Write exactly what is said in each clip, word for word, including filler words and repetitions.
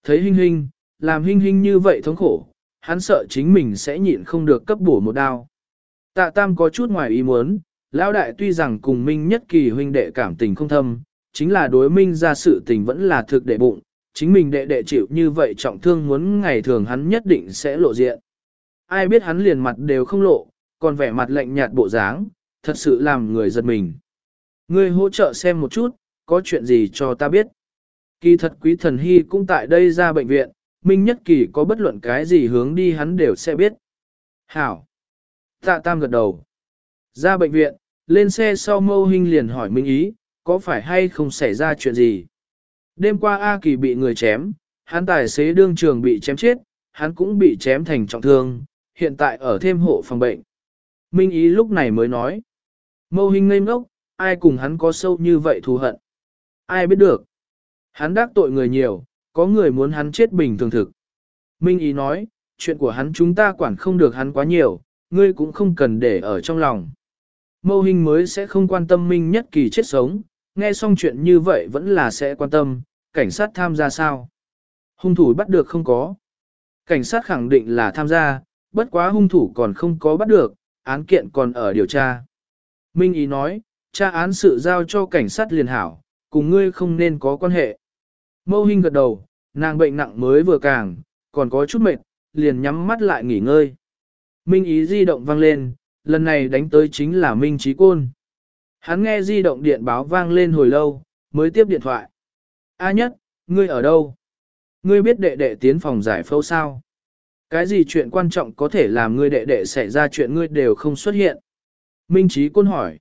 thấy Hinh Hinh, làm Hinh Hinh như vậy thống khổ, hắn sợ chính mình sẽ nhịn không được cấp bổ một đao. Tạ Tam có chút ngoài ý muốn, lão đại tuy rằng cùng Minh Nhất Kỳ huynh đệ cảm tình không thâm, chính là đối Minh ra sự tình vẫn là thực đệ bụng, chính mình đệ đệ chịu như vậy trọng thương muốn ngày thường hắn nhất định sẽ lộ diện. Ai biết hắn liền mặt đều không lộ, còn vẻ mặt lạnh nhạt bộ dáng, thật sự làm người giật mình. Ngươi hỗ trợ xem một chút, có chuyện gì cho ta biết. Kỳ thật Quý Thần Hy cũng tại đây ra bệnh viện, Minh Nhất Kỳ có bất luận cái gì hướng đi hắn đều sẽ biết. Hảo. Tạ Tam gật đầu. Ra bệnh viện, lên xe sau Mâu Hinh liền hỏi Minh Ý, có phải hay không xảy ra chuyện gì? Đêm qua A Kỳ bị người chém, hắn tài xế đương trường bị chém chết, hắn cũng bị chém thành trọng thương, hiện tại ở thêm hộ phòng bệnh. Minh Ý lúc này mới nói. Mâu Hinh ngây ngốc, ai cùng hắn có sâu như vậy thù hận? Ai biết được? Hắn đắc tội người nhiều, có người muốn hắn chết bình thường thực. Minh Ý nói, chuyện của hắn chúng ta quản không được hắn quá nhiều, ngươi cũng không cần để ở trong lòng. Mâu Hinh mới sẽ không quan tâm Minh Nhất Kỳ chết sống, nghe xong chuyện như vậy vẫn là sẽ quan tâm, cảnh sát tham gia sao? Hung thủ bắt được không có? Cảnh sát khẳng định là tham gia, bất quá hung thủ còn không có bắt được, án kiện còn ở điều tra. Minh Ý nói, tra án sự giao cho cảnh sát liền hảo, cùng ngươi không nên có quan hệ. Mâu Hinh gật đầu, nàng bệnh nặng mới vừa càng, còn có chút mệt, liền nhắm mắt lại nghỉ ngơi. Minh Ý di động vang lên, lần này đánh tới chính là Minh Chí Côn. Hắn nghe di động điện báo vang lên hồi lâu, mới tiếp điện thoại. A Nhất, ngươi ở đâu? Ngươi biết đệ đệ tiến phòng giải phẫu sao? Cái gì chuyện quan trọng có thể làm ngươi đệ đệ xảy ra chuyện ngươi đều không xuất hiện? Minh Chí Côn hỏi.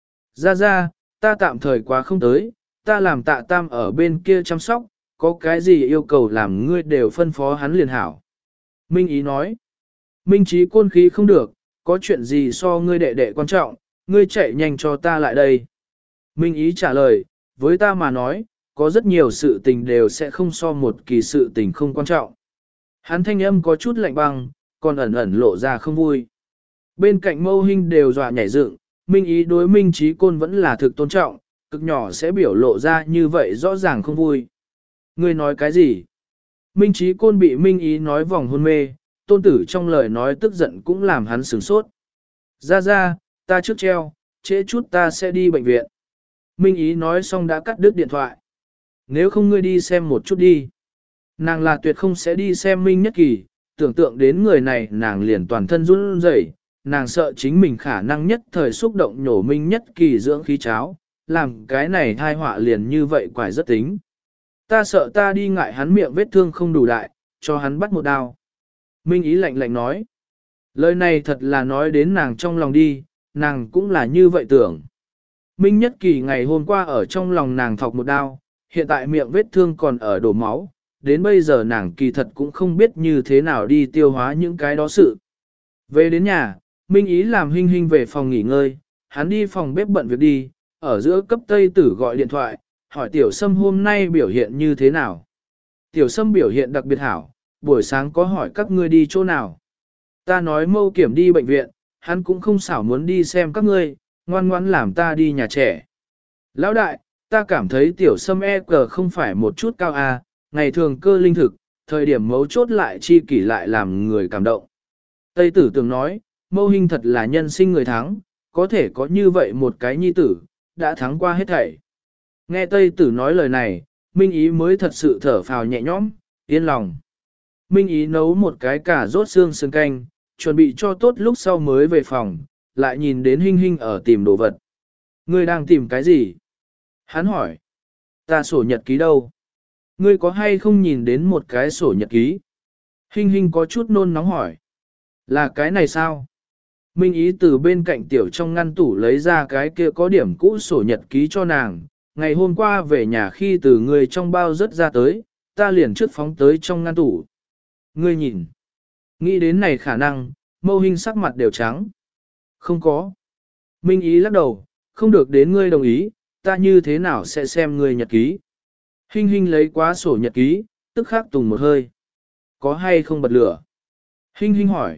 Ra ra, ta tạm thời quá không tới, ta làm Tạ Tam ở bên kia chăm sóc, có cái gì yêu cầu làm ngươi đều phân phó hắn liền hảo. Minh Ý nói. Minh Chí Côn khí không được, có chuyện gì so ngươi đệ đệ quan trọng, ngươi chạy nhanh cho ta lại đây. Minh Ý trả lời, với ta mà nói, có rất nhiều sự tình đều sẽ không so một kỳ sự tình không quan trọng. Hắn thanh âm có chút lạnh băng, còn ẩn ẩn lộ ra không vui. Bên cạnh Mâu Hinh đều dọa nhảy dựng, Minh Ý đối Minh Chí Côn vẫn là thực tôn trọng, cực nhỏ sẽ biểu lộ ra như vậy rõ ràng không vui. Ngươi nói cái gì? Minh Chí Côn bị Minh Ý nói vòng hôn mê, tôn tử trong lời nói tức giận cũng làm hắn sửng sốt. Ra ra, ta trước treo, trễ chút ta sẽ đi bệnh viện. Minh Ý nói xong đã cắt đứt điện thoại. Nếu không ngươi đi xem một chút đi. Nàng là tuyệt không sẽ đi xem Minh Nhất Kỳ, tưởng tượng đến người này nàng liền toàn thân run rẩy, nàng sợ chính mình khả năng nhất thời xúc động nhổ Minh Nhất Kỳ dưỡng khí cháo, làm cái này thai họa liền như vậy quải rất tính. Ta sợ ta đi ngại hắn miệng vết thương không đủ đại, cho hắn bắt một đao. Minh Ý lạnh lạnh nói. Lời này thật là nói đến nàng trong lòng đi, nàng cũng là như vậy tưởng. Minh Nhất Kỳ ngày hôm qua ở trong lòng nàng thọc một đao, hiện tại miệng vết thương còn ở đổ máu, đến bây giờ nàng kỳ thật cũng không biết như thế nào đi tiêu hóa những cái đó sự. Về đến nhà, Minh Ý làm Hinh Hinh về phòng nghỉ ngơi, hắn đi phòng bếp bận việc đi, ở giữa cấp Tây Tử gọi điện thoại, hỏi Tiểu Sâm hôm nay biểu hiện như thế nào. Tiểu Sâm biểu hiện đặc biệt hảo, buổi sáng có hỏi các ngươi đi chỗ nào. Ta nói Mâu Kiểm đi bệnh viện, hắn cũng không xảo muốn đi xem các ngươi, ngoan ngoãn làm ta đi nhà trẻ. Lão đại, ta cảm thấy Tiểu Sâm e cờ không phải một chút cao a, ngày thường cơ linh thực, thời điểm mấu chốt lại chi kỷ lại làm người cảm động. Tây Tử từng nói, Mâu Hinh thật là nhân sinh người thắng, có thể có như vậy một cái nhi tử, đã thắng qua hết thảy. Nghe Tây Tử nói lời này, Minh Ý mới thật sự thở phào nhẹ nhõm, yên lòng. Minh Ý nấu một cái cà rốt xương sườn canh, chuẩn bị cho tốt lúc sau mới về phòng, lại nhìn đến Hinh Hinh ở tìm đồ vật. Ngươi đang tìm cái gì? Hắn hỏi. Ta sổ nhật ký đâu? Ngươi có hay không nhìn đến một cái sổ nhật ký? Hinh Hinh có chút nôn nóng hỏi. Là cái này sao? Minh Ý từ bên cạnh tiểu trong ngăn tủ lấy ra cái kia có điểm cũ sổ nhật ký cho nàng. Ngày hôm qua về nhà khi từ người trong bao rớt ra tới, ta liền trước phóng tới trong ngăn tủ. Ngươi nhìn. Nghĩ đến này khả năng, Mâu Hinh sắc mặt đều trắng. Không có. Minh Ý lắc đầu, không được đến ngươi đồng ý, ta như thế nào sẽ xem ngươi nhật ký. Hinh Hinh lấy quá sổ nhật ký, tức khắc tùng một hơi. Có hay không bật lửa? Hinh Hinh hỏi.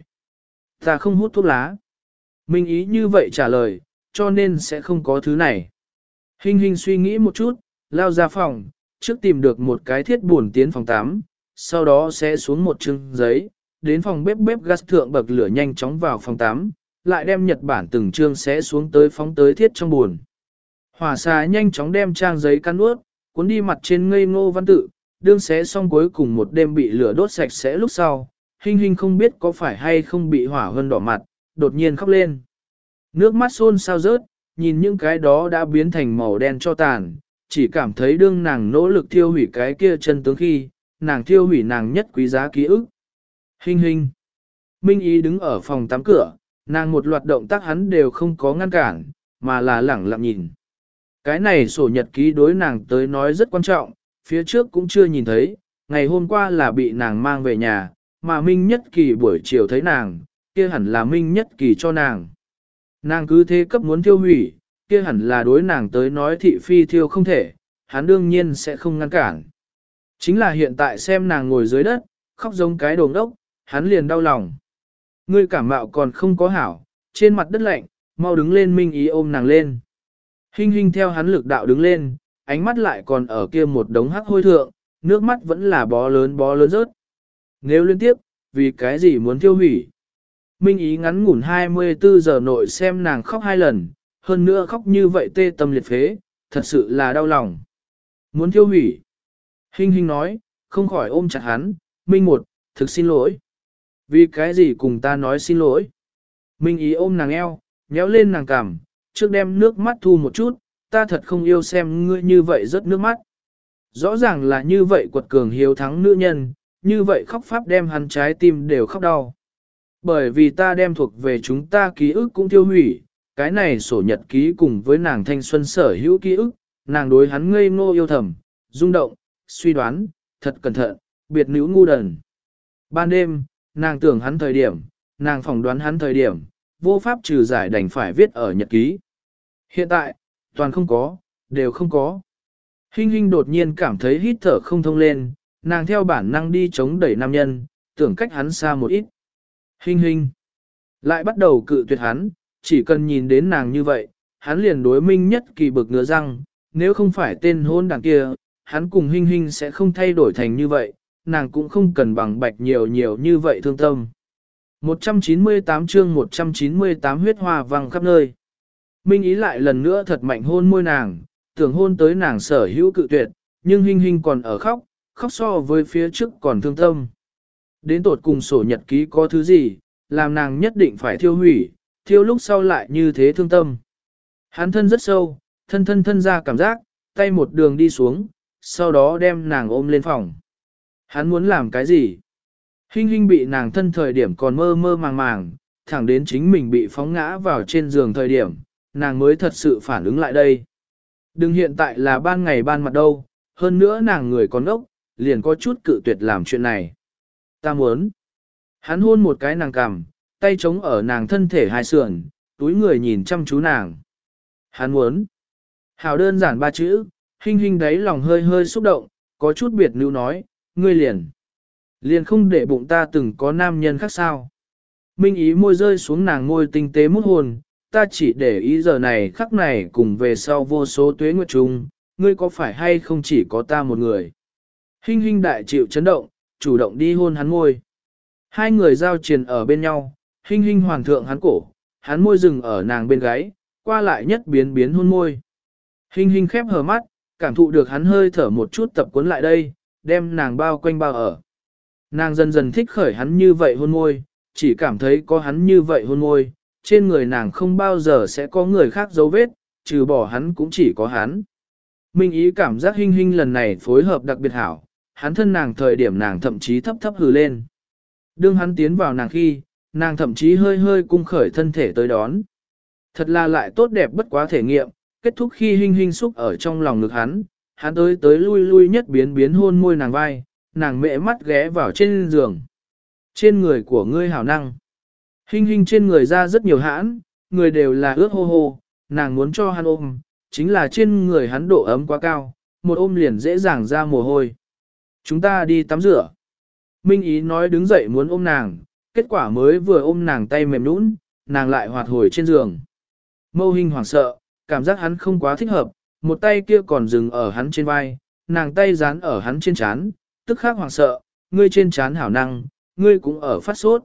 Ta không hút thuốc lá. Minh Ý như vậy trả lời, cho nên sẽ không có thứ này. Hinh Hinh suy nghĩ một chút, lao ra phòng, trước tìm được một cái thiết buồn tiến phòng tắm, sau đó sẽ xuống một chừng giấy, đến phòng bếp bếp gas thượng bậc lửa nhanh chóng vào phòng tắm, lại đem Nhật Bản từng chương sẽ xuống tới phóng tới thiết trong buồn. Hỏa xà nhanh chóng đem trang giấy cắn nuốt, cuốn đi mặt trên ngây ngô văn tự, đương xé xong cuối cùng một đêm bị lửa đốt sạch sẽ lúc sau, Hinh Hinh không biết có phải hay không bị hỏa hơn đỏ mặt, đột nhiên khóc lên. Nước mắt xôn sao rớt, nhìn những cái đó đã biến thành màu đen cho tàn, chỉ cảm thấy đương nàng nỗ lực thiêu hủy cái kia chân tướng khi, nàng thiêu hủy nàng nhất quý giá ký ức. Hinh Hinh. Minh Ý đứng ở phòng tắm cửa, nàng một loạt động tác hắn đều không có ngăn cản, mà là lẳng lặng nhìn. Cái này sổ nhật ký đối nàng tới nói rất quan trọng, phía trước cũng chưa nhìn thấy, ngày hôm qua là bị nàng mang về nhà, mà Minh Nhất Kỳ buổi chiều thấy nàng, kia hẳn là Minh Nhất Kỳ cho nàng. Nàng cứ thế cấp muốn thiêu hủy, kia hẳn là đối nàng tới nói thị phi thiêu không thể, hắn đương nhiên sẽ không ngăn cản. Chính là hiện tại xem nàng ngồi dưới đất, khóc giống cái đồ ngốc, hắn liền đau lòng. Ngươi cảm mạo còn không có hảo, trên mặt đất lạnh, mau đứng lên. Minh Ý ôm nàng lên. Hinh Hinh theo hắn lực đạo đứng lên, ánh mắt lại còn ở kia một đống hắc hôi thượng, nước mắt vẫn là bó lớn bó lớn rớt. Nếu liên tiếp, vì cái gì muốn tiêu hủy? Minh Ý ngắn ngủn hai mươi bốn giờ nội xem nàng khóc hai lần, hơn nữa khóc như vậy tê tâm liệt phế, thật sự là đau lòng. Muốn tiêu hủy. Hinh Hinh nói, không khỏi ôm chặt hắn, Minh một, thực xin lỗi. Vì cái gì cùng ta nói xin lỗi? Minh Ý ôm nàng eo, nhéo lên nàng cằm, trước đem nước mắt thu một chút, ta thật không yêu xem ngươi như vậy rớt nước mắt. Rõ ràng là như vậy quật cường hiếu thắng nữ nhân, như vậy khóc pháp đem hắn trái tim đều khóc đau. Bởi vì ta đem thuộc về chúng ta ký ức cũng tiêu hủy, cái này sổ nhật ký cùng với nàng thanh xuân sở hữu ký ức, nàng đối hắn ngây ngô yêu thầm, rung động, suy đoán, thật cẩn thận, biệt nữ ngu đần. Ban đêm, nàng tưởng hắn thời điểm, nàng phỏng đoán hắn thời điểm, vô pháp trừ giải đành phải viết ở nhật ký. Hiện tại, toàn không có, đều không có. Hinh Hinh đột nhiên cảm thấy hít thở không thông lên, nàng theo bản năng đi chống đẩy nam nhân, tưởng cách hắn xa một ít. Hinh Hinh lại bắt đầu cự tuyệt hắn, chỉ cần nhìn đến nàng như vậy, hắn liền đối Minh Nhất Kỳ bực ngứa răng, nếu không phải tên hôn đảng kia, hắn cùng Hinh Hinh sẽ không thay đổi thành như vậy, nàng cũng không cần bằng bạch nhiều nhiều như vậy thương tâm. một trăm chín mươi tám chương một trăm chín mươi tám huyết hoa văng khắp nơi. Minh Ý lại lần nữa thật mạnh hôn môi nàng, tưởng hôn tới nàng sở hữu cự tuyệt, nhưng Hinh Hinh còn ở khóc, khóc so với phía trước còn thương tâm. Đến tột cùng sổ nhật ký có thứ gì, làm nàng nhất định phải thiêu hủy, thiêu lúc sau lại như thế thương tâm. Hắn thân rất sâu, thân thân thân ra cảm giác, tay một đường đi xuống, sau đó đem nàng ôm lên phòng. Hắn muốn làm cái gì? Hinh Hinh bị nàng thân thời điểm còn mơ mơ màng màng, thẳng đến chính mình bị phóng ngã vào trên giường thời điểm, nàng mới thật sự phản ứng lại đây. Đừng hiện tại là ban ngày ban mặt đâu, hơn nữa nàng người còn ốc, liền có chút cự tuyệt làm chuyện này. Ta muốn. Hắn hôn một cái nàng cằm, tay chống ở nàng thân thể hai sườn, túi người nhìn chăm chú nàng. Hắn muốn. Hào đơn giản ba chữ, Hinh Hinh đáy lòng hơi hơi xúc động, có chút biệt nữ nói, ngươi liền. Liền không để bụng ta từng có nam nhân khác sao. Minh Ý môi rơi xuống nàng môi tinh tế mút hồn, ta chỉ để ý giờ này khắc này cùng về sau vô số tuế nguyệt chung, ngươi có phải hay không chỉ có ta một người. Hinh Hinh đại chịu chấn động, chủ động đi hôn hắn môi. Hai người giao triền ở bên nhau, Hinh Hinh hoàn thượng hắn cổ, hắn môi dừng ở nàng bên gáy, qua lại nhất biến biến hôn môi. Hinh Hinh khép hờ mắt, cảm thụ được hắn hơi thở một chút tập cuốn lại đây, đem nàng bao quanh bao ở. Nàng dần dần thích khởi hắn như vậy hôn môi, chỉ cảm thấy có hắn như vậy hôn môi, trên người nàng không bao giờ sẽ có người khác dấu vết, trừ bỏ hắn cũng chỉ có hắn. Minh Ý cảm giác Hinh Hinh lần này phối hợp đặc biệt hảo, hắn thân nàng thời điểm nàng thậm chí thấp thấp hừ lên. Đương hắn tiến vào nàng khi, nàng thậm chí hơi hơi cung khởi thân thể tới đón. Thật là lại tốt đẹp bất quá thể nghiệm, kết thúc khi Hinh Hinh xúc ở trong lòng ngực hắn, hắn tới tới lui lui nhất biến biến hôn môi nàng vai, nàng mẹ mắt ghé vào trên giường. Trên người của ngươi hảo năng. Hinh Hinh trên người ra rất nhiều hãn, người đều là ướt hô hô, nàng muốn cho hắn ôm, chính là trên người hắn độ ấm quá cao, một ôm liền dễ dàng ra mồ hôi. Chúng ta đi tắm rửa. Minh Ý nói đứng dậy muốn ôm nàng, kết quả mới vừa ôm nàng tay mềm nũng, nàng lại hoạt hồi trên giường. Mâu Hinh hoảng sợ, cảm giác hắn không quá thích hợp, một tay kia còn dừng ở hắn trên vai, nàng tay dán ở hắn trên trán, tức khắc hoảng sợ, ngươi trên trán hảo năng, ngươi cũng ở phát sốt.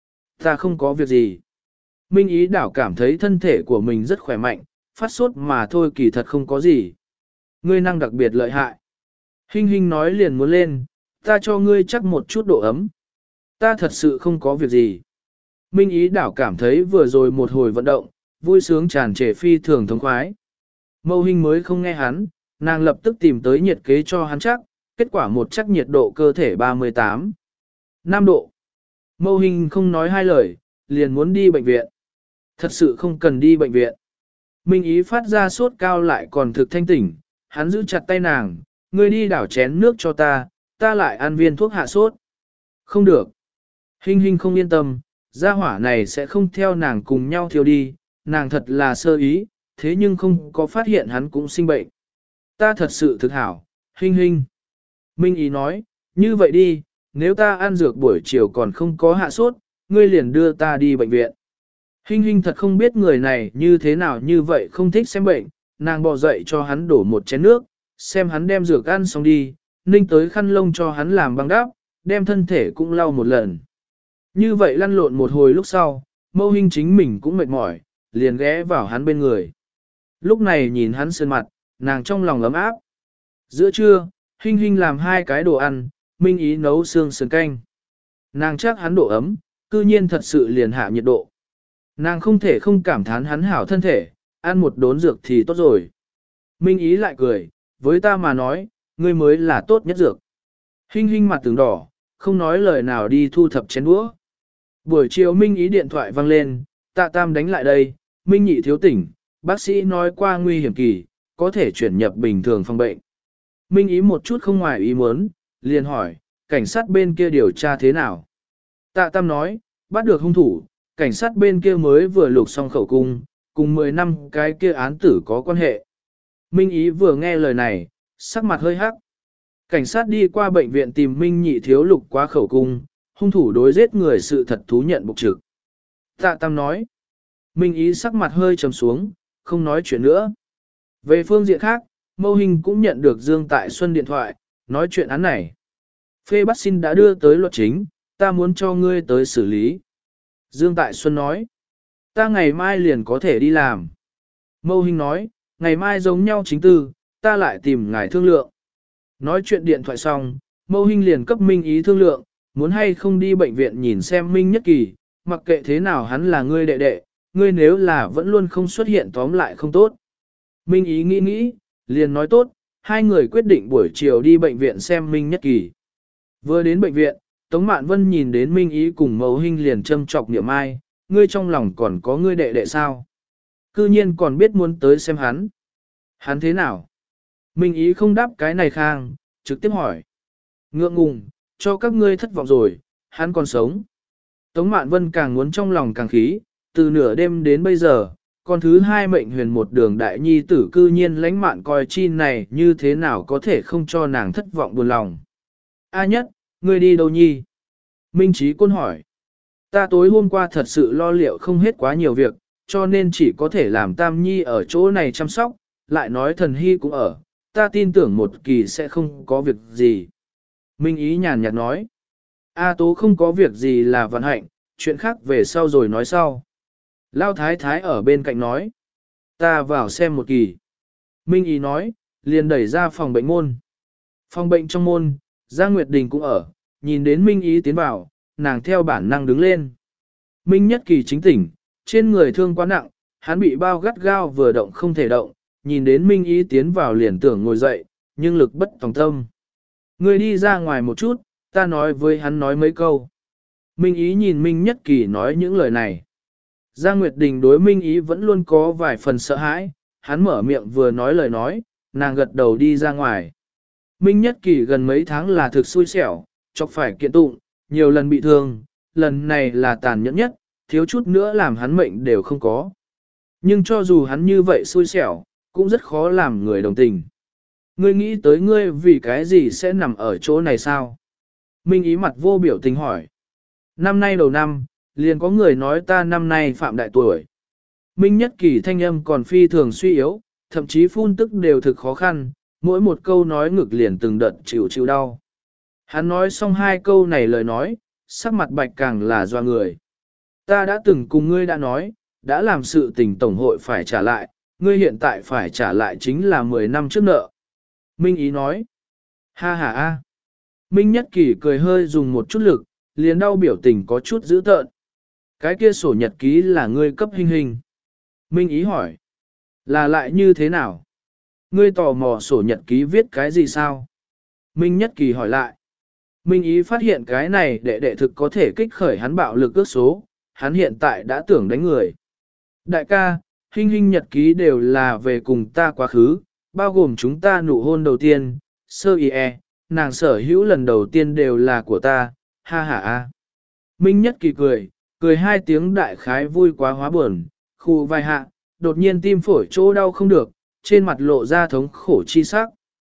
Ta không có việc gì. Minh Ý đảo cảm thấy thân thể của mình rất khỏe mạnh, phát sốt mà thôi kỳ thật không có gì. Ngươi năng đặc biệt lợi hại. Hinh Hinh nói liền muốn lên, ta cho ngươi chắc một chút độ ấm. Ta thật sự không có việc gì. Minh Ý đảo cảm thấy vừa rồi một hồi vận động, vui sướng tràn trề phi thường thống khoái. Mâu Hinh mới không nghe hắn, nàng lập tức tìm tới nhiệt kế cho hắn chắc, kết quả một chắc nhiệt độ cơ thể ba mươi tám. năm độ. Mâu Hinh không nói hai lời, liền muốn đi bệnh viện. Thật sự không cần đi bệnh viện. Minh Ý phát ra sốt cao lại còn thực thanh tỉnh, hắn giữ chặt tay nàng, ngươi đi đảo chén nước cho ta, ta lại ăn viên thuốc hạ sốt. Không được. Hinh Hinh không yên tâm, gia hỏa này sẽ không theo nàng cùng nhau thiêu đi, nàng thật là sơ ý, thế nhưng không có phát hiện hắn cũng sinh bệnh. Ta thật sự thực hảo, Hinh Hinh. Minh Ý nói, như vậy đi, nếu ta ăn dược buổi chiều còn không có hạ sốt, ngươi liền đưa ta đi bệnh viện. Hinh Hinh thật không biết người này như thế nào như vậy không thích xem bệnh, nàng bò dậy cho hắn đổ một chén nước, xem hắn đem dược ăn xong đi, ninh tới khăn lông cho hắn làm băng đắp, đem thân thể cũng lau một lần. Như vậy lăn lộn một hồi lúc sau, Mâu Hinh chính mình cũng mệt mỏi, liền ghé vào hắn bên người. Lúc này nhìn hắn sơn mặt, nàng trong lòng ấm áp. Giữa trưa, Hinh Hinh làm hai cái đồ ăn, Minh Ý nấu xương sườn canh. Nàng chắc hắn độ ấm, cư nhiên thật sự liền hạ nhiệt độ. Nàng không thể không cảm thán hắn hảo thân thể, ăn một đốn dược thì tốt rồi. Minh Ý lại cười, với ta mà nói, ngươi mới là tốt nhất dược. Hinh Hinh mặt tướng đỏ, không nói lời nào đi thu thập chén đũa. Buổi chiều Minh Ý điện thoại vang lên, Tạ Tam đánh lại đây, Minh Nhị thiếu tỉnh, bác sĩ nói qua nguy hiểm kỳ, có thể chuyển nhập bình thường phòng bệnh. Minh Ý một chút không ngoài ý muốn, liền hỏi, cảnh sát bên kia điều tra thế nào? Tạ Tam nói, bắt được hung thủ, cảnh sát bên kia mới vừa lục xong khẩu cung, cùng mười năm cái kia án tử có quan hệ. Minh Ý vừa nghe lời này, sắc mặt hơi hắc. Cảnh sát đi qua bệnh viện tìm Minh Nhị thiếu lục qua khẩu cung, hung thủ đối giết người sự thật thú nhận bục trực. Tạ Tam nói, Minh Ý sắc mặt hơi trầm xuống, không nói chuyện nữa. Về phương diện khác, Mâu Hinh cũng nhận được Dương Tại Xuân điện thoại, nói chuyện án này. Phê bắt xin đã đưa tới luật chính, ta muốn cho ngươi tới xử lý. Dương Tại Xuân nói, ta ngày mai liền có thể đi làm. Mâu Hinh nói, ngày mai giống nhau chính tư, ta lại tìm ngài thương lượng. Nói chuyện điện thoại xong, Mâu Hinh liền cấp Minh Ý thương lượng, muốn hay không đi bệnh viện nhìn xem Minh Nhất Kỳ, mặc kệ thế nào hắn là ngươi đệ đệ, ngươi nếu là vẫn luôn không xuất hiện tóm lại không tốt. Minh Ý nghĩ nghĩ, liền nói tốt, hai người quyết định buổi chiều đi bệnh viện xem Minh Nhất Kỳ. Vừa đến bệnh viện, Tống Mạn Vân nhìn đến Minh Ý cùng Mâu Hinh liền châm chọc niệm ai, ngươi trong lòng còn có ngươi đệ đệ sao? Cư nhiên còn biết muốn tới xem hắn. Hắn thế nào? Minh Ý không đáp cái này khang, trực tiếp hỏi. Ngượng ngùng, cho các ngươi thất vọng rồi, hắn còn sống. Tống Mạn Vân càng muốn trong lòng càng khí, từ nửa đêm đến bây giờ, con thứ hai mệnh huyền một đường đại nhi tử cư nhiên lãnh mạn coi chi này như thế nào có thể không cho nàng thất vọng buồn lòng. A Nhất, ngươi đi đâu nhi? Minh Trí Côn hỏi. Ta tối hôm qua thật sự lo liệu không hết quá nhiều việc, cho nên chỉ có thể làm Tam Nhi ở chỗ này chăm sóc, lại nói thần hy cũng ở, ta tin tưởng một kỳ sẽ không có việc gì. Minh Ý nhàn nhạt nói. A Tố không có việc gì là vận hạnh, chuyện khác về sau rồi nói sau. Lao Thái Thái ở bên cạnh nói. Ta vào xem một kỳ. Minh Ý nói, liền đẩy ra phòng bệnh môn. Phòng bệnh trong môn, Giang Nguyệt Đình cũng ở, nhìn đến Minh Ý tiến vào, nàng theo bản năng đứng lên. Minh Nhất Kỳ chính tỉnh, trên người thương quá nặng, hắn bị bao gắt gao vừa động không thể động, nhìn đến Minh Ý tiến vào liền tưởng ngồi dậy, nhưng lực bất tòng tâm. Người đi ra ngoài một chút, ta nói với hắn nói mấy câu. Minh Ý nhìn Minh Nhất Kỳ nói những lời này. Giang Nguyệt Đình đối Minh Ý vẫn luôn có vài phần sợ hãi, hắn mở miệng vừa nói lời nói, nàng gật đầu đi ra ngoài. Minh Nhất Kỳ gần mấy tháng là thực xui xẻo, chọc phải kiện tụng, nhiều lần bị thương, lần này là tàn nhẫn nhất, thiếu chút nữa làm hắn mệnh đều không có. Nhưng cho dù hắn như vậy xui xẻo, cũng rất khó làm người đồng tình. Ngươi nghĩ tới ngươi vì cái gì sẽ nằm ở chỗ này sao? Minh Ý mặt vô biểu tình hỏi. Năm nay đầu năm, liền có người nói ta năm nay phạm đại tuổi. Minh Nhất Kỳ thanh âm còn phi thường suy yếu, thậm chí phun tức đều thực khó khăn, mỗi một câu nói ngực liền từng đợt chịu chịu đau. Hắn nói xong hai câu này lời nói, sắc mặt bạch càng là doa người. Ta đã từng cùng ngươi đã nói, đã làm sự tình tổng hội phải trả lại, ngươi hiện tại phải trả lại chính là mười năm trước nợ. Minh Ý nói, ha ha a. Minh Nhất Kỳ cười hơi dùng một chút lực, liền đau biểu tình có chút dữ tợn. Cái kia sổ nhật ký là ngươi cấp Hình Hình. Minh Ý hỏi, là lại như thế nào? Ngươi tò mò sổ nhật ký viết cái gì sao? Minh Nhất Kỳ hỏi lại. Minh Ý phát hiện cái này đệ đệ thực có thể kích khởi hắn bạo lực ước số, hắn hiện tại đã tưởng đánh người. Đại ca, Hình Hình nhật ký đều là về cùng ta quá khứ, bao gồm chúng ta nụ hôn đầu tiên, sơ y e, nàng sở hữu lần đầu tiên đều là của ta, ha ha a. Minh Nhất Kỳ cười, cười hai tiếng đại khái vui quá hóa buồn, khu vai hạ, đột nhiên tim phổi chỗ đau không được, trên mặt lộ ra thống khổ chi sắc.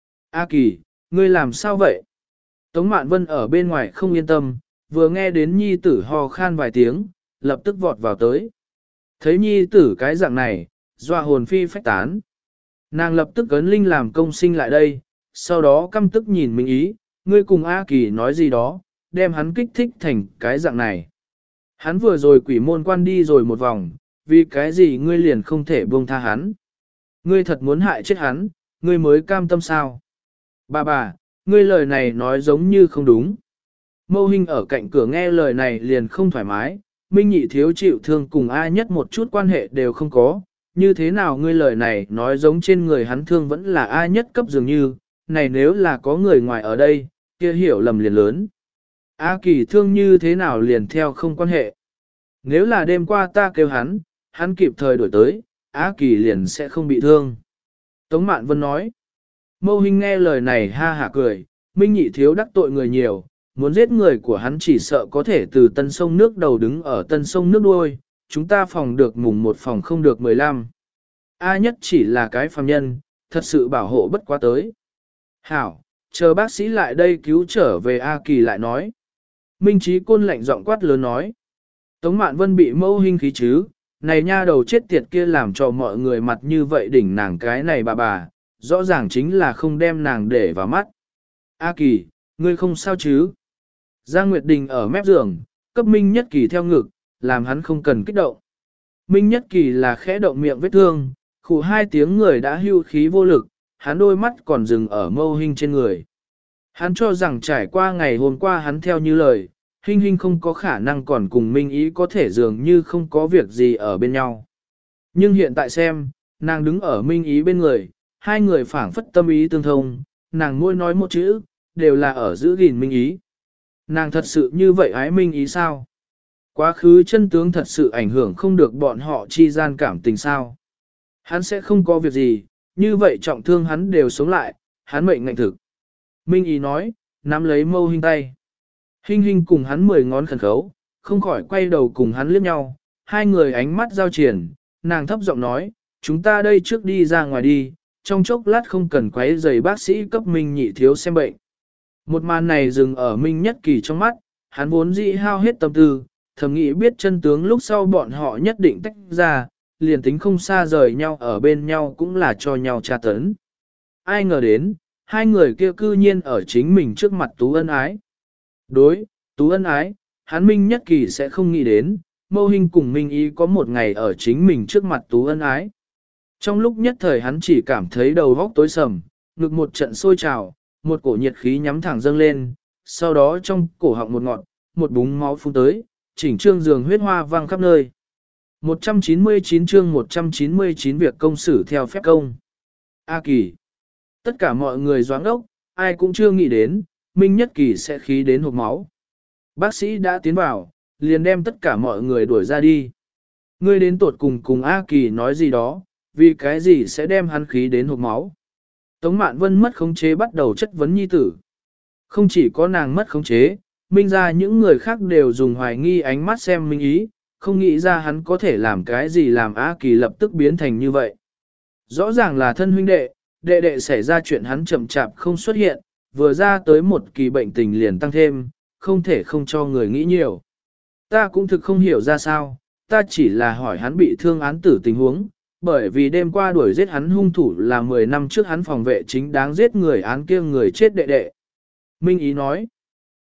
A Kỳ, ngươi làm sao vậy? Tống Mạn Vân ở bên ngoài không yên tâm, vừa nghe đến nhi tử ho khan vài tiếng, lập tức vọt vào tới. Thấy nhi tử cái dạng này, dọa hồn phi phách tán. Nàng lập tức ấn linh làm công sinh lại đây, sau đó căm tức nhìn Minh Ý, ngươi cùng A Kỳ nói gì đó, đem hắn kích thích thành cái dạng này. Hắn vừa rồi quỷ môn quan đi rồi một vòng, vì cái gì ngươi liền không thể buông tha hắn. Ngươi thật muốn hại chết hắn, ngươi mới cam tâm sao? Bà bà, ngươi lời này nói giống như không đúng. Mâu Hinh ở cạnh cửa nghe lời này liền không thoải mái, Minh Nhị thiếu chịu thương cùng ai nhất một chút quan hệ đều không có, như thế nào ngươi lời này nói giống trên người hắn thương vẫn là ai nhất cấp dường như, này nếu là có người ngoài ở đây, kia hiểu lầm liền lớn. A Kỳ thương như thế nào liền theo không quan hệ. Nếu là đêm qua ta kêu hắn, hắn kịp thời đổi tới, A Kỳ liền sẽ không bị thương. Tống Mạn Vân nói. Mâu Hinh nghe lời này ha hả cười, Minh Nhị thiếu đắc tội người nhiều, muốn giết người của hắn chỉ sợ có thể từ tân sông nước đầu đứng ở tân sông nước đuôi, chúng ta phòng được mùng một phòng không được mười lăm. A nhất chỉ là cái phàm nhân, thật sự bảo hộ bất quá tới. Hảo, chờ bác sĩ lại đây cứu trở về A Kỳ lại nói. Minh Chí Côn lạnh giọng quát lớn nói. Tống Mạn Vân bị Mâu Hinh khí chứ, này nha đầu chết tiệt kia làm cho mọi người mặt như vậy đỉnh nàng cái này bà bà, rõ ràng chính là không đem nàng để vào mắt. A Kỳ, ngươi không sao chứ? Giang Nguyệt Đình ở mép giường, cấp Minh Nhất Kỳ theo ngực, làm hắn không cần kích động. Minh Nhất Kỳ là khẽ động miệng vết thương, khủ hai tiếng người đã hưu khí vô lực, hắn đôi mắt còn dừng ở Mâu Hinh trên người. Hắn cho rằng trải qua ngày hôm qua hắn theo như lời, Hinh Hinh không có khả năng còn cùng Minh Ý có thể dường như không có việc gì ở bên nhau. Nhưng hiện tại xem, nàng đứng ở Minh Ý bên người, hai người phảng phất tâm ý tương thông, nàng môi nói một chữ, đều là ở giữ gìn Minh Ý. Nàng thật sự như vậy ái Minh Ý sao? Quá khứ chân tướng thật sự ảnh hưởng không được bọn họ chi gian cảm tình sao? Hắn sẽ không có việc gì, như vậy trọng thương hắn đều sống lại, hắn mệnh ngạnh thực. Minh Ý nói, nắm lấy Mâu Hinh tay. Hinh Hinh cùng hắn mười ngón khẩn khấu, không khỏi quay đầu cùng hắn liếc nhau, hai người ánh mắt giao triển, nàng thấp giọng nói, chúng ta đây trước đi ra ngoài đi, trong chốc lát không cần quấy rầy bác sĩ cấp Minh Nhị thiếu xem bệnh. Một màn này dừng ở Minh Nhất Kỳ trong mắt, hắn vốn dĩ hao hết tâm tư, thầm nghĩ biết chân tướng lúc sau bọn họ nhất định tách ra, liền tính không xa rời nhau ở bên nhau cũng là cho nhau tra tấn. Ai ngờ đến, hai người kia cư nhiên ở chính mình trước mặt Tú Ân Ái. Đối, Tú Ân Ái, hắn Minh Nhất Kỳ sẽ không nghĩ đến, Mâu Hinh cùng Minh Ý có một ngày ở chính mình trước mặt Tú Ân Ái. Trong lúc nhất thời hắn chỉ cảm thấy đầu góc tối sầm, ngực một trận sôi trào, một cổ nhiệt khí nhắm thẳng dâng lên, sau đó trong cổ họng một ngọn, một búng máu phun tới, chỉnh trương giường huyết hoa vang khắp nơi. một trăm chín mươi chín chương một trăm chín mươi chín việc công xử theo phép công. A Kỳ. Tất cả mọi người doáng ốc, ai cũng chưa nghĩ đến, Minh Nhất Kỳ sẽ khí đến hộc máu. Bác sĩ đã tiến vào, liền đem tất cả mọi người đuổi ra đi. Ngươi đến tột cùng cùng A Kỳ nói gì đó, vì cái gì sẽ đem hắn khí đến hộc máu. Tống Mạn Vân mất khống chế bắt đầu chất vấn nhi tử. Không chỉ có nàng mất khống chế, Minh ra những người khác đều dùng hoài nghi ánh mắt xem Minh Ý, không nghĩ ra hắn có thể làm cái gì làm A Kỳ lập tức biến thành như vậy. Rõ ràng là thân huynh đệ, đệ đệ xảy ra chuyện hắn chậm chạp không xuất hiện, vừa ra tới một kỳ bệnh tình liền tăng thêm, không thể không cho người nghĩ nhiều. Ta cũng thực không hiểu ra sao, ta chỉ là hỏi hắn bị thương án tử tình huống, bởi vì đêm qua đuổi giết hắn hung thủ là mười năm trước hắn phòng vệ chính đáng giết người án kia người chết đệ đệ. Minh Ý nói,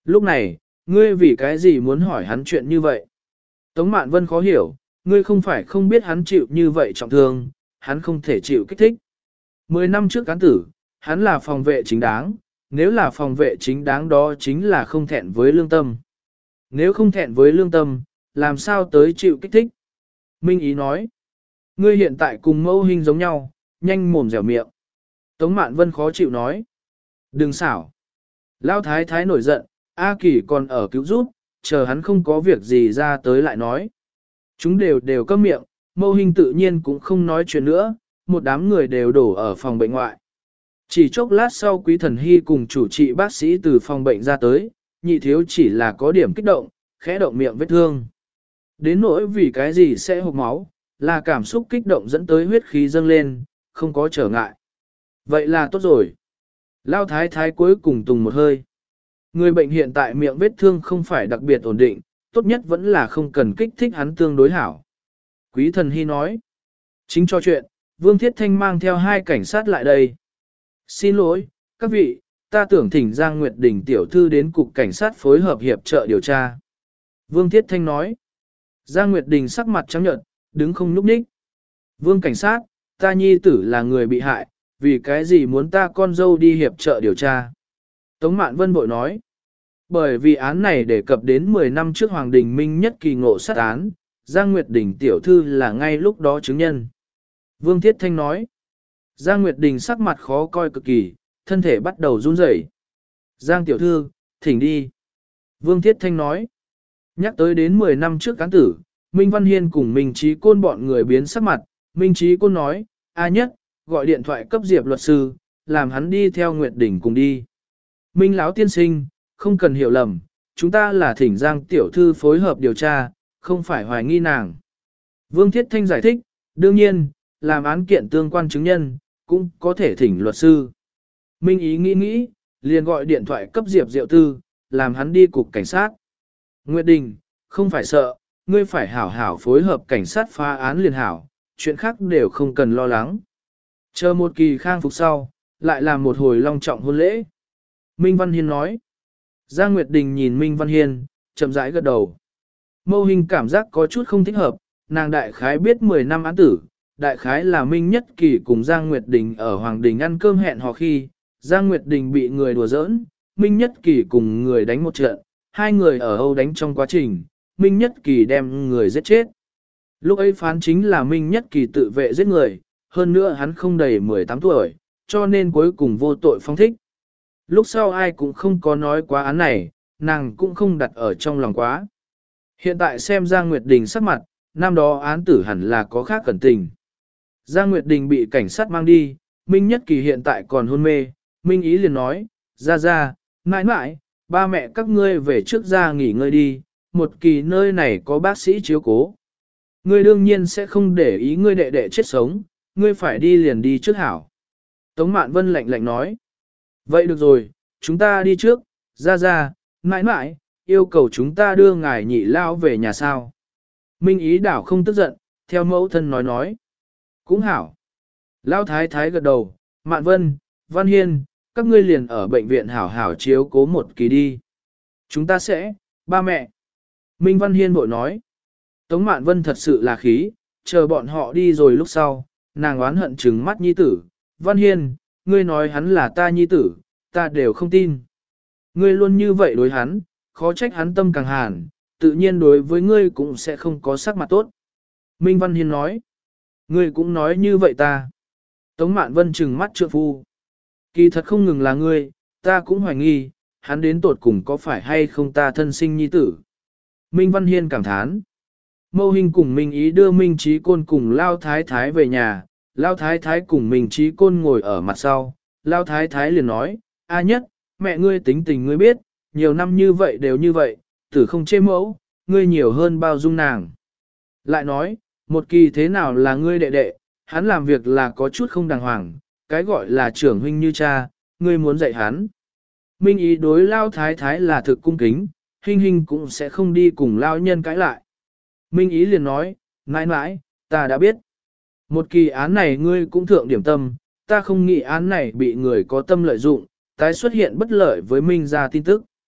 Lúc này, ngươi vì cái gì muốn hỏi hắn chuyện như vậy? Tống Mạn Vân khó hiểu, ngươi không phải không biết hắn chịu như vậy trọng thương, hắn không thể chịu kích thích. Mười năm trước cán tử, hắn là phòng vệ chính đáng, nếu là phòng vệ chính đáng đó chính là không thẹn với lương tâm. Nếu không thẹn với lương tâm, làm sao tới chịu kích thích? Minh Ý nói, ngươi hiện tại cùng mẫu hình giống nhau, nhanh mồm dẻo miệng. Tống Mạn Vân khó chịu nói, đừng xảo. Lão Thái Thái nổi giận, A Kỳ còn ở cứu giúp, chờ hắn không có việc gì ra tới lại nói. Chúng đều đều câm miệng, mâu hình tự nhiên cũng không nói chuyện nữa, một đám người đều đổ ở phòng bệnh ngoại. Chỉ chốc lát sau Quý Thần Hy cùng chủ trị bác sĩ từ phòng bệnh ra tới, nhị thiếu chỉ là có điểm kích động, khẽ động miệng vết thương. Đến nỗi vì cái gì sẽ hộc máu, là cảm xúc kích động dẫn tới huyết khí dâng lên, không có trở ngại. Vậy là tốt rồi. Lao thái thái cuối cùng tùng một hơi. Người bệnh hiện tại miệng vết thương không phải đặc biệt ổn định, tốt nhất vẫn là không cần kích thích hắn tương đối hảo. Quý Thần Hy nói. Chính cho chuyện, Vương Thiết Thanh mang theo hai cảnh sát lại đây. Xin lỗi, các vị, ta tưởng thỉnh Giang Nguyệt Đình tiểu thư đến cục cảnh sát phối hợp hiệp trợ điều tra. Vương Thiết Thanh nói. Giang Nguyệt Đình sắc mặt trắng nhợt, đứng không nhúc nhích. Vương cảnh sát, ta nhi tử là người bị hại, vì cái gì muốn ta con dâu đi hiệp trợ điều tra. Tống Mạn Vân bội nói. Bởi vì án này đề cập đến mười năm trước Hoàng Đình Minh nhất kỳ ngộ sát án, Giang Nguyệt Đình tiểu thư là ngay lúc đó chứng nhân. Vương Thiết Thanh nói. Giang Nguyệt Đình sắc mặt khó coi cực kỳ, thân thể bắt đầu run rẩy. Giang tiểu thư, thỉnh đi. Vương Thiết Thanh nói. Nhắc tới đến mười năm trước cán tử, Minh Văn Hiên cùng Minh Trí Côn bọn người biến sắc mặt. Minh Trí Côn nói, A nhất, gọi điện thoại cấp Diệp luật sư, làm hắn đi theo Nguyệt Đình cùng đi. Minh Lão tiên sinh, không cần hiểu lầm, chúng ta là thỉnh Giang tiểu thư phối hợp điều tra, không phải hoài nghi nàng. Vương Thiết Thanh giải thích, đương nhiên, làm án kiện tương quan chứng nhân, cũng có thể thỉnh luật sư. Minh Ý nghĩ nghĩ, liền gọi điện thoại cấp Diệp Diệu Tư, làm hắn đi cục cảnh sát. Nguyệt Đình, không phải sợ, ngươi phải hảo hảo phối hợp cảnh sát phá án liền hảo, chuyện khác đều không cần lo lắng. Chờ một kỳ khang phục sau, lại làm một hồi long trọng hôn lễ. Minh Văn Hiên nói. Giang Nguyệt Đình nhìn Minh Văn Hiên, chậm rãi gật đầu. Mâu hình cảm giác có chút không thích hợp, nàng đại khái biết mười năm án tử, đại khái là Minh Nhất Kỳ cùng Giang Nguyệt Đình ở Hoàng Đình ăn cơm hẹn hò khi, Giang Nguyệt Đình bị người đùa giỡn, Minh Nhất Kỳ cùng người đánh một trận, hai người ở Âu đánh trong quá trình, Minh Nhất Kỳ đem người giết chết. Lúc ấy phán chính là Minh Nhất Kỳ tự vệ giết người, hơn nữa hắn không đầy mười tám tuổi, cho nên cuối cùng vô tội phong thích. Lúc sau ai cũng không có nói quá án này, nàng cũng không đặt ở trong lòng quá. Hiện tại xem Giang Nguyệt Đình sắc mặt, năm đó án tử hẳn là có khác cẩn tình. Giang Nguyệt Đình bị cảnh sát mang đi, Minh Nhất Kỳ hiện tại còn hôn mê, Minh Ý liền nói, ra ra, mãi mãi, ba mẹ các ngươi về trước ra nghỉ ngơi đi, một kỳ nơi này có bác sĩ chiếu cố. Ngươi đương nhiên sẽ không để ý ngươi đệ đệ chết sống, ngươi phải đi liền đi trước hảo. Tống Mạn Vân lạnh lạnh nói, vậy được rồi, chúng ta đi trước, ra ra, mãi mãi, yêu cầu chúng ta đưa ngài nhị lao về nhà sao. Minh Ý đảo không tức giận, theo mẫu thân nói nói. Cũng hảo. Lao thái thái gật đầu, Mạn Vân, Văn Hiên, các ngươi liền ở bệnh viện hảo hảo chiếu cố một kỳ đi. Chúng ta sẽ, ba mẹ. Minh Văn Hiên bội nói. Tống Mạn Vân thật sự là khí, chờ bọn họ đi rồi lúc sau, nàng oán hận trừng mắt nhi tử. Văn Hiên, ngươi nói hắn là ta nhi tử, ta đều không tin. Ngươi luôn như vậy đối hắn, khó trách hắn tâm càng hàn, tự nhiên đối với ngươi cũng sẽ không có sắc mặt tốt. Minh Văn Hiên nói. Ngươi cũng nói như vậy ta. Tống Mạn Vân trừng mắt trượng phu. Kỳ thật không ngừng là ngươi, ta cũng hoài nghi, hắn đến tột cùng có phải hay không ta thân sinh nhi tử. Minh Văn Hiên cảm thán. Mâu Hình cùng Minh Ý đưa Minh Trí Côn cùng Lao Thái Thái về nhà, Lao Thái Thái cùng Minh Trí Côn ngồi ở mặt sau, Lao Thái Thái liền nói, A nhất, mẹ ngươi tính tình ngươi biết, nhiều năm như vậy đều như vậy, tử không chê mẫu, ngươi nhiều hơn bao dung nàng. Lại nói, một kỳ thế nào là ngươi đệ đệ, hắn làm việc là có chút không đàng hoàng, cái gọi là trưởng huynh như cha, ngươi muốn dạy hắn. Minh Ý đối Lao Thái Thái là thực cung kính, Hình Hình cũng sẽ không đi cùng Lao nhân cãi lại. Minh Ý liền nói, mãi mãi, ta đã biết. Một kỳ án này ngươi cũng thượng điểm tâm, ta không nghĩ án này bị người có tâm lợi dụng, tái xuất hiện bất lợi với Minh gia tin tức.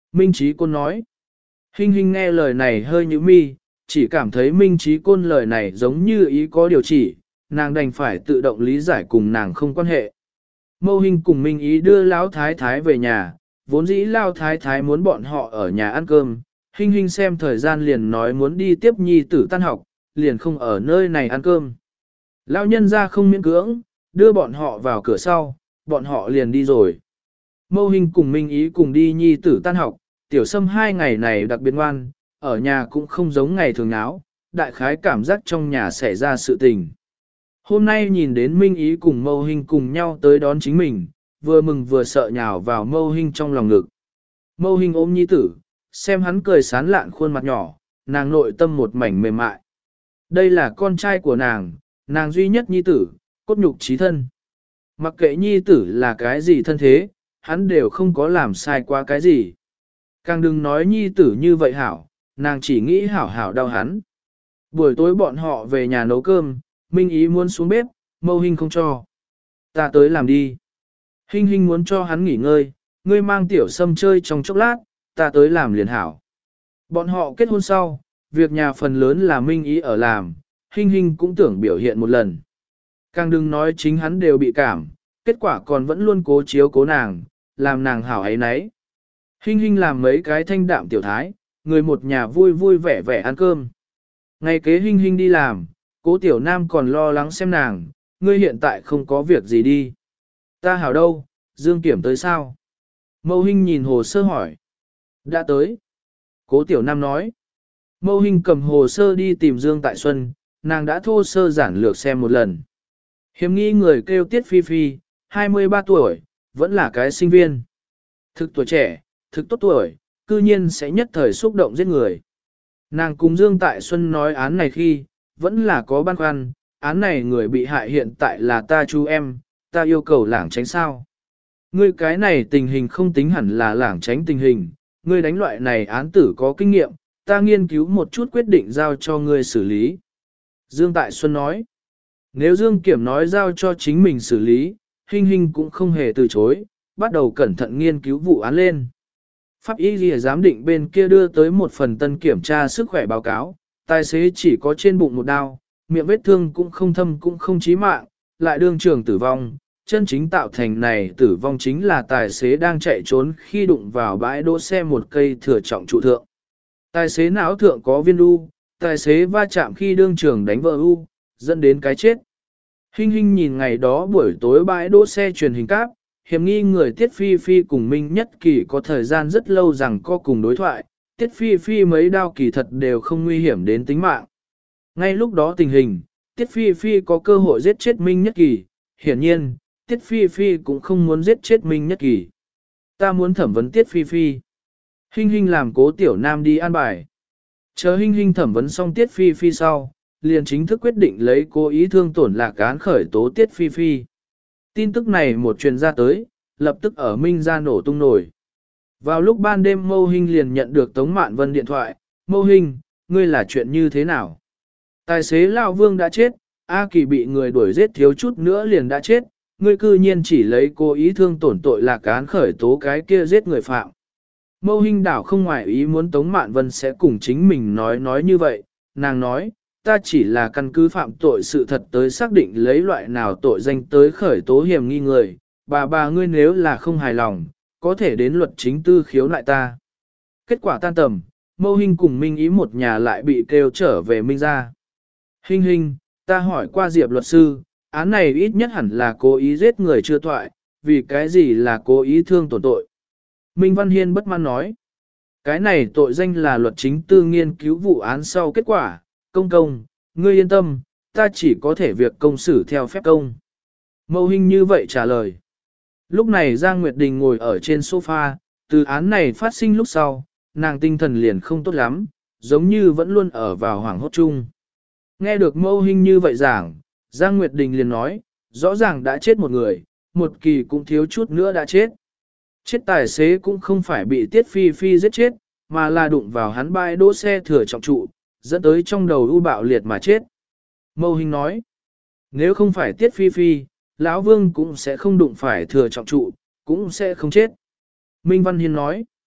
Minh Trí Côn nói. Hinh Hinh nghe lời này hơi nhíu mi, chỉ cảm thấy Minh Trí Côn lời này giống như ý có điều chỉ, nàng đành phải tự động lý giải cùng nàng không quan hệ. Mâu Hinh cùng Minh Ý đưa Lão Thái Thái về nhà, vốn dĩ Lão Thái Thái muốn bọn họ ở nhà ăn cơm, Hinh Hinh xem thời gian liền nói muốn đi tiếp nhi tử tan học, liền không ở nơi này ăn cơm. Lão nhân ra không miễn cưỡng, đưa bọn họ vào cửa sau, bọn họ liền đi rồi. Mâu Hinh cùng Minh Ý cùng đi nhi tử tan học, Tiểu Sâm hai ngày này đặc biệt ngoan, ở nhà cũng không giống ngày thường náo, đại khái cảm giác trong nhà xảy ra sự tình. Hôm nay nhìn đến Minh Ý cùng Mâu Hinh cùng nhau tới đón chính mình, vừa mừng vừa sợ nhào vào Mâu Hinh trong lòng ngực. Mâu Hinh ôm nhi tử, xem hắn cười sán lạn khuôn mặt nhỏ, nàng nội tâm một mảnh mềm mại. Đây là con trai của nàng, nàng duy nhất nhi tử, cốt nhục chí thân. Mặc kệ nhi tử là cái gì thân thế, hắn đều không có làm sai qua cái gì. Càng đừng nói nhi tử như vậy hảo, nàng chỉ nghĩ hảo hảo đau hắn. Buổi tối bọn họ về nhà nấu cơm, Minh Ý muốn xuống bếp, Mâu Hinh không cho. Ta tới làm đi. Hinh Hinh muốn cho hắn nghỉ ngơi, ngươi mang Tiểu Sâm chơi trong chốc lát, ta tới làm liền hảo. Bọn họ kết hôn sau, việc nhà phần lớn là Minh Ý ở làm, Hinh Hinh cũng tưởng biểu hiện một lần. Càng đừng nói chính hắn đều bị cảm, kết quả còn vẫn luôn cố chiếu cố nàng, làm nàng hảo ấy nấy. Hinh Hinh làm mấy cái thanh đạm tiểu thái, người một nhà vui vui vẻ vẻ ăn cơm. Ngày kế Hinh Hinh đi làm, Cố Tiểu Nam còn lo lắng xem nàng, ngươi hiện tại không có việc gì đi. Ta hảo đâu, Dương Kiểm tới sao? Mâu Hinh nhìn hồ sơ hỏi. Đã tới. Cố Tiểu Nam nói. Mâu Hinh cầm hồ sơ đi tìm Dương Tại Xuân, nàng đã thô sơ giản lược xem một lần. Hiếm nghi người kêu Tiết Phi Phi, hai mươi ba tuổi, vẫn là cái sinh viên. Thực tuổi trẻ, thực tốt tuổi, cư nhiên sẽ nhất thời xúc động giết người. Nàng cùng Dương Tại Xuân nói án này khi, vẫn là có băn khoăn, án này người bị hại hiện tại là ta chú em, ta yêu cầu lảng tránh sao. Ngươi cái này tình hình không tính hẳn là lảng tránh tình hình, ngươi đánh loại này án tử có kinh nghiệm, ta nghiên cứu một chút quyết định giao cho ngươi xử lý. Dương Tại Xuân nói, nếu Dương Kiểm nói giao cho chính mình xử lý, Hinh Hinh cũng không hề từ chối, bắt đầu cẩn thận nghiên cứu vụ án lên. Pháp y lìa giám định bên kia đưa tới một phần tân kiểm tra sức khỏe báo cáo, tài xế chỉ có trên bụng một đao, miệng vết thương cũng không thâm cũng không chí mạng, lại đương trường tử vong. Chân chính tạo thành này tử vong chính là tài xế đang chạy trốn khi đụng vào bãi đỗ xe một cây thừa trọng trụ thượng. Tài xế não thượng có viên u, tài xế va chạm khi đương trường đánh vỡ u, dẫn đến cái chết. Hinh Hinh nhìn ngày đó buổi tối bãi đỗ xe truyền hình cáp, hiểm nghi người Tiết Phi Phi cùng Minh Nhất Kỳ có thời gian rất lâu rằng có cùng đối thoại, Tiết Phi Phi mấy đao kỳ thật đều không nguy hiểm đến tính mạng. Ngay lúc đó tình hình, Tiết Phi Phi có cơ hội giết chết Minh Nhất Kỳ, hiển nhiên, Tiết Phi Phi cũng không muốn giết chết Minh Nhất Kỳ. Ta muốn thẩm vấn Tiết Phi Phi. Hinh Hinh làm Cố Tiểu Nam đi an bài. Chờ Hinh Hinh thẩm vấn xong Tiết Phi Phi sau, liền chính thức quyết định lấy cố ý thương tổn Lạc án khởi tố Tiết Phi Phi. Tin tức này một truyền ra tới, lập tức ở Minh ra nổ tung nổi. Vào lúc ban đêm Mâu Hinh liền nhận được Tống Mạn Vân điện thoại, Mâu Hinh, ngươi là chuyện như thế nào? Tài xế Lão Vương đã chết, A Kỳ bị người đuổi giết thiếu chút nữa liền đã chết, ngươi cư nhiên chỉ lấy cố ý thương tổn tội Lạc án khởi tố cái kia giết người phạm. Mâu Hinh đảo không ngoài ý muốn Tống Mạn Vân sẽ cùng chính mình nói nói như vậy, nàng nói, ta chỉ là căn cứ phạm tội sự thật tới xác định lấy loại nào tội danh tới khởi tố hiểm nghi người, bà bà ngươi nếu là không hài lòng, có thể đến luật chính tư khiếu nại ta. Kết quả tan tầm, Mâu Hinh cùng Minh Ý một nhà lại bị kêu trở về Minh ra. Hinh Hinh, ta hỏi qua Diệp luật sư, án này ít nhất hẳn là cố ý giết người chưa thoại, vì cái gì là cố ý thương tổn tội. Minh Văn Hiên bất mãn nói, cái này tội danh là luật chính tư nghiên cứu vụ án sau kết quả, công công, ngươi yên tâm, ta chỉ có thể việc công xử theo phép công. Mâu Hinh như vậy trả lời. Lúc này Giang Nguyệt Đình ngồi ở trên sofa, từ án này phát sinh lúc sau, nàng tinh thần liền không tốt lắm, giống như vẫn luôn ở vào hoảng hốt chung. Nghe được Mâu Hinh như vậy giảng, Giang Nguyệt Đình liền nói, rõ ràng đã chết một người, một kỳ cũng thiếu chút nữa đã chết. Chết tài xế cũng không phải bị Tiết Phi Phi giết chết, mà là đụng vào hắn bãi đỗ xe thừa trọng trụ, dẫn tới trong đầu u bạo liệt mà chết. Mâu Hinh nói, nếu không phải Tiết Phi Phi, Lão Vương cũng sẽ không đụng phải thừa trọng trụ, cũng sẽ không chết. Minh Văn Hiên nói,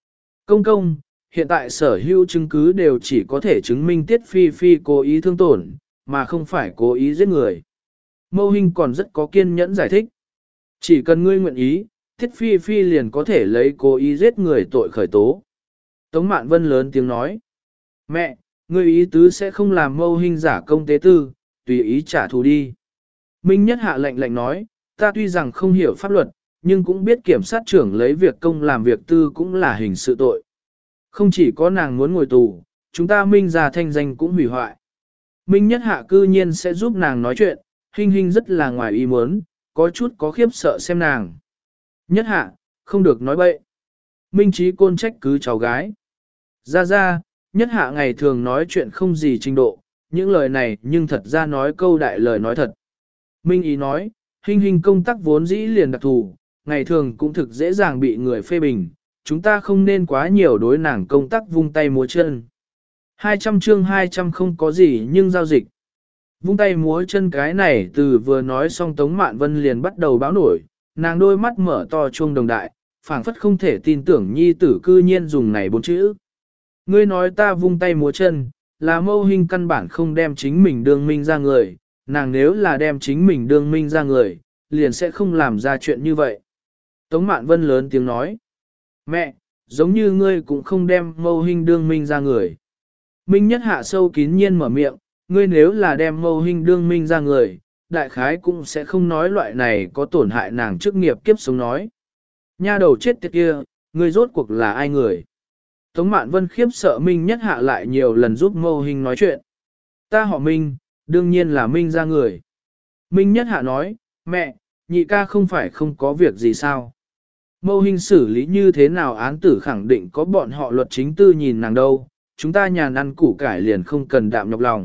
Công công, hiện tại sở hữu chứng cứ đều chỉ có thể chứng minh Tiết Phi Phi cố ý thương tổn, mà không phải cố ý giết người. Mâu Hinh còn rất có kiên nhẫn giải thích. Chỉ cần ngươi nguyện ý, Tiết Phi Phi liền có thể lấy cố ý giết người tội khởi tố. Tống Mạn Vân lớn tiếng nói. Mẹ, ngươi ý tứ sẽ không làm Mâu Hinh giả công tế tư, tùy ý trả thù đi. Minh Nhất hạ lệnh lệnh nói, ta tuy rằng không hiểu pháp luật, nhưng cũng biết kiểm sát trưởng lấy việc công làm việc tư cũng là hình sự tội. Không chỉ có nàng muốn ngồi tù, chúng ta Minh gia thanh danh cũng hủy hoại. Minh Nhất hạ cư nhiên sẽ giúp nàng nói chuyện, Hinh Hinh rất là ngoài ý muốn, có chút có khiếp sợ xem nàng. Nhất hạ, không được nói bậy. Minh Trí Côn trách cứ cháu gái. Ra ra, Nhất hạ ngày thường nói chuyện không gì trình độ, những lời này nhưng thật ra nói câu đại lời nói thật. Minh Ý nói, Hinh Hinh công tác vốn dĩ liền đặc thù, ngày thường cũng thực dễ dàng bị người phê bình, chúng ta không nên quá nhiều đối nàng công tác vung tay múa chân. hai trăm chương hai trăm không có gì nhưng giao dịch. Vung tay múa chân cái này từ vừa nói xong Tống Mạn Vân liền bắt đầu báo nổi, nàng đôi mắt mở to chuông đồng đại, phảng phất không thể tin tưởng nhi tử cư nhiên dùng này bốn chữ. Ngươi nói ta vung tay múa chân, là Mâu Hinh căn bản không đem chính mình đương minh ra người, nàng nếu là đem chính mình đương minh ra người, liền sẽ không làm ra chuyện như vậy. Tống Mạn Vân lớn tiếng nói, mẹ, giống như ngươi cũng không đem Mâu Hinh đương minh ra người. Minh Nhất hạ sâu kín nhiên mở miệng, ngươi nếu là đem Mâu Hinh đương minh ra người, đại khái cũng sẽ không nói loại này có tổn hại nàng chức nghiệp kiếp sống nói. Nha đầu chết tiệt kia, ngươi rốt cuộc là ai người? Tống Mạn Vân khiếp sợ Minh Nhất hạ lại nhiều lần giúp Mâu Hinh nói chuyện. Ta họ Minh, đương nhiên là Minh ra người. Minh Nhất hạ nói, mẹ, nhị ca không phải không có việc gì sao? Mâu Hinh xử lý như thế nào án tử khẳng định có bọn họ luật chính tư nhìn nàng đâu, chúng ta nhàn ăn củ cải liền không cần đạm nhọc lòng.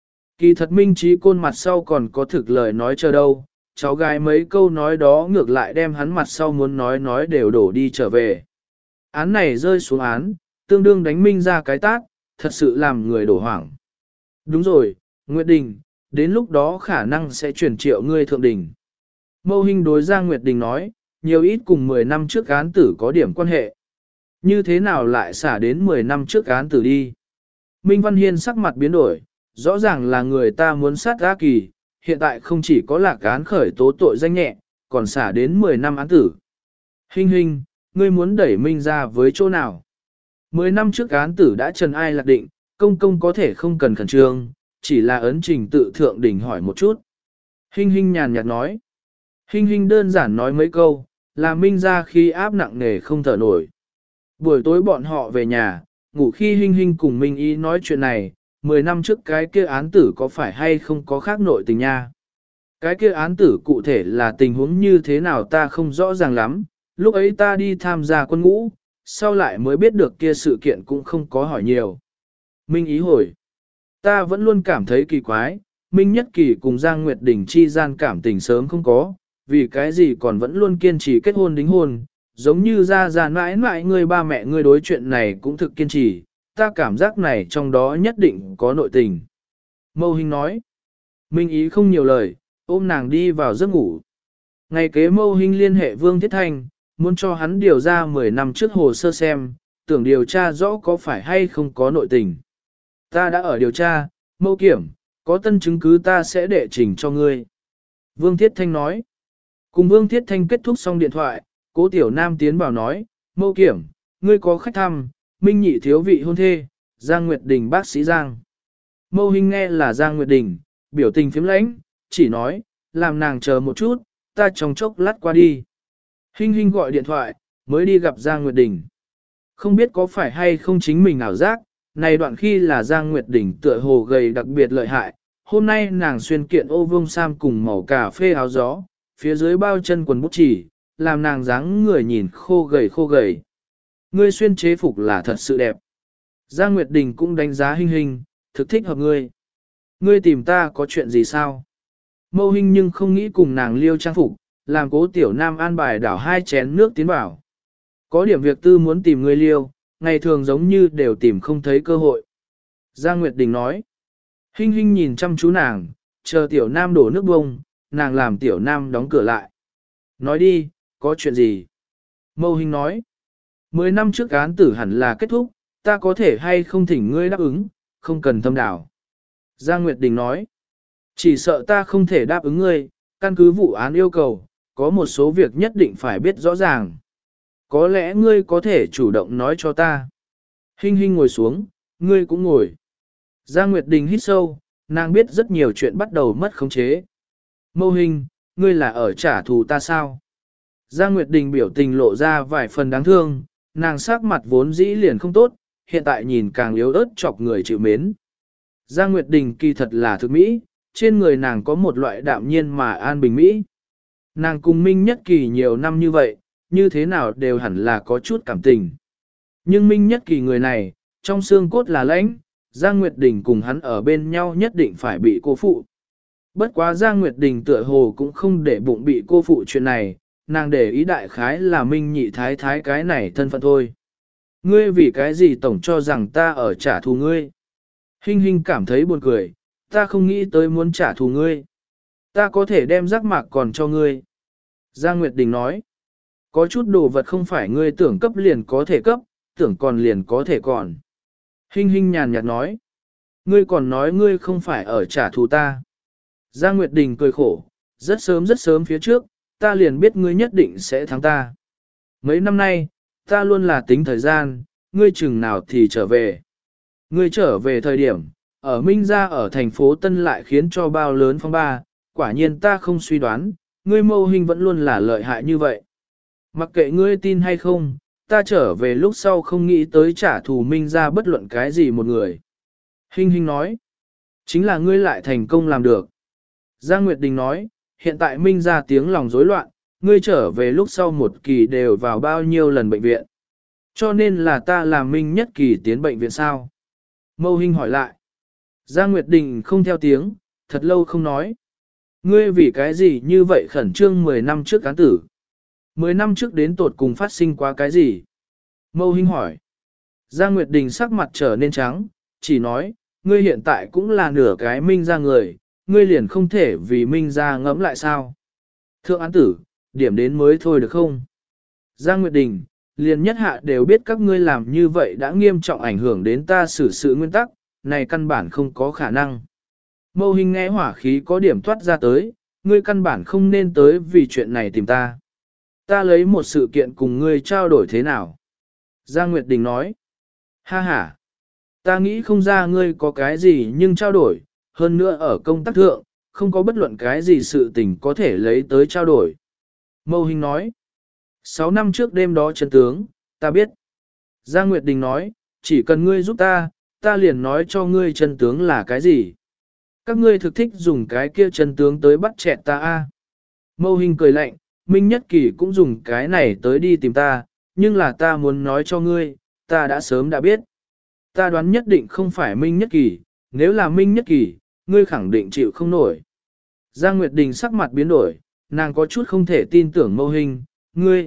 Kỳ thật Minh Trí Côn mặt sau còn có thực lời nói chờ đâu, cháu gái mấy câu nói đó ngược lại đem hắn mặt sau muốn nói nói đều đổ đi trở về. Án này rơi xuống án, tương đương đánh Minh ra cái tát, thật sự làm người đổ hoảng. Đúng rồi, Nguyệt Đình, đến lúc đó khả năng sẽ chuyển triệu ngươi thượng đình. Mâu Hinh đối Giang Nguyệt Đình nói, nhiều ít cùng mười năm trước án tử có điểm quan hệ. Như thế nào lại xả đến mười năm trước án tử đi? Minh Văn Hiên sắc mặt biến đổi, rõ ràng là người ta muốn sát A Kỳ, hiện tại không chỉ có lạc án khởi tố tội danh nhẹ, còn xả đến mười năm án tử. Hinh Hinh, ngươi muốn đẩy Minh ra với chỗ nào? Mười năm trước án tử đã trần ai lạc định, công công có thể không cần khẩn trương, chỉ là ấn trình tự thượng đỉnh hỏi một chút. Hinh Hinh nhàn nhạt nói. Hinh Hinh đơn giản nói mấy câu, là Minh ra khi áp nặng nề không thở nổi. Buổi tối bọn họ về nhà, ngủ khi Hinh Hinh cùng Minh Ý nói chuyện này, mười năm trước cái kia án tử có phải hay không có khác nội tình nha. Cái kia án tử cụ thể là tình huống như thế nào ta không rõ ràng lắm, lúc ấy ta đi tham gia quân ngũ, sau lại mới biết được kia sự kiện cũng không có hỏi nhiều. Minh Ý hồi, ta vẫn luôn cảm thấy kỳ quái, Minh Nhất Kỳ cùng Giang Nguyệt Đình chi gian cảm tình sớm không có, vì cái gì còn vẫn luôn kiên trì kết hôn đính hôn, giống như ra ra mãi mãi người ba mẹ người đối chuyện này cũng thực kiên trì, ta cảm giác này trong đó nhất định có nội tình. Mâu Hinh nói, Minh Ý không nhiều lời, ôm nàng đi vào giấc ngủ. Ngày kế Mâu Hinh liên hệ Vương Thiết Thanh, muốn cho hắn điều ra mười năm trước hồ sơ xem, tưởng điều tra rõ có phải hay không có nội tình. Ta đã ở điều tra, Mâu Kiểm, có tân chứng cứ ta sẽ đệ trình cho ngươi. Vương Thiết Thanh nói, cùng Vương Thiết Thanh kết thúc xong điện thoại, Cố Tiểu Nam tiến vào nói, Mâu Kiểm, ngươi có khách thăm, Minh Nhị thiếu vị hôn thê, Giang Nguyệt Đình bác sĩ Giang. Mâu Hinh nghe là Giang Nguyệt Đình, biểu tình phím lãnh, chỉ nói, làm nàng chờ một chút, ta trong chốc lát qua đi. Hinh Hinh gọi điện thoại, mới đi gặp Giang Nguyệt Đình. Không biết có phải hay không chính mình ảo giác, này đoạn khi là Giang Nguyệt Đình tựa hồ gầy đặc biệt lợi hại, hôm nay nàng xuyên kiện ô vương sam cùng màu cà phê áo gió, phía dưới bao chân quần bút chỉ, làm nàng dáng người nhìn khô gầy khô gầy. Ngươi xuyên chế phục là thật sự đẹp. Giang Nguyệt Đình cũng đánh giá Hinh Hinh, thực thích hợp ngươi. Ngươi tìm ta có chuyện gì sao? Mâu Hinh nhưng không nghĩ cùng nàng liêu trang phục, làm Cố Tiểu Nam an bài đảo hai chén nước tiến vào. Có điểm việc tư muốn tìm ngươi liêu, ngày thường giống như đều tìm không thấy cơ hội. Giang Nguyệt Đình nói. Hinh Hinh nhìn chăm chú nàng, chờ Tiểu Nam đổ nước bông, nàng làm Tiểu Nam đóng cửa lại. Nói đi, có chuyện gì? Mâu Hinh nói. Mười năm trước án tử hẳn là kết thúc, ta có thể hay không thỉnh ngươi đáp ứng, không cần thâm đảo. Giang Nguyệt Đình nói, chỉ sợ ta không thể đáp ứng ngươi, căn cứ vụ án yêu cầu, có một số việc nhất định phải biết rõ ràng. Có lẽ ngươi có thể chủ động nói cho ta. Hinh Hinh ngồi xuống, ngươi cũng ngồi. Giang Nguyệt Đình hít sâu, nàng biết rất nhiều chuyện bắt đầu mất khống chế. Mâu Hinh, ngươi là ở trả thù ta sao? Giang Nguyệt Đình biểu tình lộ ra vài phần đáng thương, nàng sắc mặt vốn dĩ liền không tốt, hiện tại nhìn càng yếu ớt chọc người chịu mến. Giang Nguyệt Đình kỳ thật là thực mỹ, trên người nàng có một loại đạm nhiên mà an bình mỹ. Nàng cùng Minh Nhất Kỳ nhiều năm như vậy, như thế nào đều hẳn là có chút cảm tình. Nhưng Minh Nhất Kỳ người này, trong xương cốt là lãnh, Giang Nguyệt Đình cùng hắn ở bên nhau nhất định phải bị cô phụ. Bất quá Giang Nguyệt Đình tựa hồ cũng không để bụng bị cô phụ chuyện này, nàng để ý đại khái là Minh nhị thái thái cái này thân phận thôi. Ngươi vì cái gì tổng cho rằng ta ở trả thù ngươi? Hinh Hinh cảm thấy buồn cười, ta không nghĩ tới muốn trả thù ngươi. Ta có thể đem rắc mạc còn cho ngươi. Giang Nguyệt Đình nói, có chút đồ vật không phải ngươi tưởng cấp liền có thể cấp, tưởng còn liền có thể còn. Hinh Hinh nhàn nhạt nói, ngươi còn nói ngươi không phải ở trả thù ta. Giang Nguyệt Đình cười khổ, rất sớm rất sớm phía trước, ta liền biết ngươi nhất định sẽ thắng ta. Mấy năm nay, ta luôn là tính thời gian, ngươi chừng nào thì trở về. Ngươi trở về thời điểm, ở Minh Gia ở thành phố Tân lại khiến cho bao lớn phong ba, quả nhiên ta không suy đoán, ngươi Mâu Hinh vẫn luôn là lợi hại như vậy. Mặc kệ ngươi tin hay không, ta trở về lúc sau không nghĩ tới trả thù Minh Gia bất luận cái gì một người. Hinh Hinh nói, chính là ngươi lại thành công làm được. Giang Nguyệt Đình nói, hiện tại Minh Gia tiếng lòng rối loạn, ngươi trở về lúc sau một kỳ đều vào bao nhiêu lần bệnh viện. Cho nên là ta làm Minh Nhất Kỳ tiến bệnh viện sao? Mâu Hinh hỏi lại. Giang Nguyệt Đình không theo tiếng, thật lâu không nói. Ngươi vì cái gì như vậy khẩn trương mười năm trước án tử? mười năm trước đến tột cùng phát sinh qua cái gì? Mâu Hinh hỏi. Giang Nguyệt Đình sắc mặt trở nên trắng, chỉ nói, ngươi hiện tại cũng là nửa cái Minh Gia người, ngươi liền không thể vì Minh Gia ngẫm lại sao? Thượng án tử, điểm đến mới thôi được không? Giang Nguyệt Đình, liền nhất hạ đều biết các ngươi làm như vậy đã nghiêm trọng ảnh hưởng đến ta xử sự nguyên tắc, này căn bản không có khả năng. Mâu Hinh nghe hỏa khí có điểm thoát ra tới, ngươi căn bản không nên tới vì chuyện này tìm ta. Ta lấy một sự kiện cùng ngươi trao đổi thế nào? Giang Nguyệt Đình nói, ha ha, ta nghĩ không ra ngươi có cái gì nhưng trao đổi, hơn nữa ở công tác thượng, không có bất luận cái gì sự tình có thể lấy tới trao đổi. Mâu Hinh nói, sáu năm trước đêm đó chân tướng, ta biết. Giang Nguyệt Đình nói, chỉ cần ngươi giúp ta, ta liền nói cho ngươi chân tướng là cái gì. Các ngươi thực thích dùng cái kia chân tướng tới bắt chẹt ta a. Mâu Hinh cười lạnh, Minh Nhất Kỳ cũng dùng cái này tới đi tìm ta, nhưng là ta muốn nói cho ngươi, ta đã sớm đã biết. Ta đoán nhất định không phải Minh Nhất Kỳ, nếu là Minh Nhất Kỳ, ngươi khẳng định chịu không nổi. Giang Nguyệt Đình sắc mặt biến đổi, nàng có chút không thể tin tưởng Mâu Hinh, ngươi,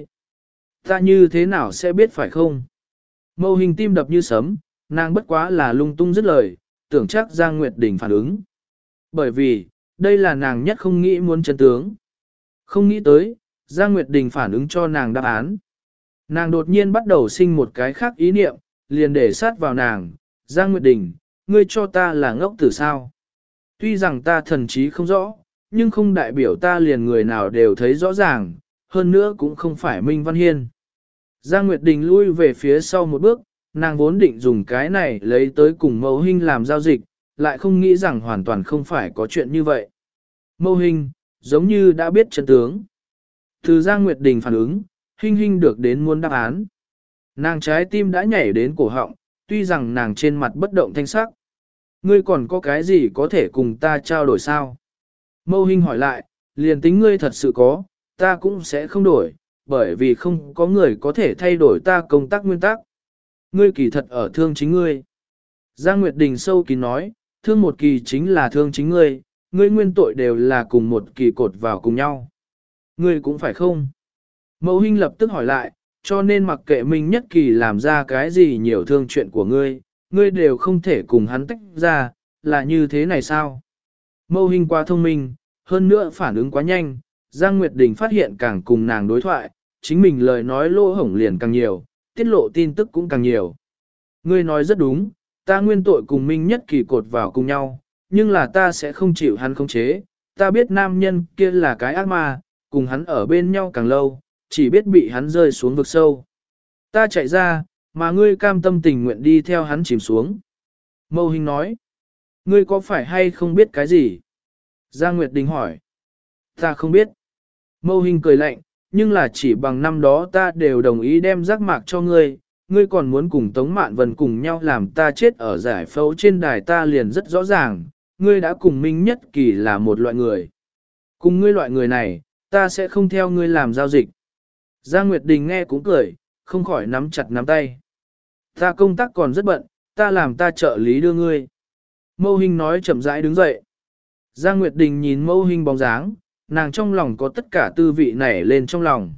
ta như thế nào sẽ biết phải không? Mâu Hinh tim đập như sấm, nàng bất quá là lung tung dứt lời, tưởng chắc Giang Nguyệt Đình phản ứng. Bởi vì, đây là nàng nhất không nghĩ muốn chân tướng. Không nghĩ tới, Giang Nguyệt Đình phản ứng cho nàng đáp án. Nàng đột nhiên bắt đầu sinh một cái khác ý niệm, liền để sát vào nàng, Giang Nguyệt Đình, ngươi cho ta là ngốc tử sao? Tuy rằng ta thần trí không rõ, nhưng không đại biểu ta liền người nào đều thấy rõ ràng, hơn nữa cũng không phải Minh Văn Hiên. Giang Nguyệt Đình lui về phía sau một bước, nàng vốn định dùng cái này lấy tới cùng Mâu Hinh làm giao dịch, lại không nghĩ rằng hoàn toàn không phải có chuyện như vậy. Mâu Hinh, giống như đã biết chân tướng. Từ Giang Nguyệt Đình phản ứng, Hinh Hinh được đến muôn đáp án. Nàng trái tim đã nhảy đến cổ họng, tuy rằng nàng trên mặt bất động thanh sắc. Ngươi còn có cái gì có thể cùng ta trao đổi sao? Mâu Hinh hỏi lại, liền tính ngươi thật sự có, ta cũng sẽ không đổi, bởi vì không có người có thể thay đổi ta công tác nguyên tắc. Ngươi kỳ thật ở thương chính ngươi. Giang Nguyệt Đình sâu kín nói, thương một kỳ chính là thương chính ngươi, ngươi nguyên tội đều là cùng một kỳ cột vào cùng nhau. Ngươi cũng phải không? Mâu Hinh lập tức hỏi lại, cho nên mặc kệ Minh Nhất Kỳ làm ra cái gì nhiều thương chuyện của ngươi, ngươi đều không thể cùng hắn tách ra, là như thế này sao? Mâu Hinh quá thông minh, hơn nữa phản ứng quá nhanh, Giang Nguyệt Đình phát hiện càng cùng nàng đối thoại, chính mình lời nói lỗ hổng liền càng nhiều, tiết lộ tin tức cũng càng nhiều. Ngươi nói rất đúng, ta nguyên tội cùng Minh Nhất Kỳ cột vào cùng nhau, nhưng là ta sẽ không chịu hắn khống chế, ta biết nam nhân kia là cái ác ma, cùng hắn ở bên nhau càng lâu, chỉ biết bị hắn rơi xuống vực sâu. Ta chạy ra, mà ngươi cam tâm tình nguyện đi theo hắn chìm xuống. Mâu Hình nói, ngươi có phải hay không biết cái gì? Giang Nguyệt Đình hỏi, ta không biết. Mâu Hình cười lạnh, nhưng là chỉ bằng năm đó ta đều đồng ý đem giác mạc cho ngươi, ngươi còn muốn cùng Tống Mạn Vân cùng nhau làm ta chết ở giải phẫu trên đài ta liền rất rõ ràng, ngươi đã cùng Minh Nhất Kỳ là một loại người. Cùng ngươi loại người này, ta sẽ không theo ngươi làm giao dịch. Giang Nguyệt Đình nghe cũng cười, không khỏi nắm chặt nắm tay. Ta công tác còn rất bận, ta làm ta trợ lý đưa ngươi. Mâu Hình nói chậm rãi đứng dậy. Giang Nguyệt Đình nhìn Mâu Hình bóng dáng, nàng trong lòng có tất cả tư vị nảy lên trong lòng.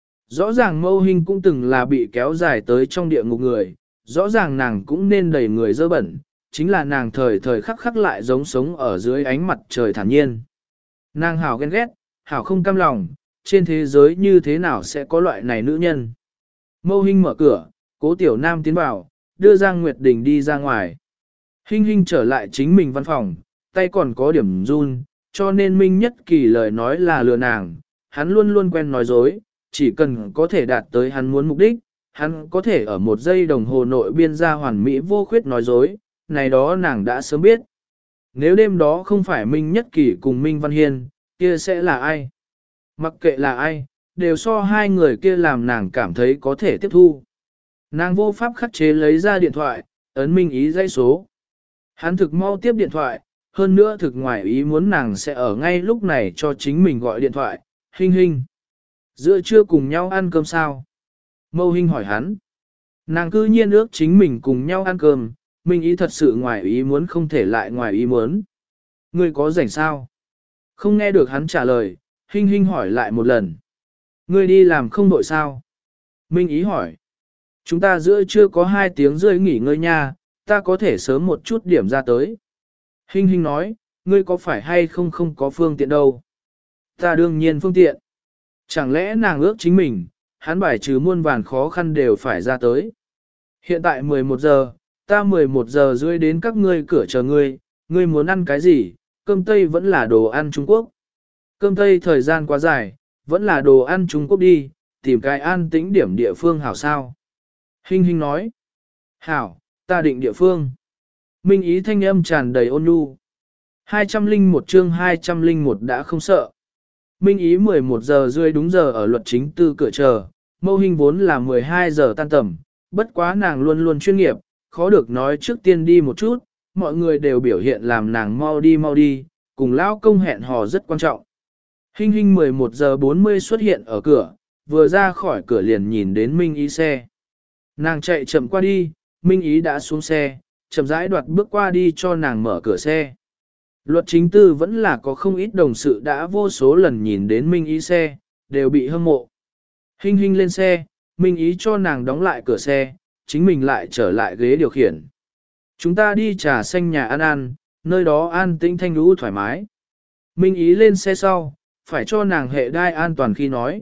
Rõ ràng Mâu Hình cũng từng là bị kéo dài tới trong địa ngục người, rõ ràng nàng cũng nên đầy người dơ bẩn, chính là nàng thời thời khắc khắc lại giống sống ở dưới ánh mặt trời thản nhiên. Nàng hảo ghen ghét, hảo không cam lòng, trên thế giới như thế nào sẽ có loại này nữ nhân. Mâu Hinh mở cửa, Cố Tiểu Nam tiến vào, đưa Giang Nguyệt Đình đi ra ngoài. Hinh Hinh trở lại chính mình văn phòng, tay còn có điểm run, cho nên Minh Nhất Kỳ lời nói là lừa nàng, hắn luôn luôn quen nói dối, chỉ cần có thể đạt tới hắn muốn mục đích, hắn có thể ở một giây đồng hồ nội biên ra hoàn mỹ vô khuyết nói dối, này đó nàng đã sớm biết. Nếu đêm đó không phải Minh Nhất Kỳ cùng Minh Văn Hiên, kia sẽ là ai? Mặc kệ là ai, đều so hai người kia làm nàng cảm thấy có thể tiếp thu. Nàng vô pháp khắc chế lấy ra điện thoại, ấn Minh Ý dây số. Hắn thực mau tiếp điện thoại, hơn nữa thực ngoài ý muốn nàng sẽ ở ngay lúc này cho chính mình gọi điện thoại. Hinh Hinh, giữa trưa cùng nhau ăn cơm sao? Mâu Hinh hỏi hắn. Nàng cư nhiên ước chính mình cùng nhau ăn cơm, Minh Ý thật sự ngoài ý muốn không thể lại ngoài ý muốn. Ngươi có rảnh sao? Không nghe được hắn trả lời, Hinh Hinh hỏi lại một lần. Ngươi đi làm không đội sao? Minh Ý hỏi. Chúng ta giữa trưa có hai tiếng rơi nghỉ ngơi nha, ta có thể sớm một chút điểm ra tới. Hinh Hinh nói, ngươi có phải hay không không có phương tiện đâu? Ta đương nhiên phương tiện. Chẳng lẽ nàng ước chính mình, hắn bài trừ muôn vàn khó khăn đều phải ra tới. Hiện tại mười một giờ, ta mười một giờ rưỡi đến các ngươi cửa chờ ngươi, ngươi muốn ăn cái gì, cơm Tây vẫn là đồ ăn Trung Quốc. Cơm Tây thời gian quá dài, vẫn là đồ ăn Trung Quốc đi, tìm cái an tĩnh điểm địa phương hảo sao. Hinh Hinh nói, hảo, ta định địa phương. Minh Ý thanh âm tràn đầy ôn nhu. hai trăm lẻ một chương hai trăm lẻ một đã không sợ. Minh Ý mười một giờ rưỡi đúng giờ ở luật chính tư cửa chờ, Mâu Hinh vốn là mười hai giờ tan tầm, bất quá nàng luôn luôn chuyên nghiệp, khó được nói trước tiên đi một chút, mọi người đều biểu hiện làm nàng mau đi mau đi, cùng lão công hẹn hò rất quan trọng. Hinh Hinh mười một giờ bốn mươi xuất hiện ở cửa, vừa ra khỏi cửa liền nhìn đến Minh Ý xe. Nàng chạy chậm qua đi, Minh Ý đã xuống xe, chậm rãi đoạt bước qua đi cho nàng mở cửa xe. Luật chính tư vẫn là có không ít đồng sự đã vô số lần nhìn đến Minh Ý xe, đều bị hâm mộ. Hinh Hinh lên xe, Minh Ý cho nàng đóng lại cửa xe, chính mình lại trở lại ghế điều khiển. Chúng ta đi trà xanh nhà ăn ăn, nơi đó an tĩnh thanh lũ thoải mái. Minh Ý lên xe sau, phải cho nàng hệ đai an toàn khi nói.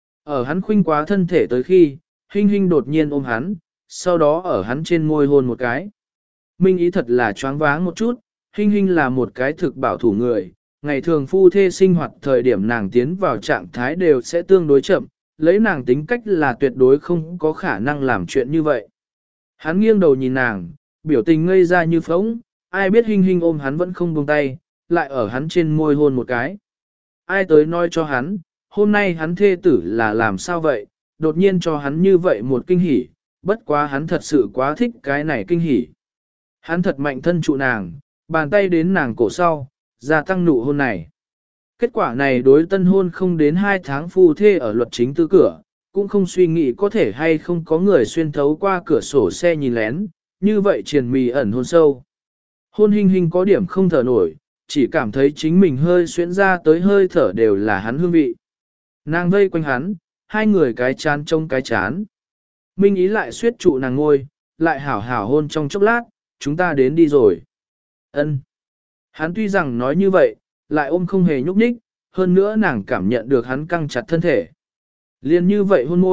Ở hắn khuynh quá thân thể tới khi, Hinh Hinh đột nhiên ôm hắn, sau đó ở hắn trên môi hôn một cái. Minh Ý thật là choáng váng một chút, Hinh Hinh là một cái thực bảo thủ người, ngày thường phu thê sinh hoạt thời điểm nàng tiến vào trạng thái đều sẽ tương đối chậm, lấy nàng tính cách là tuyệt đối không có khả năng làm chuyện như vậy. Hắn nghiêng đầu nhìn nàng, biểu tình ngây ra như phóng, ai biết Hinh Hinh ôm hắn vẫn không buông tay, lại ở hắn trên môi hôn một cái. Ai tới nói cho hắn, hôm nay hắn thê tử là làm sao vậy, đột nhiên cho hắn như vậy một kinh hỉ, bất quá hắn thật sự quá thích cái này kinh hỉ. Hắn thật mạnh thân trụ nàng, bàn tay đến nàng cổ sau, gia tăng nụ hôn này. Kết quả này đối tân hôn không đến hai tháng phu thê ở luật chính tư cửa, cũng không suy nghĩ có thể hay không có người xuyên thấu qua cửa sổ xe nhìn lén, như vậy triền mì ẩn hôn sâu. Hôn Hinh Hinh có điểm không thở nổi, chỉ cảm thấy chính mình hơi xuyến ra tới hơi thở đều là hắn hương vị. Nàng vây quanh hắn, hai người cái chán trông cái chán. Minh Ý lại suyết trụ nàng ngôi, lại hảo hảo hôn trong chốc lát, chúng ta đến đi rồi. Ân. Hắn tuy rằng nói như vậy, lại ôm không hề nhúc nhích, hơn nữa nàng cảm nhận được hắn căng chặt thân thể. Liên như vậy hôn môi,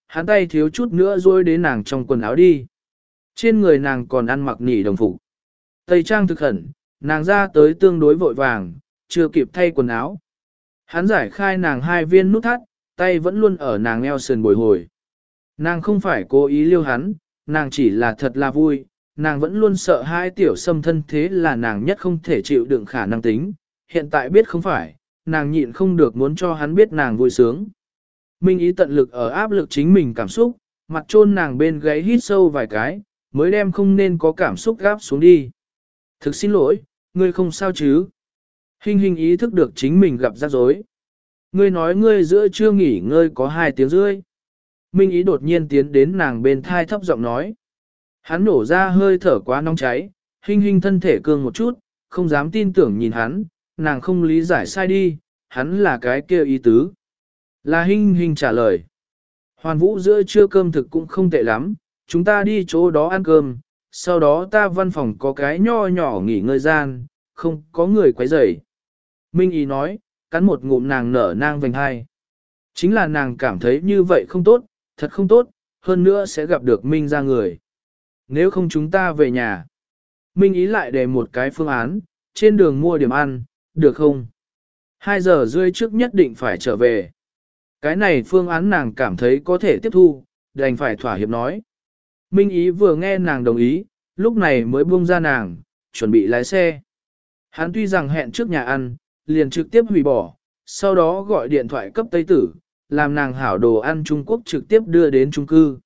hắn tay thiếu chút nữa rôi đến nàng trong quần áo đi. Trên người nàng còn ăn mặc nỉ đồng phục. Tây trang thực khẩn, nàng ra tới tương đối vội vàng, chưa kịp thay quần áo. Hắn giải khai nàng hai viên nút thắt, tay vẫn luôn ở nàng eo sườn bồi hồi. Nàng không phải cố ý liêu hắn, nàng chỉ là thật là vui, nàng vẫn luôn sợ hai tiểu xâm thân thế là nàng nhất không thể chịu đựng khả năng tính, hiện tại biết không phải, nàng nhịn không được muốn cho hắn biết nàng vui sướng. Minh Ý tận lực ở áp lực chính mình cảm xúc, mặt chôn nàng bên gáy hít sâu vài cái, mới đem không nên có cảm xúc gáp xuống đi. Thực xin lỗi, ngươi không sao chứ? Hình hình ý thức được chính mình gặp rắc rối. Ngươi nói ngươi giữa trưa nghỉ ngơi có hai tiếng rưỡi. Minh Ý đột nhiên tiến đến nàng bên thai thấp giọng nói. Hắn nổ ra hơi thở quá nóng cháy, hình hình thân thể cương một chút, không dám tin tưởng nhìn hắn, nàng không lý giải sai đi, hắn là cái kia ý tứ. Là hình hình trả lời. Hoàn Vũ giữa trưa cơm thực cũng không tệ lắm, chúng ta đi chỗ đó ăn cơm, sau đó ta văn phòng có cái nho nhỏ nghỉ ngơi gian, không có người quấy rầy. Minh Ý nói, cắn một ngụm nàng nở nang vành hai. Chính là nàng cảm thấy như vậy không tốt, thật không tốt, hơn nữa sẽ gặp được Minh ra người. Nếu không chúng ta về nhà. Minh Ý lại đề một cái phương án, trên đường mua điểm ăn, được không? Hai giờ rưỡi trước nhất định phải trở về. Cái này phương án nàng cảm thấy có thể tiếp thu, đành phải thỏa hiệp nói. Minh Ý vừa nghe nàng đồng ý, lúc này mới buông ra nàng, chuẩn bị lái xe. Hắn tuy rằng hẹn trước nhà ăn, liền trực tiếp hủy bỏ, sau đó gọi điện thoại cấp Tây Tử, làm nàng hảo đồ ăn Trung Quốc trực tiếp đưa đến chung cư.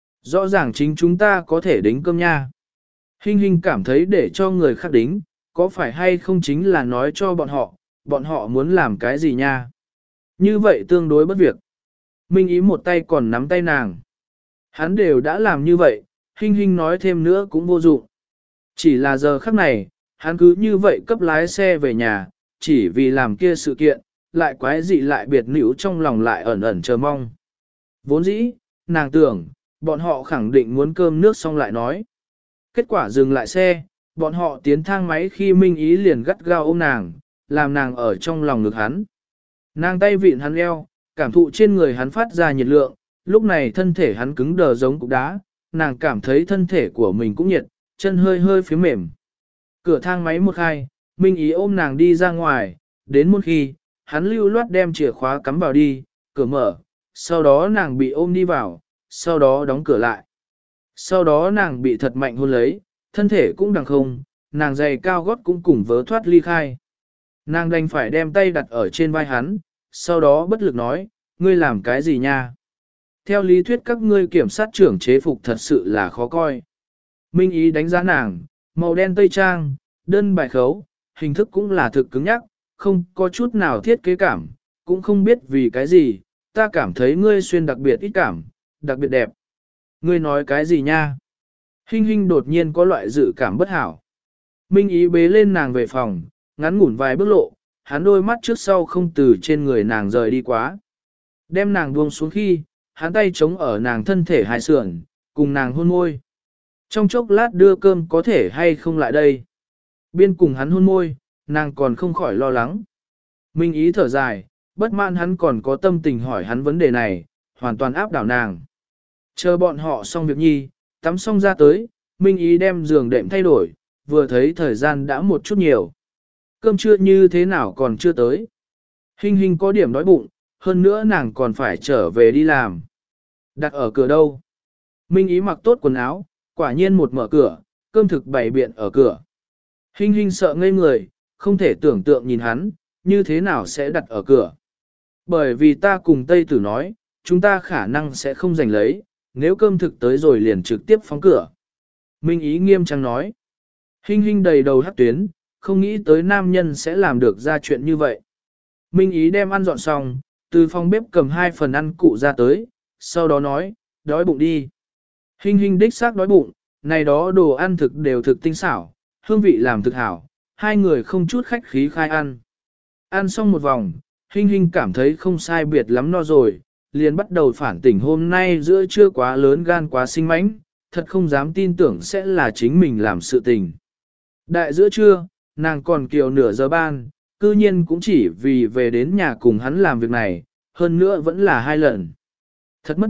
Rõ ràng chính chúng ta có thể đính cơm nha. Hình hình cảm thấy để cho người khác đính, có phải hay không chính là nói cho bọn họ, bọn họ muốn làm cái gì nha. Như vậy tương đối bất việc. Minh Ý một tay còn nắm tay nàng. Hắn đều đã làm như vậy, hình hình nói thêm nữa cũng vô dụng. Chỉ là giờ khắc này, hắn cứ như vậy cấp lái xe về nhà, chỉ vì làm kia sự kiện, lại quái dị lại biệt nữ trong lòng lại ẩn ẩn chờ mong. Vốn dĩ, nàng tưởng, bọn họ khẳng định muốn cơm nước xong lại nói. Kết quả dừng lại xe, bọn họ tiến thang máy khi Minh Ý liền gắt gao ôm nàng, làm nàng ở trong lòng ngực hắn. Nàng tay vịn hắn eo, cảm thụ trên người hắn phát ra nhiệt lượng, lúc này thân thể hắn cứng đờ giống cục đá, nàng cảm thấy thân thể của mình cũng nhiệt, chân hơi hơi phía mềm. Cửa thang máy một khai, Minh Ý ôm nàng đi ra ngoài, đến một khi, hắn lưu loát đem chìa khóa cắm vào đi, cửa mở, sau đó nàng bị ôm đi vào, sau đó đóng cửa lại. Sau đó nàng bị thật mạnh hôn lấy, thân thể cũng đằng không, nàng giày cao gót cũng cùng vớ thoát ly khai. Nàng đành phải đem tay đặt ở trên vai hắn, sau đó bất lực nói, ngươi làm cái gì nha? Theo lý thuyết các ngươi kiểm sát trưởng chế phục thật sự là khó coi. Minh Ý đánh giá nàng, màu đen tây trang, đơn bài khấu, hình thức cũng là thực cứng nhắc, không có chút nào thiết kế cảm, cũng không biết vì cái gì, ta cảm thấy ngươi xuyên đặc biệt ít cảm, đặc biệt đẹp. Ngươi nói cái gì nha? Hình hình đột nhiên có loại dự cảm bất hảo. Minh Ý bế lên nàng về phòng, ngắn ngủn vài bước lộ, hắn đôi mắt trước sau không từ trên người nàng rời đi quá. Đem nàng buông xuống khi, hắn tay chống ở nàng thân thể hai sườn, cùng nàng hôn môi. Trong chốc lát đưa cơm có thể hay không lại đây. Biên cùng hắn hôn môi, nàng còn không khỏi lo lắng. Minh Ý thở dài, bất mãn hắn còn có tâm tình hỏi hắn vấn đề này, hoàn toàn áp đảo nàng. Chờ bọn họ xong việc nhi, tắm xong ra tới, Minh Ý đem giường đệm thay đổi, vừa thấy thời gian đã một chút nhiều. Cơm trưa như thế nào còn chưa tới. Hình hình có điểm đói bụng, hơn nữa nàng còn phải trở về đi làm. Đặt ở cửa đâu? Minh Ý mặc tốt quần áo, quả nhiên một mở cửa, cơm thực bày biện ở cửa. Hình hình sợ ngây người, không thể tưởng tượng nhìn hắn, như thế nào sẽ đặt ở cửa. Bởi vì ta cùng Tây Tử nói, chúng ta khả năng sẽ không giành lấy, nếu cơm thực tới rồi liền trực tiếp phóng cửa. Minh Ý nghiêm trang nói. Hình hình đầy đầu hắc tuyến, không nghĩ tới nam nhân sẽ làm được ra chuyện như vậy. Minh Ý đem ăn dọn xong, từ phòng bếp cầm hai phần ăn cụ ra tới, sau đó nói, đói bụng đi. Hình hình đích xác đói bụng, này đó đồ ăn thực đều thực tinh xảo, hương vị làm thực hảo, hai người không chút khách khí khai ăn. Ăn xong một vòng, hình hình cảm thấy không sai biệt lắm no rồi, liền bắt đầu phản tỉnh hôm nay giữa trưa quá lớn gan quá sinh mãnh, thật không dám tin tưởng sẽ là chính mình làm sự tình. Đại giữa trưa, nàng còn kiều nửa giờ ban, cư nhiên cũng chỉ vì về đến nhà cùng hắn làm việc này, hơn nữa vẫn là hai lần. Thật mất mặt,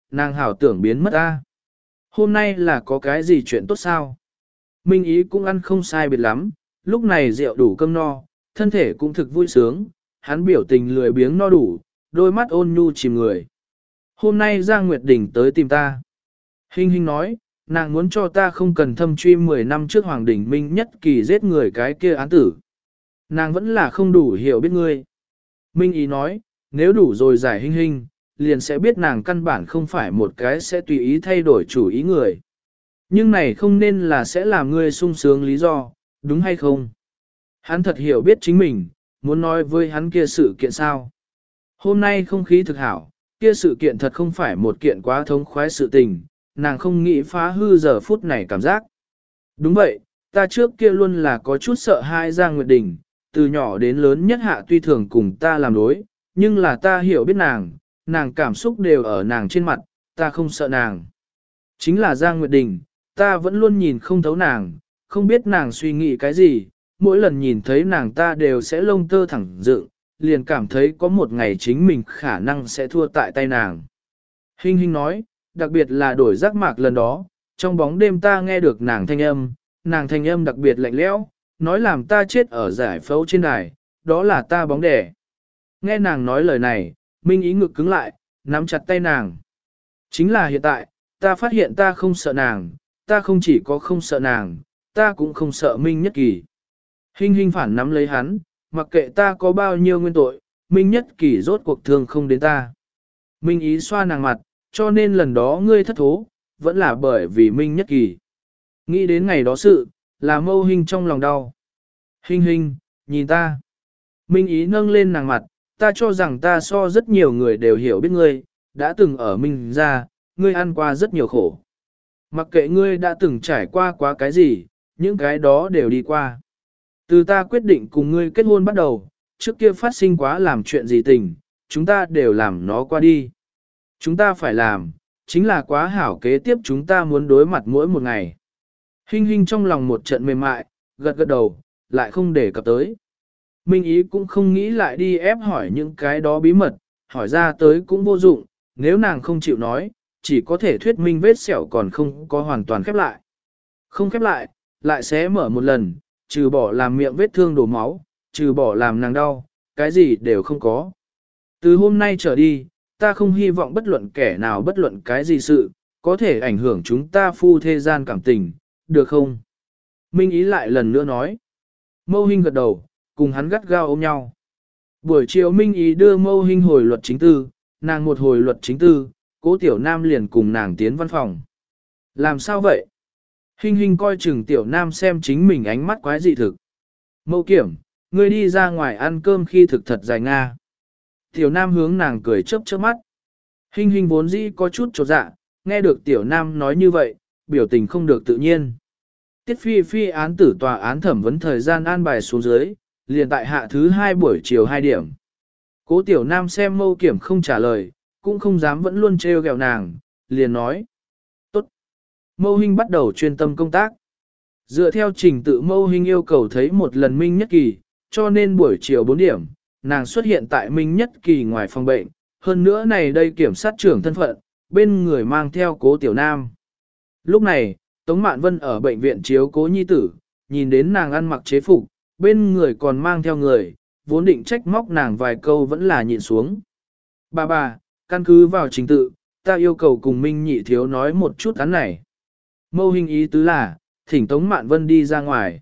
nàng hảo tưởng biến mất ta. Hôm nay là có cái gì chuyện tốt sao? Minh Ý cũng ăn không sai biệt lắm, lúc này rượu đủ cơm no, thân thể cũng thực vui sướng, hắn biểu tình lười biếng no đủ, đôi mắt ôn nhu chìm người. Hôm nay Giang Nguyệt Đình tới tìm ta. Hinh Hinh nói, nàng muốn cho ta không cần thâm truy mười năm trước Hoàng Đình Minh Nhất Kỳ giết người cái kia án tử. Nàng vẫn là không đủ hiểu biết ngươi. Minh Ý nói, nếu đủ rồi giải Hinh Hinh, liền sẽ biết nàng căn bản không phải một cái sẽ tùy ý thay đổi chủ ý người. Nhưng này không nên là sẽ làm ngươi sung sướng lý do, đúng hay không? Hắn thật hiểu biết chính mình, muốn nói với hắn kia sự kiện sao. Hôm nay không khí thực hảo, kia sự kiện thật không phải một kiện quá thống khoái sự tình, nàng không nghĩ phá hư giờ phút này cảm giác. Đúng vậy, ta trước kia luôn là có chút sợ hai Giang Nguyệt Đình, từ nhỏ đến lớn nhất hạ tuy thường cùng ta làm đối, nhưng là ta hiểu biết nàng, nàng cảm xúc đều ở nàng trên mặt, ta không sợ nàng. Chính là Giang Nguyệt Đình, ta vẫn luôn nhìn không thấu nàng, không biết nàng suy nghĩ cái gì, mỗi lần nhìn thấy nàng ta đều sẽ lông tơ thẳng dựng, liền cảm thấy có một ngày chính mình khả năng sẽ thua tại tay nàng. Hinh Hinh nói, đặc biệt là đổi giác mạc lần đó, trong bóng đêm ta nghe được nàng thanh âm, nàng thanh âm đặc biệt lạnh lẽo, nói làm ta chết ở giải phẫu trên đài, đó là ta bóng đẻ. Nghe nàng nói lời này, Minh Ý ngực cứng lại, nắm chặt tay nàng. Chính là hiện tại, ta phát hiện ta không sợ nàng, ta không chỉ có không sợ nàng, ta cũng không sợ Minh Nhất Kỳ. Hinh Hinh phản nắm lấy hắn, mặc kệ ta có bao nhiêu nguyên tội, Minh Nhất Kỳ rốt cuộc thương không đến ta. Minh Ý xoa nàng mặt, cho nên lần đó ngươi thất thố, vẫn là bởi vì Minh Nhất Kỳ. Nghĩ đến ngày đó sự, là Mâu Hinh trong lòng đau. Hinh Hinh, nhìn ta. Minh Ý nâng lên nàng mặt, ta cho rằng ta so rất nhiều người đều hiểu biết ngươi, đã từng ở Minh gia, ngươi ăn qua rất nhiều khổ. Mặc kệ ngươi đã từng trải qua quá cái gì, những cái đó đều đi qua. Từ ta quyết định cùng ngươi kết hôn bắt đầu, trước kia phát sinh quá làm chuyện gì tình, chúng ta đều làm nó qua đi. Chúng ta phải làm, chính là quá hảo kế tiếp chúng ta muốn đối mặt mỗi một ngày. Hinh Hinh trong lòng một trận mềm mại, gật gật đầu, lại không để cập tới. Minh Ý cũng không nghĩ lại đi ép hỏi những cái đó bí mật, hỏi ra tới cũng vô dụng, nếu nàng không chịu nói, chỉ có thể thuyết minh vết sẹo còn không có hoàn toàn khép lại. Không khép lại, lại sẽ mở một lần, trừ bỏ làm miệng vết thương đổ máu, trừ bỏ làm nàng đau, cái gì đều không có. Từ hôm nay trở đi, ta không hy vọng bất luận kẻ nào bất luận cái gì sự, có thể ảnh hưởng chúng ta phu thế gian cảm tình, được không? Minh Ý lại lần nữa nói. Mâu Hinh gật đầu, cùng hắn gắt gao ôm nhau. Buổi chiều Minh Ý đưa Mâu Hinh hồi luật chính tư, nàng một hồi luật chính tư, Cố Tiểu Nam liền cùng nàng tiến văn phòng. Làm sao vậy? Hinh Hinh coi chừng Tiểu Nam xem chính mình ánh mắt quái dị thực. Mâu Kiểm, ngươi đi ra ngoài ăn cơm khi thực thật dài Nga. Tiểu Nam hướng nàng cười chớp chớp mắt. Hinh Hinh vốn dĩ có chút chột dạ, nghe được Tiểu Nam nói như vậy, biểu tình không được tự nhiên. Tiết Phi Phi án tử tòa án thẩm vấn thời gian an bài xuống dưới, liền tại hạ thứ hai buổi chiều hai điểm. Cố Tiểu Nam xem Mâu Kiểm không trả lời, cũng không dám vẫn luôn trêu ghẹo nàng, liền nói. Tốt. Mâu Hinh bắt đầu chuyên tâm công tác. Dựa theo trình tự Mâu Hinh yêu cầu thấy một lần Minh Nhất Kỳ, cho nên buổi chiều bốn điểm, nàng xuất hiện tại Minh Nhất Kỳ ngoài phòng bệnh. Hơn nữa này đây kiểm sát trưởng thân phận, bên người mang theo Cố Tiểu Nam. Lúc này, Tống Mạn Vân ở bệnh viện chiếu cố nhi tử, nhìn đến nàng ăn mặc chế phục, bên người còn mang theo người, vốn định trách móc nàng vài câu vẫn là nhịn xuống. Bà bà, căn cứ vào trình tự, ta yêu cầu cùng Minh Nhị thiếu nói một chút án này. Mâu Hinh ý tứ là, thỉnh Tống Mạn Vân đi ra ngoài.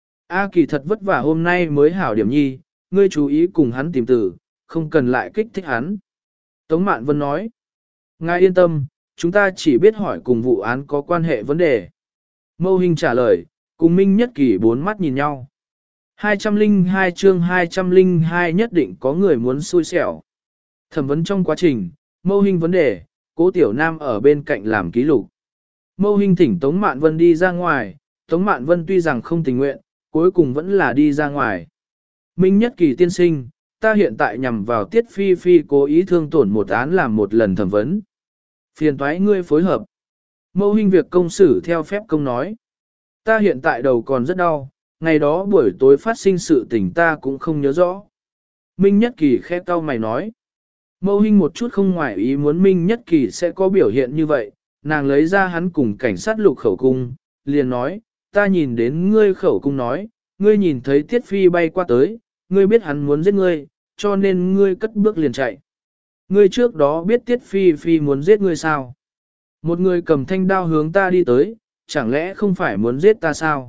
A Kỳ thật vất vả hôm nay mới hảo điểm nhi, ngươi chú ý cùng hắn tìm tử, không cần lại kích thích hắn. Tống Mạn Vân nói, ngài yên tâm, chúng ta chỉ biết hỏi cùng vụ án có quan hệ vấn đề. Mâu Hinh trả lời, cùng Minh Nhất Kỳ bốn mắt nhìn nhau. hai trăm lẻ hai chương hai trăm lẻ hai nhất định có người muốn xui xẻo. Thẩm vấn trong quá trình, Mâu Hinh vấn đề, Cố Tiểu Nam ở bên cạnh làm ký lục. Mâu Hinh thỉnh Tống Mạn Vân đi ra ngoài, Tống Mạn Vân tuy rằng không tình nguyện, cuối cùng vẫn là đi ra ngoài. Minh Nhất Kỳ tiên sinh, ta hiện tại nhằm vào Tiết Phi Phi cố ý thương tổn một án làm một lần thẩm vấn. Phiền toái ngươi phối hợp. Mâu Hinh việc công xử theo phép công nói. Ta hiện tại đầu còn rất đau, ngày đó buổi tối phát sinh sự tình ta cũng không nhớ rõ. Minh Nhất Kỳ khẽ cau mày nói. Mâu Hinh một chút không ngoại ý muốn Minh Nhất Kỳ sẽ có biểu hiện như vậy, nàng lấy ra hắn cùng cảnh sát lục khẩu cung, liền nói, ta nhìn đến ngươi khẩu cung nói, ngươi nhìn thấy Tiết Phi bay qua tới, ngươi biết hắn muốn giết ngươi, cho nên ngươi cất bước liền chạy. Ngươi trước đó biết Tiết Phi Phi muốn giết ngươi sao? Một người cầm thanh đao hướng ta đi tới, chẳng lẽ không phải muốn giết ta sao?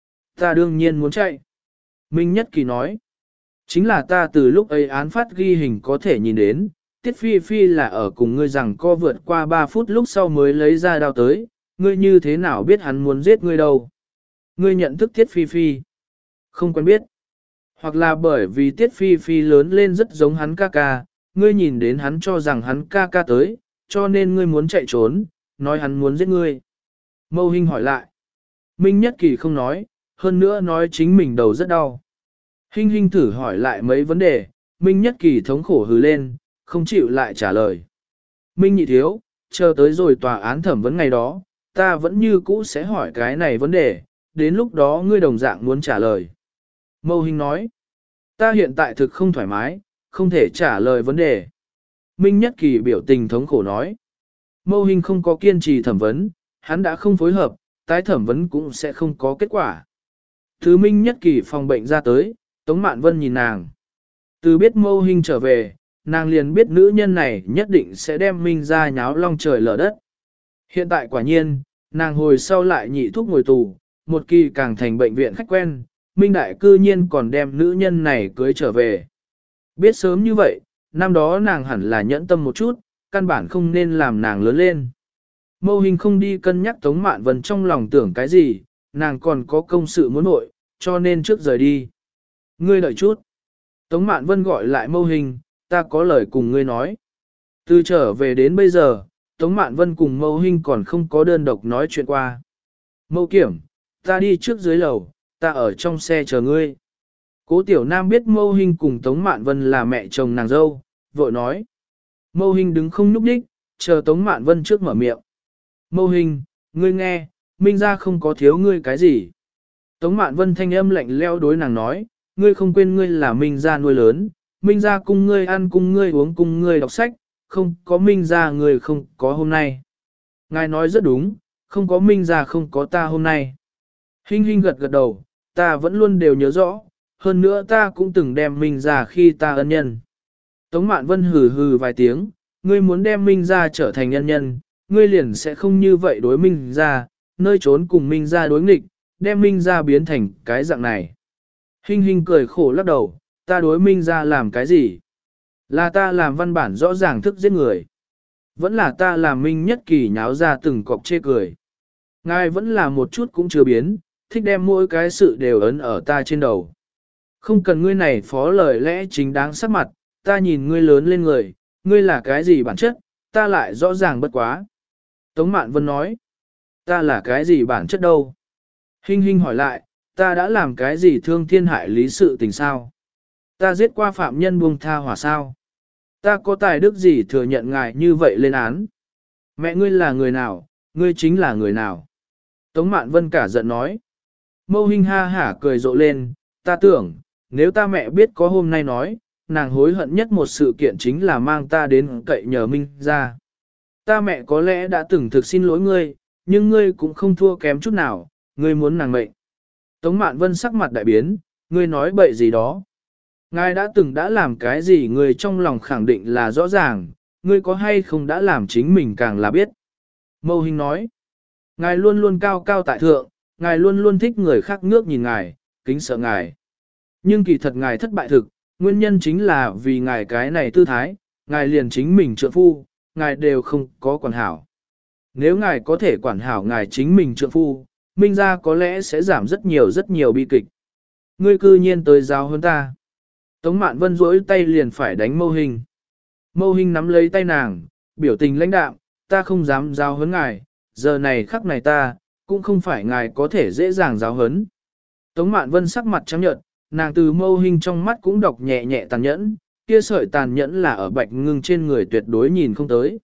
Ta đương nhiên muốn chạy. Minh Nhất Kỳ nói, chính là ta từ lúc ấy án phát ghi hình có thể nhìn đến, Tiết Phi Phi là ở cùng ngươi rằng co vượt qua ba phút lúc sau mới lấy ra đao tới, ngươi như thế nào biết hắn muốn giết ngươi đâu? Ngươi nhận thức Tiết Phi Phi? Không quen biết. Hoặc là bởi vì Tiết Phi Phi lớn lên rất giống hắn ca ca, ngươi nhìn đến hắn cho rằng hắn ca ca tới, cho nên ngươi muốn chạy trốn, nói hắn muốn giết ngươi. Mâu Hinh hỏi lại. Minh Nhất Kỳ không nói, hơn nữa nói chính mình đầu rất đau. Hinh Hinh thử hỏi lại mấy vấn đề, Minh Nhất Kỳ thống khổ hừ lên, không chịu lại trả lời. Minh nhị thiếu, chờ tới rồi tòa án thẩm vấn ngày đó, ta vẫn như cũ sẽ hỏi cái này vấn đề, đến lúc đó ngươi đồng dạng muốn trả lời. Mâu Hinh nói, ta hiện tại thực không thoải mái, không thể trả lời vấn đề. Minh Nhất Kỳ biểu tình thống khổ nói, Mâu Hinh không có kiên trì thẩm vấn, hắn đã không phối hợp, tái thẩm vấn cũng sẽ không có kết quả. Thứ Minh Nhất Kỳ phòng bệnh ra tới, Tống Mạn Vân nhìn nàng. Từ biết Mâu Hinh trở về, nàng liền biết nữ nhân này nhất định sẽ đem Minh ra nháo long trời lở đất. Hiện tại quả nhiên, nàng hồi sau lại nhị thuốc ngồi tù, một kỳ càng thành bệnh viện khách quen, Minh Đại cư nhiên còn đem nữ nhân này cưới trở về. Biết sớm như vậy, năm đó nàng hẳn là nhẫn tâm một chút, căn bản không nên làm nàng lớn lên. Mâu Hinh không đi cân nhắc Tống Mạn Vân trong lòng tưởng cái gì, nàng còn có công sự muốn nội, cho nên trước rời đi. Ngươi đợi chút. Tống Mạn Vân gọi lại Mâu Hinh, ta có lời cùng ngươi nói. Từ trở về đến bây giờ, Tống Mạn Vân cùng Mâu Hinh còn không có đơn độc nói chuyện qua. Mâu Kiểm, ta đi trước dưới lầu, ta ở trong xe chờ ngươi. Cố Tiểu Nam biết Mâu Hinh cùng Tống Mạn Vân là mẹ chồng nàng dâu, vội nói. Mâu Hinh đứng không nhúc nhích, chờ Tống Mạn Vân trước mở miệng. Mâu Hinh, ngươi nghe, Minh ra không có thiếu ngươi cái gì. Tống Mạn Vân thanh âm lạnh leo đối nàng nói, ngươi không quên ngươi là Minh ra nuôi lớn, Minh ra cùng ngươi ăn cùng ngươi uống cùng ngươi đọc sách, không có Minh ra ngươi không có hôm nay. Ngài nói rất đúng, không có Minh ra không có ta hôm nay. Hinh Hinh gật gật đầu, ta vẫn luôn đều nhớ rõ, hơn nữa ta cũng từng đem Minh ra khi ta ân nhân. Tống Mạn Vân hừ hừ vài tiếng, ngươi muốn đem Minh ra trở thành ân nhân, ngươi liền sẽ không như vậy đối Minh ra, nơi trốn cùng Minh ra đối nghịch, đem Minh ra biến thành cái dạng này. Hinh Hinh cười khổ lắc đầu, ta đối Minh ra làm cái gì? Là ta làm văn bản rõ ràng thức giết người. Vẫn là ta làm Minh Nhất Kỳ nháo ra từng cọc chê cười. Ngài vẫn là một chút cũng chưa biến, thích đem mỗi cái sự đều ấn ở ta trên đầu. Không cần ngươi này phó lời lẽ chính đáng sắc mặt, ta nhìn ngươi lớn lên người, ngươi là cái gì bản chất, ta lại rõ ràng bất quá. Tống Mạn Vân nói, ta là cái gì bản chất đâu? Hinh Hinh hỏi lại, ta đã làm cái gì thương thiên hại lý sự tình sao? Ta giết qua phạm nhân buông tha hỏa sao? Ta có tài đức gì thừa nhận ngài như vậy lên án? Mẹ ngươi là người nào? Ngươi chính là người nào? Tống Mạn Vân cả giận nói. Mâu Hinh ha hả cười rộ lên, ta tưởng, nếu ta mẹ biết có hôm nay nói, nàng hối hận nhất một sự kiện chính là mang ta đến cậy nhờ Minh ra. Ta mẹ có lẽ đã từng thực xin lỗi ngươi, nhưng ngươi cũng không thua kém chút nào, ngươi muốn nàng mệnh. Tống Mạn Vân sắc mặt đại biến, ngươi nói bậy gì đó. Ngài đã từng đã làm cái gì ngươi trong lòng khẳng định là rõ ràng, ngươi có hay không đã làm chính mình càng là biết. Mâu Hinh nói, ngài luôn luôn cao cao tại thượng, ngài luôn luôn thích người khác ngước nhìn ngài, kính sợ ngài. Nhưng kỳ thật ngài thất bại thực, nguyên nhân chính là vì ngài cái này tư thái, ngài liền chính mình trượng phu, ngài đều không có quản hảo. Nếu ngài có thể quản hảo ngài chính mình trượng phu, Minh ra có lẽ sẽ giảm rất nhiều rất nhiều bi kịch. Ngươi cư nhiên tới giáo hơn ta. Tống Mạn Vân rỗi tay liền phải đánh Mâu Hinh. Mâu Hinh nắm lấy tay nàng, biểu tình lãnh đạm, ta không dám giáo huấn ngài, giờ này khắc này ta, cũng không phải ngài có thể dễ dàng giáo huấn. Tống Mạn Vân sắc mặt trắng nhợt, nàng từ Mâu Hinh trong mắt cũng đọc nhẹ nhẹ tàn nhẫn, kia sợi tàn nhẫn là ở Bạch Ngưng trên người tuyệt đối nhìn không tới.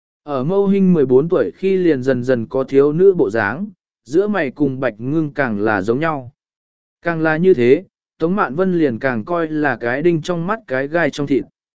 Ở Mâu Hinh mười bốn tuổi khi liền dần dần có thiếu nữ bộ dáng, giữa mày cùng Bạch Ngưng càng là giống nhau. Càng là như thế, Tống Mạn Vân liền càng coi là cái đinh trong mắt cái gai trong thịt.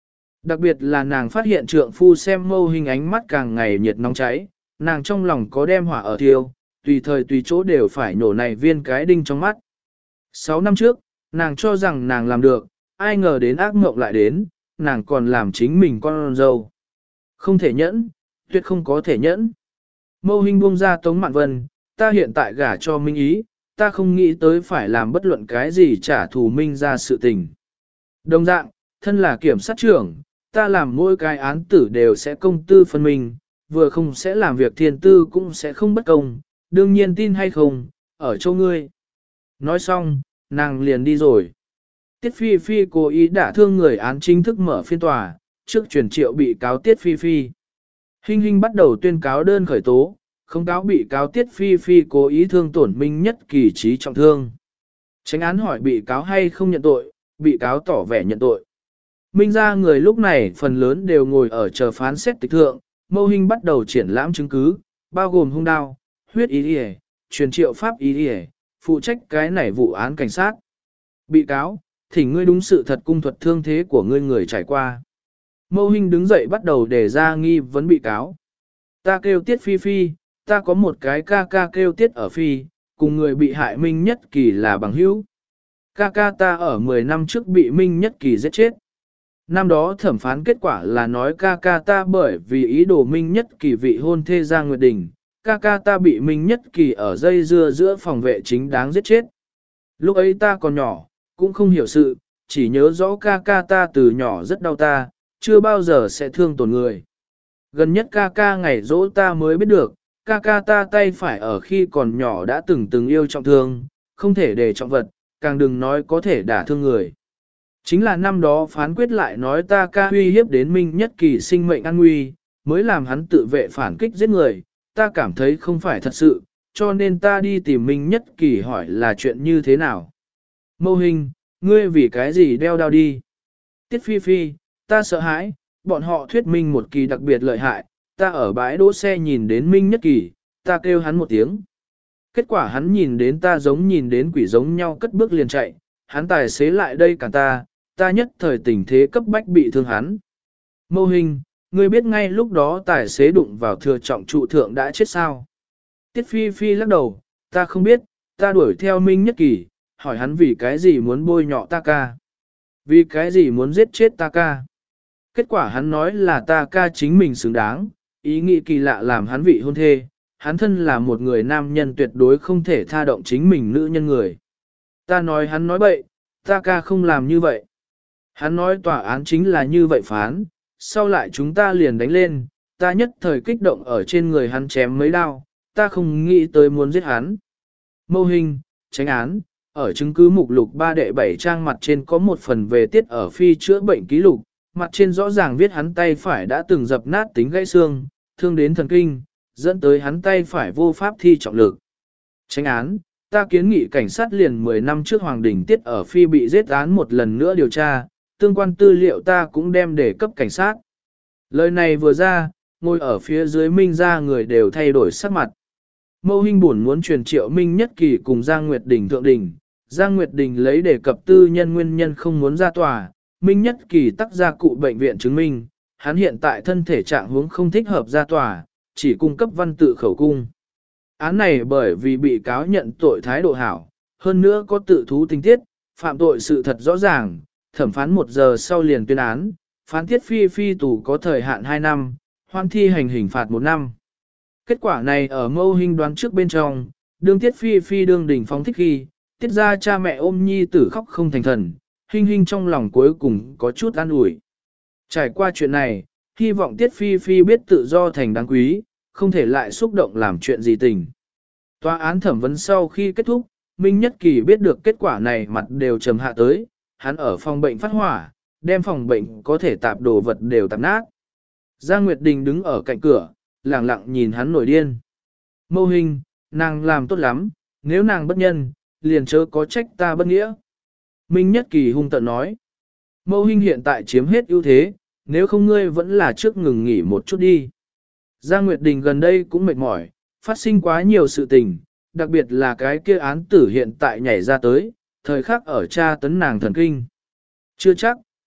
Đặc biệt là nàng phát hiện trượng phu xem mâu hình ánh mắt càng ngày nhiệt nóng cháy, nàng trong lòng có đem hỏa ở thiêu, tùy thời tùy chỗ đều phải nổ này viên cái đinh trong mắt. Sáu năm trước, nàng cho rằng nàng làm được, ai ngờ đến ác mộng lại đến, nàng còn làm chính mình con dâu. Không thể nhẫn, tuyệt không có thể nhẫn. Mâu hình buông ra Tống Mạn Vân, ta hiện tại gả cho Minh Ý, ta không nghĩ tới phải làm bất luận cái gì trả thù Minh ra sự tình. Đồng dạng, thân là kiểm sát trưởng, ta làm mỗi cái án tử đều sẽ công tư phân minh, vừa không sẽ làm việc thiên tư cũng sẽ không bất công, đương nhiên tin hay không, ở châu ngươi. Nói xong, nàng liền đi rồi. Tiết Phi Phi cố ý đả thương người án chính thức mở phiên tòa, trước truyền triệu bị cáo Tiết Phi Phi. Hinh Hinh bắt đầu tuyên cáo đơn khởi tố, không cáo bị cáo Tiết Phi Phi cố ý thương tổn Minh Nhất Kỳ trí trọng thương. Chánh án hỏi bị cáo hay không nhận tội, bị cáo tỏ vẻ nhận tội. Minh ra người lúc này phần lớn đều ngồi ở chờ phán xét tịch thượng, Mâu Hinh bắt đầu triển lãm chứng cứ, bao gồm hung đao, huyết ý y, truyền triệu pháp ý y, phụ trách cái này vụ án cảnh sát. Bị cáo, thỉnh ngươi đúng sự thật cung thuật thương thế của ngươi người trải qua. Mâu Hinh đứng dậy bắt đầu đề ra nghi vấn bị cáo. Ta kêu Tiết Phi Phi, ta có một cái ca ca kêu Tiết ở Phi, cùng người bị hại Minh Nhất Kỳ là bằng hữu. Ca ca ta ở mười năm trước bị Minh Nhất Kỳ giết chết. Năm đó thẩm phán kết quả là nói ca ca ta bởi vì ý đồ Minh Nhất Kỳ vị hôn thê Giang Nguyệt Đình, ca ca ta bị Minh Nhất Kỳ ở dây dưa giữa phòng vệ chính đáng giết chết. Lúc ấy ta còn nhỏ, cũng không hiểu sự, chỉ nhớ rõ ca ca ta từ nhỏ rất đau ta, chưa bao giờ sẽ thương tổn người. Gần nhất ca ca ngày dỗ ta mới biết được, ca ca ta tay phải ở khi còn nhỏ đã từng từng yêu trọng thương, không thể để trọng vật, càng đừng nói có thể đả thương người. Chính là năm đó phán quyết lại nói ta ca uy hiếp đến Minh Nhất Kỳ sinh mệnh an nguy, mới làm hắn tự vệ phản kích giết người, ta cảm thấy không phải thật sự, cho nên ta đi tìm Minh Nhất Kỳ hỏi là chuyện như thế nào. Mâu Hinh, ngươi vì cái gì đeo đao đi? Tiết Phi Phi, ta sợ hãi, bọn họ thuyết minh một kỳ đặc biệt lợi hại, ta ở bãi đỗ xe nhìn đến Minh Nhất Kỳ, ta kêu hắn một tiếng. Kết quả hắn nhìn đến ta giống nhìn đến quỷ giống nhau cất bước liền chạy, hắn tài xế lại đây cả ta, ta nhất thời tình thế cấp bách bị thương hắn. Mâu Hinh, ngươi biết ngay lúc đó tài xế đụng vào thừa trọng trụ thượng đã chết sao? Tiết Phi Phi lắc đầu, ta không biết, ta đuổi theo Minh Nhất Kỳ, hỏi hắn vì cái gì muốn bôi nhọ ta ca. Vì cái gì muốn giết chết ta ca. Kết quả hắn nói là ta ca chính mình xứng đáng, ý nghĩ kỳ lạ làm hắn vị hôn thê, hắn thân là một người nam nhân tuyệt đối không thể tha động chính mình nữ nhân người. Ta nói hắn nói bậy, ta ca không làm như vậy. Hắn nói tòa án chính là như vậy phán, sau lại chúng ta liền đánh lên, ta nhất thời kích động ở trên người hắn chém mấy đao, ta không nghĩ tới muốn giết hắn. Mâu Hinh, tránh án, ở chứng cứ mục lục ba đệ bảy trang mặt trên có một phần về Tiết ở Phi chữa bệnh ký lục, mặt trên rõ ràng viết hắn tay phải đã từng dập nát tính gãy xương, thương đến thần kinh, dẫn tới hắn tay phải vô pháp thi trọng lực. Tránh án, ta kiến nghị cảnh sát liền mười năm trước Hoàng Đình Tiết ở Phi bị giết án một lần nữa điều tra, tương quan tư liệu ta cũng đem để cấp cảnh sát. Lời này vừa ra, ngồi ở phía dưới Minh ra người đều thay đổi sắc mặt. Mâu Hinh buồn muốn truyền triệu Minh Nhất Kỳ cùng Giang Nguyệt Đình thượng đình, Giang Nguyệt Đình lấy đề cập tư nhân nguyên nhân không muốn ra tòa, Minh Nhất Kỳ tắc ra cụ bệnh viện chứng minh, hắn hiện tại thân thể trạng huống không thích hợp ra tòa, chỉ cung cấp văn tự khẩu cung. Án này bởi vì bị cáo nhận tội thái độ hảo, hơn nữa có tự thú tình tiết, phạm tội sự thật rõ ràng, thẩm phán một giờ sau liền tuyên án, phán Tiết Phi Phi tù có thời hạn hai năm, hoan thi hành hình phạt một năm. Kết quả này ở Mâu Hinh đoán trước bên trong, đương Tiết Phi Phi đương đỉnh phóng thích khi, Tiết ra cha mẹ ôm nhi tử khóc không thành thần, Hinh Hinh trong lòng cuối cùng có chút an ủi. Trải qua chuyện này, hy vọng Tiết Phi Phi biết tự do thành đáng quý, không thể lại xúc động làm chuyện gì tình. Tòa án thẩm vấn sau khi kết thúc, Minh Nhất Kỳ biết được kết quả này mặt đều trầm hạ tới, hắn ở phòng bệnh phát hỏa, đem phòng bệnh có thể tạp đồ vật đều tạp nát. Giang Nguyệt Đình đứng ở cạnh cửa, lặng lặng nhìn hắn nổi điên. Mâu Hinh, nàng làm tốt lắm, nếu nàng bất nhân, liền chớ có trách ta bất nghĩa. Minh Nhất Kỳ hung tợn nói. Mâu Hinh hiện tại chiếm hết ưu thế, nếu không ngươi vẫn là trước ngừng nghỉ một chút đi. Giang Nguyệt Đình gần đây cũng mệt mỏi, phát sinh quá nhiều sự tình, đặc biệt là cái kia án tử hiện tại nhảy ra tới, thời khắc ở tra tấn nàng thần kinh. Chưa chắc,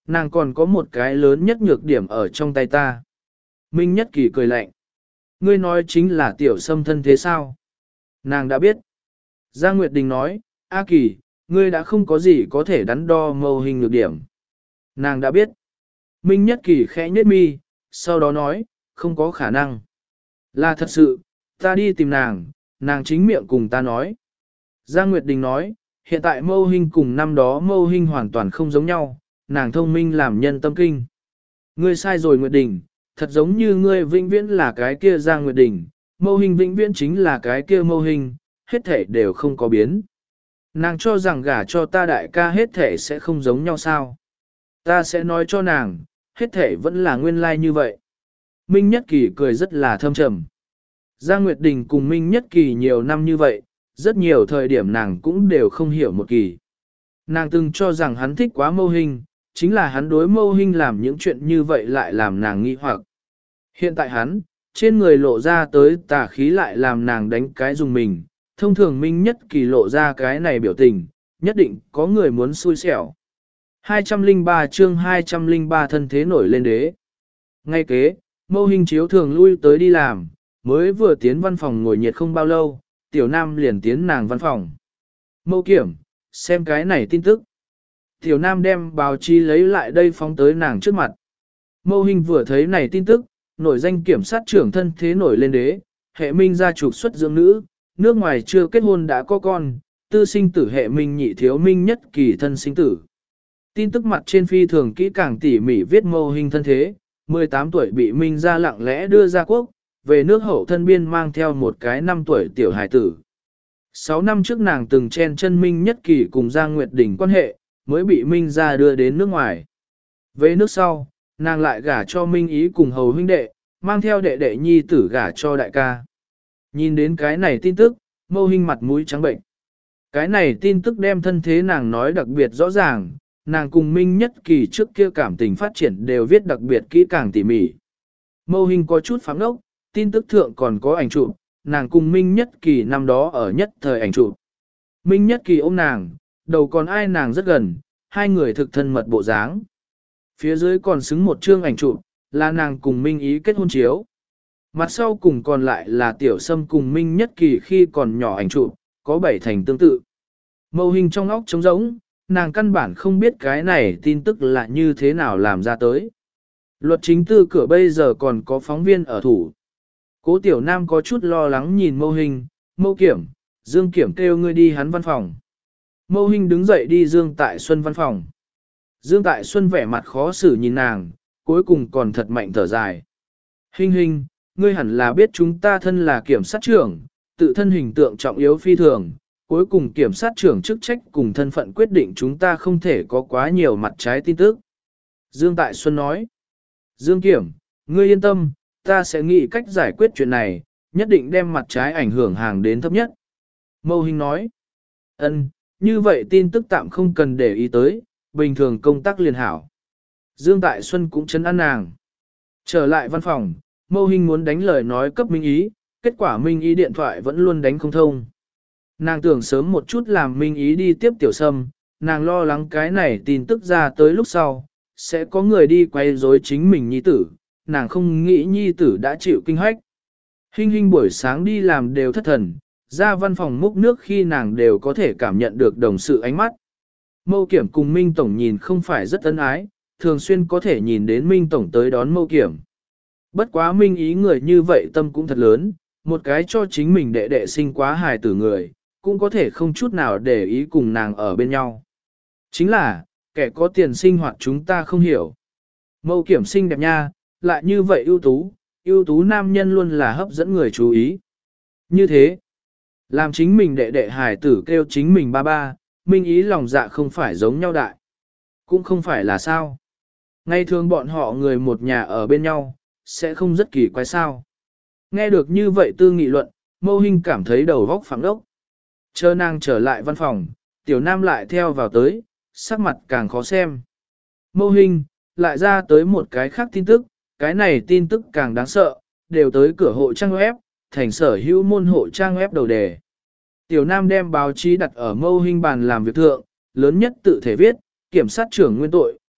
nàng còn có một cái lớn nhất nhược điểm ở trong tay ta. Minh Nhất Kỳ cười lạnh. Ngươi nói chính là tiểu sâm thân thế sao? Nàng đã biết. Giang Nguyệt Đình nói, A Kỳ, ngươi đã không có gì có thể đắn đo mâu hình nhược điểm. Nàng đã biết. Minh Nhất Kỳ khẽ nhếch mi, sau đó nói, không có khả năng. Là thật sự, ta đi tìm nàng, nàng chính miệng cùng ta nói. Giang Nguyệt Đình nói, hiện tại mâu hình cùng năm đó mâu hình hoàn toàn không giống nhau, nàng thông minh làm nhân tâm kinh. Ngươi sai rồi Nguyệt Đình, thật giống như ngươi vĩnh viễn là cái kia Giang Nguyệt Đình, mâu hình vĩnh viễn chính là cái kia mâu hình, hết thể đều không có biến. Nàng cho rằng gả cho ta đại ca hết thể sẽ không giống nhau sao. Ta sẽ nói cho nàng, hết thể vẫn là nguyên lai like như vậy. Minh Nhất Kỳ cười rất là thâm trầm. Giang Nguyệt Đình cùng Minh Nhất Kỳ nhiều năm như vậy, rất nhiều thời điểm nàng cũng đều không hiểu một kỳ. Nàng từng cho rằng hắn thích quá mâu hình, chính là hắn đối mâu hình làm những chuyện như vậy lại làm nàng nghi hoặc. Hiện tại hắn, trên người lộ ra tới tà khí lại làm nàng đánh cái dùng mình, thông thường Minh Nhất Kỳ lộ ra cái này biểu tình, nhất định có người muốn xui xẻo. hai trăm lẻ ba chương hai trăm lẻ ba thân thế nổi lên đế. Ngay kế, mâu hình chiếu thường lui tới đi làm, mới vừa tiến văn phòng ngồi nhiệt không bao lâu, tiểu nam liền tiến nàng văn phòng. Mâu kiểm, xem cái này tin tức. Tiểu nam đem báo chí lấy lại đây phóng tới nàng trước mặt. Mâu hình vừa thấy này tin tức, nổi danh kiểm sát trưởng thân thế nổi lên đế, hệ minh gia trục xuất dưỡng nữ, nước ngoài chưa kết hôn đã có con, tư sinh tử hệ minh nhị thiếu Minh Nhất Kỳ thân sinh tử. Tin tức mặt trên phi thường kỹ càng tỉ mỉ viết mâu hình thân thế, mười tám tuổi bị Minh gia lặng lẽ đưa ra quốc, về nước hậu thân biên mang theo một cái năm tuổi tiểu hài tử. sáu năm trước nàng từng chen chân Minh Nhất Kỳ cùng Giang Nguyệt Đình quan hệ, mới bị Minh gia đưa đến nước ngoài. Về nước sau, nàng lại gả cho Minh Ý cùng hầu huynh đệ, mang theo đệ đệ nhi tử gả cho đại ca. Nhìn đến cái này tin tức, mâu hình mặt mũi trắng bệnh. Cái này tin tức đem thân thế nàng nói đặc biệt rõ ràng, nàng cùng Minh Nhất Kỳ trước kia cảm tình phát triển đều viết đặc biệt kỹ càng tỉ mỉ. Mâu hình có chút phám ốc, tin tức thượng còn có ảnh chụp, nàng cùng Minh Nhất Kỳ năm đó ở nhất thời ảnh chụp. Minh Nhất Kỳ ôm nàng, đầu còn ai nàng rất gần, hai người thực thân mật bộ dáng. Phía dưới còn xứng một chương ảnh chụp, là nàng cùng Minh Ý kết hôn chiếu. Mặt sau cùng còn lại là Tiểu Sâm cùng Minh Nhất Kỳ khi còn nhỏ ảnh chụp, có bảy thành tương tự. Mâu hình trong óc trống rỗng, nàng căn bản không biết cái này tin tức là như thế nào làm ra tới. Luật chính tư cửa bây giờ còn có phóng viên ở thủ. Cố Tiểu Nam có chút lo lắng nhìn mâu hình, mâu kiểm, Dương Kiểm kêu ngươi đi hắn văn phòng. Mâu hình đứng dậy đi Dương Tại Xuân văn phòng. Dương Tại Xuân vẻ mặt khó xử nhìn nàng, cuối cùng còn thật mạnh thở dài. Hình hình, ngươi hẳn là biết chúng ta thân là kiểm sát trưởng, tự thân hình tượng trọng yếu phi thường, cuối cùng kiểm sát trưởng chức trách cùng thân phận quyết định chúng ta không thể có quá nhiều mặt trái tin tức. Dương Tại Xuân nói, Dương Kiểm, ngươi yên tâm, ta sẽ nghĩ cách giải quyết chuyện này, nhất định đem mặt trái ảnh hưởng hàng đến thấp nhất. Mâu hình nói, ân, như vậy tin tức tạm không cần để ý tới, bình thường công tác liền hảo. Dương Tại Xuân cũng chấn an nàng. Trở lại văn phòng, mâu hình muốn đánh lời nói cấp Minh Ý, kết quả Minh Ý điện thoại vẫn luôn đánh không thông. Nàng tưởng sớm một chút làm Minh Ý đi tiếp Tiểu Sâm, nàng lo lắng cái này tin tức ra tới lúc sau, sẽ có người đi quay rối chính mình nhi tử, nàng không nghĩ nhi tử đã chịu kinh hách. Hình hình buổi sáng đi làm đều thất thần, ra văn phòng múc nước khi nàng đều có thể cảm nhận được đồng sự ánh mắt. Mâu kiểm cùng Minh Tổng nhìn không phải rất ân ái, thường xuyên có thể nhìn đến Minh Tổng tới đón mâu kiểm. Bất quá Minh Ý người như vậy tâm cũng thật lớn, một cái cho chính mình đệ đệ sinh quá hài tử người, cũng có thể không chút nào để ý cùng nàng ở bên nhau. Chính là, kẻ có tiền sinh hoạt chúng ta không hiểu. Mâu kiểm xinh đẹp nha, lại như vậy ưu tú, ưu tú nam nhân luôn là hấp dẫn người chú ý. Như thế, làm chính mình đệ đệ hài tử kêu chính mình ba ba, Minh Ý lòng dạ không phải giống nhau đại. Cũng không phải là sao. Ngay thường bọn họ người một nhà ở bên nhau, sẽ không rất kỳ quái sao. Nghe được như vậy tư nghị luận, mâu hình cảm thấy đầu vóc phẳng đốc. Chờ nàng trở lại văn phòng, Tiểu Nam lại theo vào tới, sắc mặt càng khó xem. Mâu hình, lại ra tới một cái khác tin tức, cái này tin tức càng đáng sợ, đều tới cửa hộ trang web, thành sở hữu môn hộ trang web đầu đề. Tiểu Nam đem báo chí đặt ở mâu hình bàn làm việc thượng, lớn nhất tự thể viết, kiểm sát trưởng nguyên tội,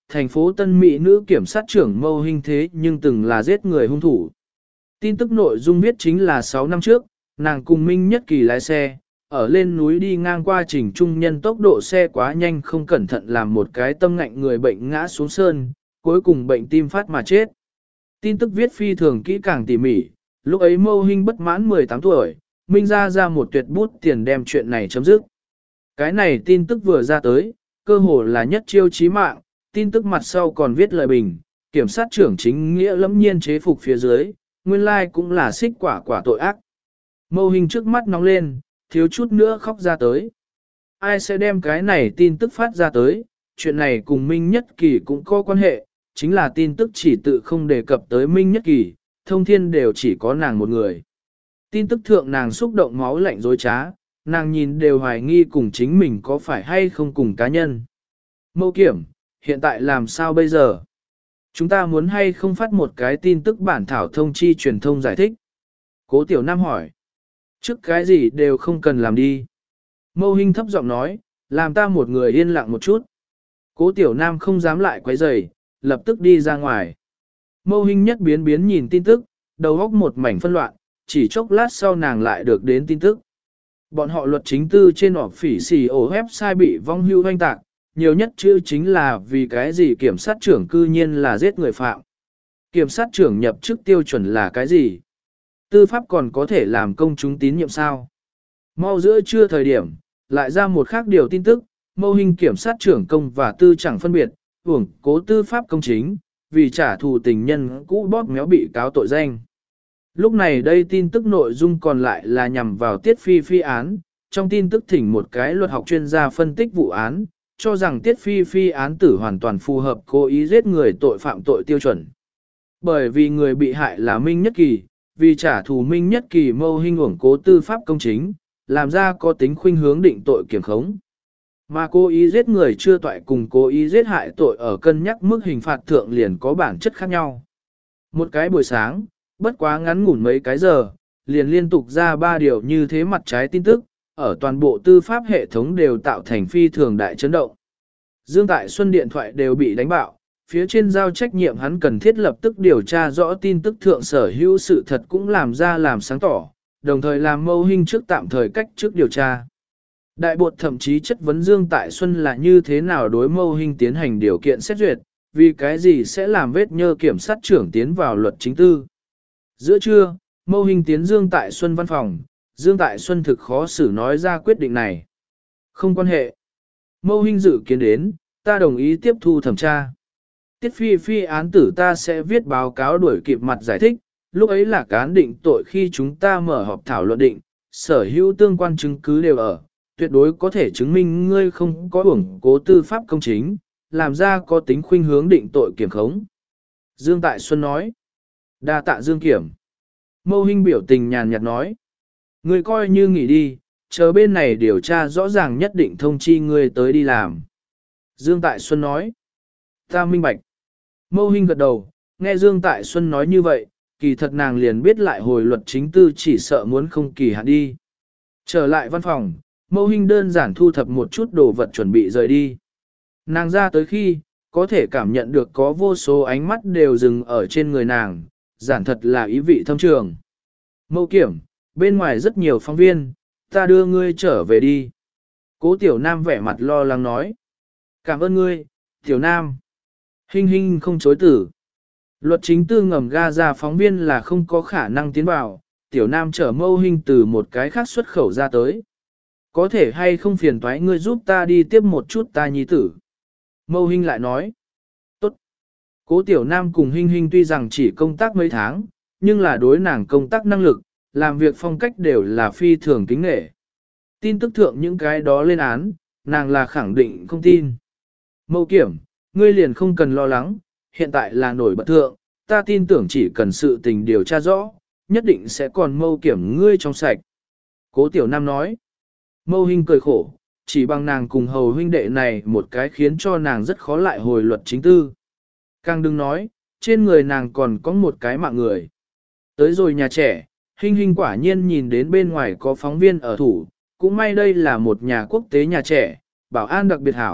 thành phố Tân Mỹ nữ kiểm sát trưởng Mâu Hinh thế nhưng từng là giết người hung thủ. Tin tức nội dung viết chính là sáu năm trước, nàng cùng Minh Nhất Kỳ lái xe, ở lên núi đi ngang qua trình trung nhân tốc độ xe quá nhanh không cẩn thận làm một cái tâm ngạnh người bệnh ngã xuống sơn, cuối cùng bệnh tim phát mà chết. Tin tức viết phi thường kỹ càng tỉ mỉ, lúc ấy Mâu Hinh bất mãn mười tám tuổi, Minh ra ra một tuyệt bút tiền đem chuyện này chấm dứt. Cái này tin tức vừa ra tới, cơ hồ là nhất chiêu chí mạng, tin tức mặt sau còn viết lời bình, kiểm sát trưởng chính nghĩa lẫm nhiên chế phục phía dưới, nguyên lai like cũng là xích quả quả tội ác. Mâu Hinh trước mắt nóng lên, thiếu chút nữa khóc ra tới. Ai sẽ đem cái này tin tức phát ra tới, chuyện này cùng Minh Nhất Kỳ cũng có quan hệ, chính là tin tức chỉ tự không đề cập tới Minh Nhất Kỳ, thông thiên đều chỉ có nàng một người. Tin tức thượng nàng xúc động máu lạnh dối trá, nàng nhìn đều hoài nghi cùng chính mình có phải hay không cùng cá nhân. Mâu kiểm, hiện tại làm sao bây giờ? Chúng ta muốn hay không phát một cái tin tức bản thảo thông chi truyền thông giải thích? Cố Tiểu Nam hỏi. Trước cái gì đều không cần làm đi. Mâu Hinh thấp giọng nói, làm ta một người yên lặng một chút. Cố Tiểu Nam không dám lại quấy rầy, lập tức đi ra ngoài. Mâu Hinh nhất biến biến nhìn tin tức, đầu óc một mảnh phân loạn, chỉ chốc lát sau nàng lại được đến tin tức. Bọn họ luật chính tư trên họp phỉ xì ổ website bị vong hưu hoanh tạc, nhiều nhất chữ chính là vì cái gì kiểm sát trưởng cư nhiên là giết người phạm. Kiểm sát trưởng nhập chức tiêu chuẩn là cái gì? Tư pháp còn có thể làm công chúng tín nhiệm sao? Mau giữa trưa thời điểm, lại ra một khác điều tin tức, Mâu Hinh kiểm sát trưởng công và tư chẳng phân biệt, uổng cố tư pháp công chính, vì trả thù tình nhân cũ bóp méo bị cáo tội danh. Lúc này đây tin tức nội dung còn lại là nhằm vào Tiết Phi Phi án, trong tin tức thỉnh một cái luật học chuyên gia phân tích vụ án, cho rằng Tiết Phi Phi án tử hoàn toàn phù hợp cố ý giết người tội phạm tội tiêu chuẩn. Bởi vì người bị hại là Minh Nhất Kỳ, vì trả thù Minh Nhất Kỳ Mâu Hinh uổng cố tư pháp công chính, làm ra có tính khuynh hướng định tội kiểm khống. Mà cố ý giết người chưa toại cùng cố ý giết hại tội ở cân nhắc mức hình phạt thượng liền có bản chất khác nhau. Một cái buổi sáng, bất quá ngắn ngủn mấy cái giờ, liền liên tục ra ba điều như thế mặt trái tin tức, ở toàn bộ tư pháp hệ thống đều tạo thành phi thường đại chấn động. Dương Tại Xuân điện thoại đều bị đánh bạo, phía trên giao trách nhiệm hắn cần thiết lập tức điều tra rõ tin tức thượng sở hữu sự thật cũng làm ra làm sáng tỏ, đồng thời làm Mâu Hinh trước tạm thời cách trước điều tra. Đại bột thậm chí chất vấn Dương Tại Xuân là như thế nào đối Mâu Hinh tiến hành điều kiện xét duyệt, vì cái gì sẽ làm vết nhơ kiểm sát trưởng tiến vào luật chính tư. Giữa trưa, Mâu Hinh tiến Dương Tại Xuân văn phòng, Dương Tại Xuân thực khó xử nói ra quyết định này. Không quan hệ. Mâu Hinh dự kiến đến, ta đồng ý tiếp thu thẩm tra. Tiết Phi Phi án tử ta sẽ viết báo cáo đuổi kịp mặt giải thích, lúc ấy là cán định tội khi chúng ta mở họp thảo luận định, sở hữu tương quan chứng cứ đều ở, tuyệt đối có thể chứng minh ngươi không có uổng cố tư pháp công chính, làm ra có tính khuynh hướng định tội kiểm khống. Dương Tại Xuân nói, đa tạ Dương Kiểm. Mâu Hinh biểu tình nhàn nhạt nói, ngươi coi như nghỉ đi, chờ bên này điều tra rõ ràng nhất định thông chi ngươi tới đi làm. Dương Tại Xuân nói, ta minh bạch. Mâu Hinh gật đầu, nghe Dương Tại Xuân nói như vậy, kỳ thật nàng liền biết lại hồi luật chính tư chỉ sợ muốn không kỳ hạn đi. Trở lại văn phòng, Mâu Hinh đơn giản thu thập một chút đồ vật chuẩn bị rời đi. Nàng ra tới khi, có thể cảm nhận được có vô số ánh mắt đều dừng ở trên người nàng, giản thật là ý vị thâm trường. Mâu Kiểm, bên ngoài rất nhiều phóng viên, ta đưa ngươi trở về đi. Cố Tiểu Nam vẻ mặt lo lắng nói. Cảm ơn ngươi, Tiểu Nam. Hinh Hinh không chối tử. Luật chính tư ngầm ga ra phóng viên là không có khả năng tiến vào, Tiểu Nam chở Mâu Hinh từ một cái khác xuất khẩu ra tới. Có thể hay không phiền toái ngươi giúp ta đi tiếp một chút ta nhi tử. Mâu Hinh lại nói. Tốt. Cố Tiểu Nam cùng Hinh Hinh tuy rằng chỉ công tác mấy tháng, nhưng là đối nàng công tác năng lực, làm việc phong cách đều là phi thường kính nghệ. Tin tức thượng những cái đó lên án, nàng là khẳng định không tin. Mâu Kiểm, ngươi liền không cần lo lắng, hiện tại là nổi bật thượng, ta tin tưởng chỉ cần sự tình điều tra rõ, nhất định sẽ còn Mâu Kiểm ngươi trong sạch. Cố Tiểu Nam nói. Mâu Hinh cười khổ, chỉ bằng nàng cùng hầu huynh đệ này một cái khiến cho nàng rất khó lại hồi luật chính tư. Càng đừng nói, trên người nàng còn có một cái mạng người. Tới rồi nhà trẻ, Hinh Hinh quả nhiên nhìn đến bên ngoài có phóng viên ở thủ, cũng may đây là một nhà quốc tế nhà trẻ, bảo an đặc biệt hảo,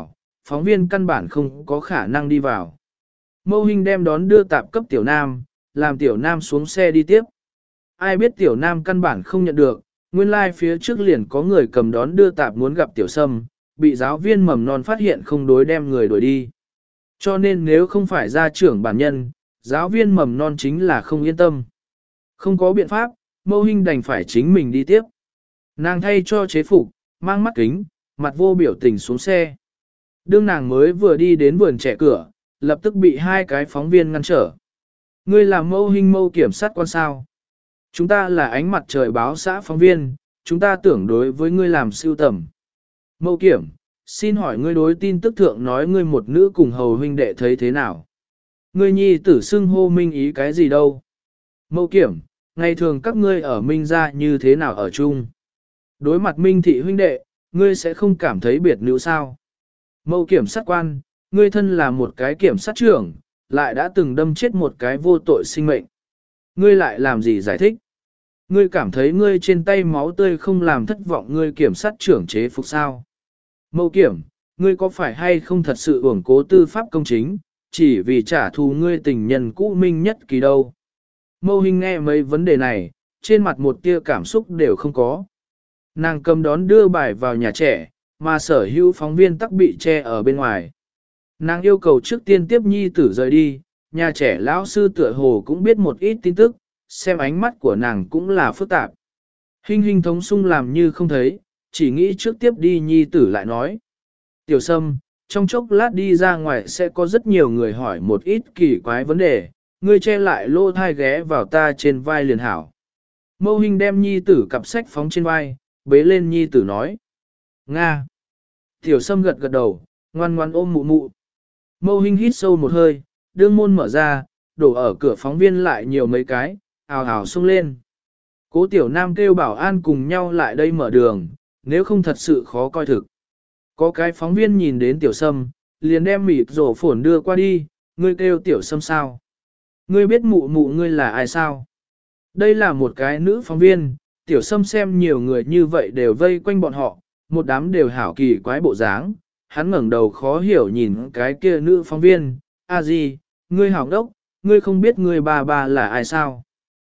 phóng viên căn bản không có khả năng đi vào. Mâu Hinh đem đón đưa tạp cấp Tiểu Nam, làm Tiểu Nam xuống xe đi tiếp. Ai biết Tiểu Nam căn bản không nhận được, nguyên lai like phía trước liền có người cầm đón đưa tạp muốn gặp Tiểu Sâm, bị giáo viên mầm non phát hiện không đối đem người đuổi đi. Cho nên nếu không phải gia trưởng bản nhân, giáo viên mầm non chính là không yên tâm. Không có biện pháp, Mâu Hinh đành phải chính mình đi tiếp. Nàng thay cho chế phục, mang mắt kính, mặt vô biểu tình xuống xe. Đương nàng mới vừa đi đến vườn trẻ cửa, lập tức bị hai cái phóng viên ngăn trở. Ngươi là Mâu Hinh Mâu kiểm sát quan sao? Chúng ta là ánh mặt trời báo xã phóng viên, chúng ta tưởng đối với ngươi làm siêu tầm. Mâu kiểm, xin hỏi ngươi đối tin tức thượng nói ngươi một nữ cùng hầu huynh đệ thấy thế nào? Ngươi nhi tử xưng hô minh ý cái gì đâu? Mâu kiểm, ngày thường các ngươi ở minh gia như thế nào ở chung? Đối mặt minh thị huynh đệ, ngươi sẽ không cảm thấy biệt nữ sao? Mâu kiểm sát quan, ngươi thân là một cái kiểm sát trưởng, lại đã từng đâm chết một cái vô tội sinh mệnh. Ngươi lại làm gì giải thích? Ngươi cảm thấy ngươi trên tay máu tươi không làm thất vọng ngươi kiểm sát trưởng chế phục sao? Mâu kiểm, ngươi có phải hay không thật sự uổng cố tư pháp công chính, chỉ vì trả thù ngươi tình nhân cũ minh nhất kỳ đâu? Mâu Hinh nghe mấy vấn đề này, trên mặt một tia cảm xúc đều không có. Nàng cầm đón đưa bài vào nhà trẻ, mà sở hữu phóng viên tắc bị che ở bên ngoài. Nàng yêu cầu trước tiên tiếp nhi tử rời đi, nhà trẻ lão sư tựa hồ cũng biết một ít tin tức, xem ánh mắt của nàng cũng là phức tạp. Hinh Hinh thống sung làm như không thấy, chỉ nghĩ trước tiếp đi nhi tử lại nói. Tiểu Sâm, trong chốc lát đi ra ngoài sẽ có rất nhiều người hỏi một ít kỳ quái vấn đề, ngươi che lại lô thai ghé vào ta trên vai liền hảo. Mâu Hinh đem nhi tử cặp sách phóng trên vai, bế lên nhi tử nói. Nga. Tiểu Sâm gật gật đầu, ngoan ngoan ôm mụ mụ. Mâu Hinh hít sâu một hơi, đương môn mở ra, đổ ở cửa phóng viên lại nhiều mấy cái, ào ào xông lên. Cố Tiểu Nam kêu bảo an cùng nhau lại đây mở đường, nếu không thật sự khó coi thực. Có cái phóng viên nhìn đến Tiểu Sâm, liền đem mịt rổ phổn đưa qua đi, ngươi kêu Tiểu Sâm sao? Ngươi biết mụ mụ ngươi là ai sao? Đây là một cái nữ phóng viên, Tiểu Sâm xem nhiều người như vậy đều vây quanh bọn họ, một đám đều hảo kỳ quái bộ dáng. Hắn ngẩng đầu khó hiểu nhìn cái kia nữ phóng viên, a gì, ngươi hảo đốc, ngươi không biết ngươi bà bà là ai sao?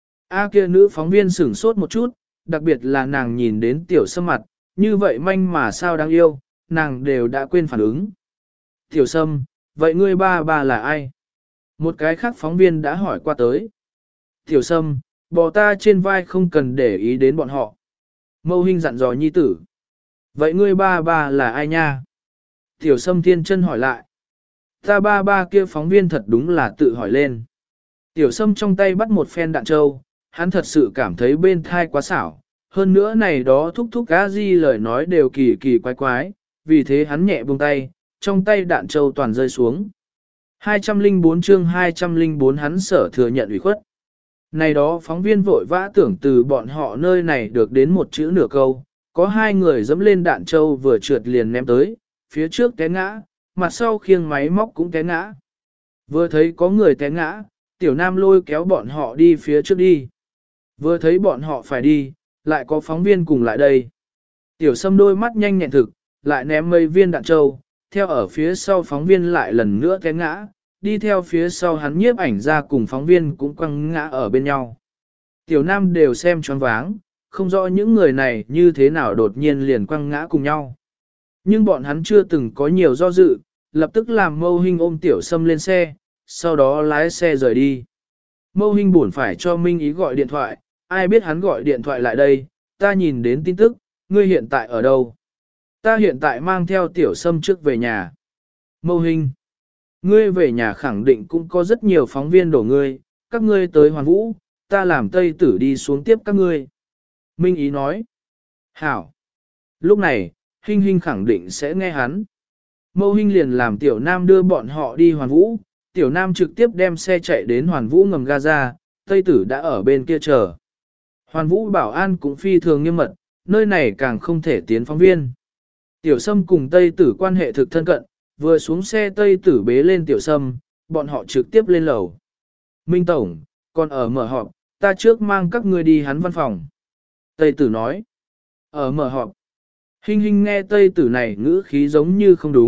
A kia nữ phóng viên sửng sốt một chút, đặc biệt là nàng nhìn đến Tiểu Sâm mặt, như vậy manh mà sao đáng yêu, nàng đều đã quên phản ứng. Tiểu Sâm, vậy ngươi ba bà là ai? Một cái khác phóng viên đã hỏi qua tới. Tiểu Sâm, bò ta trên vai không cần để ý đến bọn họ. Mâu Hinh dặn dò nhi tử. Vậy ngươi ba bà là ai nha? Tiểu Sâm thiên chân hỏi lại. Ta ba ba kia phóng viên thật đúng là tự hỏi lên. Tiểu Sâm trong tay bắt một phen đạn trâu, hắn thật sự cảm thấy bên thai quá xảo. Hơn nữa này đó thúc thúc cá di lời nói đều kỳ kỳ quái quái, vì thế hắn nhẹ buông tay, trong tay đạn trâu toàn rơi xuống. hai trăm lẻ bốn chương hai trăm lẻ bốn hắn sở thừa nhận ủy khuất. Này đó phóng viên vội vã tưởng từ bọn họ nơi này được đến một chữ nửa câu, có hai người dẫm lên đạn trâu vừa trượt liền ném tới, phía trước té ngã, mặt sau khiêng máy móc cũng té ngã. Vừa thấy có người té ngã, Tiểu Nam lôi kéo bọn họ đi phía trước đi. Vừa thấy bọn họ phải đi, lại có phóng viên cùng lại đây. Tiểu Sâm đôi mắt nhanh nhẹn thực, lại ném mấy viên đạn trâu, theo ở phía sau phóng viên lại lần nữa té ngã, đi theo phía sau hắn nhiếp ảnh ra cùng phóng viên cũng quăng ngã ở bên nhau. Tiểu Nam đều xem choáng váng, không rõ những người này như thế nào đột nhiên liền quăng ngã cùng nhau. Nhưng bọn hắn chưa từng có nhiều do dự, lập tức làm Mâu Hinh ôm Tiểu Sâm lên xe, sau đó lái xe rời đi. Mâu Hinh buồn phải cho Minh Ý gọi điện thoại, ai biết hắn gọi điện thoại lại đây, ta nhìn đến tin tức, ngươi hiện tại ở đâu? Ta hiện tại mang theo Tiểu Sâm trước về nhà. Mâu Hinh, ngươi về nhà khẳng định cũng có rất nhiều phóng viên đổ ngươi, các ngươi tới Hoàn Vũ, ta làm Tây Tử đi xuống tiếp các ngươi. Minh Ý nói, hảo. Lúc này, Hinh Hinh khẳng định sẽ nghe hắn. Mâu Hinh liền làm Tiểu Nam đưa bọn họ đi Hoàn Vũ, Tiểu Nam trực tiếp đem xe chạy đến Hoàn Vũ ngầm Gaza, Tây Tử đã ở bên kia chờ. Hoàn Vũ bảo an cũng phi thường nghiêm mật, nơi này càng không thể tiến phóng viên. Tiểu Sâm cùng Tây Tử quan hệ thực thân cận, vừa xuống xe Tây Tử bế lên Tiểu Sâm, bọn họ trực tiếp lên lầu. Minh Tổng, còn ở mở họp, ta trước mang các ngươi đi hắn văn phòng. Tây Tử nói, ở mở họp. Hinh Hinh nghe Tây Tử này ngữ khí giống như không đúng,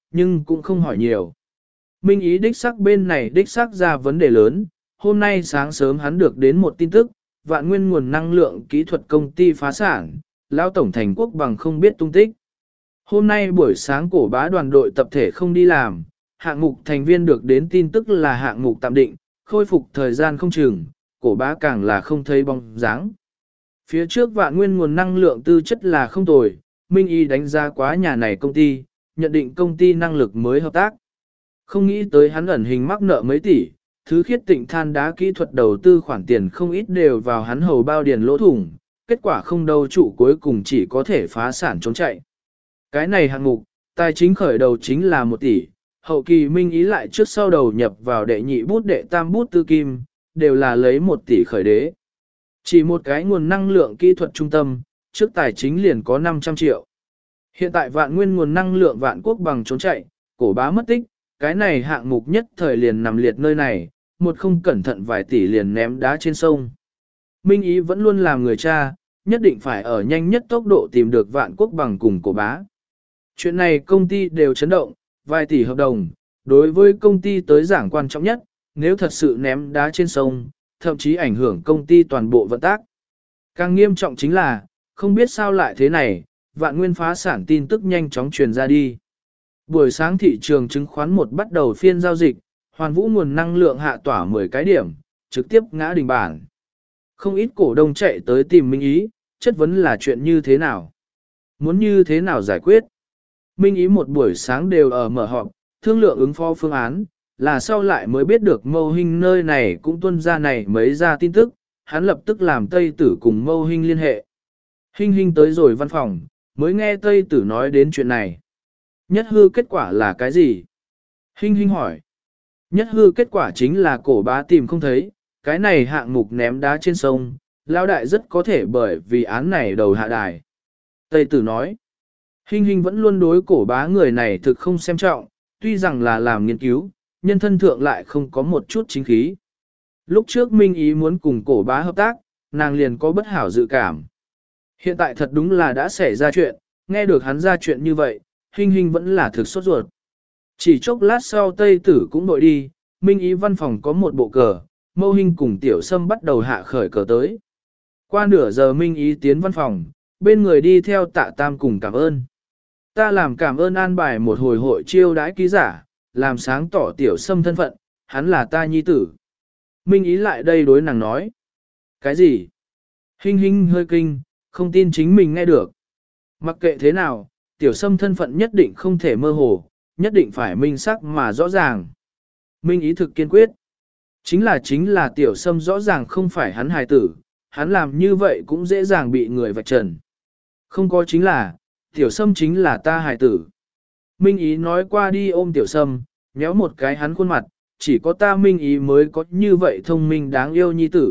nhưng cũng không hỏi nhiều. Minh ý đích sắc bên này đích sắc ra vấn đề lớn, hôm nay sáng sớm hắn được đến một tin tức, vạn nguyên nguồn năng lượng kỹ thuật công ty phá sản, lão tổng thành quốc bằng không biết tung tích. Hôm nay buổi sáng cổ bá đoàn đội tập thể không đi làm, hạng mục thành viên được đến tin tức là hạng mục tạm định, khôi phục thời gian không chừng, cổ bá càng là không thấy bóng dáng. Phía trước vạn nguyên nguồn năng lượng tư chất là không tồi, Minh Y đánh giá quá nhà này công ty, nhận định công ty năng lực mới hợp tác. Không nghĩ tới hắn ẩn hình mắc nợ mấy tỷ, thứ khiết tịnh than đá kỹ thuật đầu tư khoản tiền không ít đều vào hắn hầu bao điền lỗ thủng, kết quả không đâu trụ cuối cùng chỉ có thể phá sản trốn chạy. Cái này hạng mục, tài chính khởi đầu chính là một tỷ, hậu kỳ Minh Ý lại trước sau đầu nhập vào đệ nhị bút đệ tam bút tư kim, đều là lấy một tỷ khởi đế. Chỉ một cái nguồn năng lượng kỹ thuật trung tâm, trước tài chính liền có năm trăm triệu. Hiện tại vạn nguyên nguồn năng lượng vạn quốc bằng trốn chạy, cổ bá mất tích, cái này hạng mục nhất thời liền nằm liệt nơi này, một không cẩn thận vài tỷ liền ném đá trên sông. Minh Ý vẫn luôn làm người cha, nhất định phải ở nhanh nhất tốc độ tìm được vạn quốc bằng cùng cổ bá. Chuyện này công ty đều chấn động, vài tỷ hợp đồng, đối với công ty tới giảng quan trọng nhất, nếu thật sự ném đá trên sông, thậm chí ảnh hưởng công ty toàn bộ vận tác. Càng nghiêm trọng chính là, không biết sao lại thế này, vạn nguyên phá sản tin tức nhanh chóng truyền ra đi. Buổi sáng thị trường chứng khoán một bắt đầu phiên giao dịch, hoàn vũ nguồn năng lượng hạ tỏa mười cái điểm, trực tiếp ngã đình bản. Không ít cổ đông chạy tới tìm Minh Ý, chất vấn là chuyện như thế nào? Muốn như thế nào giải quyết? Minh Ý một buổi sáng đều ở mở họp, thương lượng ứng phó phương án, là sau lại mới biết được Mâu Hinh nơi này cũng tuân ra này mấy ra tin tức, hắn lập tức làm Tây Tử cùng Mâu Hinh liên hệ. Hinh Hinh tới rồi văn phòng, mới nghe Tây Tử nói đến chuyện này. Nhất hư kết quả là cái gì? Hinh Hinh hỏi. Nhất hư kết quả chính là cổ bá tìm không thấy, cái này hạng mục ném đá trên sông, lão đại rất có thể bởi vì án này đầu hạ đài. Tây Tử nói. Hinh Hinh vẫn luôn đối cổ bá người này thực không xem trọng, tuy rằng là làm nghiên cứu, nhân thân thượng lại không có một chút chính khí. Lúc trước Minh Ý muốn cùng cổ bá hợp tác, nàng liền có bất hảo dự cảm. Hiện tại thật đúng là đã xảy ra chuyện, nghe được hắn ra chuyện như vậy, Hinh Hinh vẫn là thực sốt ruột. Chỉ chốc lát sau Tây Tử cũng đội đi, Minh Ý văn phòng có một bộ cờ, Mâu Hinh cùng Tiểu Sâm bắt đầu hạ khởi cờ tới. Qua nửa giờ Minh Ý tiến văn phòng, bên người đi theo Tạ Tam cùng cảm ơn. Ta làm cảm ơn an bài một hồi hội chiêu đãi ký giả, làm sáng tỏ Tiểu Sâm thân phận, hắn là ta nhi tử. Minh Ý lại đây đối nàng nói. Cái gì? Hinh Hinh hơi kinh, không tin chính mình nghe được. Mặc kệ thế nào, Tiểu Sâm thân phận nhất định không thể mơ hồ, nhất định phải minh sắc mà rõ ràng. Minh Ý thực kiên quyết. Chính là chính là Tiểu Sâm rõ ràng không phải hắn hài tử, hắn làm như vậy cũng dễ dàng bị người vạch trần. Không có chính là, Tiểu Sâm chính là ta hài tử. Minh Ý nói qua đi ôm Tiểu Sâm, nhéo một cái hắn khuôn mặt, chỉ có ta Minh Ý mới có như vậy thông minh đáng yêu nhi tử.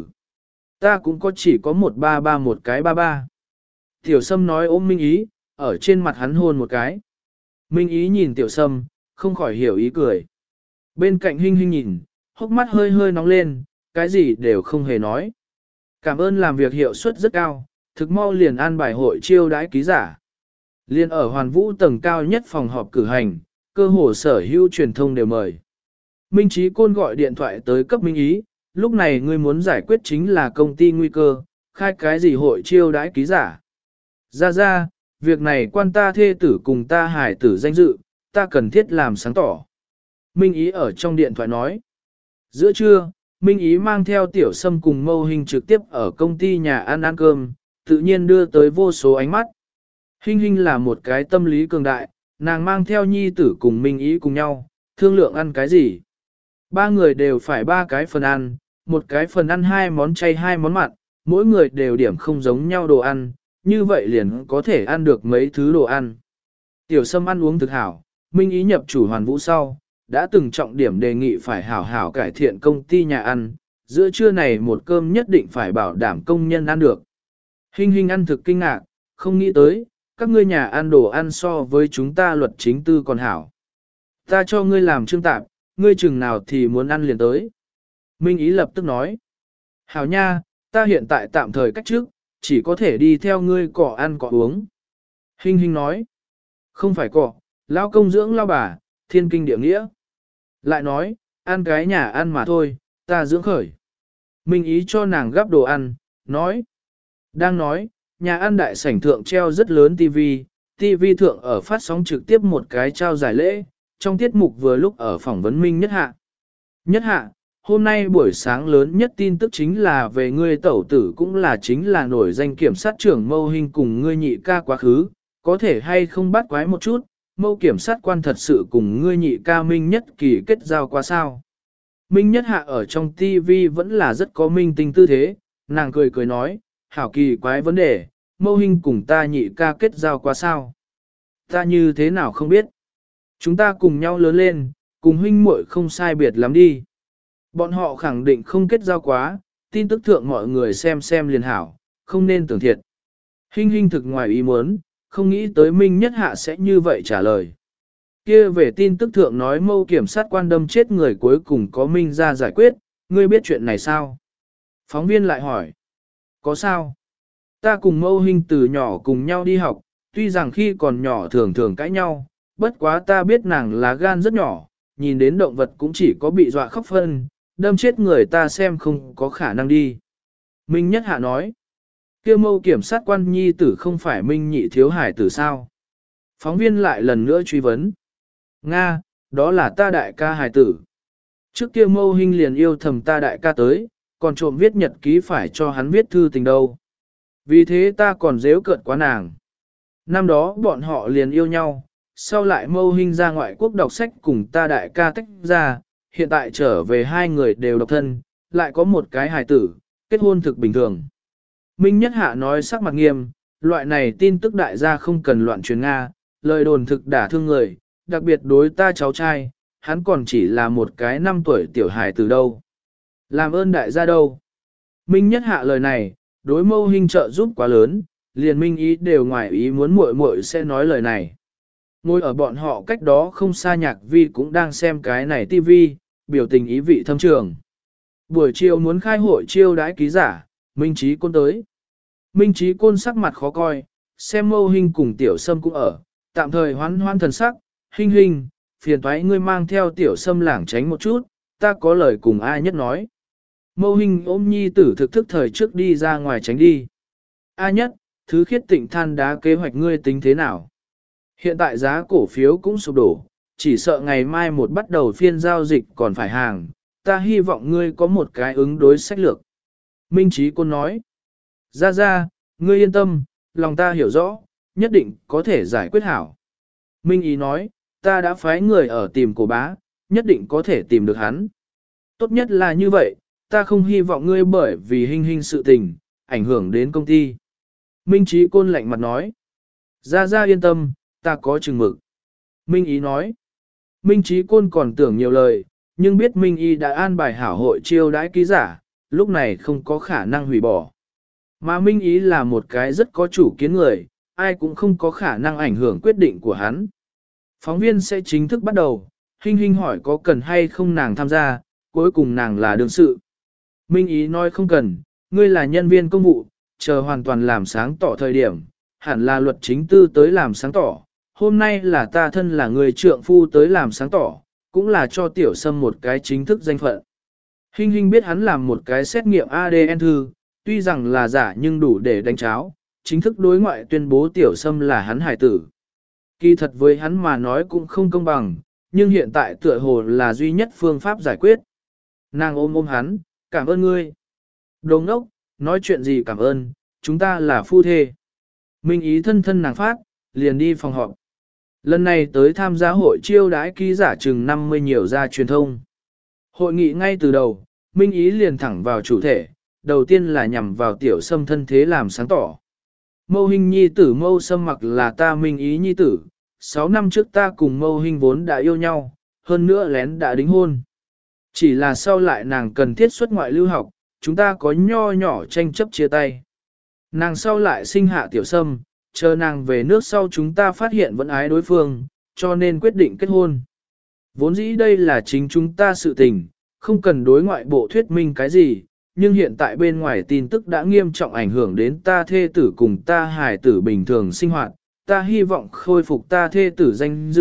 Ta cũng có chỉ có một ba ba một cái ba ba. Tiểu Sâm nói ôm Minh Ý, ở trên mặt hắn hôn một cái. Minh Ý nhìn Tiểu Sâm, không khỏi hiểu ý cười. Bên cạnh Hinh Hinh nhìn, hốc mắt hơi hơi nóng lên, cái gì đều không hề nói. Cảm ơn làm việc hiệu suất rất cao, thực mau liền an bài hội chiêu đãi ký giả. Liên ở Hoàn Vũ tầng cao nhất phòng họp cử hành, cơ hồ sở hữu truyền thông đều mời. Minh Chí Côn gọi điện thoại tới cấp Minh Ý, lúc này ngươi muốn giải quyết chính là công ty nguy cơ, khai cái gì hội chiêu đãi ký giả. Ra ra, việc này quan ta thê tử cùng ta hải tử danh dự, ta cần thiết làm sáng tỏ. Minh Ý ở trong điện thoại nói. Giữa trưa, Minh Ý mang theo Tiểu Sâm cùng Mâu Hinh trực tiếp ở công ty nhà ăn ăn cơm, tự nhiên đưa tới vô số ánh mắt. Hinh Hinh là một cái tâm lý cường đại, nàng mang theo nhi tử cùng Minh Ý cùng nhau, thương lượng ăn cái gì. Ba người đều phải ba cái phần ăn, một cái phần ăn hai món chay hai món mặn, mỗi người đều điểm không giống nhau đồ ăn, như vậy liền có thể ăn được mấy thứ đồ ăn. Tiểu Sâm ăn uống thực hảo, Minh Ý nhập chủ Hoàn Vũ sau, đã từng trọng điểm đề nghị phải hảo hảo cải thiện công ty nhà ăn, giữa trưa này một cơm nhất định phải bảo đảm công nhân ăn được. Hinh Hinh ăn thực kinh ngạc, không nghĩ tới, các ngươi nhà ăn đồ ăn so với chúng ta luật chính tư còn hảo. Ta cho ngươi làm trương tạp, ngươi chừng nào thì muốn ăn liền tới. Minh Ý lập tức nói. Hảo nha, ta hiện tại tạm thời cách trước, chỉ có thể đi theo ngươi cọ ăn cọ uống. Hinh Hinh nói. Không phải cọ, lao công dưỡng lao bà, thiên kinh địa nghĩa. Lại nói, ăn cái nhà ăn mà thôi, ta dưỡng khởi. Minh ý cho nàng gắp đồ ăn, nói. Đang nói, nhà ăn đại sảnh thượng treo rất lớn tivi, tivi thượng ở phát sóng trực tiếp một cái trao giải lễ, trong tiết mục vừa lúc ở phỏng vấn Minh Nhất Hạ. Nhất Hạ, hôm nay buổi sáng lớn nhất tin tức chính là về ngươi tẩu tử cũng là chính là nổi danh kiểm sát trưởng Mâu Hinh cùng ngươi nhị ca quá khứ, có thể hay không bắt quái một chút, Mâu kiểm sát quan thật sự cùng ngươi nhị ca Minh Nhất Kỳ kết giao qua sao. Minh Nhất Hạ ở trong tivi vẫn là rất có minh tinh tư thế, nàng cười cười nói, hảo kỳ quái vấn đề, Mâu Hinh cùng ta nhị ca kết giao qua sao. Ta như thế nào không biết. Chúng ta cùng nhau lớn lên, cùng huynh muội không sai biệt lắm đi. Bọn họ khẳng định không kết giao quá, tin tức thượng mọi người xem xem liền hảo, không nên tưởng thiệt. Hinh Hinh thực ngoài ý muốn, không nghĩ tới Minh Nhất Hạ sẽ như vậy trả lời. Kia về tin tức thượng nói Mâu kiểm sát quan đâm chết người cuối cùng có Minh ra giải quyết, ngươi biết chuyện này sao? Phóng viên lại hỏi. Có sao? Ta cùng Mâu Hinh từ nhỏ cùng nhau đi học, tuy rằng khi còn nhỏ thường thường cãi nhau, bất quá ta biết nàng là gan rất nhỏ, nhìn đến động vật cũng chỉ có bị dọa khóc phân, đâm chết người ta xem không có khả năng đi. Minh Nhất Hạ nói, kia Mâu kiểm sát quan nhi tử không phải Minh nhị thiếu hải tử sao? Phóng viên lại lần nữa truy vấn. Nga, đó là ta đại ca hải tử. Trước kia Mâu Hinh liền yêu thầm ta đại ca tới, còn trộm viết nhật ký phải cho hắn viết thư tình đâu. Vì thế ta còn dễu cợt quá nàng. Năm đó bọn họ liền yêu nhau, sau lại Mâu Hinh ra ngoại quốc đọc sách cùng ta đại ca tách ra, hiện tại trở về hai người đều độc thân, lại có một cái hài tử, kết hôn thực bình thường. Minh Nhất Hạ nói sắc mặt nghiêm, loại này tin tức đại gia không cần loạn truyền Nga, lời đồn thực đả thương người, đặc biệt đối ta cháu trai, hắn còn chỉ là một cái năm tuổi tiểu hài tử đâu. Làm ơn đại gia đâu. Minh Nhất Hạ lời này, đối Mâu Hinh trợ giúp quá lớn, liền Minh ý đều ngoài ý muốn muội muội sẽ nói lời này. Ngồi ở bọn họ cách đó không xa Nhạc Vi cũng đang xem cái này tivi, biểu tình ý vị thâm trường. Buổi chiều muốn khai hội chiêu đãi ký giả, Minh Chí Côn tới. Minh Chí Côn sắc mặt khó coi, xem Mâu Hinh cùng Tiểu Sâm cũng ở, tạm thời hoán hoan thần sắc, Hinh Hinh, phiền toái ngươi mang theo Tiểu Sâm lảng tránh một chút, ta có lời cùng ai nhất nói. Mâu Hinh ôm nhi tử thực thức thời trước đi ra ngoài tránh đi. A nhất, thứ khiết tịnh than đá kế hoạch ngươi tính thế nào? Hiện tại giá cổ phiếu cũng sụp đổ, chỉ sợ ngày mai một bắt đầu phiên giao dịch còn phải hàng, ta hy vọng ngươi có một cái ứng đối sách lược. Minh Chí Côn nói, ra ra, ngươi yên tâm, lòng ta hiểu rõ, nhất định có thể giải quyết hảo. Minh Ý nói, ta đã phái người ở tìm cổ bá, nhất định có thể tìm được hắn. Tốt nhất là như vậy, ta không hy vọng ngươi bởi vì Hinh Hinh sự tình, ảnh hưởng đến công ty. Minh Chí Côn lạnh mặt nói, ra ra yên tâm, ta có chừng mực. Minh Ý nói, Minh Chí Côn còn tưởng nhiều lời, nhưng biết Minh Ý đã an bài hảo hội chiêu đãi ký giả, lúc này không có khả năng hủy bỏ. Mà Minh Ý là một cái rất có chủ kiến người, ai cũng không có khả năng ảnh hưởng quyết định của hắn. Phóng viên sẽ chính thức bắt đầu, Hinh Hinh hỏi có cần hay không nàng tham gia, cuối cùng nàng là đương sự. Minh Ý nói không cần, ngươi là nhân viên công vụ, chờ hoàn toàn làm sáng tỏ thời điểm, hẳn là luật chính tư tới làm sáng tỏ. Hôm nay là ta thân là người trượng phu tới làm sáng tỏ, cũng là cho Tiểu Sâm một cái chính thức danh phận. Hinh Hinh biết hắn làm một cái xét nghiệm a đê en thư, tuy rằng là giả nhưng đủ để đánh cháo, chính thức đối ngoại tuyên bố Tiểu Sâm là hắn hải tử. Kỳ thật với hắn mà nói cũng không công bằng, nhưng hiện tại tựa hồ là duy nhất phương pháp giải quyết. Nàng ôm ôm hắn, cảm ơn ngươi. Đồ ngốc, nói chuyện gì cảm ơn, chúng ta là phu thê. Minh Ý thân thân nàng phát, liền đi phòng họp. Lần này tới tham gia hội chiêu đãi ký giả chừng năm mươi nhiều gia truyền thông. Hội nghị ngay từ đầu, Minh Ý liền thẳng vào chủ thể, đầu tiên là nhằm vào Tiểu Sâm thân thế làm sáng tỏ. Mâu Hinh nhi tử Mâu Sâm mặc là ta Minh Ý nhi tử, sáu năm trước ta cùng Mâu Hinh vốn đã yêu nhau, hơn nữa lén đã đính hôn. Chỉ là sau lại nàng cần thiết xuất ngoại lưu học, chúng ta có nho nhỏ tranh chấp chia tay. Nàng sau lại sinh hạ Tiểu Sâm, chờ nàng về nước sau chúng ta phát hiện vẫn ái đối phương, cho nên quyết định kết hôn. Vốn dĩ đây là chính chúng ta sự tình, không cần đối ngoại bộ thuyết minh cái gì, nhưng hiện tại bên ngoài tin tức đã nghiêm trọng ảnh hưởng đến ta thê tử cùng ta hài tử bình thường sinh hoạt, ta hy vọng khôi phục ta thê tử danh dự,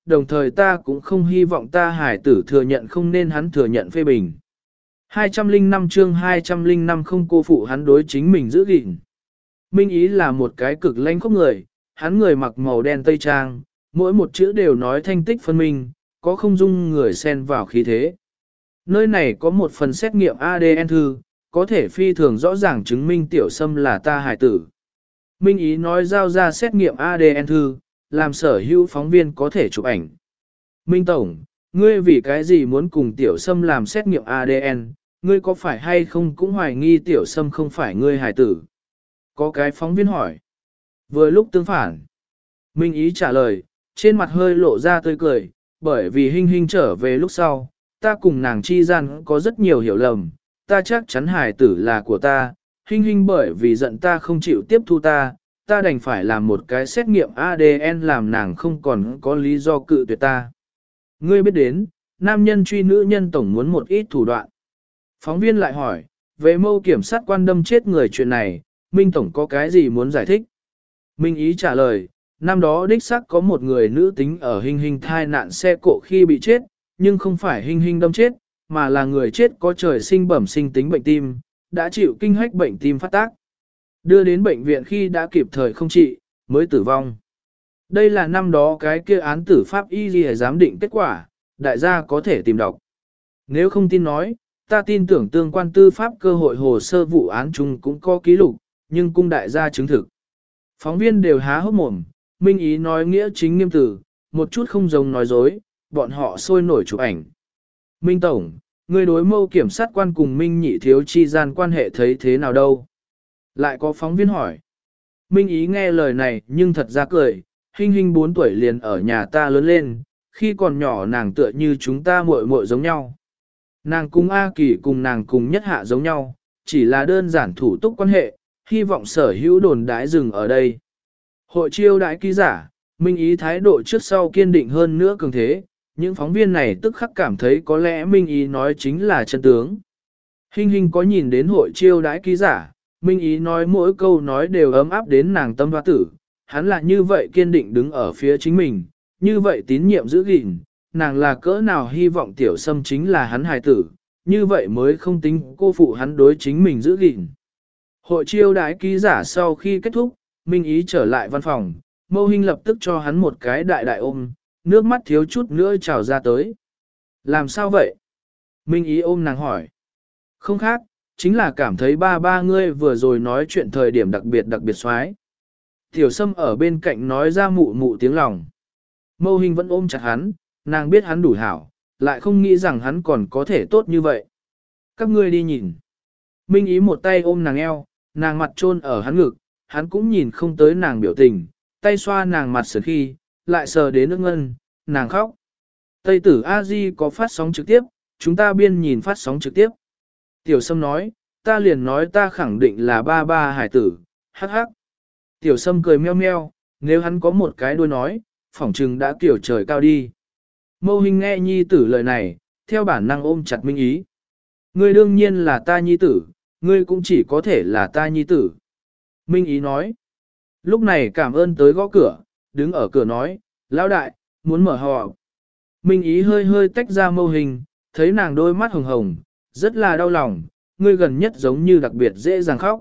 đồng thời ta cũng không hy vọng ta hải tử thừa nhận không nên hắn thừa nhận phê bình. hai trăm lẻ năm chương hai trăm lẻ năm không cô phụ hắn đối chính mình giữ gìn. Minh Ý là một cái cực lãnh khốc người, hắn người mặc màu đen tây trang, mỗi một chữ đều nói thanh tích phân minh, có không dung người xen vào khí thế. Nơi này có một phần xét nghiệm a đê en thư, có thể phi thường rõ ràng chứng minh Tiểu Sâm là ta hài tử. Minh Ý nói giao ra xét nghiệm a đê en thư, làm sở hữu phóng viên có thể chụp ảnh. Minh Tổng, ngươi vì cái gì muốn cùng Tiểu Sâm làm xét nghiệm a đê en, ngươi có phải hay không cũng hoài nghi Tiểu Sâm không phải ngươi hài tử? Có cái phóng viên hỏi. Vừa lúc tương phản. Minh Ý trả lời, trên mặt hơi lộ ra tươi cười, bởi vì Hinh Hinh trở về lúc sau, ta cùng nàng chi gian có rất nhiều hiểu lầm, ta chắc chắn hài tử là của ta, Hinh Hinh bởi vì giận ta không chịu tiếp thu ta, ta đành phải làm một cái xét nghiệm a đê en làm nàng không còn có lý do cự tuyệt ta. Ngươi biết đến, nam nhân truy nữ nhân tổng muốn một ít thủ đoạn. Phóng viên lại hỏi, về mâu kiểm sát quan đâm chết người chuyện này, Minh Tổng có cái gì muốn giải thích? Minh Ý trả lời, năm đó đích xác có một người nữ tính ở Hinh Hinh thai nạn xe cộ khi bị chết, nhưng không phải Hinh Hinh đâm chết, mà là người chết có trời sinh bẩm sinh tính bệnh tim, đã chịu kinh hách bệnh tim phát tác. Đưa đến bệnh viện khi đã kịp thời không trị, mới tử vong. Đây là năm đó cái kia án tử pháp y ghi giám định kết quả, đại gia có thể tìm đọc. Nếu không tin nói, ta tin tưởng tương quan tư pháp cơ hội hồ sơ vụ án chung cũng có ký lục, nhưng cung đại gia chứng thực. Phóng viên đều há hốc mồm, Minh Ý nói nghĩa chính nghiêm tử, một chút không giống nói dối, bọn họ sôi nổi chụp ảnh. Minh Tổng, người đối mâu kiểm sát quan cùng Minh Nhị thiếu chi gian quan hệ thấy thế nào đâu? Lại có phóng viên hỏi. Minh Ý nghe lời này nhưng thật ra cười, Hinh Hinh bốn tuổi liền ở nhà ta lớn lên, khi còn nhỏ nàng tựa như chúng ta muội muội giống nhau. Nàng cùng A Kỳ cùng nàng cùng nhất hạ giống nhau, chỉ là đơn giản thủ túc quan hệ, hy vọng sở hữu đồn đãi dừng ở đây. Hội chiêu đãi ký giả, Minh Ý thái độ trước sau kiên định hơn nữa cường thế, những phóng viên này tức khắc cảm thấy có lẽ Minh Ý nói chính là chân tướng. Hinh Hinh có nhìn đến hội chiêu đãi ký giả, Minh Ý nói mỗi câu nói đều ấm áp đến nàng tâm hoa tử, hắn là như vậy kiên định đứng ở phía chính mình, như vậy tín nhiệm giữ gìn, nàng là cỡ nào hy vọng Tiểu Sâm chính là hắn hài tử, như vậy mới không tính cô phụ hắn đối chính mình giữ gìn. Hội chiêu đãi ký giả sau khi kết thúc, Minh Ý trở lại văn phòng, Mâu Hinh lập tức cho hắn một cái đại đại ôm, nước mắt thiếu chút nữa trào ra tới. Làm sao vậy? Minh Ý ôm nàng hỏi. Không khác, chính là cảm thấy ba ba ngươi vừa rồi nói chuyện thời điểm đặc biệt đặc biệt xoái. Tiểu Sâm ở bên cạnh nói ra mụ mụ tiếng lòng. Mâu Hinh vẫn ôm chặt hắn, nàng biết hắn đủ hảo, lại không nghĩ rằng hắn còn có thể tốt như vậy. Các ngươi đi nhìn. Minh Ý một tay ôm nàng eo, nàng mặt chôn ở hắn ngực, hắn cũng nhìn không tới nàng biểu tình, tay xoa nàng mặt sườn khi, lại sờ đến nước ngân, nàng khóc. Tây tử A-di có phát sóng trực tiếp, chúng ta biên nhìn phát sóng trực tiếp. Tiểu Sâm nói, ta liền nói ta khẳng định là ba ba hải tử, hắc hắc. Tiểu Sâm cười meo meo, nếu hắn có một cái đuôi nói, phỏng trừng đã kiểu trời cao đi. Mâu Hinh nghe nhi tử lời này, theo bản năng ôm chặt Minh Ý. Ngươi đương nhiên là ta nhi tử, ngươi cũng chỉ có thể là ta nhi tử. Minh Ý nói. Lúc này cảm ơn tới gõ cửa, đứng ở cửa nói, lão đại, muốn mở họp. Minh Ý hơi hơi tách ra Mâu Hinh, thấy nàng đôi mắt hồng hồng, rất là đau lòng, ngươi gần nhất giống như đặc biệt dễ dàng khóc.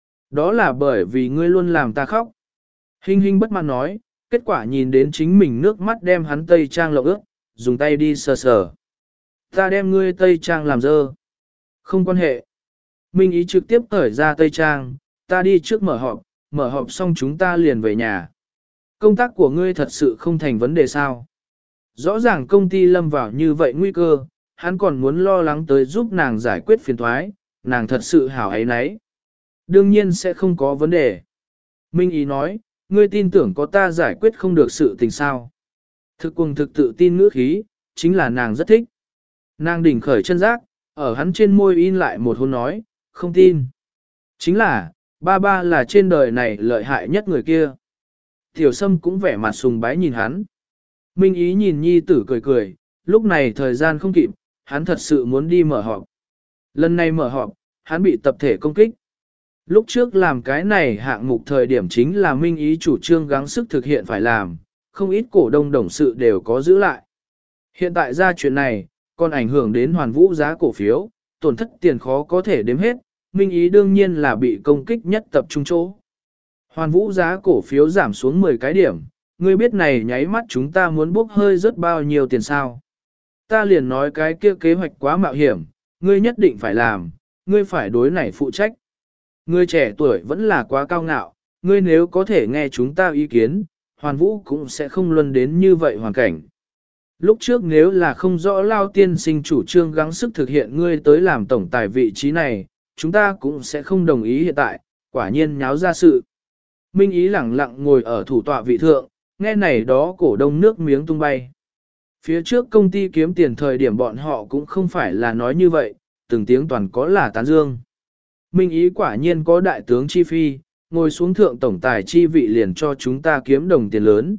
Đó là bởi vì ngươi luôn làm ta khóc. Hinh Hinh bất mãn nói, kết quả nhìn đến chính mình nước mắt đem hắn tây trang lộng ướt, dùng tay đi sờ sờ. Ta đem ngươi tây trang làm dơ. Không quan hệ. Minh Ý trực tiếp cởi ra tây trang, ta đi trước mở họp, mở họp xong chúng ta liền về nhà. Công tác của ngươi thật sự không thành vấn đề sao. Rõ ràng công ty lâm vào như vậy nguy cơ, hắn còn muốn lo lắng tới giúp nàng giải quyết phiền thoái, nàng thật sự hảo ấy nấy. Đương nhiên sẽ không có vấn đề. Minh Ý nói, ngươi tin tưởng có ta giải quyết không được sự tình sao. Thực cùng thực tự tin ngữ khí, chính là nàng rất thích. Nàng đỉnh khởi chân giác, ở hắn trên môi in lại một hôn nói, không tin. Chính là, ba ba là trên đời này lợi hại nhất người kia. Tiểu Sâm cũng vẻ mặt sùng bái nhìn hắn. Minh Ý nhìn nhi tử cười cười, lúc này thời gian không kịp, hắn thật sự muốn đi mở họp. Lần này mở họp, hắn bị tập thể công kích. Lúc trước làm cái này hạng mục thời điểm chính là Minh Ý chủ trương gắng sức thực hiện phải làm, không ít cổ đông đồng sự đều có giữ lại. Hiện tại ra chuyện này, còn ảnh hưởng đến hoàn vũ giá cổ phiếu, tổn thất tiền khó có thể đếm hết, Minh Ý đương nhiên là bị công kích nhất tập trung chỗ. Hoàn vũ giá cổ phiếu giảm xuống mười cái điểm, ngươi biết này nháy mắt chúng ta muốn bốc hơi rất bao nhiêu tiền sao. Ta liền nói cái kia kế hoạch quá mạo hiểm, ngươi nhất định phải làm, ngươi phải đối này phụ trách. Ngươi trẻ tuổi vẫn là quá cao ngạo, ngươi nếu có thể nghe chúng ta ý kiến, hoàn vũ cũng sẽ không luân đến như vậy hoàn cảnh. Lúc trước nếu là không rõ Lao tiên sinh chủ trương gắng sức thực hiện ngươi tới làm tổng tài vị trí này, chúng ta cũng sẽ không đồng ý hiện tại, quả nhiên nháo ra sự. Minh Ý lẳng lặng ngồi ở thủ tọa vị thượng, nghe này đó cổ đông nước miếng tung bay. Phía trước công ty kiếm tiền thời điểm bọn họ cũng không phải là nói như vậy, từng tiếng toàn có là tán dương. Minh Ý quả nhiên có đại tướng chi phi, ngồi xuống thượng tổng tài chi vị liền cho chúng ta kiếm đồng tiền lớn.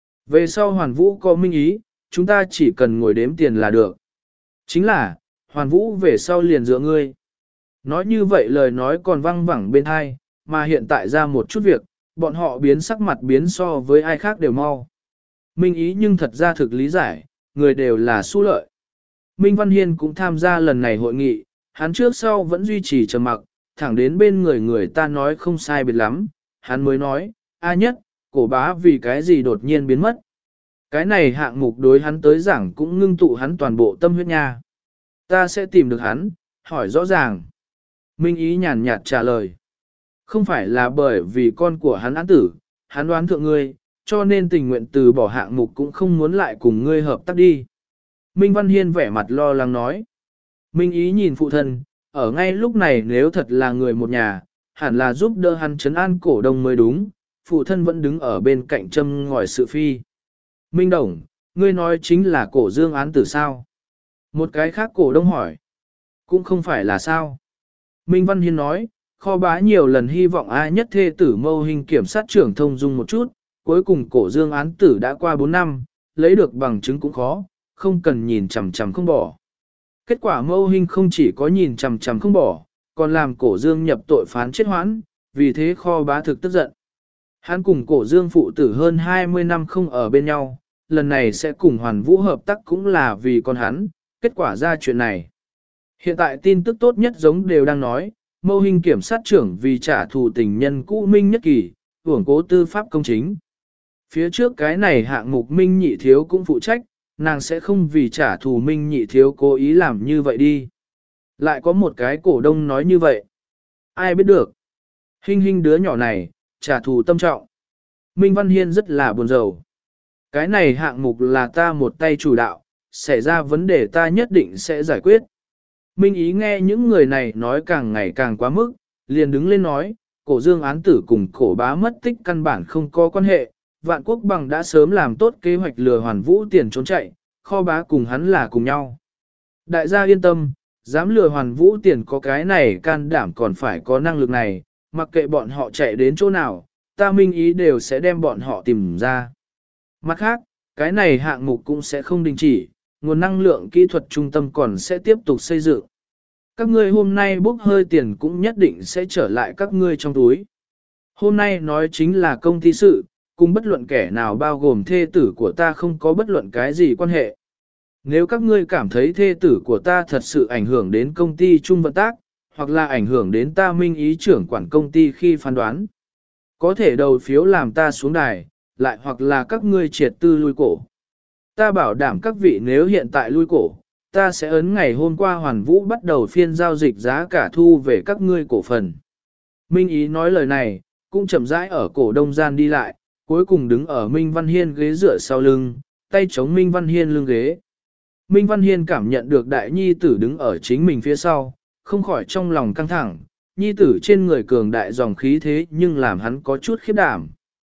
Về sau hoàn vũ có Minh Ý, chúng ta chỉ cần ngồi đếm tiền là được. Chính là, hoàn vũ về sau liền dựa ngươi. Nói như vậy lời nói còn văng vẳng bên hai, mà hiện tại ra một chút việc, bọn họ biến sắc mặt biến so với ai khác đều mau. Minh Ý nhưng thật ra thực lý giải, người đều là xu lợi. Minh Văn Hiên cũng tham gia lần này hội nghị, hắn trước sau vẫn duy trì trầm mặc, thẳng đến bên người người ta nói không sai biệt lắm, hắn mới nói, a nhất, cổ bá vì cái gì đột nhiên biến mất. Cái này hạng mục đối hắn tới giảng cũng ngưng tụ hắn toàn bộ tâm huyết nha. Ta sẽ tìm được hắn, hỏi rõ ràng. Minh Ý nhàn nhạt trả lời. Không phải là bởi vì con của hắn án tử, hắn đoán thượng ngươi, cho nên tình nguyện từ bỏ hạng mục cũng không muốn lại cùng ngươi hợp tác đi. Minh Văn Hiên vẻ mặt lo lắng nói. Minh Ý nhìn phụ thân, ở ngay lúc này nếu thật là người một nhà, hẳn là giúp đỡ hắn trấn an cổ đông mới đúng, phụ thân vẫn đứng ở bên cạnh châm ngòi sự phi. Minh Đồng, ngươi nói chính là cổ dương án tử sao? Một cái khác cổ đông hỏi. Cũng không phải là sao? Minh Văn Hiên nói, kho bá nhiều lần hy vọng ai nhất thê tử mâu hình kiểm sát trưởng thông dung một chút, cuối cùng cổ dương án tử đã qua bốn năm, lấy được bằng chứng cũng khó, không cần nhìn chằm chằm không bỏ. Kết quả mâu hình không chỉ có nhìn chằm chằm không bỏ, còn làm cổ dương nhập tội phán chết hoãn, vì thế kho bá thực tức giận. Hắn cùng cổ dương phụ tử hơn hai mươi năm không ở bên nhau, lần này sẽ cùng hoàn vũ hợp tác cũng là vì con hắn, kết quả ra chuyện này. Hiện tại tin tức tốt nhất giống đều đang nói, mâu hình kiểm sát trưởng vì trả thù tình nhân cũ Minh Nhất Kỳ, hưởng cố tư pháp công chính. Phía trước cái này hạng mục Minh Nhị Thiếu cũng phụ trách, nàng sẽ không vì trả thù Minh Nhị Thiếu cố ý làm như vậy đi. Lại có một cái cổ đông nói như vậy. Ai biết được. Hình hình đứa nhỏ này, trả thù tâm trọng. Minh Văn Hiên rất là buồn rầu. Cái này hạng mục là ta một tay chủ đạo, xảy ra vấn đề ta nhất định sẽ giải quyết. Minh Ý nghe những người này nói càng ngày càng quá mức, liền đứng lên nói, cổ dương án tử cùng cổ bá mất tích căn bản không có quan hệ, vạn quốc bằng đã sớm làm tốt kế hoạch lừa hoàn vũ tiền trốn chạy, kho bá cùng hắn là cùng nhau. Đại gia yên tâm, dám lừa hoàn vũ tiền có cái này can đảm còn phải có năng lực này, mặc kệ bọn họ chạy đến chỗ nào, ta Minh Ý đều sẽ đem bọn họ tìm ra. Mặt khác, cái này hạng mục cũng sẽ không đình chỉ, nguồn năng lượng kỹ thuật trung tâm còn sẽ tiếp tục xây dựng. Các ngươi hôm nay bốc hơi tiền cũng nhất định sẽ trở lại các ngươi trong túi. Hôm nay nói chính là công ty sự, cùng bất luận kẻ nào bao gồm thê tử của ta không có bất luận cái gì quan hệ. Nếu các ngươi cảm thấy thê tử của ta thật sự ảnh hưởng đến công ty chung vận tác, hoặc là ảnh hưởng đến ta Minh Ý trưởng quản công ty khi phán đoán, có thể đầu phiếu làm ta xuống đài, lại hoặc là các ngươi triệt tư lui cổ. Ta bảo đảm các vị nếu hiện tại lui cổ, ta sẽ ấn ngày hôm qua Hoàn Vũ bắt đầu phiên giao dịch giá cả thu về các ngươi cổ phần. Minh Ý nói lời này, cũng chậm rãi ở cổ đông gian đi lại, cuối cùng đứng ở Minh Văn Hiên ghế dựa sau lưng, tay chống Minh Văn Hiên lưng ghế. Minh Văn Hiên cảm nhận được đại nhi tử đứng ở chính mình phía sau, không khỏi trong lòng căng thẳng, nhi tử trên người cường đại dòng khí thế nhưng làm hắn có chút khiếp đảm.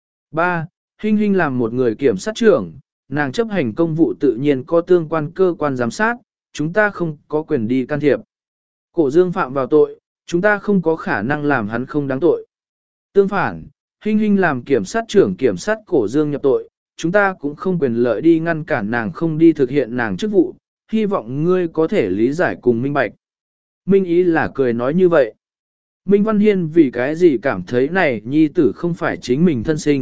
ba. Hinh Hinh làm một người kiểm sát trưởng, nàng chấp hành công vụ tự nhiên có tương quan cơ quan giám sát, chúng ta không có quyền đi can thiệp. Cổ dương phạm vào tội, chúng ta không có khả năng làm hắn không đáng tội. Tương phản, Hinh Hinh làm kiểm sát trưởng kiểm sát cổ dương nhập tội, chúng ta cũng không quyền lợi đi ngăn cản nàng không đi thực hiện nàng chức vụ, hy vọng ngươi có thể lý giải cùng minh bạch. Minh Ý là cười nói như vậy. Minh Văn Hiên vì cái gì cảm thấy này nhi tử không phải chính mình thân sinh,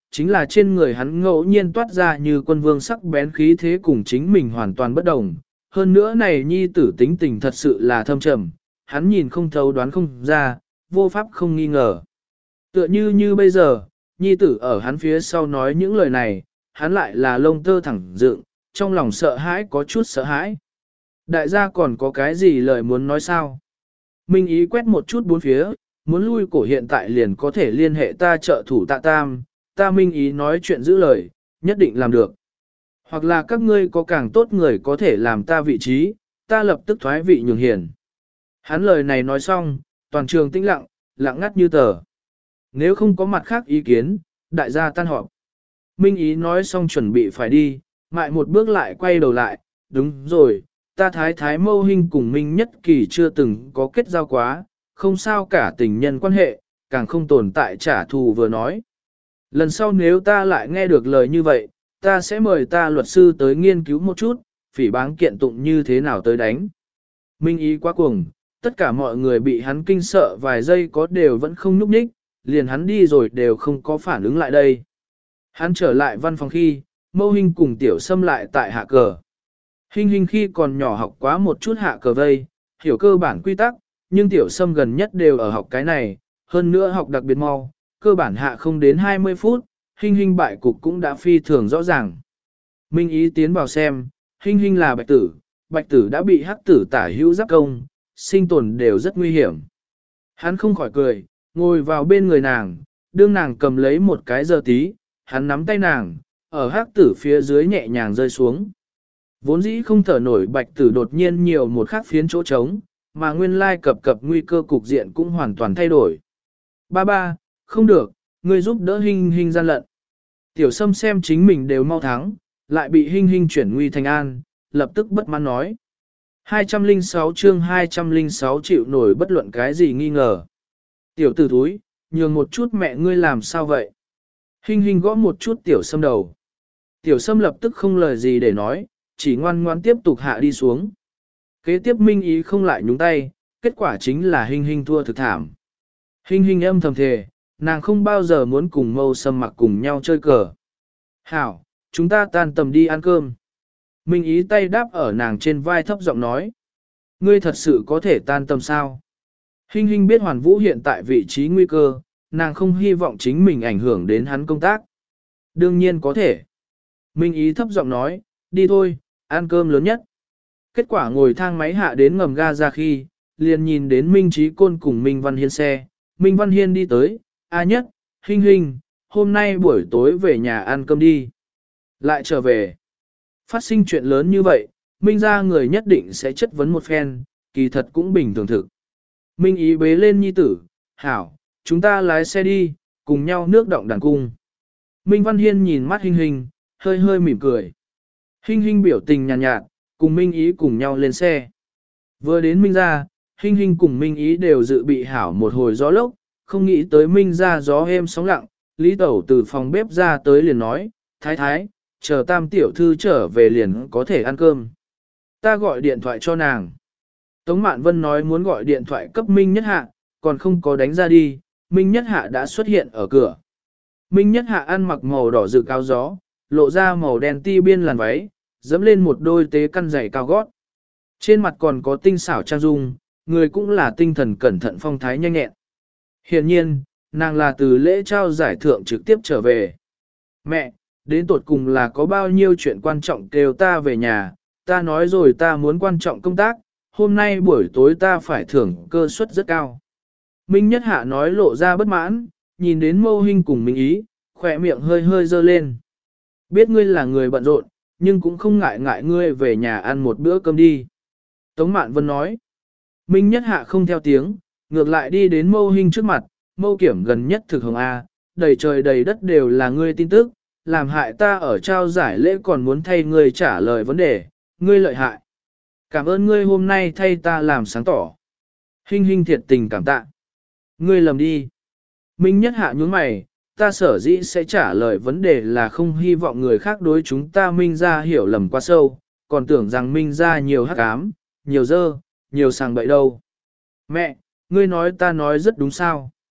chính là trên người hắn ngẫu nhiên toát ra như quân vương sắc bén khí thế cùng chính mình hoàn toàn bất đồng. Hơn nữa này nhi tử tính tình thật sự là thâm trầm, hắn nhìn không thấu đoán không ra, vô pháp không nghi ngờ. Tựa như như bây giờ, nhi tử ở hắn phía sau nói những lời này, hắn lại là lông tơ thẳng dựng, trong lòng sợ hãi có chút sợ hãi. Đại gia còn có cái gì lời muốn nói sao? Minh ý quét một chút bốn phía, muốn lui cổ hiện tại liền có thể liên hệ ta trợ thủ tạ tam, ta minh ý nói chuyện giữ lời, nhất định làm được. Hoặc là các ngươi có càng tốt người có thể làm ta vị trí, ta lập tức thoái vị nhường hiền. Hắn lời này nói xong, toàn trường tĩnh lặng, lặng ngắt như tờ. Nếu không có mặt khác ý kiến, đại gia tan họp. Minh ý nói xong chuẩn bị phải đi, mại một bước lại quay đầu lại, đúng rồi, ta thái thái mâu hình cùng Minh Nhất Kỳ chưa từng có kết giao quá, không sao cả tình nhân quan hệ, càng không tồn tại trả thù vừa nói. Lần sau nếu ta lại nghe được lời như vậy, ta sẽ mời ta luật sư tới nghiên cứu một chút, phỉ báng kiện tụng như thế nào tới đánh. Minh ý quá cuồng, tất cả mọi người bị hắn kinh sợ vài giây có đều vẫn không nhúc nhích, liền hắn đi rồi đều không có phản ứng lại đây. Hắn trở lại văn phòng khi, mâu hình cùng tiểu xâm lại tại hạ cờ. Hình hình khi còn nhỏ học quá một chút hạ cờ vây, hiểu cơ bản quy tắc, nhưng tiểu xâm gần nhất đều ở học cái này, hơn nữa học đặc biệt mau, cơ bản hạ không đến hai mươi phút, hình hình bại cục cũng đã phi thường rõ ràng. Minh ý tiến vào xem, hình hình là bạch tử, bạch tử đã bị hắc tử tả hữu giáp công, sinh tồn đều rất nguy hiểm. Hắn không khỏi cười, ngồi vào bên người nàng, đương nàng cầm lấy một cái giờ tí, hắn nắm tay nàng, ở hắc tử phía dưới nhẹ nhàng rơi xuống. Vốn dĩ không thở nổi bạch tử đột nhiên nhiều một khắc phiến chỗ trống, mà nguyên lai cập cập nguy cơ cục diện cũng hoàn toàn thay đổi. Ba ba, không được, ngươi giúp đỡ hình hình gian lận. Tiểu Sâm xem chính mình đều mau thắng, lại bị hình hình chuyển nguy thành an, lập tức bất mãn nói. hai trăm lẻ sáu chương hai trăm lẻ sáu chịu nổi bất luận cái gì nghi ngờ. Tiểu tử thúi, nhường một chút mẹ ngươi làm sao vậy? Hình hình gõ một chút Tiểu Sâm đầu. Tiểu Sâm lập tức không lời gì để nói, chỉ ngoan ngoan tiếp tục hạ đi xuống. Kế tiếp Minh ý không lại nhúng tay, kết quả chính là hình hình thua thực thảm. Hình hình âm thầm thề, nàng không bao giờ muốn cùng Mâu Sâm mặc cùng nhau chơi cờ. Hảo, chúng ta tan tầm đi ăn cơm. Minh ý tay đáp ở nàng trên vai thấp giọng nói. Ngươi thật sự có thể tan tầm sao? Hình hình biết Hoàn Vũ hiện tại vị trí nguy cơ, nàng không hy vọng chính mình ảnh hưởng đến hắn công tác. Đương nhiên có thể. Minh ý thấp giọng nói, đi thôi, ăn cơm lớn nhất. Kết quả ngồi thang máy hạ đến ngầm ga ra khi, liền nhìn đến Minh Trí Côn cùng Minh Văn Hiên xe. Minh Văn Hiên đi tới, A Nhất, Hình hình, hôm nay buổi tối về nhà ăn cơm đi. Lại trở về. Phát sinh chuyện lớn như vậy, Minh ra người nhất định sẽ chất vấn một phen, kỳ thật cũng bình thường thực. Minh ý bế lên nhi tử, hảo, chúng ta lái xe đi, cùng nhau nước động đàn cung. Minh Văn Hiên nhìn mắt Hình hình, hơi hơi mỉm cười. Hình hình biểu tình nhàn nhạt, nhạt, cùng Minh ý cùng nhau lên xe. Vừa đến Minh ra, Hình hình cùng Minh ý đều dự bị hảo một hồi gió lốc, không nghĩ tới Minh ra gió êm sóng lặng, Lý Tẩu từ phòng bếp ra tới liền nói, thái thái, chờ tam tiểu thư trở về liền có thể ăn cơm. Ta gọi điện thoại cho nàng. Tống Mạn Vân nói muốn gọi điện thoại cấp Minh Nhất Hạ, còn không có đánh ra đi, Minh Nhất Hạ đã xuất hiện ở cửa. Minh Nhất Hạ ăn mặc màu đỏ rực áo gió, lộ ra màu đen ti biên làn váy, dẫm lên một đôi tế căn giày cao gót. Trên mặt còn có tinh xảo trang dung, người cũng là tinh thần cẩn thận phong thái nhanh nhẹn. Hiển nhiên, nàng là từ lễ trao giải thưởng trực tiếp trở về. Mẹ, đến tột cùng là có bao nhiêu chuyện quan trọng kêu ta về nhà, ta nói rồi ta muốn quan trọng công tác, hôm nay buổi tối ta phải thưởng cơ suất rất cao. Minh Nhất Hạ nói lộ ra bất mãn, nhìn đến Mâu Hinh cùng Minh ý, khỏe miệng hơi hơi dơ lên. Biết ngươi là người bận rộn, nhưng cũng không ngại ngại ngươi về nhà ăn một bữa cơm đi. Tống Mạn Vân nói. Minh Nhất Hạ không theo tiếng, ngược lại đi đến Mâu Hinh trước mặt, Mâu Kiểm gần nhất thực hồng A, đầy trời đầy đất đều là ngươi tin tức, làm hại ta ở trao giải lễ còn muốn thay ngươi trả lời vấn đề, ngươi lợi hại. Cảm ơn ngươi hôm nay thay ta làm sáng tỏ. Hinh Hinh thiệt tình cảm tạ. Ngươi lầm đi. Minh Nhất Hạ nhướng mày, ta sở dĩ sẽ trả lời vấn đề là không hy vọng người khác đối chúng ta Minh ra hiểu lầm quá sâu, còn tưởng rằng Minh ra nhiều hắc ám, nhiều dơ, nhiều sàng bậy đâu. Mẹ, ngươi nói ta nói rất đúng sao.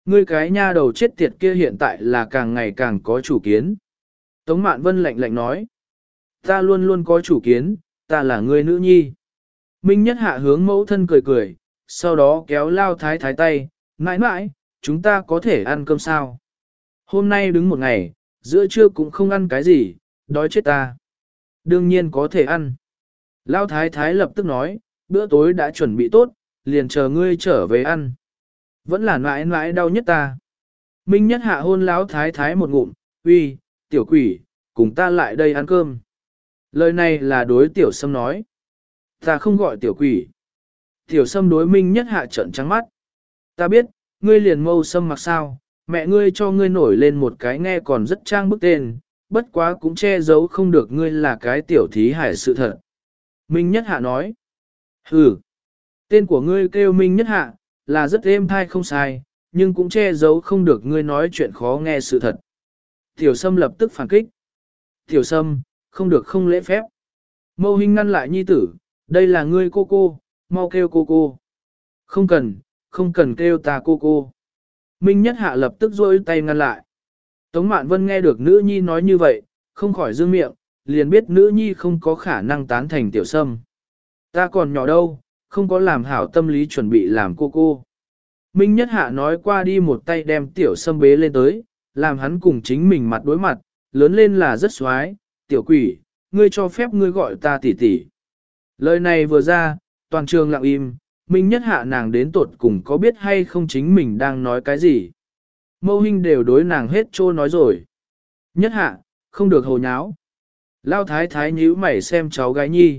Ngươi cái nha đầu chết tiệt kia hiện tại là càng ngày càng có chủ kiến. Tống Mạn Vân lạnh lạnh nói. Ta luôn luôn có chủ kiến, ta là ngươi nữ nhi. Minh Nhất Hạ hướng mẫu thân cười cười, sau đó kéo Lao Thái Thái tay, mãi mãi, chúng ta có thể ăn cơm sao? Hôm nay đứng một ngày, giữa trưa cũng không ăn cái gì, đói chết ta. Đương nhiên có thể ăn. Lao Thái Thái lập tức nói, bữa tối đã chuẩn bị tốt, liền chờ ngươi trở về ăn. Vẫn là mãi mãi đau nhất ta. Minh Nhất Hạ hôn Lão Thái Thái một ngụm, uy, tiểu quỷ, cùng ta lại đây ăn cơm. Lời này là đối tiểu sâm nói. Ta không gọi tiểu quỷ. Tiểu sâm đối Minh Nhất Hạ trợn trắng mắt. Ta biết, ngươi liền mâu sâm mặc sao, mẹ ngươi cho ngươi nổi lên một cái nghe còn rất trang bức tên, bất quá cũng che giấu không được ngươi là cái tiểu thí hải sự thật. Minh Nhất Hạ nói. Hừ, tên của ngươi kêu Minh Nhất Hạ, là rất êm thai không sai, nhưng cũng che giấu không được ngươi nói chuyện khó nghe sự thật. Tiểu Sâm lập tức phản kích. Tiểu Sâm, không được không lễ phép. Mâu Hinh ngăn lại nhi tử, đây là ngươi cô cô, mau kêu cô cô. Không cần, không cần kêu ta cô cô. Minh Nhất Hạ lập tức rôi tay ngăn lại. Tống Mạn Vân nghe được nữ nhi nói như vậy, không khỏi dương miệng, liền biết nữ nhi không có khả năng tán thành Tiểu Sâm. Ta còn nhỏ đâu, không có làm hảo tâm lý chuẩn bị làm cô cô. Minh Nhất Hạ nói qua đi một tay đem Tiểu Sâm bế lên tới, làm hắn cùng chính mình mặt đối mặt, lớn lên là rất xoái, tiểu quỷ, ngươi cho phép ngươi gọi ta tỷ tỷ. Lời này vừa ra, toàn trường lặng im, Minh Nhất Hạ nàng đến tột cùng có biết hay không chính mình đang nói cái gì. Mâu Hinh đều đối nàng hết trô nói rồi. Nhất Hạ, không được hồ nháo. Lao Thái Thái nhíu mày xem cháu gái nhi.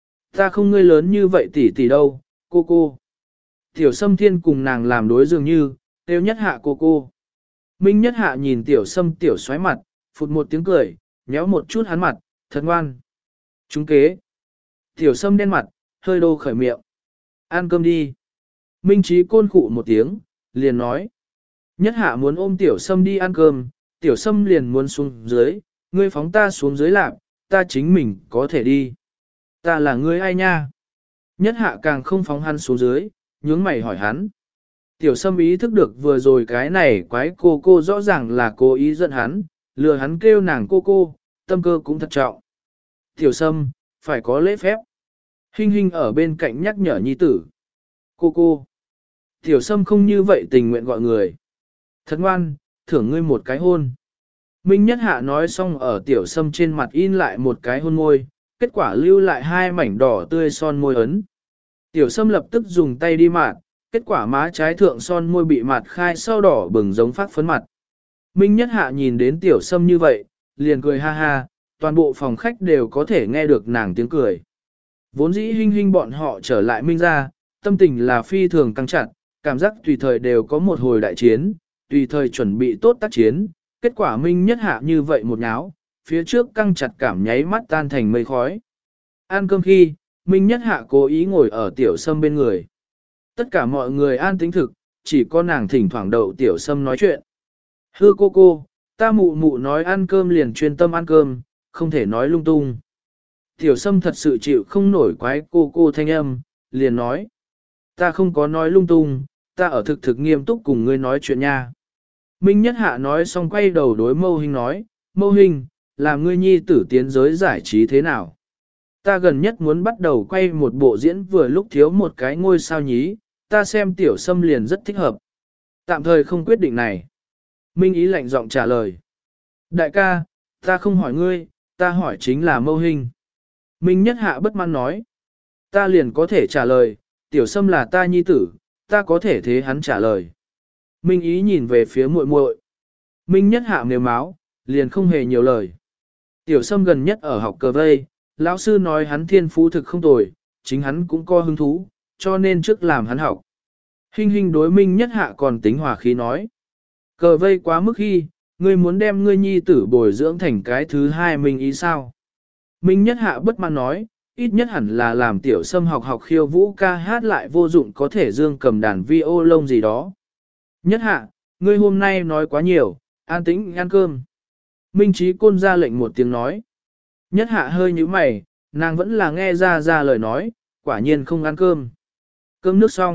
Ta không ngươi lớn như vậy tỷ tỷ đâu, cô cô. Tiểu Sâm Thiên cùng nàng làm đối dường như, kêu Nhất Hạ cô cô. Minh Nhất Hạ nhìn Tiểu Sâm tiểu xoáy mặt, phụt một tiếng cười, nhéo một chút hắn mặt, thật ngoan. Chúng kế. Tiểu Sâm đen mặt, hơi đô khởi miệng. Ăn cơm đi. Minh Chí côn khụ một tiếng, liền nói. Nhất Hạ muốn ôm Tiểu Sâm đi ăn cơm, Tiểu Sâm liền muốn xuống dưới, ngươi phóng ta xuống dưới lạc, ta chính mình có thể đi. Ta là ngươi ai nha? Nhất Hạ càng không phóng hắn xuống dưới, nhướng mày hỏi hắn. Tiểu Sâm ý thức được vừa rồi cái này quái cô cô rõ ràng là cố ý giận hắn, lừa hắn kêu nàng cô cô, tâm cơ cũng thật trọng. Tiểu Sâm, phải có lễ phép. Hinh Hinh ở bên cạnh nhắc nhở nhi tử. Cô cô. Tiểu Sâm không như vậy tình nguyện gọi người. Thật ngoan, thưởng ngươi một cái hôn. Minh Nhất Hạ nói xong ở Tiểu Sâm trên mặt in lại một cái hôn môi, kết quả lưu lại hai mảnh đỏ tươi son môi ấn. Tiểu Sâm lập tức dùng tay đi mạt, kết quả má trái thượng son môi bị mạt khai sau đỏ bừng giống phát phấn mặt. Minh Nhất Hạ nhìn đến Tiểu Sâm như vậy, liền cười ha ha, toàn bộ phòng khách đều có thể nghe được nàng tiếng cười. Vốn dĩ Hinh Hinh bọn họ trở lại Minh ra, tâm tình là phi thường căng chặt, cảm giác tùy thời đều có một hồi đại chiến, tùy thời chuẩn bị tốt tác chiến, kết quả Minh Nhất Hạ như vậy một nháo, phía trước căng chặt cảm nháy mắt tan thành mây khói. Ăn cơm khi, Minh Nhất Hạ cố ý ngồi ở Tiểu Sâm bên người. Tất cả mọi người an tĩnh thực, chỉ có nàng thỉnh thoảng đậu Tiểu Sâm nói chuyện. Hư cô cô, ta mụ mụ nói ăn cơm liền chuyên tâm ăn cơm, không thể nói lung tung. Tiểu Sâm thật sự chịu không nổi quái cô cô thanh âm, liền nói. Ta không có nói lung tung, ta ở thực thực nghiêm túc cùng ngươi nói chuyện nha. Minh Nhất Hạ nói xong quay đầu đối Mâu Hinh nói, Mâu Hinh, làm ngươi nhi tử tiến giới giải trí thế nào? Ta gần nhất muốn bắt đầu quay một bộ diễn vừa lúc thiếu một cái ngôi sao nhí, ta xem Tiểu Sâm liền rất thích hợp. Tạm thời không quyết định này. Minh Ý lạnh giọng trả lời. Đại ca, ta không hỏi ngươi, ta hỏi chính là Mâu Hinh. Minh Nhất Hạ bất mãn nói. Ta liền có thể trả lời, Tiểu Sâm là ta nhi tử, ta có thể thế hắn trả lời. Minh Ý nhìn về phía muội muội. Minh Nhất Hạ nếu máu, liền không hề nhiều lời. Tiểu Sâm gần nhất ở học cờ vây, lão sư nói hắn thiên phú thực không tồi, chính hắn cũng có hứng thú, cho nên trước làm hắn học. Hinh Hinh đối Minh Nhất Hạ còn tính hòa khí nói. Cờ vây quá mức khi, ngươi muốn đem ngươi nhi tử bồi dưỡng thành cái thứ hai Minh Ý sao? Minh Nhất Hạ bất mãn nói, ít nhất hẳn là làm Tiểu Sâm học học khiêu vũ ca hát lại vô dụng có thể dương cầm đàn vi ô lông gì đó. Nhất Hạ, ngươi hôm nay nói quá nhiều, an tĩnh ăn cơm. Minh Chí Côn ra lệnh một tiếng nói. Nhất Hạ hơi nhíu mày, nàng vẫn là nghe ra ra lời nói, quả nhiên không ăn cơm. Cơm nước xong,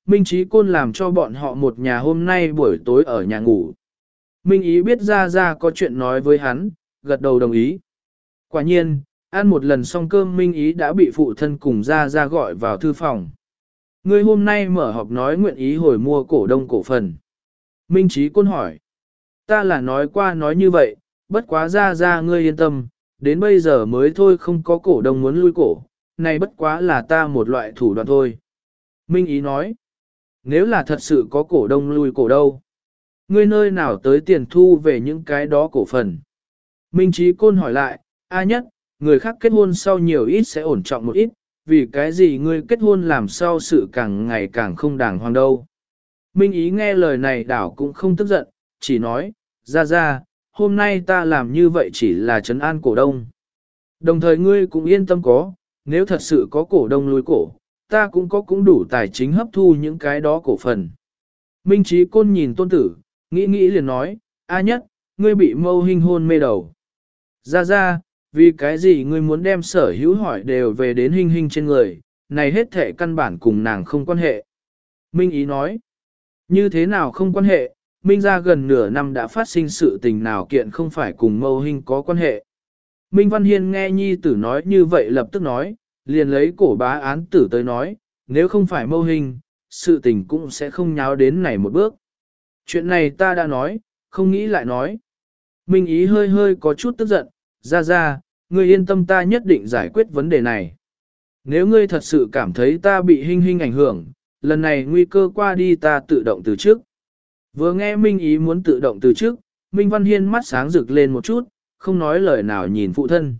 Minh Chí Côn làm cho bọn họ một nhà hôm nay buổi tối ở nhà ngủ. Minh Ý biết Gia Gia có chuyện nói với hắn, gật đầu đồng ý. Quả nhiên, ăn một lần xong cơm Minh Ý đã bị phụ thân cùng Gia Gia gọi vào thư phòng. Ngươi hôm nay mở họp nói nguyện ý hồi mua cổ đông cổ phần. Minh Chí Côn hỏi. Ta là nói qua nói như vậy, bất quá Gia Gia ngươi yên tâm, đến bây giờ mới thôi không có cổ đông muốn lui cổ, này bất quá là ta một loại thủ đoạn thôi. Minh Ý nói. Nếu là thật sự có cổ đông lui cổ đâu? Ngươi nơi nào tới tiền thu về những cái đó cổ phần? Minh Chí Côn hỏi lại, A nhất, người khác kết hôn sau nhiều ít sẽ ổn trọng một ít, vì cái gì ngươi kết hôn làm sao sự càng ngày càng không đàng hoàng đâu? Minh Ý nghe lời này đảo cũng không tức giận, chỉ nói, ra ra, hôm nay ta làm như vậy chỉ là trấn an cổ đông. Đồng thời ngươi cũng yên tâm có, nếu thật sự có cổ đông lui cổ, ta cũng có cũng đủ tài chính hấp thu những cái đó cổ phần. Minh Chí Côn nhìn tôn tử, nghĩ nghĩ liền nói, A nhất, ngươi bị mâu hình hôn mê đầu. Ra ra, vì cái gì ngươi muốn đem sở hữu hỏi đều về đến hình hình trên người, này hết thể căn bản cùng nàng không quan hệ. Minh Ý nói, như thế nào không quan hệ, Minh ra gần nửa năm đã phát sinh sự tình nào kiện không phải cùng mâu hình có quan hệ. Minh Văn Hiên nghe nhi tử nói như vậy lập tức nói, liền lấy cổ bá án tử tới nói, nếu không phải mâu hình, sự tình cũng sẽ không nháo đến này một bước. Chuyện này ta đã nói, không nghĩ lại nói. Minh Ý hơi hơi có chút tức giận, ra ra, ngươi yên tâm ta nhất định giải quyết vấn đề này. Nếu ngươi thật sự cảm thấy ta bị hình hình ảnh hưởng, lần này nguy cơ qua đi ta tự động từ trước. Vừa nghe Minh Ý muốn tự động từ trước, Minh Văn Hiên mắt sáng rực lên một chút, không nói lời nào nhìn phụ thân.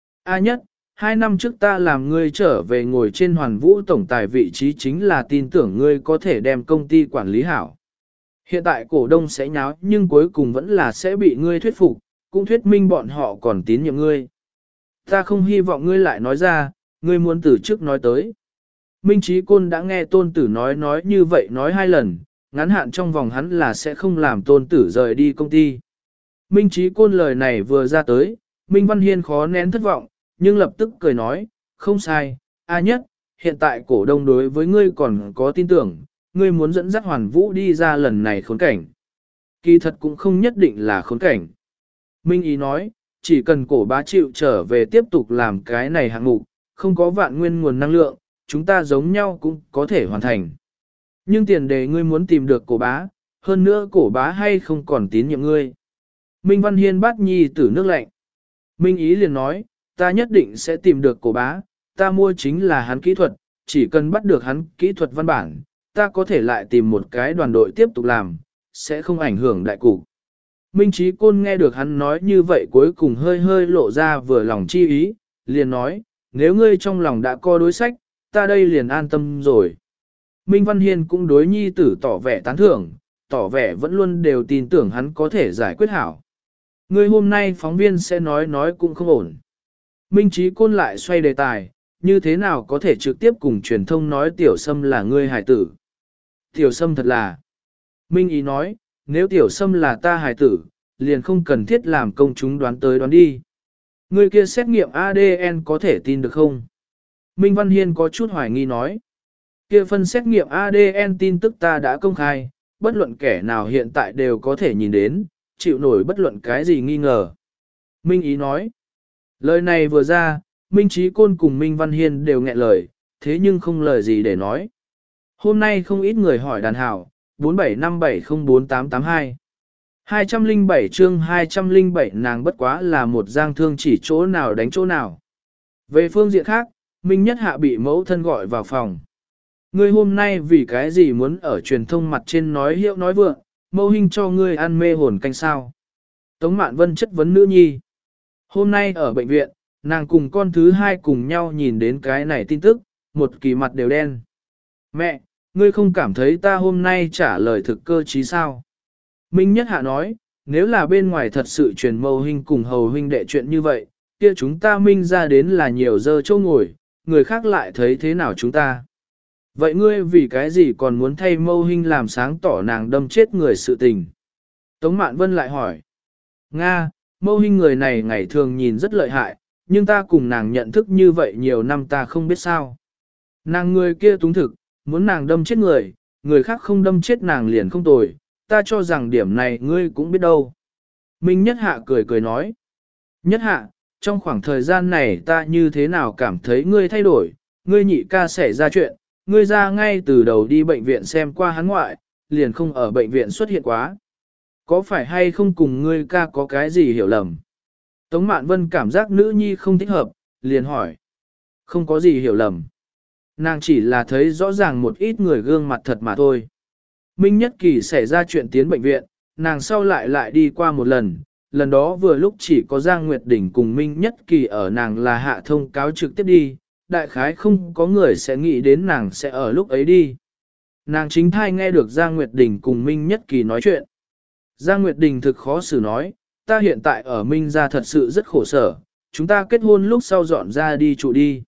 A nhất, hai năm trước ta làm ngươi trở về ngồi trên hoàn vũ tổng tài vị trí chính là tin tưởng ngươi có thể đem công ty quản lý hảo. Hiện tại cổ đông sẽ nháo nhưng cuối cùng vẫn là sẽ bị ngươi thuyết phục, cũng thuyết minh bọn họ còn tín nhiệm ngươi. Ta không hy vọng ngươi lại nói ra, ngươi muốn từ trước nói tới. Minh Chí Côn đã nghe tôn tử nói nói như vậy nói hai lần, ngắn hạn trong vòng hắn là sẽ không làm tôn tử rời đi công ty. Minh Chí Côn lời này vừa ra tới, Minh Văn Hiên khó nén thất vọng, nhưng lập tức cười nói, không sai, A nhất, hiện tại cổ đông đối với ngươi còn có tin tưởng, ngươi muốn dẫn dắt Hoàn Vũ đi ra lần này khốn cảnh. Kỳ thật cũng không nhất định là khốn cảnh. Minh Ý nói, chỉ cần cổ bá chịu trở về tiếp tục làm cái này hạng mục, không có vạn nguyên nguồn năng lượng, chúng ta giống nhau cũng có thể hoàn thành. Nhưng tiền đề ngươi muốn tìm được cổ bá, hơn nữa cổ bá hay không còn tín nhiệm ngươi. Minh Văn Hiên bắt nhi tử nước lạnh. Minh Ý liền nói, ta nhất định sẽ tìm được cổ bá, ta mua chính là hắn kỹ thuật, chỉ cần bắt được hắn kỹ thuật văn bản, ta có thể lại tìm một cái đoàn đội tiếp tục làm, sẽ không ảnh hưởng đại cục. Minh Chí Côn nghe được hắn nói như vậy cuối cùng hơi hơi lộ ra vừa lòng chi ý, liền nói, nếu ngươi trong lòng đã có đối sách, ta đây liền an tâm rồi. Minh Văn Hiên cũng đối nhi tử tỏ vẻ tán thưởng, tỏ vẻ vẫn luôn đều tin tưởng hắn có thể giải quyết hảo. Ngươi hôm nay phóng viên sẽ nói nói cũng không ổn. Minh Chí Côn lại xoay đề tài, như thế nào có thể trực tiếp cùng truyền thông nói Tiểu Sâm là ngươi hài tử. Tiểu Sâm thật là. Minh Ý nói, nếu Tiểu Sâm là ta hài tử, liền không cần thiết làm công chúng đoán tới đoán đi. Ngươi kia xét nghiệm a đê en có thể tin được không? Minh Văn Hiên có chút hoài nghi nói. Kia phân xét nghiệm a đê en tin tức ta đã công khai, bất luận kẻ nào hiện tại đều có thể nhìn đến, chịu nổi bất luận cái gì nghi ngờ. Minh Ý nói. Lời này vừa ra, Minh Chí Côn cùng Minh Văn Hiên đều nghẹn lời, thế nhưng không lời gì để nói. Hôm nay không ít người hỏi đàn hảo, bốn bảy năm bảy không bốn tám tám hai. hai không bảy chương hai không bảy nàng bất quá là một giang thương chỉ chỗ nào đánh chỗ nào. Về phương diện khác, Minh Nhất Hạ bị mẫu thân gọi vào phòng. Ngươi hôm nay vì cái gì muốn ở truyền thông mặt trên nói hiệu nói vượng, mâu hình cho ngươi ăn mê hồn canh sao. Tống Mạn Vân chất vấn nữ nhi. Hôm nay ở bệnh viện, nàng cùng con thứ hai cùng nhau nhìn đến cái này tin tức, một kỳ mặt đều đen. Mẹ, ngươi không cảm thấy ta hôm nay trả lời thực cơ trí sao? Minh Nhất Hạ nói, nếu là bên ngoài thật sự truyền mâu hình cùng hầu huynh đệ chuyện như vậy, kia chúng ta minh ra đến là nhiều giờ châu ngồi, người khác lại thấy thế nào chúng ta? Vậy ngươi vì cái gì còn muốn thay mâu hình làm sáng tỏ nàng đâm chết người sự tình? Tống Mạn Vân lại hỏi. Nga, mâu hình người này ngày thường nhìn rất lợi hại, nhưng ta cùng nàng nhận thức như vậy nhiều năm ta không biết sao. Nàng người kia túng thực, muốn nàng đâm chết người, người khác không đâm chết nàng liền không tồi, ta cho rằng điểm này ngươi cũng biết đâu. Minh Nhất Hạ cười cười nói. Nhất Hạ, trong khoảng thời gian này ta như thế nào cảm thấy ngươi thay đổi, ngươi nhị ca xảy ra chuyện, ngươi ra ngay từ đầu đi bệnh viện xem qua hắn ngoại, liền không ở bệnh viện xuất hiện quá. Có phải hay không cùng ngươi ca có cái gì hiểu lầm? Tống Mạn Vân cảm giác nữ nhi không thích hợp, liền hỏi. Không có gì hiểu lầm. Nàng chỉ là thấy rõ ràng một ít người gương mặt thật mà thôi. Minh Nhất Kỳ xảy ra chuyện tiến bệnh viện, nàng sau lại lại đi qua một lần, lần đó vừa lúc chỉ có Giang Nguyệt Đình cùng Minh Nhất Kỳ ở nàng là hạ thông cáo trực tiếp đi, đại khái không có người sẽ nghĩ đến nàng sẽ ở lúc ấy đi. Nàng chính thai nghe được Giang Nguyệt Đình cùng Minh Nhất Kỳ nói chuyện. Giang Nguyệt Đình thực khó xử nói, ta hiện tại ở Minh gia thật sự rất khổ sở, chúng ta kết hôn lúc sau dọn ra đi trụ đi.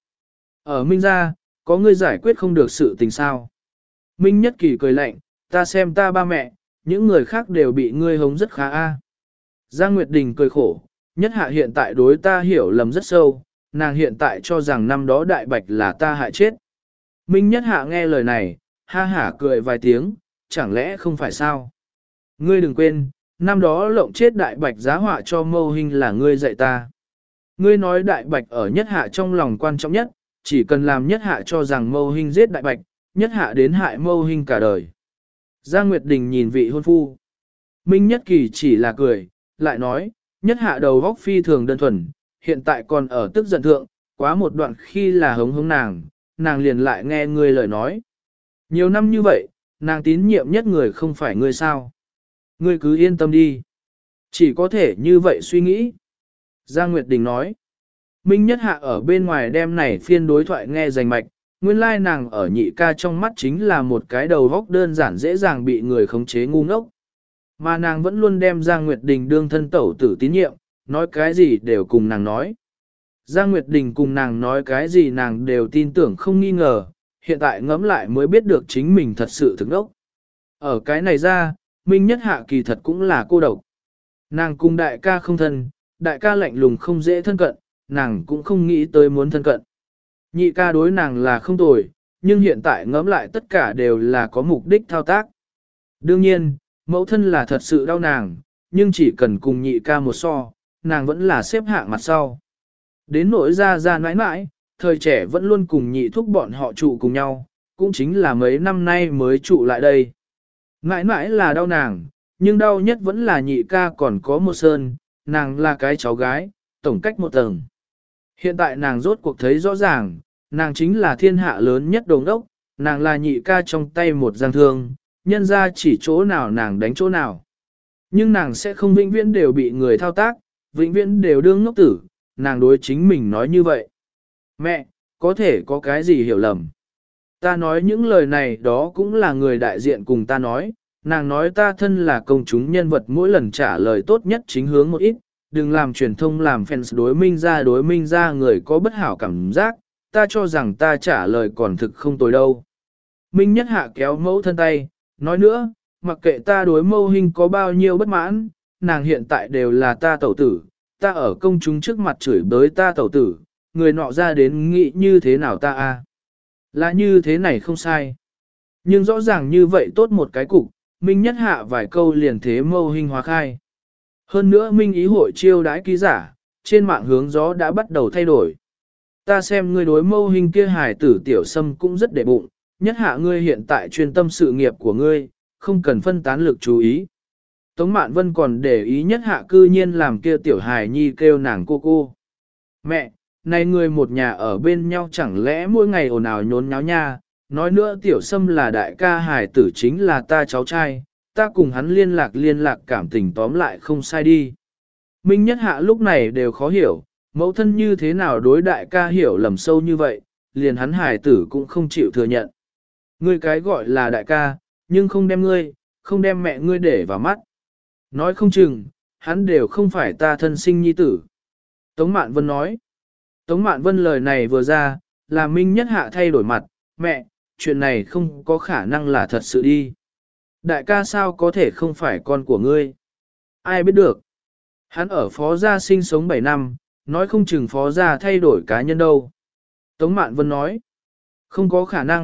Ở Minh gia, có ngươi giải quyết không được sự tình sao. Minh Nhất Kỳ cười lạnh, ta xem ta ba mẹ, những người khác đều bị ngươi hống rất khá a. Giang Nguyệt Đình cười khổ, Nhất Hạ hiện tại đối ta hiểu lầm rất sâu, nàng hiện tại cho rằng năm đó đại bạch là ta hại chết. Minh Nhất Hạ nghe lời này, ha hả cười vài tiếng, chẳng lẽ không phải sao? Ngươi đừng quên, năm đó lộng chết đại bạch giá họa cho mâu hình là ngươi dạy ta. Ngươi nói đại bạch ở Nhất Hạ trong lòng quan trọng nhất, chỉ cần làm Nhất Hạ cho rằng mâu hình giết đại bạch, Nhất Hạ đến hại mâu hình cả đời. Giang Nguyệt Đình nhìn vị hôn phu. Minh Nhất Kỳ chỉ là cười, lại nói, Nhất Hạ đầu góc phi thường đơn thuần, hiện tại còn ở tức giận thượng, quá một đoạn khi là hống hống nàng, nàng liền lại nghe ngươi lời nói. Nhiều năm như vậy, nàng tín nhiệm nhất người không phải ngươi sao. Ngươi cứ yên tâm đi. Chỉ có thể như vậy suy nghĩ. Giang Nguyệt Đình nói. Minh Nhất Hạ ở bên ngoài đêm này phiên đối thoại nghe rành mạch, nguyên lai nàng ở nhị ca trong mắt chính là một cái đầu góc đơn giản dễ dàng bị người khống chế ngu ngốc. Mà nàng vẫn luôn đem Giang Nguyệt Đình đương thân tẩu tử tín nhiệm, nói cái gì đều cùng nàng nói. Giang Nguyệt Đình cùng nàng nói cái gì nàng đều tin tưởng không nghi ngờ, hiện tại ngẫm lại mới biết được chính mình thật sự thực ngốc. Ở cái này ra, Minh Nhất Hạ kỳ thật cũng là cô độc. Nàng cùng đại ca không thân, đại ca lạnh lùng không dễ thân cận, nàng cũng không nghĩ tới muốn thân cận. Nhị ca đối nàng là không tồi, nhưng hiện tại ngẫm lại tất cả đều là có mục đích thao tác. Đương nhiên, mẫu thân là thật sự đau nàng, nhưng chỉ cần cùng nhị ca một so, nàng vẫn là xếp hạng mặt sau. Đến nỗi ra ra nãi nãi, thời trẻ vẫn luôn cùng nhị thúc bọn họ trụ cùng nhau, cũng chính là mấy năm nay mới trụ lại đây. Nãi nãi là đau nàng, nhưng đau nhất vẫn là nhị ca còn có một sơn, nàng là cái cháu gái, tổng cách một tầng. Hiện tại nàng rốt cuộc thấy rõ ràng, nàng chính là thiên hạ lớn nhất đồng đốc, nàng là nhị ca trong tay một giang thương, nhân ra chỉ chỗ nào nàng đánh chỗ nào. Nhưng nàng sẽ không vĩnh viễn đều bị người thao tác, vĩnh viễn đều đương ngốc tử, nàng đối chính mình nói như vậy. Mẹ, có thể có cái gì hiểu lầm. Ta nói những lời này đó cũng là người đại diện cùng ta nói, nàng nói ta thân là công chúng nhân vật mỗi lần trả lời tốt nhất chính hướng một ít, đừng làm truyền thông làm fans đối minh ra đối minh ra người có bất hảo cảm giác, ta cho rằng ta trả lời còn thực không tồi đâu. Minh Nhất Hạ kéo mẫu thân tay, nói nữa, mặc kệ ta đối mâu hình có bao nhiêu bất mãn, nàng hiện tại đều là ta tẩu tử, ta ở công chúng trước mặt chửi bới ta tẩu tử, người nọ ra đến nghĩ như thế nào ta a? Là như thế này không sai. Nhưng rõ ràng như vậy tốt một cái cục, Minh Nhất Hạ vài câu liền thế mâu hình hóa khai. Hơn nữa Minh ý hội chiêu đãi ký giả, trên mạng hướng gió đã bắt đầu thay đổi. Ta xem ngươi đối mâu hình kia hài tử tiểu sâm cũng rất để bụng, Nhất Hạ ngươi hiện tại chuyên tâm sự nghiệp của ngươi, không cần phân tán lực chú ý. Tống Mạn Vân còn để ý Nhất Hạ cư nhiên làm kia tiểu hài nhi kêu nàng cô cô. Mẹ, này người một nhà ở bên nhau chẳng lẽ mỗi ngày ồn ào nhốn nháo nha, nói nữa tiểu sâm là đại ca hài tử chính là ta cháu trai, ta cùng hắn liên lạc liên lạc cảm tình tóm lại không sai đi. Minh Nhất Hạ lúc này đều khó hiểu, mẫu thân như thế nào đối đại ca hiểu lầm sâu như vậy, liền hắn hài tử cũng không chịu thừa nhận. Ngươi cái gọi là đại ca, nhưng không đem ngươi, không đem mẹ ngươi để vào mắt. Nói không chừng, hắn đều không phải ta thân sinh nhi tử. Tống Mạn Vân nói. Tống Mạn Vân lời này vừa ra, là Minh Nhất Hạ thay đổi mặt, mẹ, chuyện này không có khả năng là thật sự đi. Đại ca sao có thể không phải con của ngươi? Ai biết được? Hắn ở phó gia sinh sống bảy năm, nói không chừng phó gia thay đổi cá nhân đâu. Tống Mạn Vân nói, không có khả năng,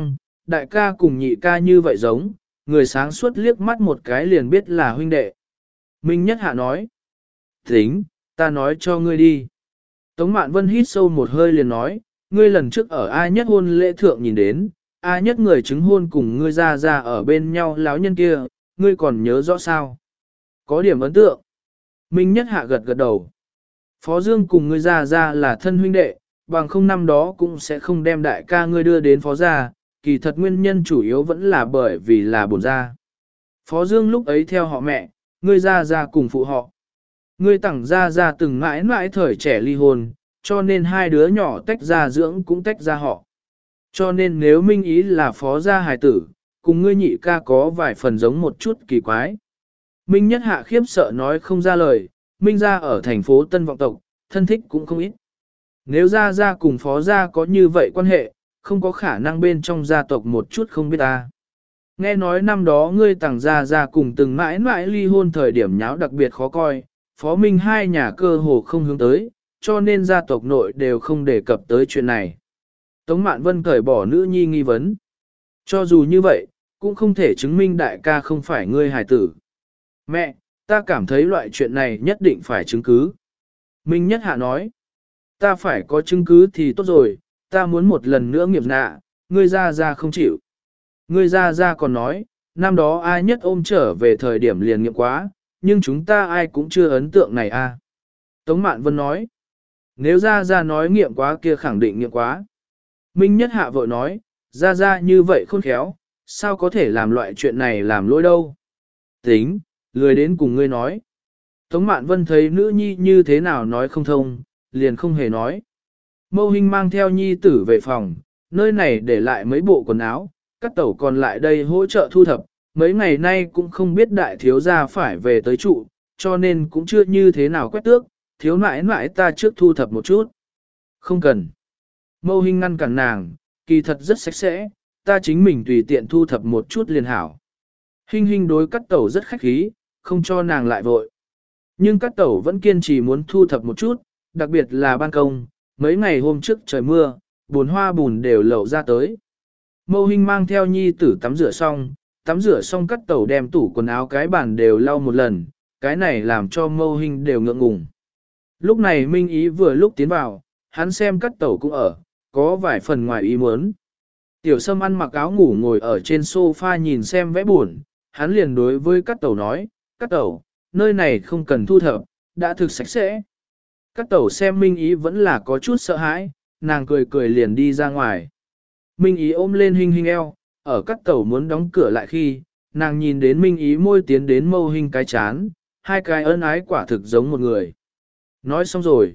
đại ca cùng nhị ca như vậy giống, người sáng suốt liếc mắt một cái liền biết là huynh đệ. Minh Nhất Hạ nói, tính, ta nói cho ngươi đi. Tống Mạn Vân hít sâu một hơi liền nói, ngươi lần trước ở A Nhất hôn lễ thượng nhìn đến, A Nhất người chứng hôn cùng ngươi ra ra ở bên nhau láo nhân kia, ngươi còn nhớ rõ sao? Có điểm ấn tượng. Minh Nhất Hạ gật gật đầu. Phó Dương cùng ngươi ra ra là thân huynh đệ, bằng không năm đó cũng sẽ không đem đại ca ngươi đưa đến phó gia, kỳ thật nguyên nhân chủ yếu vẫn là bởi vì là bổn gia. Phó Dương lúc ấy theo họ mẹ, ngươi ra ra cùng phụ họ. Ngươi tẳng ra ra từng mãi mãi thời trẻ ly hôn, cho nên hai đứa nhỏ tách ra dưỡng cũng tách ra họ. Cho nên nếu Minh Ý là phó gia hài tử, cùng ngươi nhị ca có vài phần giống một chút kỳ quái. Minh Nhất Hạ khiếp sợ nói không ra lời, Minh gia ở thành phố Tân Vọng Tộc, thân thích cũng không ít. Nếu gia gia cùng phó gia có như vậy quan hệ, không có khả năng bên trong gia tộc một chút không biết ta. Nghe nói năm đó ngươi tàng gia gia cùng từng mãi mãi ly hôn thời điểm nháo đặc biệt khó coi, phó minh hai nhà cơ hồ không hướng tới, cho nên gia tộc nội đều không đề cập tới chuyện này. Tống Mạn Vân cởi bỏ nữ nhi nghi vấn. Cho dù như vậy, cũng không thể chứng minh đại ca không phải ngươi hài tử. Mẹ, ta cảm thấy loại chuyện này nhất định phải chứng cứ. Minh Nhất Hạ nói, ta phải có chứng cứ thì tốt rồi, ta muốn một lần nữa nghiệp nạ, ngươi ra ra không chịu. Ngươi ra ra còn nói, năm đó ai nhất ôm trở về thời điểm liền nghiệm quá, nhưng chúng ta ai cũng chưa ấn tượng này a. À. Tống Mạn Vân nói, nếu ra ra nói nghiệm quá kia khẳng định nghiệm quá. Minh Nhất Hạ vội nói, ra ra như vậy khôn khéo, sao có thể làm loại chuyện này làm lỗi đâu. Tính, lười đến cùng ngươi nói. Tống Mạn Vân thấy nữ nhi như thế nào nói không thông, liền không hề nói. Mâu Hinh mang theo nhi tử về phòng, nơi này để lại mấy bộ quần áo, các tẩu còn lại đây hỗ trợ thu thập, mấy ngày nay cũng không biết đại thiếu gia phải về tới trụ, cho nên cũng chưa như thế nào quét tước, thiếu nãi nãi ta trước thu thập một chút. Không cần. Mâu Hinh ngăn cản nàng, kỳ thật rất sạch sẽ, ta chính mình tùy tiện thu thập một chút liền hảo. Hinh Hinh đối các tẩu rất khách khí, không cho nàng lại vội. Nhưng các tẩu vẫn kiên trì muốn thu thập một chút, đặc biệt là ban công, mấy ngày hôm trước trời mưa, bùn hoa bùn đều lậu ra tới. Mâu Hinh mang theo nhi tử tắm rửa xong, tắm rửa xong cắt tẩu đem tủ quần áo cái bàn đều lau một lần, cái này làm cho Mâu Hinh đều ngượng ngùng. Lúc này Minh Ý vừa lúc tiến vào, hắn xem cắt tẩu cũng ở, có vài phần ngoài ý muốn. Tiểu Sâm ăn mặc áo ngủ ngồi ở trên sofa nhìn xem vẽ buồn, hắn liền đối với cắt tẩu nói, cắt tẩu, nơi này không cần thu thập, đã thực sạch sẽ. Cắt tẩu xem Minh Ý vẫn là có chút sợ hãi, nàng cười cười liền đi ra ngoài. Minh Ý ôm lên Hinh Hinh eo, ở cắt tẩu muốn đóng cửa lại khi, nàng nhìn đến Minh Ý môi tiến đến Mâu Hinh cái chán, hai cái ân ái quả thực giống một người. Nói xong rồi.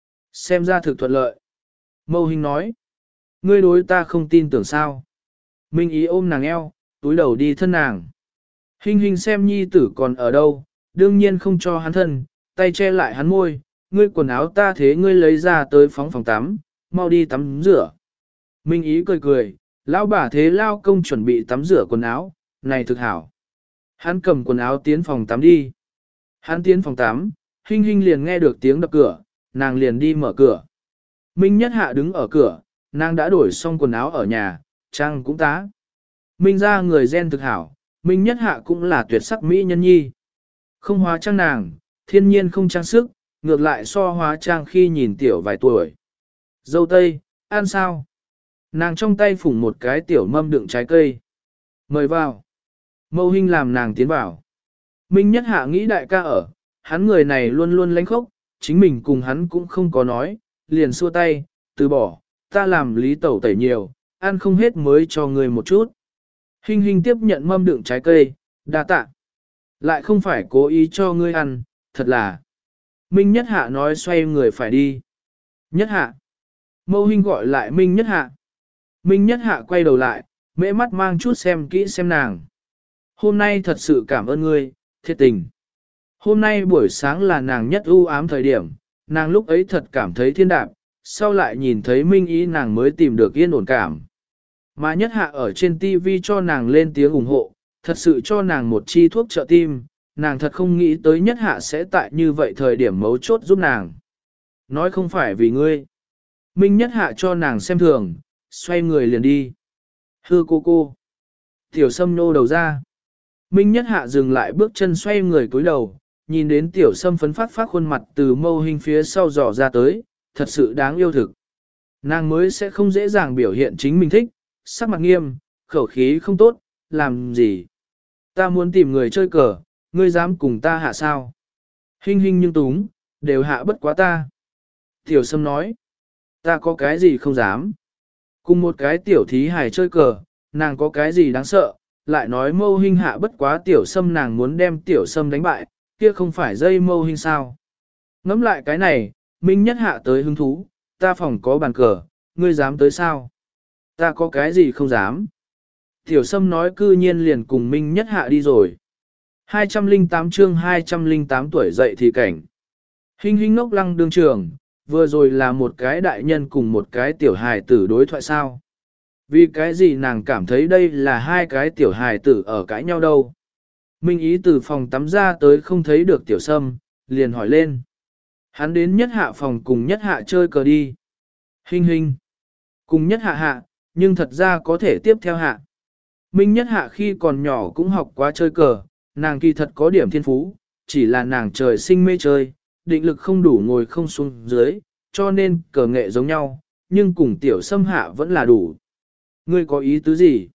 Xem ra thực thuận lợi. Mâu Hinh nói. Ngươi đối ta không tin tưởng sao. Minh Ý ôm nàng eo, túi đầu đi thân nàng. Hinh Hinh xem nhi tử còn ở đâu, đương nhiên không cho hắn thân, tay che lại hắn môi, ngươi quần áo ta thế ngươi lấy ra tới phóng phòng tắm, mau đi tắm rửa. Minh Ý cười cười, lão bà thế lao công chuẩn bị tắm rửa quần áo, này thực hảo. Hắn cầm quần áo tiến phòng tắm đi. Hắn tiến phòng tắm, Hinh Hinh liền nghe được tiếng đập cửa, nàng liền đi mở cửa. Minh Nhất Hạ đứng ở cửa, nàng đã đổi xong quần áo ở nhà, trang cũng tá. Minh ra người gen thực hảo, Minh Nhất Hạ cũng là tuyệt sắc mỹ nhân nhi. Không hóa trang nàng, thiên nhiên không trang sức, ngược lại so hóa trang khi nhìn tiểu vài tuổi. Dâu tây, ăn sao? Nàng trong tay phủng một cái tiểu mâm đựng trái cây. Mời vào. Mâu Hinh làm nàng tiến vào. Minh Nhất Hạ nghĩ đại ca ở, hắn người này luôn luôn lánh khốc, chính mình cùng hắn cũng không có nói, liền xua tay, từ bỏ, ta làm lý tẩu tẩy nhiều, ăn không hết mới cho người một chút. Hinh Hinh tiếp nhận mâm đựng trái cây, đa tạ. Lại không phải cố ý cho ngươi ăn, thật là. Minh Nhất Hạ nói xoay người phải đi. Nhất Hạ. Mâu Hinh gọi lại Minh Nhất Hạ. Minh Nhất Hạ quay đầu lại, mễ mắt mang chút xem kỹ xem nàng. Hôm nay thật sự cảm ơn ngươi, thiệt tình. Hôm nay buổi sáng là nàng nhất ưu ám thời điểm, nàng lúc ấy thật cảm thấy thiên đạm, sau lại nhìn thấy Minh Ý nàng mới tìm được yên ổn cảm. Mà Nhất Hạ ở trên ti vi cho nàng lên tiếng ủng hộ, thật sự cho nàng một chi thuốc trợ tim, nàng thật không nghĩ tới Nhất Hạ sẽ tại như vậy thời điểm mấu chốt giúp nàng. Nói không phải vì ngươi. Minh Nhất Hạ cho nàng xem thường, xoay người liền đi. Hư cô cô. Tiểu Sâm nô đầu ra. Minh Nhất Hạ dừng lại bước chân xoay người cúi đầu, nhìn đến Tiểu Sâm phấn phát phát khuôn mặt từ mâu hình phía sau dò ra tới, thật sự đáng yêu thực. Nàng mới sẽ không dễ dàng biểu hiện chính mình thích, sắc mặt nghiêm, khẩu khí không tốt, làm gì. Ta muốn tìm người chơi cờ, ngươi dám cùng ta hạ sao? Hình hình nhưng túng, đều hạ bất quá ta. Tiểu Sâm nói, ta có cái gì không dám. Cùng một cái tiểu thí hài chơi cờ, nàng có cái gì đáng sợ, lại nói mâu hình hạ bất quá Tiểu Sâm, nàng muốn đem Tiểu Sâm đánh bại, kia không phải dây mâu hình sao. Ngẫm lại cái này, Minh Nhất Hạ tới hứng thú, ta phòng có bàn cờ, ngươi dám tới sao? Ta có cái gì không dám. Tiểu Sâm nói cư nhiên liền cùng Minh Nhất Hạ đi rồi. hai trăm lẻ tám chương hai trăm lẻ tám tuổi dậy thì cảnh. Hình hình ngốc lăng đương trường, vừa rồi là một cái đại nhân cùng một cái tiểu hài tử đối thoại sao. Vì cái gì nàng cảm thấy đây là hai cái tiểu hài tử ở cãi nhau đâu. Minh Ý từ phòng tắm ra tới không thấy được Tiểu Sâm, liền hỏi lên. Hắn đến Nhất Hạ phòng cùng Nhất Hạ chơi cờ đi. Hình hình. Cùng Nhất Hạ hạ, nhưng thật ra có thể tiếp theo hạ. Minh Nhất Hạ khi còn nhỏ cũng học quá chơi cờ, nàng kỳ thật có điểm thiên phú, chỉ là nàng trời sinh mê chơi, định lực không đủ ngồi không xuống dưới, cho nên cờ nghệ giống nhau, nhưng cùng Tiểu Sâm hạ vẫn là đủ. Ngươi có ý tứ gì?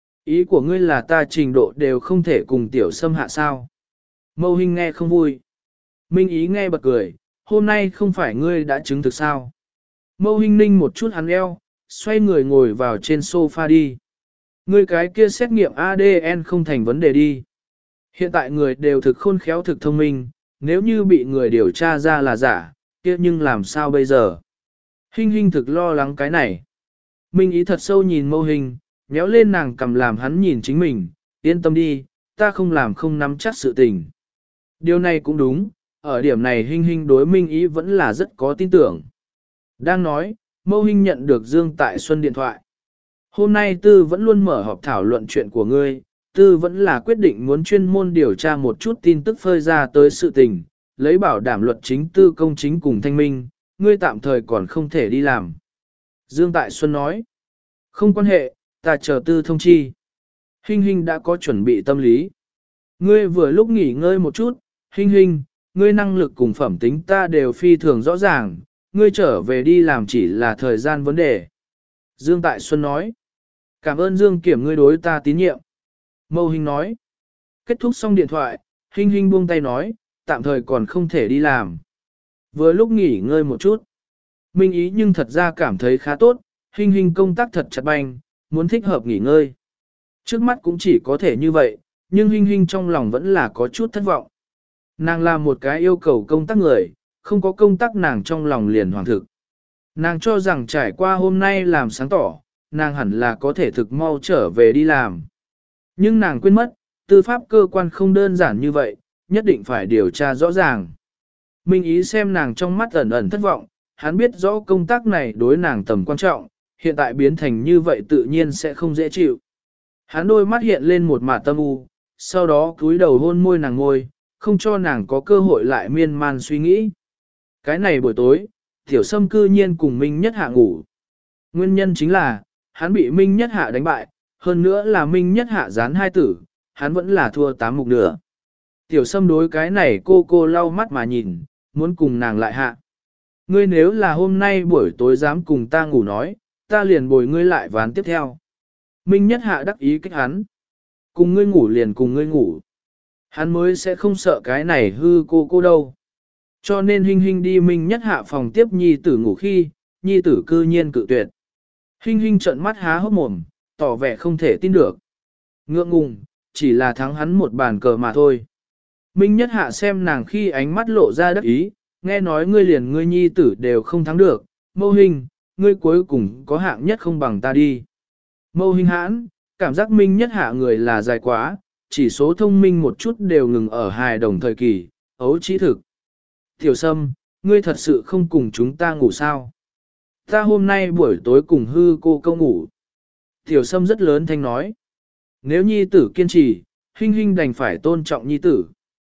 Ý của ngươi là ta trình độ đều không thể cùng Tiểu Sâm hạ sao? Mâu Hinh nghe không vui. Minh Ý nghe bật cười, hôm nay không phải ngươi đã chứng thực sao? Mâu Hinh ninh một chút hắn eo, xoay người ngồi vào trên sofa đi. Ngươi cái kia xét nghiệm a đê en không thành vấn đề đi. Hiện tại người đều thực khôn khéo thực thông minh, nếu như bị người điều tra ra là giả, kia nhưng làm sao bây giờ? Hinh Hinh thực lo lắng cái này. Minh Ý thật sâu nhìn Mâu Hinh, méo lên nàng cầm làm hắn nhìn chính mình, yên tâm đi, ta không làm không nắm chắc sự tình. Điều này cũng đúng, ở điểm này Hinh Hinh đối Minh Ý vẫn là rất có tin tưởng. Đang nói, Mâu Hinh nhận được Dương Tại Xuân điện thoại. Hôm nay Tư vẫn luôn mở họp thảo luận chuyện của ngươi, Tư vẫn là quyết định muốn chuyên môn điều tra một chút tin tức phơi ra tới sự tình, lấy bảo đảm luật chính tư công chính cùng thanh minh, ngươi tạm thời còn không thể đi làm. Dương Tại Xuân nói, không quan hệ, ta chờ Tư thông chi. Hinh Hinh đã có chuẩn bị tâm lý. Ngươi vừa lúc nghỉ ngơi một chút, Hinh Hinh, ngươi năng lực cùng phẩm tính ta đều phi thường rõ ràng, ngươi trở về đi làm chỉ là thời gian vấn đề. Dương Tại Xuân nói, cảm ơn Dương Kiểm ngươi đối ta tín nhiệm. Mâu Hinh nói, kết thúc xong điện thoại, Hinh Hinh buông tay nói, tạm thời còn không thể đi làm. Vừa lúc nghỉ ngơi một chút, Minh Ý nhưng thật ra cảm thấy khá tốt, Hinh Hinh công tác thật chặt banh, muốn thích hợp nghỉ ngơi. Trước mắt cũng chỉ có thể như vậy, nhưng Hinh Hinh trong lòng vẫn là có chút thất vọng. Nàng là một cái yêu cầu công tác người, không có công tác nàng trong lòng liền hoàng thực. Nàng cho rằng trải qua hôm nay làm sáng tỏ, nàng hẳn là có thể thực mau trở về đi làm. Nhưng nàng quên mất, tư pháp cơ quan không đơn giản như vậy, nhất định phải điều tra rõ ràng. Minh Ý xem nàng trong mắt ẩn ẩn thất vọng, hắn biết rõ công tác này đối nàng tầm quan trọng, hiện tại biến thành như vậy tự nhiên sẽ không dễ chịu. Hắn đôi mắt hiện lên một mả tâm u, sau đó cúi đầu hôn môi nàng ngôi, không cho nàng có cơ hội lại miên man suy nghĩ. Cái này buổi tối, Tiểu Sâm cư nhiên cùng Minh Nhất Hạ ngủ. Nguyên nhân chính là, hắn bị Minh Nhất Hạ đánh bại, hơn nữa là Minh Nhất Hạ gián hai tử, hắn vẫn là thua tám mục nửa. Tiểu Sâm đối cái này cô cô lau mắt mà nhìn, muốn cùng nàng lại hạ. Ngươi nếu là hôm nay buổi tối dám cùng ta ngủ nói, ta liền bồi ngươi lại ván tiếp theo. Minh Nhất Hạ đắc ý kích hắn. Cùng ngươi ngủ liền cùng ngươi ngủ. Hắn mới sẽ không sợ cái này hư cô cô đâu. Cho nên Hinh Hinh đi Minh Nhất Hạ phòng tiếp nhi tử ngủ khi, nhi tử cư nhiên cự tuyệt. Hinh Hinh trợn mắt há hốc mồm, tỏ vẻ không thể tin được. Ngượng ngùng, chỉ là thắng hắn một bàn cờ mà thôi. Minh Nhất Hạ xem nàng khi ánh mắt lộ ra đắc ý, nghe nói ngươi liền ngươi nhi tử đều không thắng được, Mâu Hinh, ngươi cuối cùng có hạng nhất không bằng ta đi. Mâu Hinh hãn, cảm giác Minh Nhất Hạ người là dài quá, chỉ số thông minh một chút đều ngừng ở hài đồng thời kỳ, ấu trí thực. Tiểu Sâm, ngươi thật sự không cùng chúng ta ngủ sao? Ta hôm nay buổi tối cùng hư cô câu ngủ. Tiểu Sâm rất lớn thanh nói. Nếu nhi tử kiên trì, Hinh Hinh đành phải tôn trọng nhi tử.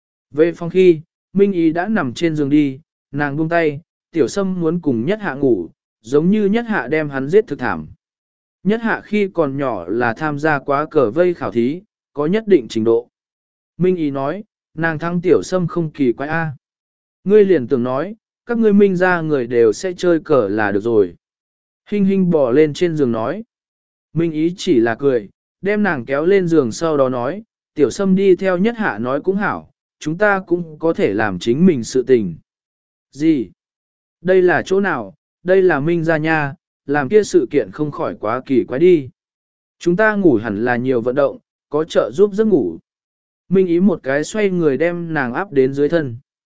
Về phòng khi, Minh Ý đã nằm trên giường đi, nàng buông tay, Tiểu Sâm muốn cùng Nhất Hạ ngủ, giống như Nhất Hạ đem hắn giết thực thảm. Nhất hạ khi còn nhỏ là tham gia quá cờ vây khảo thí, có nhất định trình độ. Minh ý nói, nàng thắng tiểu sâm không kỳ quái a. Ngươi liền tưởng nói, các ngươi minh ra người đều sẽ chơi cờ là được rồi. Hinh hinh bò lên trên giường nói. Minh ý chỉ là cười, đem nàng kéo lên giường sau đó nói, tiểu sâm đi theo nhất hạ nói cũng hảo, chúng ta cũng có thể làm chính mình sự tình. Gì? Đây là chỗ nào? Đây là minh gia nha, làm kia sự kiện không khỏi quá kỳ quái đi. Chúng ta ngủ hẳn là nhiều vận động, có trợ giúp giấc ngủ. Minh ý một cái xoay người đem nàng áp đến dưới thân.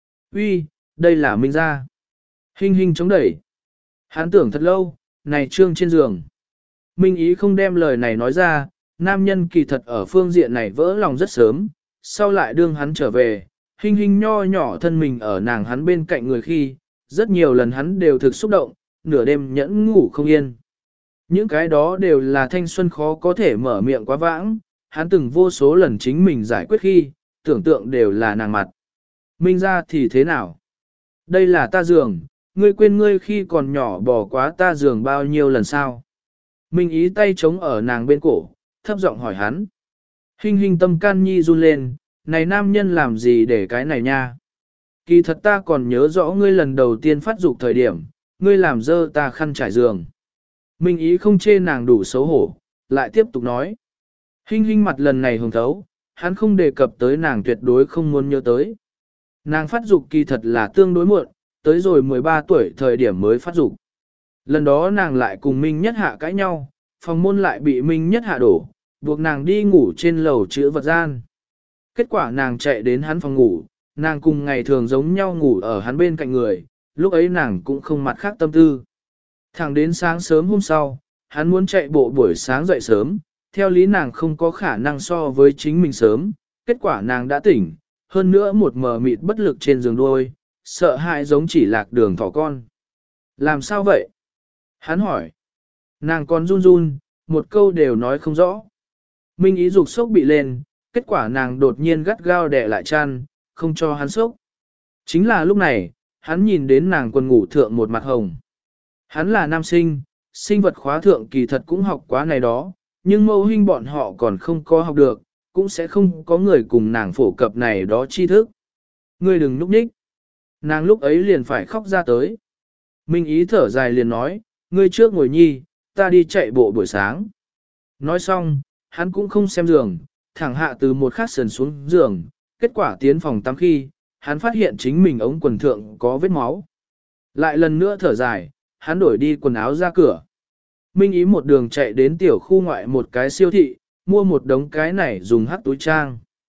Uy, đây là Minh gia. Hinh hinh chống đẩy. Hắn tưởng thật lâu, này trương trên giường. Minh ý không đem lời này nói ra, nam nhân kỳ thật ở phương diện này vỡ lòng rất sớm, sau lại đương hắn trở về, Hinh hinh nho nhỏ thân mình ở nàng hắn bên cạnh người khi, rất nhiều lần hắn đều thực xúc động, nửa đêm nhẫn ngủ không yên. Những cái đó đều là thanh xuân khó có thể mở miệng quá vãng, hắn từng vô số lần chính mình giải quyết khi, tưởng tượng đều là nàng mặt. Minh ra thì thế nào? Đây là ta giường, ngươi quên ngươi khi còn nhỏ bỏ quá ta giường bao nhiêu lần sao? Minh ý tay chống ở nàng bên cổ, thấp giọng hỏi hắn. Hinh hinh tâm can nhi run lên, này nam nhân làm gì để cái này nha? Kỳ thật ta còn nhớ rõ ngươi lần đầu tiên phát dục thời điểm, ngươi làm dơ ta khăn trải giường. Minh ý không chê nàng đủ xấu hổ, lại tiếp tục nói. Hinh hinh mặt lần này hồng thấu, hắn không đề cập tới nàng tuyệt đối không muốn nhớ tới. Nàng phát dục kỳ thật là tương đối muộn, tới rồi mười ba tuổi thời điểm mới phát dục. Lần đó nàng lại cùng Minh Nhất Hạ cãi nhau, phòng môn lại bị Minh Nhất Hạ đổ, buộc nàng đi ngủ trên lầu chữa vật gian. Kết quả nàng chạy đến hắn phòng ngủ, nàng cùng ngày thường giống nhau ngủ ở hắn bên cạnh người, lúc ấy nàng cũng không mặt khác tâm tư. Thẳng đến sáng sớm hôm sau, hắn muốn chạy bộ buổi sáng dậy sớm, theo lý nàng không có khả năng so với chính mình sớm, kết quả nàng đã tỉnh, hơn nữa một mờ mịt bất lực trên giường đôi, sợ hãi giống chỉ lạc đường thỏ con. Làm sao vậy? Hắn hỏi. Nàng còn run run, một câu đều nói không rõ. Minh ý dục sốc bị lên, kết quả nàng đột nhiên gắt gao đè lại chăn, không cho hắn sốc. Chính là lúc này, hắn nhìn đến nàng quần ngủ thượng một mặt hồng. Hắn là nam sinh, sinh vật khóa thượng kỳ thật cũng học quá này đó, nhưng mâu huynh bọn họ còn không có học được, cũng sẽ không có người cùng nàng phổ cập này đó tri thức. Ngươi đừng núp nhích. Nàng lúc ấy liền phải khóc ra tới. Minh ý thở dài liền nói, ngươi trước ngồi nhi, ta đi chạy bộ buổi sáng. Nói xong, hắn cũng không xem giường, thẳng hạ từ một khắc sườn xuống giường, kết quả tiến phòng tắm khi, hắn phát hiện chính mình ống quần thượng có vết máu. Lại lần nữa thở dài, hắn đổi đi quần áo ra cửa. Minh ý một đường chạy đến tiểu khu ngoại một cái siêu thị, mua một đống cái này dùng hắc túi trang.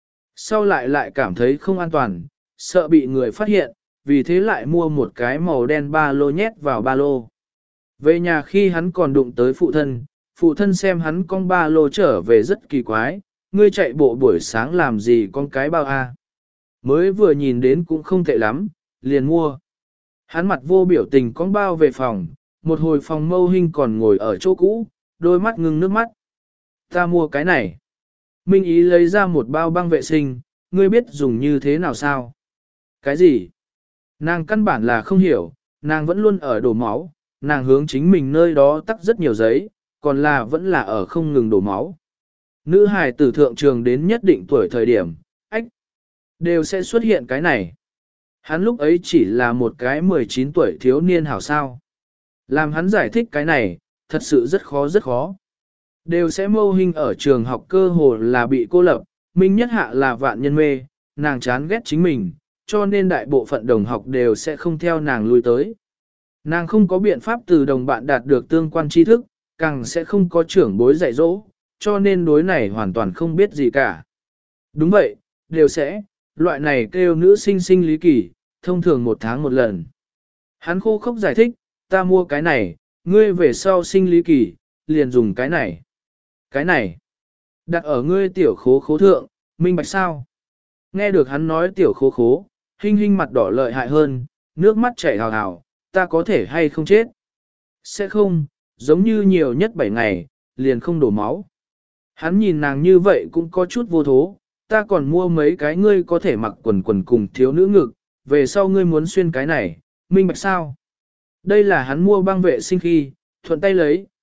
Sau lại lại cảm thấy không an toàn, sợ bị người phát hiện, vì thế lại mua một cái màu đen ba lô nhét vào ba lô. Về nhà khi hắn còn đụng tới phụ thân, phụ thân xem hắn con ba lô trở về rất kỳ quái, ngươi chạy bộ buổi sáng làm gì con cái bao a? Mới vừa nhìn đến cũng không tệ lắm, liền mua. Hắn mặt vô biểu tình con bao về phòng, một hồi phòng mâu hình còn ngồi ở chỗ cũ, đôi mắt ngưng nước mắt. Ta mua cái này. Minh ý lấy ra một bao băng vệ sinh, ngươi biết dùng như thế nào sao? Cái gì? Nàng căn bản là không hiểu, nàng vẫn luôn ở đổ máu, nàng hướng chính mình nơi đó tắc rất nhiều giấy, còn là vẫn là ở không ngừng đổ máu. Nữ hài tử thượng trường đến nhất định tuổi thời điểm, ách, đều sẽ xuất hiện cái này. Hắn lúc ấy chỉ là một cái mười chín tuổi thiếu niên hảo sao. Làm hắn giải thích cái này, thật sự rất khó rất khó. Đều sẽ mâu hình ở trường học cơ hồ là bị cô lập, Minh Nhất Hạ là vạn nhân mê, nàng chán ghét chính mình, cho nên đại bộ phận đồng học đều sẽ không theo nàng lui tới. Nàng không có biện pháp từ đồng bạn đạt được tương quan tri thức, càng sẽ không có trưởng bối dạy dỗ, cho nên đối này hoàn toàn không biết gì cả. Đúng vậy, đều sẽ, loại này kêu nữ sinh sinh lý kỳ, thông thường một tháng một lần. Hắn khô khốc giải thích, ta mua cái này, ngươi về sau sinh lý kỳ, liền dùng cái này. Cái này, đặt ở ngươi tiểu khố khố thượng, minh bạch sao? Nghe được hắn nói tiểu khố khố, Hinh hinh mặt đỏ lợi hại hơn, nước mắt chảy hào hào, ta có thể hay không chết? Sẽ không, giống như nhiều nhất bảy ngày, liền không đổ máu. Hắn nhìn nàng như vậy cũng có chút vô thố, ta còn mua mấy cái ngươi có thể mặc quần quần cùng thiếu nữ ngực, về sau ngươi muốn xuyên cái này, minh bạch sao? Đây là hắn mua băng vệ sinh khi, thuận tay lấy,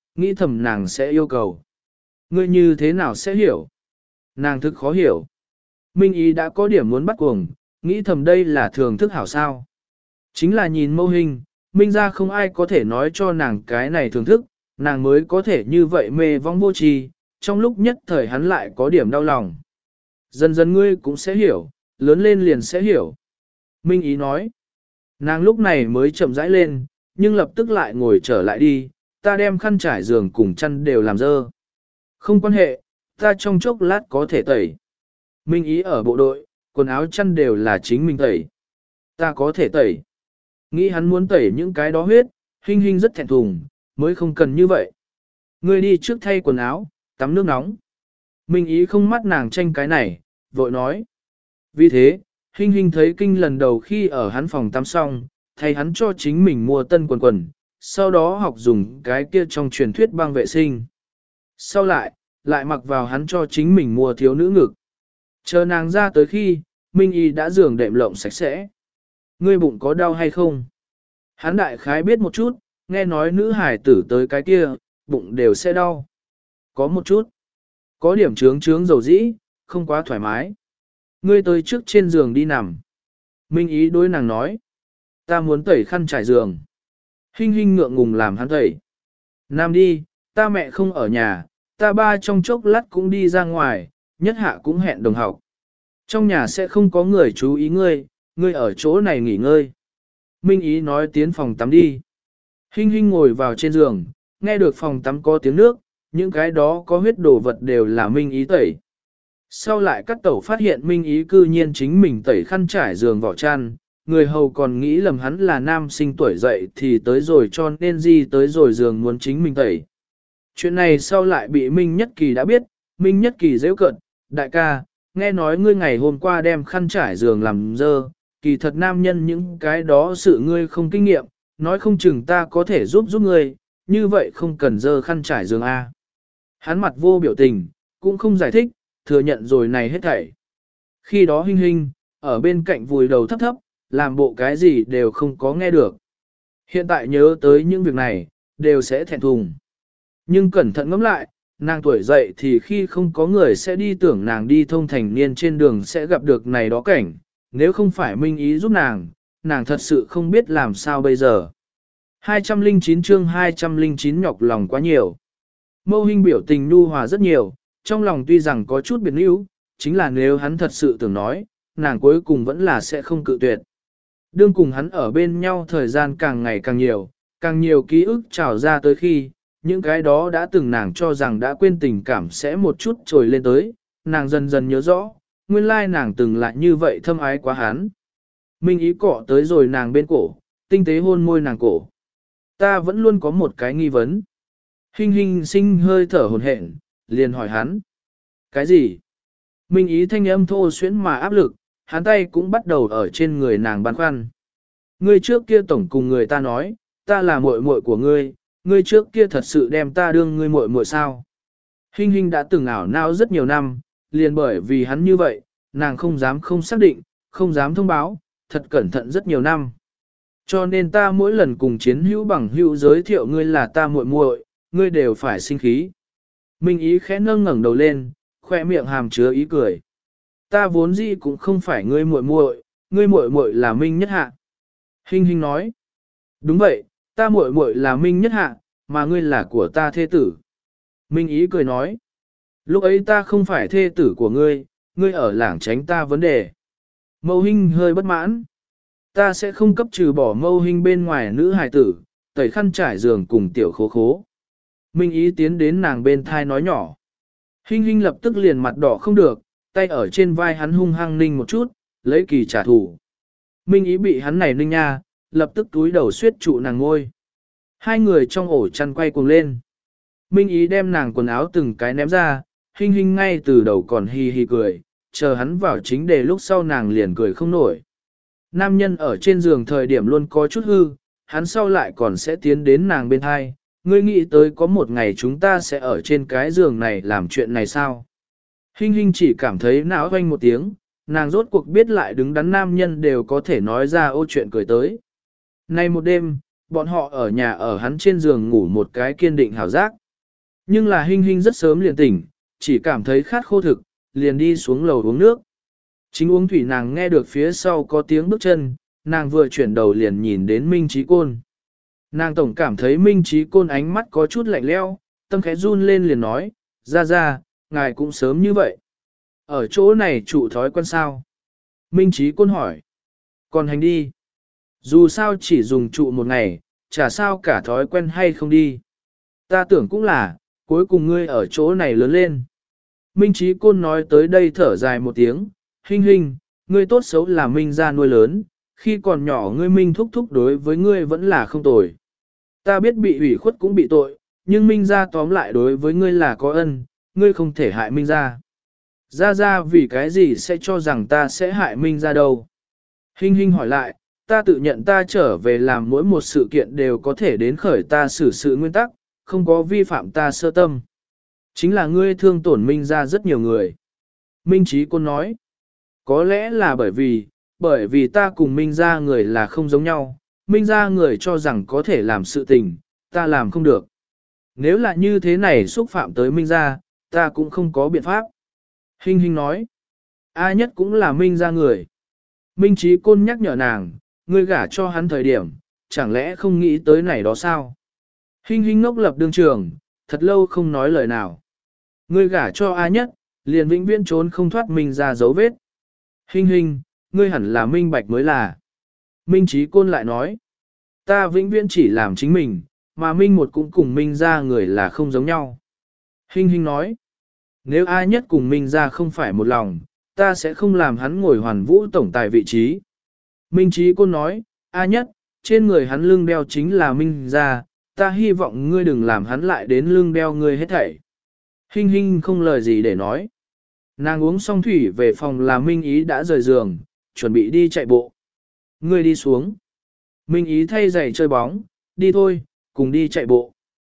nghĩ thầm nàng sẽ yêu cầu. Ngươi như thế nào sẽ hiểu? Nàng thực khó hiểu. Minh ý đã có điểm muốn bắt cuồng, nghĩ thầm đây là thường thức hảo sao. Chính là nhìn mâu hình, Minh ra không ai có thể nói cho nàng cái này thường thức, nàng mới có thể như vậy mê vong vô tri, trong lúc nhất thời hắn lại có điểm đau lòng. Dần dần ngươi cũng sẽ hiểu, lớn lên liền sẽ hiểu. Minh ý nói, nàng lúc này mới chậm rãi lên, nhưng lập tức lại ngồi trở lại đi, ta đem khăn trải giường cùng chăn đều làm dơ. Không quan hệ, ta trong chốc lát có thể tẩy. Minh ý ở bộ đội, quần áo chăn đều là chính mình tẩy. Ta có thể tẩy. Nghĩ hắn muốn tẩy những cái đó huyết, Hinh Hinh rất thẹn thùng, mới không cần như vậy. Ngươi đi trước thay quần áo, tắm nước nóng. Minh ý không mắt nàng tranh cái này, vội nói. Vì thế, Hinh Hinh thấy kinh lần đầu khi ở hắn phòng tắm xong, thay hắn cho chính mình mua tân quần quần, sau đó học dùng cái kia trong truyền thuyết băng vệ sinh. Sau lại, lại mặc vào hắn cho chính mình mua thiếu nữ ngực. Chờ nàng ra tới khi, Minh y đã giường đệm lộng sạch sẽ. Ngươi bụng có đau hay không? Hắn đại khái biết một chút, nghe nói nữ hải tử tới cái kia, bụng đều sẽ đau. Có một chút. Có điểm trướng trướng dầu dĩ, không quá thoải mái. Ngươi tới trước trên giường đi nằm. Minh ý đối nàng nói. Ta muốn tẩy khăn trải giường. Hinh hinh ngượng ngùng làm hắn tẩy. Nam đi, ta mẹ không ở nhà, ta ba trong chốc lát cũng đi ra ngoài, nhất hạ cũng hẹn đồng học. Trong nhà sẽ không có người chú ý ngươi, ngươi ở chỗ này nghỉ ngơi. Minh ý nói tiến phòng tắm đi. Hinh hinh ngồi vào trên giường, nghe được phòng tắm có tiếng nước, những cái đó có huyết đồ vật đều là Minh ý tẩy. Sau lại các tẩu phát hiện Minh ý cư nhiên chính mình tẩy khăn trải giường vỏ chăn, người hầu còn nghĩ lầm hắn là nam sinh tuổi dậy thì tới rồi cho nên gì tới rồi giường muốn chính mình tẩy. Chuyện này sau lại bị Minh Nhất Kỳ đã biết, Minh Nhất Kỳ dễ cận, đại ca, nghe nói ngươi ngày hôm qua đem khăn trải giường làm dơ, kỳ thật nam nhân những cái đó sự ngươi không kinh nghiệm, nói không chừng ta có thể giúp giúp ngươi, như vậy không cần dơ khăn trải giường A. Hắn mặt vô biểu tình, cũng không giải thích, thừa nhận rồi này hết thảy. Khi đó Hinh Hinh, ở bên cạnh vùi đầu thấp thấp, làm bộ cái gì đều không có nghe được. Hiện tại nhớ tới những việc này, đều sẽ thẹn thùng. Nhưng cẩn thận ngẫm lại, nàng tuổi dậy thì khi không có người sẽ đi tưởng nàng đi thông thành niên trên đường sẽ gặp được này đó cảnh, nếu không phải Minh ý giúp nàng, nàng thật sự không biết làm sao bây giờ. hai trăm lẻ chín chương hai trăm lẻ chín nhọc lòng quá nhiều. Mâu Hinh biểu tình nhu hòa rất nhiều, trong lòng tuy rằng có chút biệt níu, chính là nếu hắn thật sự tưởng nói, nàng cuối cùng vẫn là sẽ không cự tuyệt. Đương cùng hắn ở bên nhau thời gian càng ngày càng nhiều, càng nhiều ký ức trào ra tới khi, những cái đó đã từng nàng cho rằng đã quên tình cảm sẽ một chút trồi lên tới, nàng dần dần nhớ rõ, nguyên lai nàng từng lại như vậy thâm ái quá hắn. Minh ý cọ tới rồi nàng bên cổ, tinh tế hôn môi nàng cổ. Ta vẫn luôn có một cái nghi vấn. Hinh hinh sinh hơi thở hồn hển, liền hỏi hắn. Cái gì? Minh ý thanh âm thô xuyến mà áp lực, hắn tay cũng bắt đầu ở trên người nàng băn khoăn. Ngươi trước kia tổng cùng người ta nói, ta là muội muội của ngươi, ngươi trước kia thật sự đem ta đương ngươi muội muội sao? Hinh hinh đã từng ảo não rất nhiều năm, liền bởi vì hắn như vậy, nàng không dám không xác định, không dám thông báo, thật cẩn thận rất nhiều năm. Cho nên ta mỗi lần cùng chiến hữu bằng hữu giới thiệu ngươi là ta muội muội, ngươi đều phải sinh khí. Minh ý khẽ nâng ngẩng đầu lên, khoe miệng hàm chứa ý cười. Ta vốn gì cũng không phải ngươi muội muội, ngươi muội muội là Minh Nhất Hạ. Hinh hinh nói. Đúng vậy, ta muội muội là Minh Nhất Hạ, mà ngươi là của ta thê tử. Minh ý cười nói. Lúc ấy ta không phải thê tử của ngươi, ngươi ở lảng tránh ta vấn đề. Mâu Hinh hơi bất mãn. Ta sẽ không cấp trừ bỏ Mâu Hinh bên ngoài nữ hài tử, tẩy khăn trải giường cùng tiểu khố khố. Minh ý tiến đến nàng bên thai nói nhỏ. Hinh Hinh lập tức liền mặt đỏ không được, tay ở trên vai hắn hung hăng ninh một chút, lấy kỳ trả thù. Minh ý bị hắn này ninh nha, lập tức túi đầu suyết trụ nàng ngôi. Hai người trong ổ chăn quay cuồng lên. Minh ý đem nàng quần áo từng cái ném ra, Hinh Hinh ngay từ đầu còn hi hi cười, chờ hắn vào chính đề lúc sau nàng liền cười không nổi. Nam nhân ở trên giường thời điểm luôn có chút hư, hắn sau lại còn sẽ tiến đến nàng bên hai. Ngươi nghĩ tới có một ngày chúng ta sẽ ở trên cái giường này làm chuyện này sao? Hinh Hinh chỉ cảm thấy não hoanh một tiếng, nàng rốt cuộc biết lại đứng đắn nam nhân đều có thể nói ra ô chuyện cười tới. Nay một đêm, bọn họ ở nhà ở hắn trên giường ngủ một cái kiên định hảo giác. Nhưng là Hinh Hinh rất sớm liền tỉnh, chỉ cảm thấy khát khô thực, liền đi xuống lầu uống nước. Chính uống thủy nàng nghe được phía sau có tiếng bước chân, nàng vừa chuyển đầu liền nhìn đến Minh Trí Côn. Nàng tổng cảm thấy Minh Trí Côn ánh mắt có chút lạnh lẽo, tâm khẽ run lên liền nói, ra ra, ngài cũng sớm như vậy. Ở chỗ này trụ thói quen sao? Minh Trí Côn hỏi. Còn hành đi. Dù sao chỉ dùng trụ một ngày, chả sao cả thói quen hay không đi. Ta tưởng cũng là, cuối cùng ngươi ở chỗ này lớn lên. Minh Trí Côn nói tới đây thở dài một tiếng, Hinh Hinh, ngươi tốt xấu là Minh gia nuôi lớn, khi còn nhỏ ngươi Minh thúc thúc đối với ngươi vẫn là không tồi. Ta biết bị ủy khuất cũng bị tội, nhưng Minh gia tóm lại đối với ngươi là có ân, ngươi không thể hại Minh gia. Gia Gia vì cái gì sẽ cho rằng ta sẽ hại Minh gia đâu? Hinh Hinh hỏi lại, ta tự nhận ta trở về làm mỗi một sự kiện đều có thể đến khởi ta xử sự nguyên tắc, không có vi phạm ta sơ tâm. Chính là ngươi thương tổn Minh gia rất nhiều người. Minh Trí Côn nói, có lẽ là bởi vì, bởi vì ta cùng Minh gia người là không giống nhau, Minh gia người cho rằng có thể làm sự tình, ta làm không được. Nếu là như thế này xúc phạm tới Minh gia, ta cũng không có biện pháp. Hinh Hinh nói, A Nhất cũng là Minh gia người. Minh Trí Côn nhắc nhở nàng, ngươi gả cho hắn thời điểm, chẳng lẽ không nghĩ tới này đó sao? Hinh Hinh ngốc lập đương trường, thật lâu không nói lời nào. Ngươi gả cho A Nhất, liền vĩnh viễn trốn không thoát Minh gia dấu vết. Hinh Hinh, ngươi hẳn là minh bạch mới là. Minh Trí Côn lại nói, ta vĩnh viễn chỉ làm chính mình, mà Minh một cũng cùng Minh gia người là không giống nhau. Hinh Hinh nói, nếu A Nhất cùng Minh gia không phải một lòng, ta sẽ không làm hắn ngồi hoàn vũ tổng tài vị trí. Minh Trí Côn nói, A Nhất, trên người hắn lưng đeo chính là Minh gia, ta hy vọng ngươi đừng làm hắn lại đến lưng đeo ngươi hết thảy. Hinh Hinh không lời gì để nói. Nàng uống xong thủy về phòng là Minh Ý đã rời giường, chuẩn bị đi chạy bộ. Ngươi đi xuống. Minh Ý thay giày chơi bóng, đi thôi, cùng đi chạy bộ.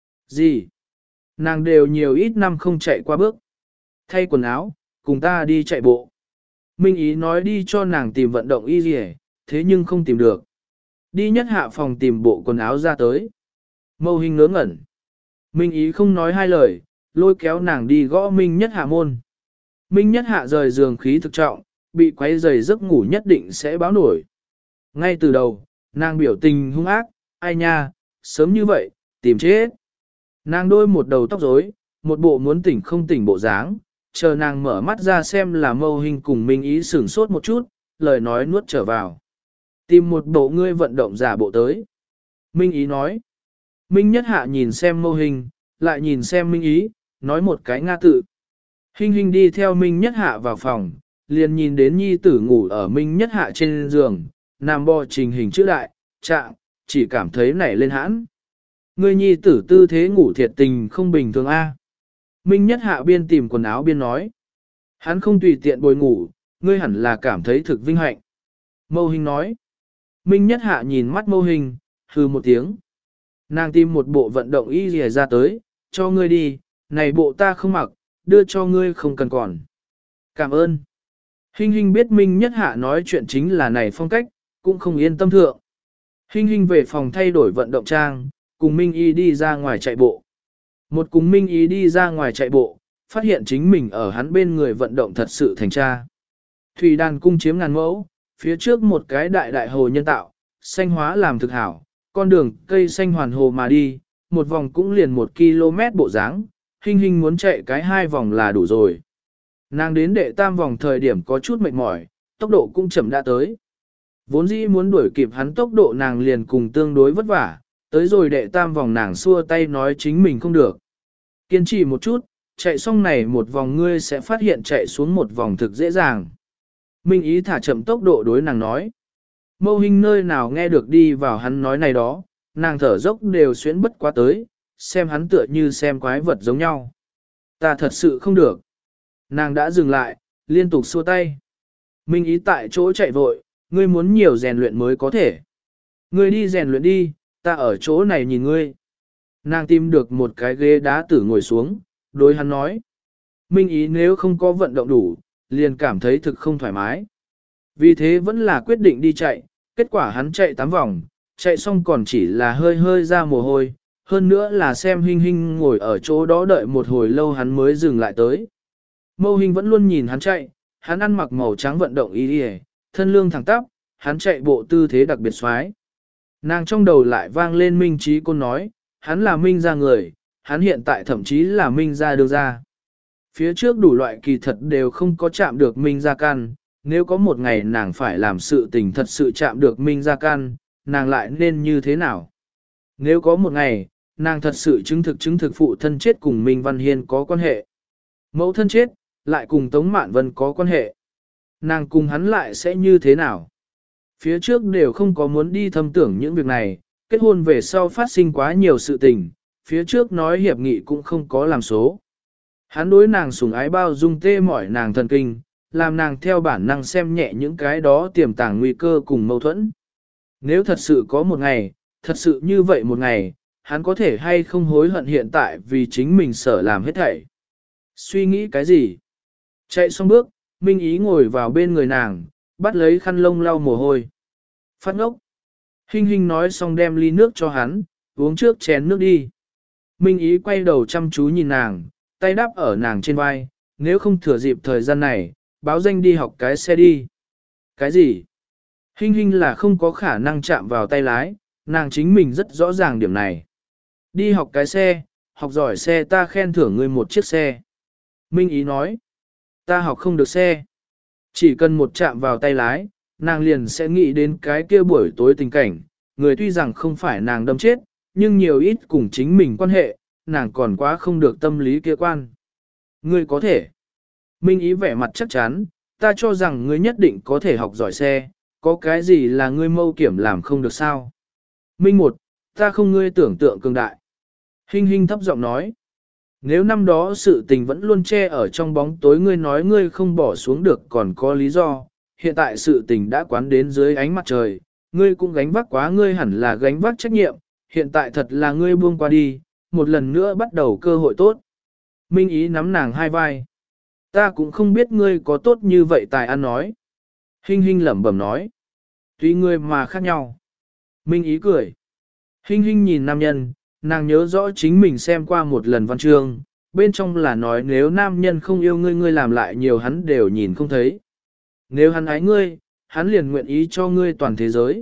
Gì? Nàng đều nhiều ít năm không chạy qua bước. Thay quần áo, cùng ta đi chạy bộ. Minh Ý nói đi cho nàng tìm vận động y gì, thế nhưng không tìm được. Đi nhất hạ phòng tìm bộ quần áo ra tới. Mâu Hình ngớ ngẩn. Minh Ý không nói hai lời, lôi kéo nàng đi gõ Minh nhất hạ môn. Minh nhất hạ rời giường khí thực trọng, bị quấy rầy giấc ngủ nhất định sẽ báo nổi. Ngay từ đầu, nàng biểu tình hung ác, ai nha, sớm như vậy, tìm chết. Nàng đôi một đầu tóc rối, một bộ muốn tỉnh không tỉnh bộ dáng, chờ nàng mở mắt ra xem là Mâu Hình cùng Minh Ý sửng sốt một chút, lời nói nuốt trở vào. Tìm một bộ ngươi vận động giả bộ tới. Minh Ý nói. Minh nhất hạ nhìn xem Mâu Hình, lại nhìn xem Minh Ý, nói một cái Nga tự. Hinh Hinh đi theo Minh nhất hạ vào phòng, liền nhìn đến nhi tử ngủ ở Minh nhất hạ trên giường, nằm bò trình hình chữ đại, trạng, chỉ cảm thấy nảy lên hãn. Ngươi nhi tử tư thế ngủ thiệt tình không bình thường a. Minh nhất hạ biên tìm quần áo biên nói. Hắn không tùy tiện bồi ngủ, ngươi hẳn là cảm thấy thực vinh hạnh. Mâu Hình nói. Minh nhất hạ nhìn mắt Mâu Hình, hừ một tiếng. Nàng tìm một bộ vận động y rìa ra tới, cho ngươi đi, này bộ ta không mặc, đưa cho ngươi không cần còn. Cảm ơn. Hinh Hinh biết Minh nhất hạ nói chuyện chính là này phong cách, cũng không yên tâm thượng. Hinh Hinh về phòng thay đổi vận động trang, cùng Minh Y đi ra ngoài chạy bộ. Một cùng Minh Y đi ra ngoài chạy bộ, phát hiện chính mình ở hắn bên người vận động thật sự thành cha. Thủy đàn cung chiếm ngàn mẫu, phía trước một cái đại đại hồ nhân tạo, xanh hóa làm thực hảo, con đường cây xanh hoàn hồ mà đi, một vòng cũng liền một km bộ dáng. Hinh Hinh muốn chạy cái hai vòng là đủ rồi. Nàng đến đệ tam vòng thời điểm có chút mệt mỏi, tốc độ cũng chậm đã tới. Vốn dĩ muốn đuổi kịp hắn tốc độ nàng liền cùng tương đối vất vả, tới rồi đệ tam vòng nàng xua tay nói chính mình không được. Kiên trì một chút, chạy xong này một vòng ngươi sẽ phát hiện chạy xuống một vòng thực dễ dàng. Minh Ý thả chậm tốc độ đối nàng nói. Mâu Hình nơi nào nghe được đi vào hắn nói này đó, nàng thở dốc đều xuyến bất quá tới, xem hắn tựa như xem quái vật giống nhau. Ta thật sự không được. Nàng đã dừng lại, liên tục xua tay. Minh Ý tại chỗ chạy vội, ngươi muốn nhiều rèn luyện mới có thể. Ngươi đi rèn luyện đi, ta ở chỗ này nhìn ngươi. Nàng tìm được một cái ghế đá tử ngồi xuống, đối hắn nói. Minh Ý nếu không có vận động đủ, liền cảm thấy thực không thoải mái. Vì thế vẫn là quyết định đi chạy, kết quả hắn chạy tám vòng, chạy xong còn chỉ là hơi hơi ra mồ hôi, hơn nữa là xem Hinh Hinh ngồi ở chỗ đó đợi một hồi lâu hắn mới dừng lại tới. Mâu Hinh vẫn luôn nhìn hắn chạy, hắn ăn mặc màu trắng vận động y y, thân lương thẳng tắp, hắn chạy bộ tư thế đặc biệt xoái. Nàng trong đầu lại vang lên Minh Trí Côn nói, hắn là Minh gia người, hắn hiện tại thậm chí là Minh gia đương gia. Phía trước đủ loại kỳ thật đều không có chạm được Minh gia căn, nếu có một ngày nàng phải làm sự tình thật sự chạm được Minh gia căn, nàng lại nên như thế nào? Nếu có một ngày, nàng thật sự chứng thực chứng thực phụ thân chết cùng Minh Văn Hiên có quan hệ. Mẫu thân chết, lại cùng Tống Mạn Vân có quan hệ. Nàng cùng hắn lại sẽ như thế nào? Phía trước đều không có muốn đi thâm tưởng những việc này, kết hôn về sau phát sinh quá nhiều sự tình, phía trước nói hiệp nghị cũng không có làm số. Hắn đối nàng sủng ái bao dung tê mỏi nàng thần kinh, làm nàng theo bản năng xem nhẹ những cái đó tiềm tàng nguy cơ cùng mâu thuẫn. Nếu thật sự có một ngày, thật sự như vậy một ngày, hắn có thể hay không hối hận hiện tại vì chính mình sở làm hết thảy. Suy nghĩ cái gì? Chạy xong bước, Minh Ý ngồi vào bên người nàng, bắt lấy khăn lông lau mồ hôi. Phát ngốc. Hinh Hinh nói xong đem ly nước cho hắn, uống trước chén nước đi. Minh Ý quay đầu chăm chú nhìn nàng, tay đắp ở nàng trên vai, nếu không thừa dịp thời gian này, báo danh đi học cái xe đi. Cái gì? Hinh Hinh là không có khả năng chạm vào tay lái, nàng chính mình rất rõ ràng điểm này. Đi học cái xe, học giỏi xe ta khen thưởng ngươi một chiếc xe. Minh Ý nói, ta học không được xe. Chỉ cần một chạm vào tay lái, nàng liền sẽ nghĩ đến cái kia buổi tối tình cảnh, người tuy rằng không phải nàng đâm chết, nhưng nhiều ít cùng chính mình quan hệ, nàng còn quá không được tâm lý kia quan. Ngươi có thể. Minh Ý vẻ mặt chắc chắn, ta cho rằng ngươi nhất định có thể học giỏi xe, có cái gì là ngươi mâu kiểm làm không được sao? Minh một, ta không ngươi tưởng tượng cường đại. Hinh Hinh thấp giọng nói. Nếu năm đó sự tình vẫn luôn che ở trong bóng tối ngươi nói ngươi không bỏ xuống được còn có lý do, hiện tại sự tình đã quán đến dưới ánh mặt trời, ngươi cũng gánh vác quá ngươi hẳn là gánh vác trách nhiệm, hiện tại thật là ngươi buông qua đi, một lần nữa bắt đầu cơ hội tốt. Minh Ý nắm nàng hai vai. Ta cũng không biết ngươi có tốt như vậy tài ăn nói. Hinh Hinh lẩm bẩm nói. Tùy ngươi mà khác nhau. Minh Ý cười. Hinh Hinh nhìn nam nhân, nàng nhớ rõ chính mình xem qua một lần văn chương, bên trong là nói nếu nam nhân không yêu ngươi ngươi làm lại nhiều hắn đều nhìn không thấy. Nếu hắn ái ngươi, hắn liền nguyện ý cho ngươi toàn thế giới.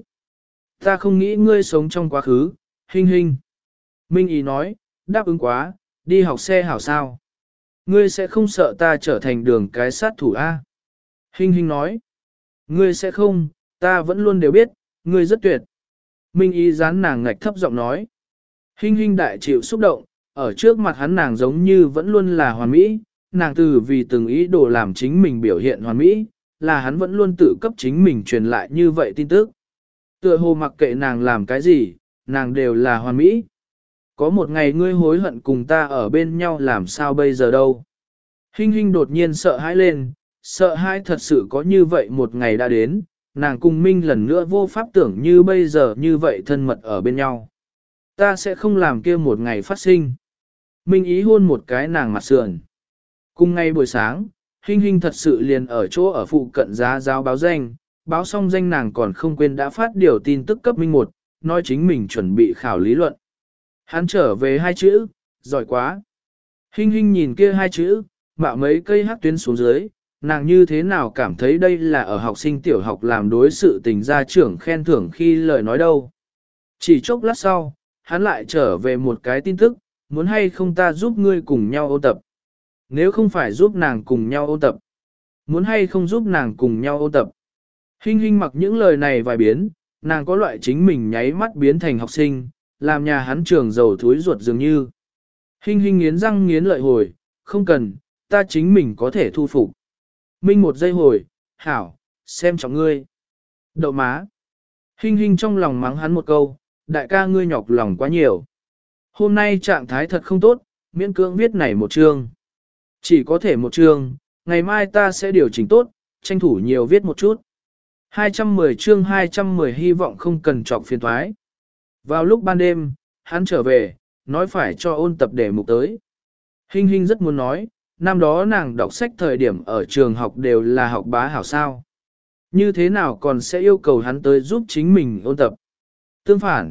Ta không nghĩ ngươi sống trong quá khứ, Hinh Hinh. Minh Ý nói, đáp ứng quá, đi học xe hảo sao. Ngươi sẽ không sợ ta trở thành đường cái sát thủ A. Hinh Hinh nói, ngươi sẽ không, ta vẫn luôn đều biết, ngươi rất tuyệt. Minh Ý dán nàng ngạch thấp giọng nói. Hinh Hinh đại chịu xúc động, ở trước mặt hắn nàng giống như vẫn luôn là hoàn mỹ, nàng từ vì từng ý đồ làm chính mình biểu hiện hoàn mỹ, là hắn vẫn luôn tự cấp chính mình truyền lại như vậy tin tức. Tựa hồ mặc kệ nàng làm cái gì, nàng đều là hoàn mỹ. Có một ngày ngươi hối hận cùng ta ở bên nhau làm sao bây giờ đâu. Hinh Hinh đột nhiên sợ hãi lên, sợ hãi thật sự có như vậy một ngày đã đến, nàng cùng Minh lần nữa vô pháp tưởng như bây giờ như vậy thân mật ở bên nhau. Ta sẽ không làm kia một ngày phát sinh. Minh Ý hôn một cái nàng mặt sườn. Cùng ngày buổi sáng, Hinh Hinh thật sự liền ở chỗ ở phụ cận giá giáo báo danh, báo xong danh nàng còn không quên đã phát điều tin tức cấp Minh một, nói chính mình chuẩn bị khảo lý luận. Hắn trở về hai chữ, giỏi quá. Hinh Hinh nhìn kia hai chữ, mạo mấy cây hắc tuyến xuống dưới, nàng như thế nào cảm thấy đây là ở học sinh tiểu học làm đối sự tình gia trưởng khen thưởng khi lời nói đâu. Chỉ chốc lát sau, hắn lại trở về một cái tin tức, muốn hay không ta giúp ngươi cùng nhau ôn tập. Nếu không phải giúp nàng cùng nhau ôn tập, muốn hay không giúp nàng cùng nhau ôn tập. Hinh Hinh mặc những lời này vài biến, nàng có loại chính mình nháy mắt biến thành học sinh, làm nhà hắn trường dầu thúi ruột dường như. Hinh Hinh nghiến răng nghiến lợi hồi, không cần, ta chính mình có thể thu phục. Minh một giây hồi, hảo, xem trọng ngươi. Đậu má. Hinh Hinh trong lòng mắng hắn một câu, đại ca ngươi nhọc lòng quá nhiều. Hôm nay trạng thái thật không tốt, miễn cưỡng viết này một chương. Chỉ có thể một chương, ngày mai ta sẽ điều chỉnh tốt, tranh thủ nhiều viết một chút. hai trăm mười chương hai trăm mười hy vọng không cần trọc phiền thoái. Vào lúc ban đêm, hắn trở về, nói phải cho ôn tập đề mục tới. Hinh Hinh rất muốn nói, năm đó nàng đọc sách thời điểm ở trường học đều là học bá hảo sao. Như thế nào còn sẽ yêu cầu hắn tới giúp chính mình ôn tập. Tương phản,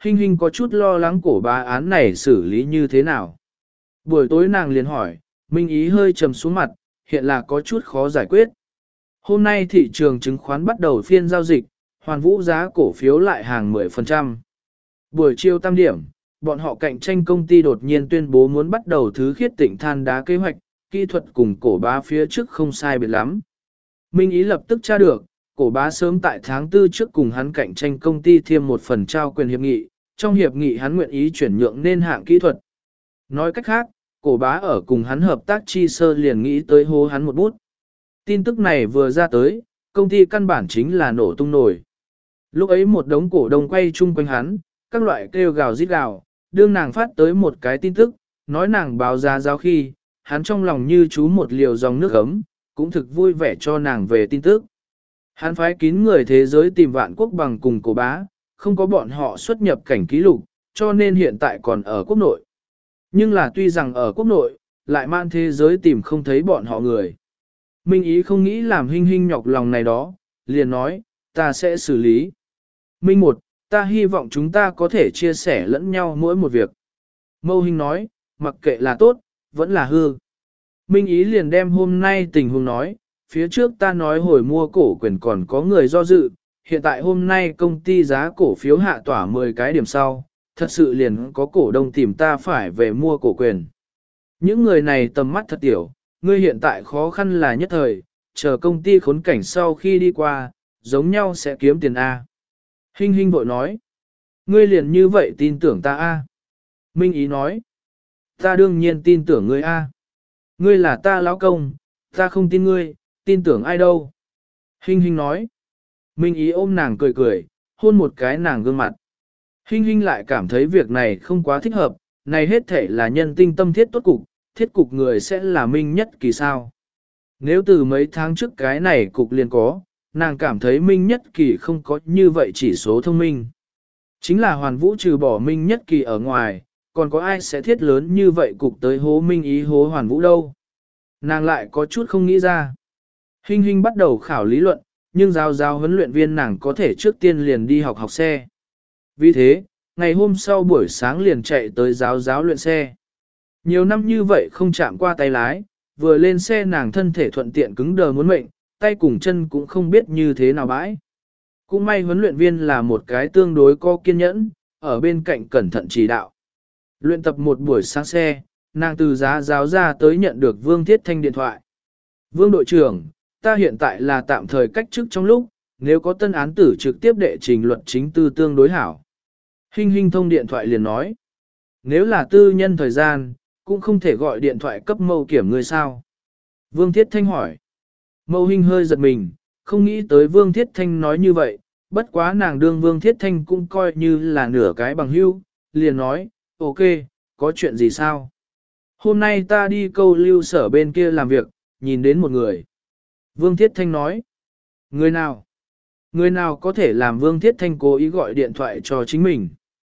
Hinh Hinh có chút lo lắng cổ bá án này xử lý như thế nào. Buổi tối nàng liền hỏi, Minh Ý hơi trầm xuống mặt, hiện là có chút khó giải quyết. Hôm nay thị trường chứng khoán bắt đầu phiên giao dịch, Hoàn Vũ giá cổ phiếu lại hàng mười phần trăm. Buổi chiều tam điểm, bọn họ cạnh tranh công ty đột nhiên tuyên bố muốn bắt đầu thứ khiết tịnh than đá kế hoạch, kỹ thuật cùng cổ bá phía trước không sai biệt lắm. Minh Ý lập tức tra được, cổ bá sớm tại tháng tư trước cùng hắn cạnh tranh công ty thêm một phần trao quyền hiệp nghị, trong hiệp nghị hắn nguyện ý chuyển nhượng nên hạng kỹ thuật. Nói cách khác, cổ bá ở cùng hắn hợp tác chi sơ liền nghĩ tới hô hắn một bút. Tin tức này vừa ra tới, công ty căn bản chính là nổ tung nổi. Lúc ấy một đống cổ đông quay chung quanh hắn, các loại kêu gào rít gào, đương nàng phát tới một cái tin tức, nói nàng báo giá giao khi, hắn trong lòng như chú một liều dòng nước ấm, cũng thực vui vẻ cho nàng về tin tức. Hắn phái kín người thế giới tìm vạn quốc bằng cùng cổ bá, không có bọn họ xuất nhập cảnh ký lục, cho nên hiện tại còn ở quốc nội. Nhưng là tuy rằng ở quốc nội, lại man thế giới tìm không thấy bọn họ người. Minh Ý không nghĩ làm Hinh Hinh nhọc lòng này đó, liền nói, ta sẽ xử lý. Minh một, ta hy vọng chúng ta có thể chia sẻ lẫn nhau mỗi một việc. Mâu Hinh nói, mặc kệ là tốt, vẫn là hư. Minh Ý liền đem hôm nay tình huống nói, phía trước ta nói hồi mua cổ quyền còn có người do dự, hiện tại hôm nay công ty giá cổ phiếu hạ tỏa mười cái điểm sau, thật sự liền có cổ đông tìm ta phải về mua cổ quyền. Những người này tầm mắt thật tiểu, ngươi hiện tại khó khăn là nhất thời, chờ công ty khốn cảnh sau khi đi qua, giống nhau sẽ kiếm tiền A. Hinh Hinh vội nói, ngươi liền như vậy tin tưởng ta A. Minh Ý nói, ta đương nhiên tin tưởng ngươi A. Ngươi là ta lão công, ta không tin ngươi, tin tưởng ai đâu. Hinh Hinh nói, Minh Ý ôm nàng cười cười, hôn một cái nàng gương mặt. Hinh Hinh lại cảm thấy việc này không quá thích hợp, này hết thể là nhân tinh tâm thiết tốt cục, thiết cục người sẽ là Minh Nhất Kỳ sao. Nếu từ mấy tháng trước cái này cục liền có, nàng cảm thấy Minh Nhất Kỳ không có như vậy chỉ số thông minh. Chính là Hoàn Vũ trừ bỏ Minh Nhất Kỳ ở ngoài, còn có ai sẽ thiết lớn như vậy cục tới hố Minh Ý hố Hoàn Vũ đâu. Nàng lại có chút không nghĩ ra. Hinh Hinh bắt đầu khảo lý luận, nhưng giáo giáo huấn luyện viên nàng có thể trước tiên liền đi học học xe. Vì thế, ngày hôm sau buổi sáng liền chạy tới giáo giáo luyện xe. Nhiều năm như vậy không chạm qua tay lái, vừa lên xe nàng thân thể thuận tiện cứng đờ muốn mệnh, tay cùng chân cũng không biết như thế nào bãi. Cũng may huấn luyện viên là một cái tương đối có kiên nhẫn, ở bên cạnh cẩn thận chỉ đạo. Luyện tập một buổi sáng xe, nàng từ giá giáo ra tới nhận được Vương Thiết Thanh điện thoại. Vương đội trưởng, ta hiện tại là tạm thời cách chức trong lúc, nếu có tân án tử trực tiếp đệ trình luật chính tư tương đối hảo. Hinh Hinh thông điện thoại liền nói, nếu là tư nhân thời gian, cũng không thể gọi điện thoại cấp Mâu kiểm người sao. Vương Thiết Thanh hỏi, Mâu Hinh hơi giật mình, không nghĩ tới Vương Thiết Thanh nói như vậy, bất quá nàng đương Vương Thiết Thanh cũng coi như là nửa cái bằng hữu, liền nói, ok, có chuyện gì sao? Hôm nay ta đi câu lưu sở bên kia làm việc, nhìn đến một người. Vương Thiết Thanh nói, người nào? Người nào có thể làm Vương Thiết Thanh cố ý gọi điện thoại cho chính mình?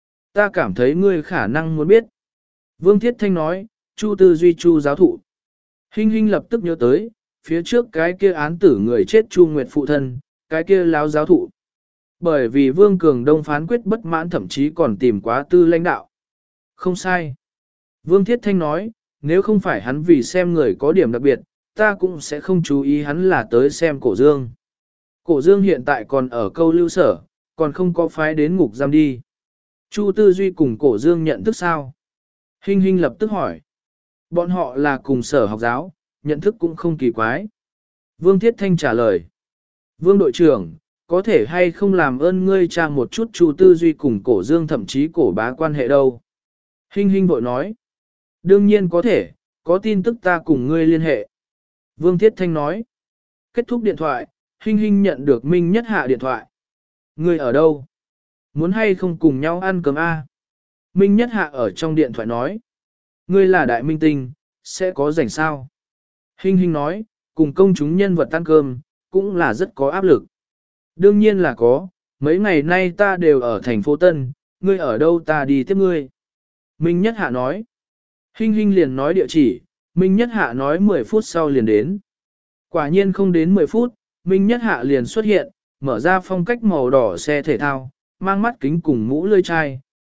Ta cảm thấy ngươi khả năng muốn biết. Vương Thiết Thanh nói, Chu Tư Duy Chu giáo thụ. Hinh Hinh lập tức nhớ tới, phía trước cái kia án tử người chết Chu Nguyệt phụ thân, cái kia láo giáo thụ. Bởi vì Vương Cường Đông phán quyết bất mãn thậm chí còn tìm quá tư lãnh đạo. Không sai. Vương Thiết Thanh nói, nếu không phải hắn vì xem người có điểm đặc biệt, ta cũng sẽ không chú ý hắn là tới xem Cổ Dương. Cổ Dương hiện tại còn ở câu lưu sở, còn không có phái đến ngục giam đi. Chu Tư Duy cùng Cổ Dương nhận thức sao? Hinh Hinh lập tức hỏi. Bọn họ là cùng sở học giáo, nhận thức cũng không kỳ quái. Vương Thiết Thanh trả lời. Vương đội trưởng, có thể hay không làm ơn ngươi tra một chút Chu Tư Duy cùng Cổ Dương thậm chí Cổ Bá quan hệ đâu? Hinh Hinh vội nói. Đương nhiên có thể, có tin tức ta cùng ngươi liên hệ. Vương Thiết Thanh nói. Kết thúc điện thoại, Hinh Hinh nhận được Minh Nhất Hạ điện thoại. Ngươi ở đâu? Muốn hay không cùng nhau ăn cơm A? Minh Nhất Hạ ở trong điện thoại nói. Ngươi là đại minh tinh, sẽ có rảnh sao? Hinh Hinh nói, cùng công chúng nhân vật ăn cơm, cũng là rất có áp lực. Đương nhiên là có, mấy ngày nay ta đều ở thành phố Tân, ngươi ở đâu ta đi tiếp ngươi. Minh Nhất Hạ nói. Hinh Hinh liền nói địa chỉ, Minh Nhất Hạ nói mười phút sau liền đến. Quả nhiên không đến mười phút, Minh Nhất Hạ liền xuất hiện, mở ra phong cách màu đỏ xe thể thao, mang mắt kính cùng mũ lưỡi chai,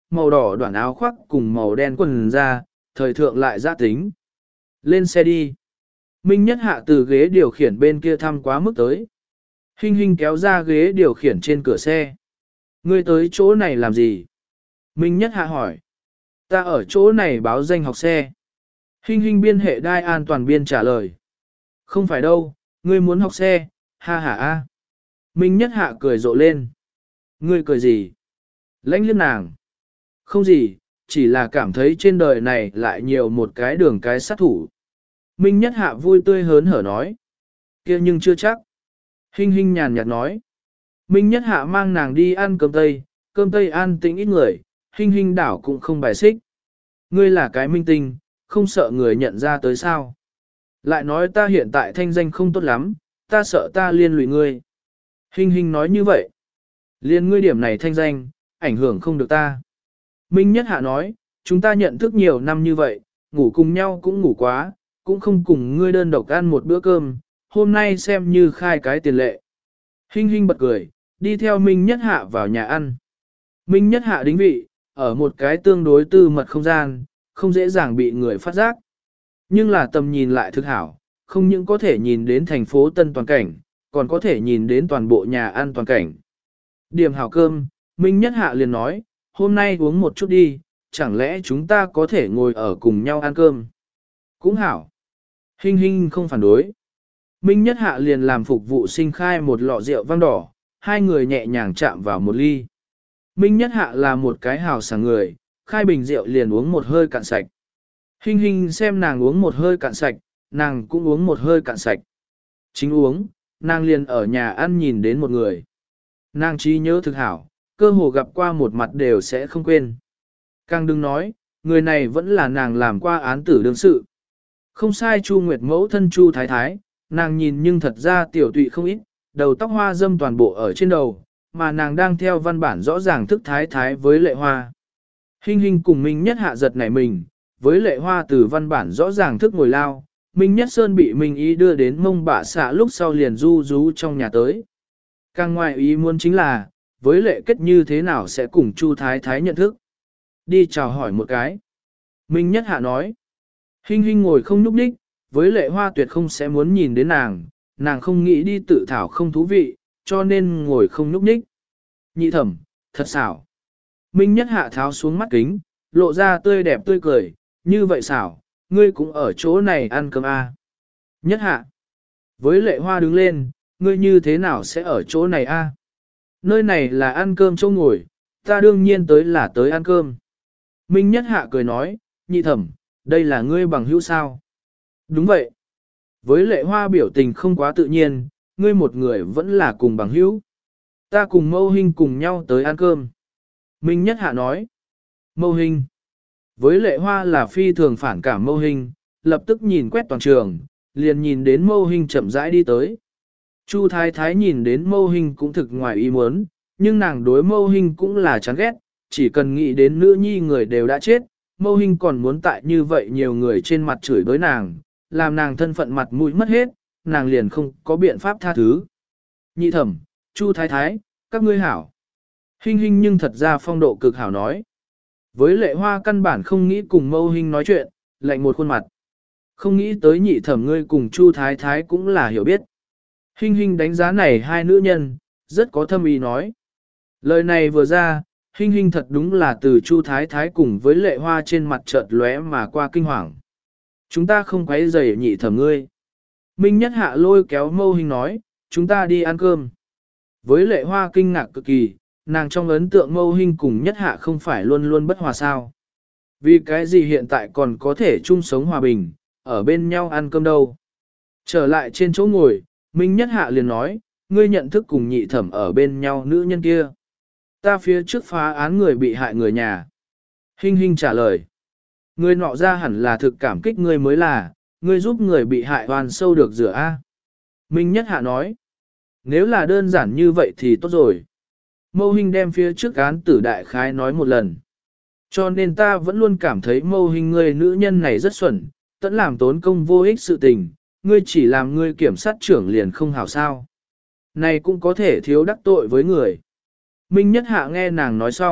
màu đỏ đoạn áo khoác cùng màu đen quần ra, thời thượng lại giã tính. Lên xe đi. Minh Nhất Hạ từ ghế điều khiển bên kia thăm quá mức tới. Hinh Hinh kéo ra ghế điều khiển trên cửa xe. Ngươi tới chỗ này làm gì? Minh Nhất Hạ hỏi. Ta ở chỗ này báo danh học xe. Hinh Hinh biên hệ đai an toàn biên trả lời. Không phải đâu, ngươi muốn học xe, ha ha a. Minh Nhất Hạ cười rộ lên. Ngươi cười gì? Lãnh liếc nàng. Không gì, chỉ là cảm thấy trên đời này lại nhiều một cái đường cái sát thủ. Minh Nhất Hạ vui tươi hớn hở nói. Kia nhưng chưa chắc. Hinh Hinh nhàn nhạt nói. Minh Nhất Hạ mang nàng đi ăn cơm tây, cơm tây an tĩnh ít người, Hinh Hinh đảo cũng không bài xích. Ngươi là cái minh tinh, không sợ người nhận ra tới sao. Lại nói ta hiện tại thanh danh không tốt lắm, ta sợ ta liên lụy ngươi. Hinh Hinh nói như vậy. Liên ngươi điểm này thanh danh, ảnh hưởng không được ta. Minh Nhất Hạ nói, chúng ta nhận thức nhiều năm như vậy, ngủ cùng nhau cũng ngủ quá, cũng không cùng ngươi đơn độc ăn một bữa cơm, hôm nay xem như khai cái tiền lệ. Hinh Hinh bật cười, đi theo Minh Nhất Hạ vào nhà ăn. Minh Nhất Hạ đính vị, ở một cái tương đối tư mật không gian, không dễ dàng bị người phát giác. Nhưng là tầm nhìn lại thực hảo, không những có thể nhìn đến thành phố Tân toàn cảnh, còn có thể nhìn đến toàn bộ nhà ăn toàn cảnh. Điểm hảo cơm, Minh Nhất Hạ liền nói, hôm nay uống một chút đi, chẳng lẽ chúng ta có thể ngồi ở cùng nhau ăn cơm? Cũng hảo. Hinh Hinh không phản đối. Minh Nhất Hạ liền làm phục vụ sinh khai một lọ rượu vang đỏ, hai người nhẹ nhàng chạm vào một ly. Minh Nhất Hạ là một cái hào sảng người, khai bình rượu liền uống một hơi cạn sạch. Hinh Hinh xem nàng uống một hơi cạn sạch, nàng cũng uống một hơi cạn sạch. Chính uống, nàng liền ở nhà ăn nhìn đến một người. Nàng trí nhớ thực hảo, cơ hồ gặp qua một mặt đều sẽ không quên. Càng đừng nói, người này vẫn là nàng làm qua án tử đương sự. Không sai, Chu Nguyệt mẫu thân Chu Thái Thái, nàng nhìn nhưng thật ra tiểu tụy không ít, đầu tóc hoa dâm toàn bộ ở trên đầu, mà nàng đang theo văn bản rõ ràng thức Thái Thái với Lệ Hoa. Hinh Hinh cùng Minh Nhất Hạ giật nảy mình, với Lệ Hoa từ văn bản rõ ràng thức ngồi lao, Minh Nhất Sơn bị Minh Ý đưa đến mông bạ xạ lúc sau liền du rú trong nhà tới. Càng ngoài ý muốn chính là, với Lệ Kết như thế nào sẽ cùng Chu Thái Thái nhận thức. Đi chào hỏi một cái. Minh Nhất Hạ nói. Hinh Hinh ngồi không nhúc nhích, với Lệ Hoa tuyệt không sẽ muốn nhìn đến nàng, nàng không nghĩ đi tự thảo không thú vị, cho nên ngồi không nhúc nhích. Nhị thẩm, thật xảo. Minh Nhất Hạ tháo xuống mắt kính, lộ ra tươi đẹp tươi cười, như vậy xảo, ngươi cũng ở chỗ này ăn cơm à. Nhất Hạ. Với Lệ Hoa đứng lên, ngươi như thế nào sẽ ở chỗ này a? À? Nơi này là ăn cơm chỗ ngồi, ta đương nhiên tới là tới ăn cơm. Minh Nhất Hạ cười nói, nhị thẩm, đây là ngươi bằng hữu sao? Đúng vậy. Với Lệ Hoa biểu tình không quá tự nhiên, ngươi một người vẫn là cùng bằng hữu. Ta cùng Mâu Hinh cùng nhau tới ăn cơm. Minh Nhất Hạ nói. Mâu Hinh. Với Lệ Hoa là phi thường phản cảm Mâu Hinh, lập tức nhìn quét toàn trường, liền nhìn đến Mâu Hinh chậm rãi đi tới. Chu Thái Thái nhìn đến Mâu Hinh cũng thực ngoài ý muốn, nhưng nàng đối Mâu Hinh cũng là chán ghét, chỉ cần nghĩ đến nữ nhi người đều đã chết, Mâu Hinh còn muốn tại như vậy nhiều người trên mặt chửi đối nàng, làm nàng thân phận mặt mũi mất hết, nàng liền không có biện pháp tha thứ. Nhị thẩm, Chu Thái Thái, các ngươi hảo. Hinh Hinh nhưng thật ra phong độ cực hảo nói. Với Lệ Hoa căn bản không nghĩ cùng Mâu Hinh nói chuyện, lạnh một khuôn mặt. Không nghĩ tới nhị thẩm ngươi cùng Chu Thái Thái cũng là hiểu biết. Hinh Hinh đánh giá này hai nữ nhân, rất có thâm ý nói. Lời này vừa ra, Hinh Hinh thật đúng là từ Chu Thái Thái cùng với Lệ Hoa trên mặt chợt lóe mà qua kinh hoàng. Chúng ta không quấy rầy nhị thẩm ngươi. Minh Nhất Hạ lôi kéo Mâu Hinh nói, chúng ta đi ăn cơm. Với Lệ Hoa kinh ngạc cực kỳ, nàng trong ấn tượng Mâu Hinh cùng Nhất Hạ không phải luôn luôn bất hòa sao. Vì cái gì hiện tại còn có thể chung sống hòa bình, ở bên nhau ăn cơm đâu. Trở lại trên chỗ ngồi, Minh Nhất Hạ liền nói, ngươi nhận thức cùng nhị thẩm ở bên nhau nữ nhân kia. Ta phía trước phá án người bị hại người nhà. Hinh Hinh trả lời. Ngươi nọ ra hẳn là thực cảm kích ngươi mới là, ngươi giúp người bị hại hoàn sâu được rửa A. Minh Nhất Hạ nói. Nếu là đơn giản như vậy thì tốt rồi. Mâu Hinh đem phía trước án tử đại khái nói một lần. Cho nên ta vẫn luôn cảm thấy Mâu Hinh ngươi nữ nhân này rất xuẩn, tẫn làm tốn công vô ích sự tình, ngươi chỉ làm ngươi kiểm sát trưởng liền không hảo sao. Này cũng có thể thiếu đắc tội với người. Minh Nhất Hạ nghe nàng nói xong,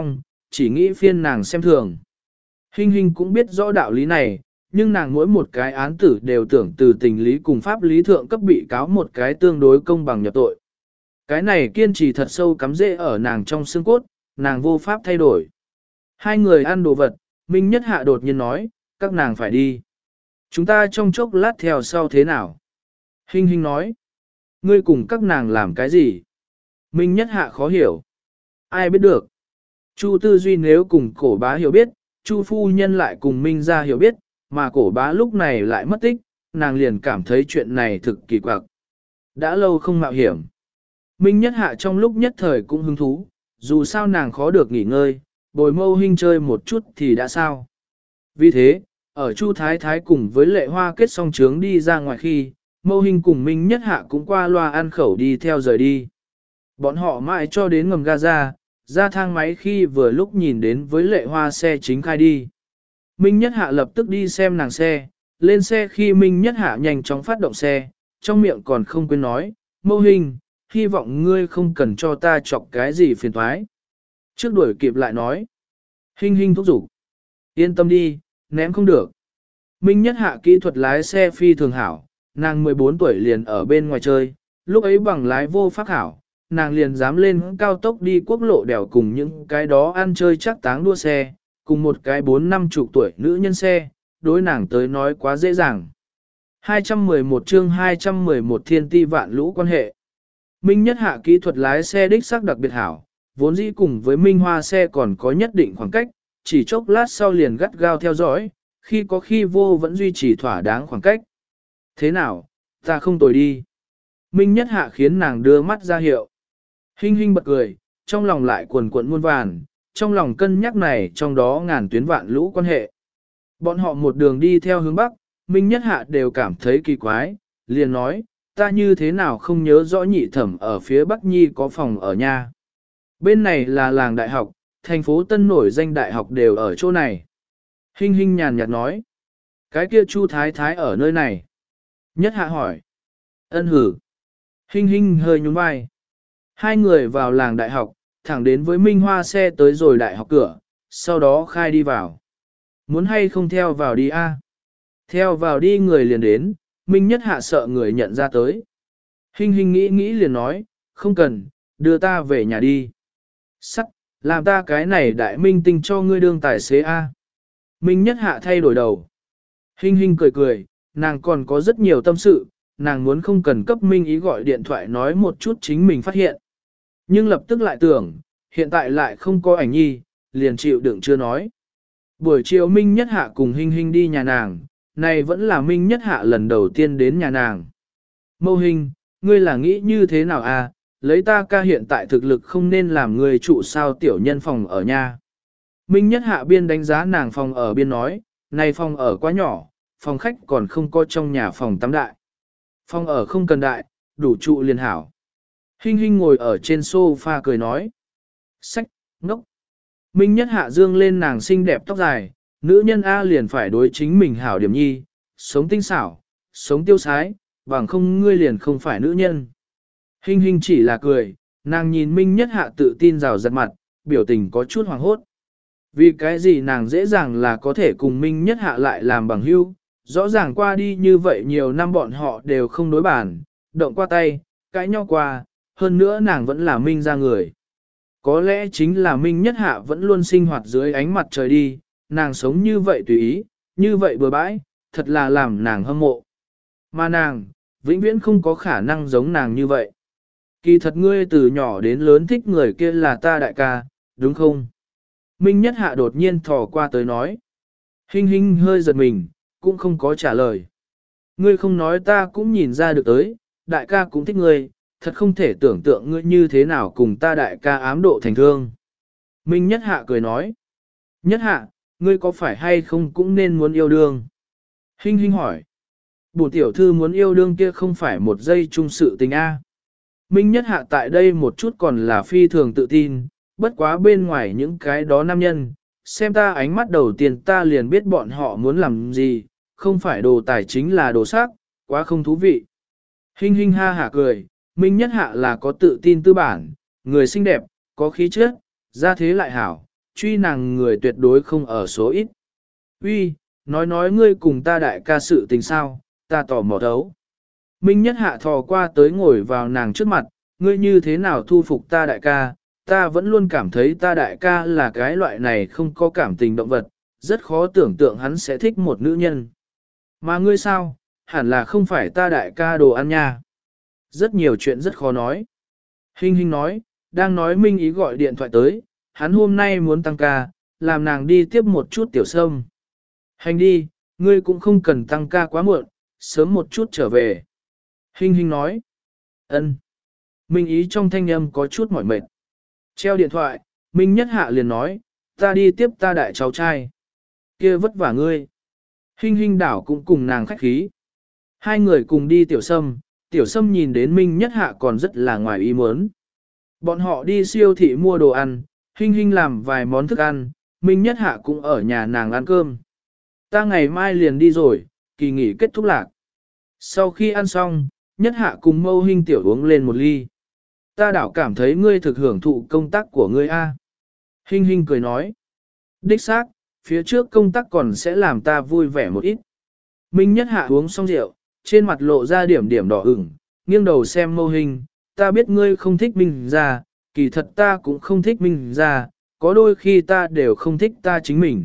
chỉ nghĩ phiên nàng xem thường. Hình hình cũng biết rõ đạo lý này, nhưng nàng mỗi một cái án tử đều tưởng từ tình lý cùng pháp lý thượng cấp bị cáo một cái tương đối công bằng nhập tội. Cái này kiên trì thật sâu cắm rễ ở nàng trong xương cốt, nàng vô pháp thay đổi. Hai người ăn đồ vật, Minh Nhất Hạ đột nhiên nói, các nàng phải đi. Chúng ta trong chốc lát theo sau thế nào? Hình hình nói, ngươi cùng các nàng làm cái gì? Minh Nhất Hạ khó hiểu. Ai biết được? Chu Tư Duy nếu cùng cổ bá hiểu biết, Chu phu nhân lại cùng Minh gia hiểu biết, mà cổ bá lúc này lại mất tích, nàng liền cảm thấy chuyện này thực kỳ quặc. Đã lâu không mạo hiểm. Minh Nhất Hạ trong lúc nhất thời cũng hứng thú, dù sao nàng khó được nghỉ ngơi, bồi Mâu Hinh chơi một chút thì đã sao. Vì thế, ở Chu Thái Thái cùng với Lệ Hoa kết xong trướng đi ra ngoài khi, Mâu Hinh cùng Minh Nhất Hạ cũng qua loa ăn khẩu đi theo rời đi. Bọn họ mãi cho đến ngầm ga ra, ra thang máy khi vừa lúc nhìn đến với Lệ Hoa xe chính khai đi. Minh Nhất Hạ lập tức đi xem nàng xe, lên xe khi Minh Nhất Hạ nhanh chóng phát động xe, trong miệng còn không quên nói, Mâu Hinh, hy vọng ngươi không cần cho ta chọc cái gì phiền toái. Trước đuổi kịp lại nói, Hinh Hinh thúc giục, yên tâm đi, ném không được. Minh Nhất Hạ kỹ thuật lái xe phi thường hảo, nàng mười bốn tuổi liền ở bên ngoài chơi, lúc ấy bằng lái vô pháp hảo, nàng liền dám lên cao tốc đi quốc lộ đèo cùng những cái đó ăn chơi chắc táng đua xe, cùng một cái bốn năm chục tuổi nữ nhân xe, đối nàng tới nói quá dễ dàng. hai trăm mười một chương hai trăm mười một thiên ti vạn lũ quan hệ. Minh Nhất Hạ kỹ thuật lái xe đích xác đặc biệt hảo, vốn dĩ cùng với Minh Hoa xe còn có nhất định khoảng cách, chỉ chốc lát sau liền gắt gao theo dõi, khi có khi vô vẫn duy trì thỏa đáng khoảng cách. Thế nào, ta không tồi đi. Minh Nhất Hạ khiến nàng đưa mắt ra hiệu. Hinh hinh bật cười, trong lòng lại cuồn cuộn muôn vàn, trong lòng cân nhắc này trong đó ngàn tuyến vạn lũ quan hệ. Bọn họ một đường đi theo hướng Bắc, Minh Nhất Hạ đều cảm thấy kỳ quái, liền nói, ta như thế nào không nhớ rõ nhị thẩm ở phía Bắc Nhi có phòng ở nha. Bên này là làng đại học, thành phố Tân nổi danh đại học đều ở chỗ này. Hinh hinh nhàn nhạt nói, cái kia Chu Thái Thái ở nơi này. Nhất Hạ hỏi, ân hử. Hinh hinh hơi nhún vai. Hai người vào làng đại học, thẳng đến với Minh Hoa xe tới rồi đại học cửa, sau đó khai đi vào. Muốn hay không theo vào đi a? Theo vào đi người liền đến, Minh Nhất Hạ sợ người nhận ra tới. Hinh hinh nghĩ nghĩ liền nói, không cần, đưa ta về nhà đi. Sắc, làm ta cái này đại minh tinh cho ngươi đương tài xế a. Minh Nhất Hạ thay đổi đầu. Hinh hinh cười cười, nàng còn có rất nhiều tâm sự, nàng muốn không cần cấp Minh Ý gọi điện thoại nói một chút chính mình phát hiện. Nhưng lập tức lại tưởng, hiện tại lại không có ảnh nhi, liền chịu đựng chưa nói. Buổi chiều Minh Nhất Hạ cùng Hinh Hinh đi nhà nàng, này vẫn là Minh Nhất Hạ lần đầu tiên đến nhà nàng. Mâu Hinh, ngươi là nghĩ như thế nào à, lấy ta ca hiện tại thực lực không nên làm người trụ sao tiểu nhân phòng ở nhà. Minh Nhất Hạ biên đánh giá nàng phòng ở biên nói, này phòng ở quá nhỏ, phòng khách còn không có trong nhà phòng tắm đại. Phòng ở không cần đại, đủ trụ liền hảo. Hinh Hinh ngồi ở trên sofa cười nói. Sách, ngốc. Minh Nhất Hạ dương lên nàng xinh đẹp tóc dài, nữ nhân A liền phải đối chính mình hảo điểm nhi, sống tinh xảo, sống tiêu sái, bằng không ngươi liền không phải nữ nhân. Hinh Hinh chỉ là cười, nàng nhìn Minh Nhất Hạ tự tin rào rạt mặt, biểu tình có chút hoàng hốt. Vì cái gì nàng dễ dàng là có thể cùng Minh Nhất Hạ lại làm bằng hữu, rõ ràng qua đi như vậy nhiều năm bọn họ đều không đối bản, động qua tay, cãi nhau qua, hơn nữa nàng vẫn là Minh ra người. Có lẽ chính là Minh Nhất Hạ vẫn luôn sinh hoạt dưới ánh mặt trời đi, nàng sống như vậy tùy ý, như vậy bừa bãi, thật là làm nàng hâm mộ. Mà nàng, vĩnh viễn không có khả năng giống nàng như vậy. Kỳ thật ngươi từ nhỏ đến lớn thích người kia là ta đại ca, đúng không? Minh Nhất Hạ đột nhiên thò qua tới nói. Hinh Hinh hơi giật mình, cũng không có trả lời. Ngươi không nói ta cũng nhìn ra được tới, đại ca cũng thích ngươi, thật không thể tưởng tượng ngươi như thế nào cùng ta đại ca ám độ thành thương. Minh Nhất Hạ cười nói. Nhất Hạ, ngươi có phải hay không cũng nên muốn yêu đương? Hinh Hinh hỏi. Bổn tiểu thư muốn yêu đương kia không phải một giây chung sự tình A. Minh Nhất Hạ tại đây một chút còn là phi thường tự tin, bất quá bên ngoài những cái đó nam nhân, xem ta ánh mắt đầu tiên ta liền biết bọn họ muốn làm gì, không phải đồ tài chính là đồ sắc, quá không thú vị. Hinh Hinh ha hả cười, Minh Nhất Hạ là có tự tin tư bản, người xinh đẹp, có khí chất, gia thế lại hảo, truy nàng người tuyệt đối không ở số ít. Uy, nói nói ngươi cùng ta đại ca sự tình sao, ta tỏ mò thấu. Minh Nhất Hạ thò qua tới ngồi vào nàng trước mặt, ngươi như thế nào thu phục ta đại ca, ta vẫn luôn cảm thấy ta đại ca là cái loại này không có cảm tình động vật, rất khó tưởng tượng hắn sẽ thích một nữ nhân. Mà ngươi sao, hẳn là không phải ta đại ca đồ ăn nha. Rất nhiều chuyện rất khó nói. Hinh Hinh nói, đang nói Minh Ý gọi điện thoại tới, hắn hôm nay muốn tăng ca, làm nàng đi tiếp một chút tiểu sâm. Hành đi, ngươi cũng không cần tăng ca quá muộn, sớm một chút trở về. Hinh Hinh nói, ân. Minh Ý trong thanh âm có chút mỏi mệt. Treo điện thoại, Minh Nhất Hạ liền nói, ta đi tiếp ta đại cháu trai. Kia vất vả ngươi. Hinh Hinh đảo cũng cùng nàng khách khí. Hai người cùng đi tiểu sâm, tiểu sâm nhìn đến Minh Nhất Hạ còn rất là ngoài ý muốn. Bọn họ đi siêu thị mua đồ ăn, Hinh Hinh làm vài món thức ăn, Minh Nhất Hạ cũng ở nhà nàng ăn cơm. Ta ngày mai liền đi rồi, kỳ nghỉ kết thúc lạc. Sau khi ăn xong, Nhất Hạ cùng Mâu Hinh tiểu uống lên một ly. Ta đảo cảm thấy ngươi thực hưởng thụ công tác của ngươi a. Hinh Hinh cười nói. Đích xác, phía trước công tác còn sẽ làm ta vui vẻ một ít. Minh Nhất Hạ uống xong rượu, trên mặt lộ ra điểm điểm đỏ ửng, nghiêng đầu xem Mâu Hinh, ta biết ngươi không thích Minh ra, kỳ thật ta cũng không thích Minh ra, có đôi khi ta đều không thích ta chính mình.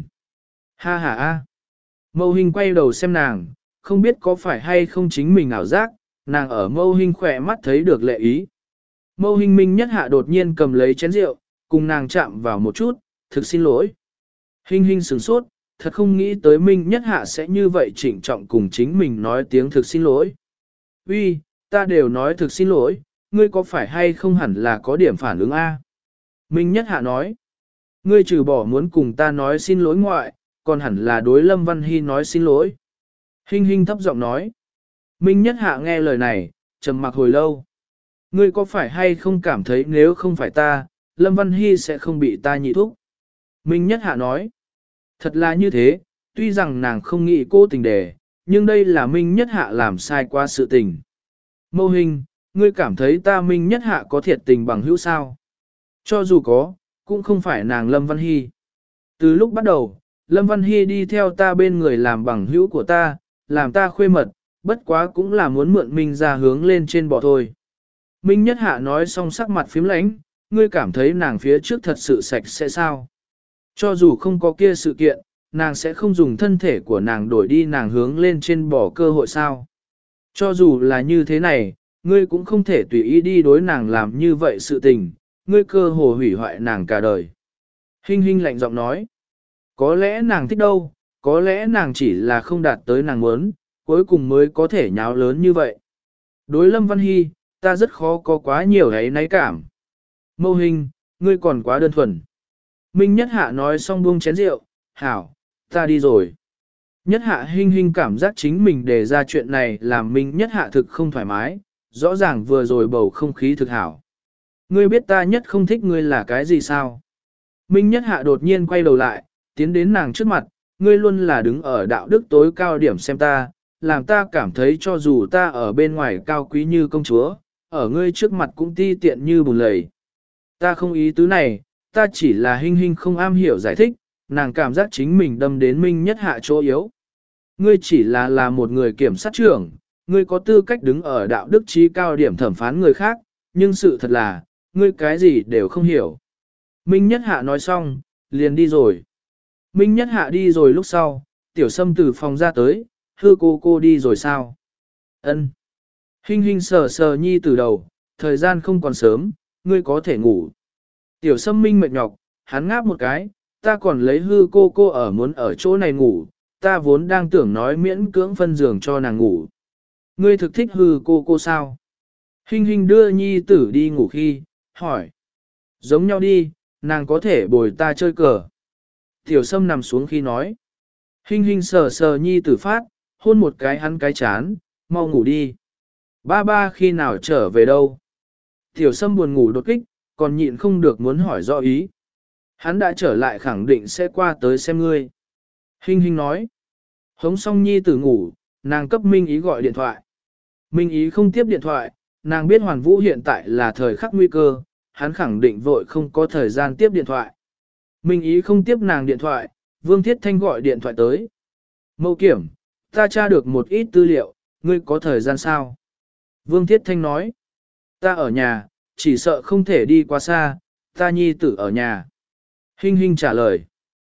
Ha ha a. Mâu Hinh quay đầu xem nàng, không biết có phải hay không chính mình ảo giác, nàng ở Mâu Hinh khỏe mắt thấy được lệ ý. Mâu Hinh Minh Nhất Hạ đột nhiên cầm lấy chén rượu, cùng nàng chạm vào một chút, thực xin lỗi. Hinh Hinh sửng sốt, thật không nghĩ tới Minh Nhất Hạ sẽ như vậy trịnh trọng cùng chính mình nói tiếng thực xin lỗi. Uy, ta đều nói thực xin lỗi, ngươi có phải hay không hẳn là có điểm phản ứng A? Minh Nhất Hạ nói, ngươi trừ bỏ muốn cùng ta nói xin lỗi ngoại, còn hẳn là đối Lâm Văn Hy nói xin lỗi. Hinh Hinh thấp giọng nói, Minh Nhất Hạ nghe lời này, trầm mặc hồi lâu. Ngươi có phải hay không cảm thấy nếu không phải ta, Lâm Văn Hy sẽ không bị ta nhị thúc? Minh Nhất Hạ nói, thật là như thế, tuy rằng nàng không nghĩ cô tình đề, nhưng đây là Minh Nhất Hạ làm sai qua sự tình. Mâu Hinh, ngươi cảm thấy ta Minh Nhất Hạ có thiệt tình bằng hữu sao? Cho dù có, cũng không phải nàng Lâm Văn Hy. Từ lúc bắt đầu, Lâm Văn Hy đi theo ta bên người làm bằng hữu của ta, làm ta khuê mật, bất quá cũng là muốn mượn Minh ra hướng lên trên bò thôi. Minh Nhất Hạ nói xong sắc mặt phím lãnh, ngươi cảm thấy nàng phía trước thật sự sạch sẽ sao? Cho dù không có kia sự kiện, nàng sẽ không dùng thân thể của nàng đổi đi nàng hướng lên trên bò cơ hội sao? Cho dù là như thế này, ngươi cũng không thể tùy ý đi đối nàng làm như vậy sự tình, ngươi cơ hồ hủy hoại nàng cả đời. Hinh Hinh lạnh giọng nói, có lẽ nàng thích đâu, có lẽ nàng chỉ là không đạt tới nàng muốn, cuối cùng mới có thể nháo lớn như vậy. Đối Lâm Văn Hy, ta rất khó có quá nhiều ấy náy cảm. Mâu Hinh, ngươi còn quá đơn thuần. Minh Nhất Hạ nói xong buông chén rượu, hảo, ta đi rồi. Nhất Hạ Hinh Hinh cảm giác chính mình đề ra chuyện này làm Minh Nhất Hạ thực không thoải mái, rõ ràng vừa rồi bầu không khí thực hảo. Ngươi biết ta nhất không thích ngươi là cái gì sao? Minh Nhất Hạ đột nhiên quay đầu lại, tiến đến nàng trước mặt, ngươi luôn là đứng ở đạo đức tối cao điểm xem ta, làm ta cảm thấy cho dù ta ở bên ngoài cao quý như công chúa, ở ngươi trước mặt cũng ti tiện như bùn lầy. Ta không ý tứ này, ta chỉ là Hinh Hinh không am hiểu giải thích, nàng cảm giác chính mình đâm đến Minh Nhất Hạ chỗ yếu. Ngươi chỉ là là một người kiểm sát trưởng, ngươi có tư cách đứng ở đạo đức trí cao điểm thẩm phán người khác, nhưng sự thật là, ngươi cái gì đều không hiểu. Minh Nhất Hạ nói xong, liền đi rồi. Minh Nhất Hạ đi rồi lúc sau, Tiểu Sâm từ phòng ra tới, hư cô cô đi rồi sao? Ân. Hinh Hinh sờ sờ nhi từ đầu, thời gian không còn sớm, ngươi có thể ngủ. Tiểu Sâm Minh mệt nhọc, hắn ngáp một cái, ta còn lấy hư cô cô ở muốn ở chỗ này ngủ, ta vốn đang tưởng nói miễn cưỡng phân giường cho nàng ngủ. Ngươi thực thích hư cô cô sao? Hinh Hinh đưa nhi tử đi ngủ khi, hỏi. Giống nhau đi, nàng có thể bồi ta chơi cờ. Tiểu Sâm nằm xuống khi nói. Hinh Hinh sờ sờ nhi tử phát, hôn một cái hắn cái chán, mau ngủ đi. Ba ba khi nào trở về đâu? Tiểu Sâm buồn ngủ đột kích, còn nhịn không được muốn hỏi rõ ý. Hắn đã trở lại khẳng định sẽ qua tới xem ngươi. Hinh Hinh nói. Hống xong nhi tử ngủ, nàng cấp Minh Ý gọi điện thoại. Minh Ý không tiếp điện thoại, nàng biết Hoàn Vũ hiện tại là thời khắc nguy cơ, hắn khẳng định vội không có thời gian tiếp điện thoại. Minh Ý không tiếp nàng điện thoại, Vương Thiết Thanh gọi điện thoại tới. Mậu kiểm, ta tra được một ít tư liệu, ngươi có thời gian sao? Vương Thiết Thanh nói, ta ở nhà, chỉ sợ không thể đi quá xa, ta nhi tử ở nhà. Hinh Hinh trả lời,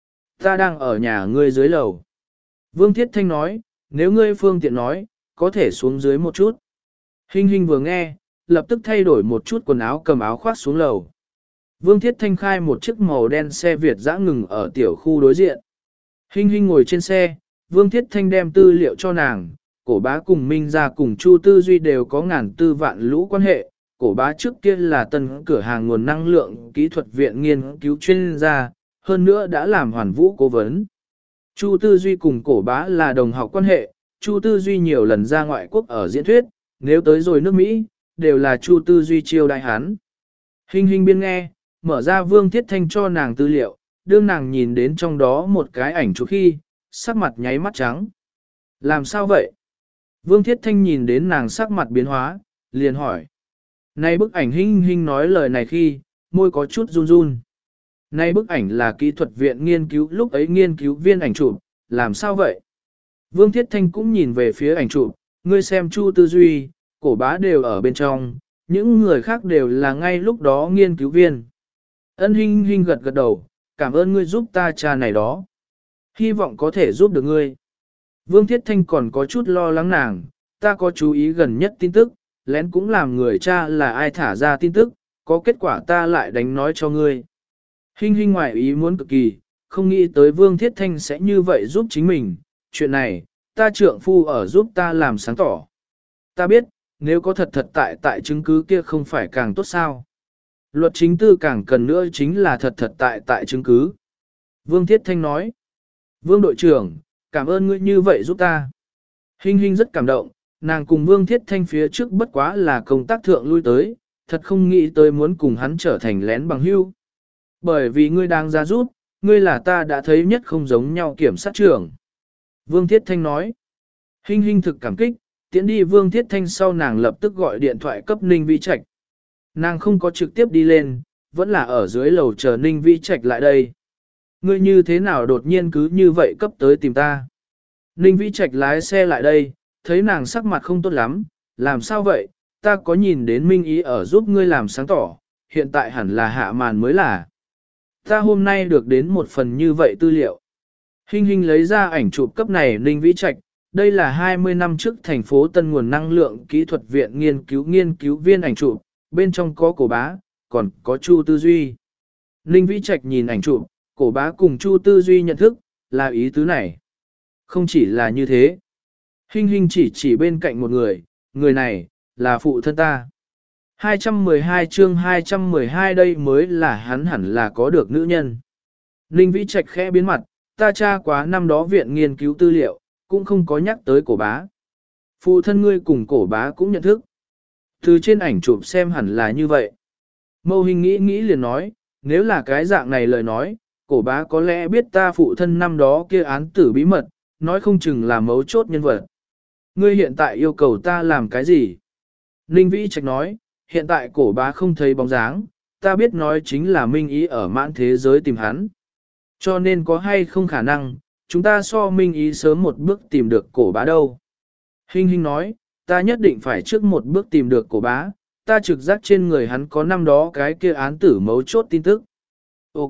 ta đang ở nhà ngươi dưới lầu. Vương Thiết Thanh nói, nếu ngươi phương tiện nói, có thể xuống dưới một chút. Hinh Hinh vừa nghe, lập tức thay đổi một chút quần áo cầm áo khoác xuống lầu. Vương Thiết Thanh khai một chiếc màu đen xe Việt dã ngừng ở tiểu khu đối diện. Hinh Hinh ngồi trên xe, Vương Thiết Thanh đem tư liệu cho nàng, cổ bá cùng Minh ra cùng Chu Tư Duy đều có ngàn tư vạn lũ quan hệ, cổ bá trước kia là tân cửa hàng nguồn năng lượng kỹ thuật viện nghiên cứu chuyên gia, hơn nữa đã làm hoàn vũ cố vấn. Chu Tư Duy cùng cổ bá là đồng học quan hệ, Chu Tư Duy nhiều lần ra ngoại quốc ở diễn thuyết, nếu tới rồi nước Mỹ, đều là Chu Tư Duy chiêu đại hán. Hinh Hinh biên nghe, mở ra Vương Thiết Thanh cho nàng tư liệu, đương nàng nhìn đến trong đó một cái ảnh chụp khi, sắc mặt nháy mắt trắng. Làm sao vậy? Vương Thiết Thanh nhìn đến nàng sắc mặt biến hóa, liền hỏi. Này bức ảnh Hinh Hinh nói lời này khi, môi có chút run run. Này bức ảnh là kỹ thuật viện nghiên cứu lúc ấy nghiên cứu viên ảnh chụp, làm sao vậy? Vương Thiết Thanh cũng nhìn về phía ảnh chụp, ngươi xem Chu Tư Duy, cổ bá đều ở bên trong, những người khác đều là ngay lúc đó nghiên cứu viên. Ân Hinh Hinh gật gật đầu, cảm ơn ngươi giúp ta tra này đó. Hy vọng có thể giúp được ngươi. Vương Thiết Thanh còn có chút lo lắng nàng, ta có chú ý gần nhất tin tức, lén cũng làm người cha là ai thả ra tin tức, có kết quả ta lại đánh nói cho ngươi. Hinh Hinh ngoại ý muốn cực kỳ, không nghĩ tới Vương Thiết Thanh sẽ như vậy giúp chính mình, chuyện này, ta trượng phu ở giúp ta làm sáng tỏ. Ta biết, nếu có thật thật tại tại chứng cứ kia không phải càng tốt sao. Luật chính tư càng cần nữa chính là thật thật tại tại chứng cứ. Vương Thiết Thanh nói, Vương đội trưởng, cảm ơn ngươi như vậy giúp ta. Hinh Hinh rất cảm động, nàng cùng Vương Thiết Thanh phía trước bất quá là công tác thượng lui tới, thật không nghĩ tới muốn cùng hắn trở thành lén bằng hữu. Bởi vì ngươi đang ra giúp, ngươi là ta đã thấy nhất không giống nhau kiểm sát trưởng. Vương Thiết Thanh nói, Hinh Hinh thực cảm kích, tiễn đi Vương Thiết Thanh sau nàng lập tức gọi điện thoại cấp Ninh Vĩ Trạch. Nàng không có trực tiếp đi lên, vẫn là ở dưới lầu chờ Ninh Vĩ Trạch lại đây. Ngươi như thế nào đột nhiên cứ như vậy cấp tới tìm ta? Ninh Vĩ Trạch lái xe lại đây, thấy nàng sắc mặt không tốt lắm, làm sao vậy? Ta có nhìn đến Minh Ý ở giúp ngươi làm sáng tỏ, hiện tại hẳn là hạ màn mới là. Ta hôm nay được đến một phần như vậy tư liệu. Hinh Hinh lấy ra ảnh chụp cấp này Ninh Vĩ Trạch, đây là hai mươi năm trước thành phố Tân Nguồn Năng lượng Kỹ thuật Viện nghiên cứu nghiên cứu viên ảnh chụp, bên trong có cổ bá, còn có Chu Tư Duy. Ninh Vĩ Trạch nhìn ảnh chụp, cổ bá cùng Chu Tư Duy nhận thức, là ý tứ này. Không chỉ là như thế. Hinh Hinh chỉ chỉ bên cạnh một người, người này, là phụ thân ta. hai trăm mười hai chương hai trăm mười hai đây mới là hắn hẳn là có được nữ nhân. Ninh Vĩ Trạch khẽ biến mặt, ta tra quá năm đó viện nghiên cứu tư liệu, cũng không có nhắc tới cổ bá. Phụ thân ngươi cùng cổ bá cũng nhận thức. Từ trên ảnh chụp xem hẳn là như vậy. Mâu Hình nghĩ nghĩ liền nói, nếu là cái dạng này lời nói, cổ bá có lẽ biết ta phụ thân năm đó kia án tử bí mật, nói không chừng là mấu chốt nhân vật. Ngươi hiện tại yêu cầu ta làm cái gì? Ninh Vĩ Trạch nói, hiện tại cổ bá không thấy bóng dáng, ta biết nói chính là Minh Ý ở mãn thế giới tìm hắn. Cho nên có hay không khả năng, chúng ta so Minh Ý sớm một bước tìm được cổ bá đâu. Hinh Hinh nói, ta nhất định phải trước một bước tìm được cổ bá, ta trực giác trên người hắn có năm đó cái kia án tử mấu chốt tin tức. Ok.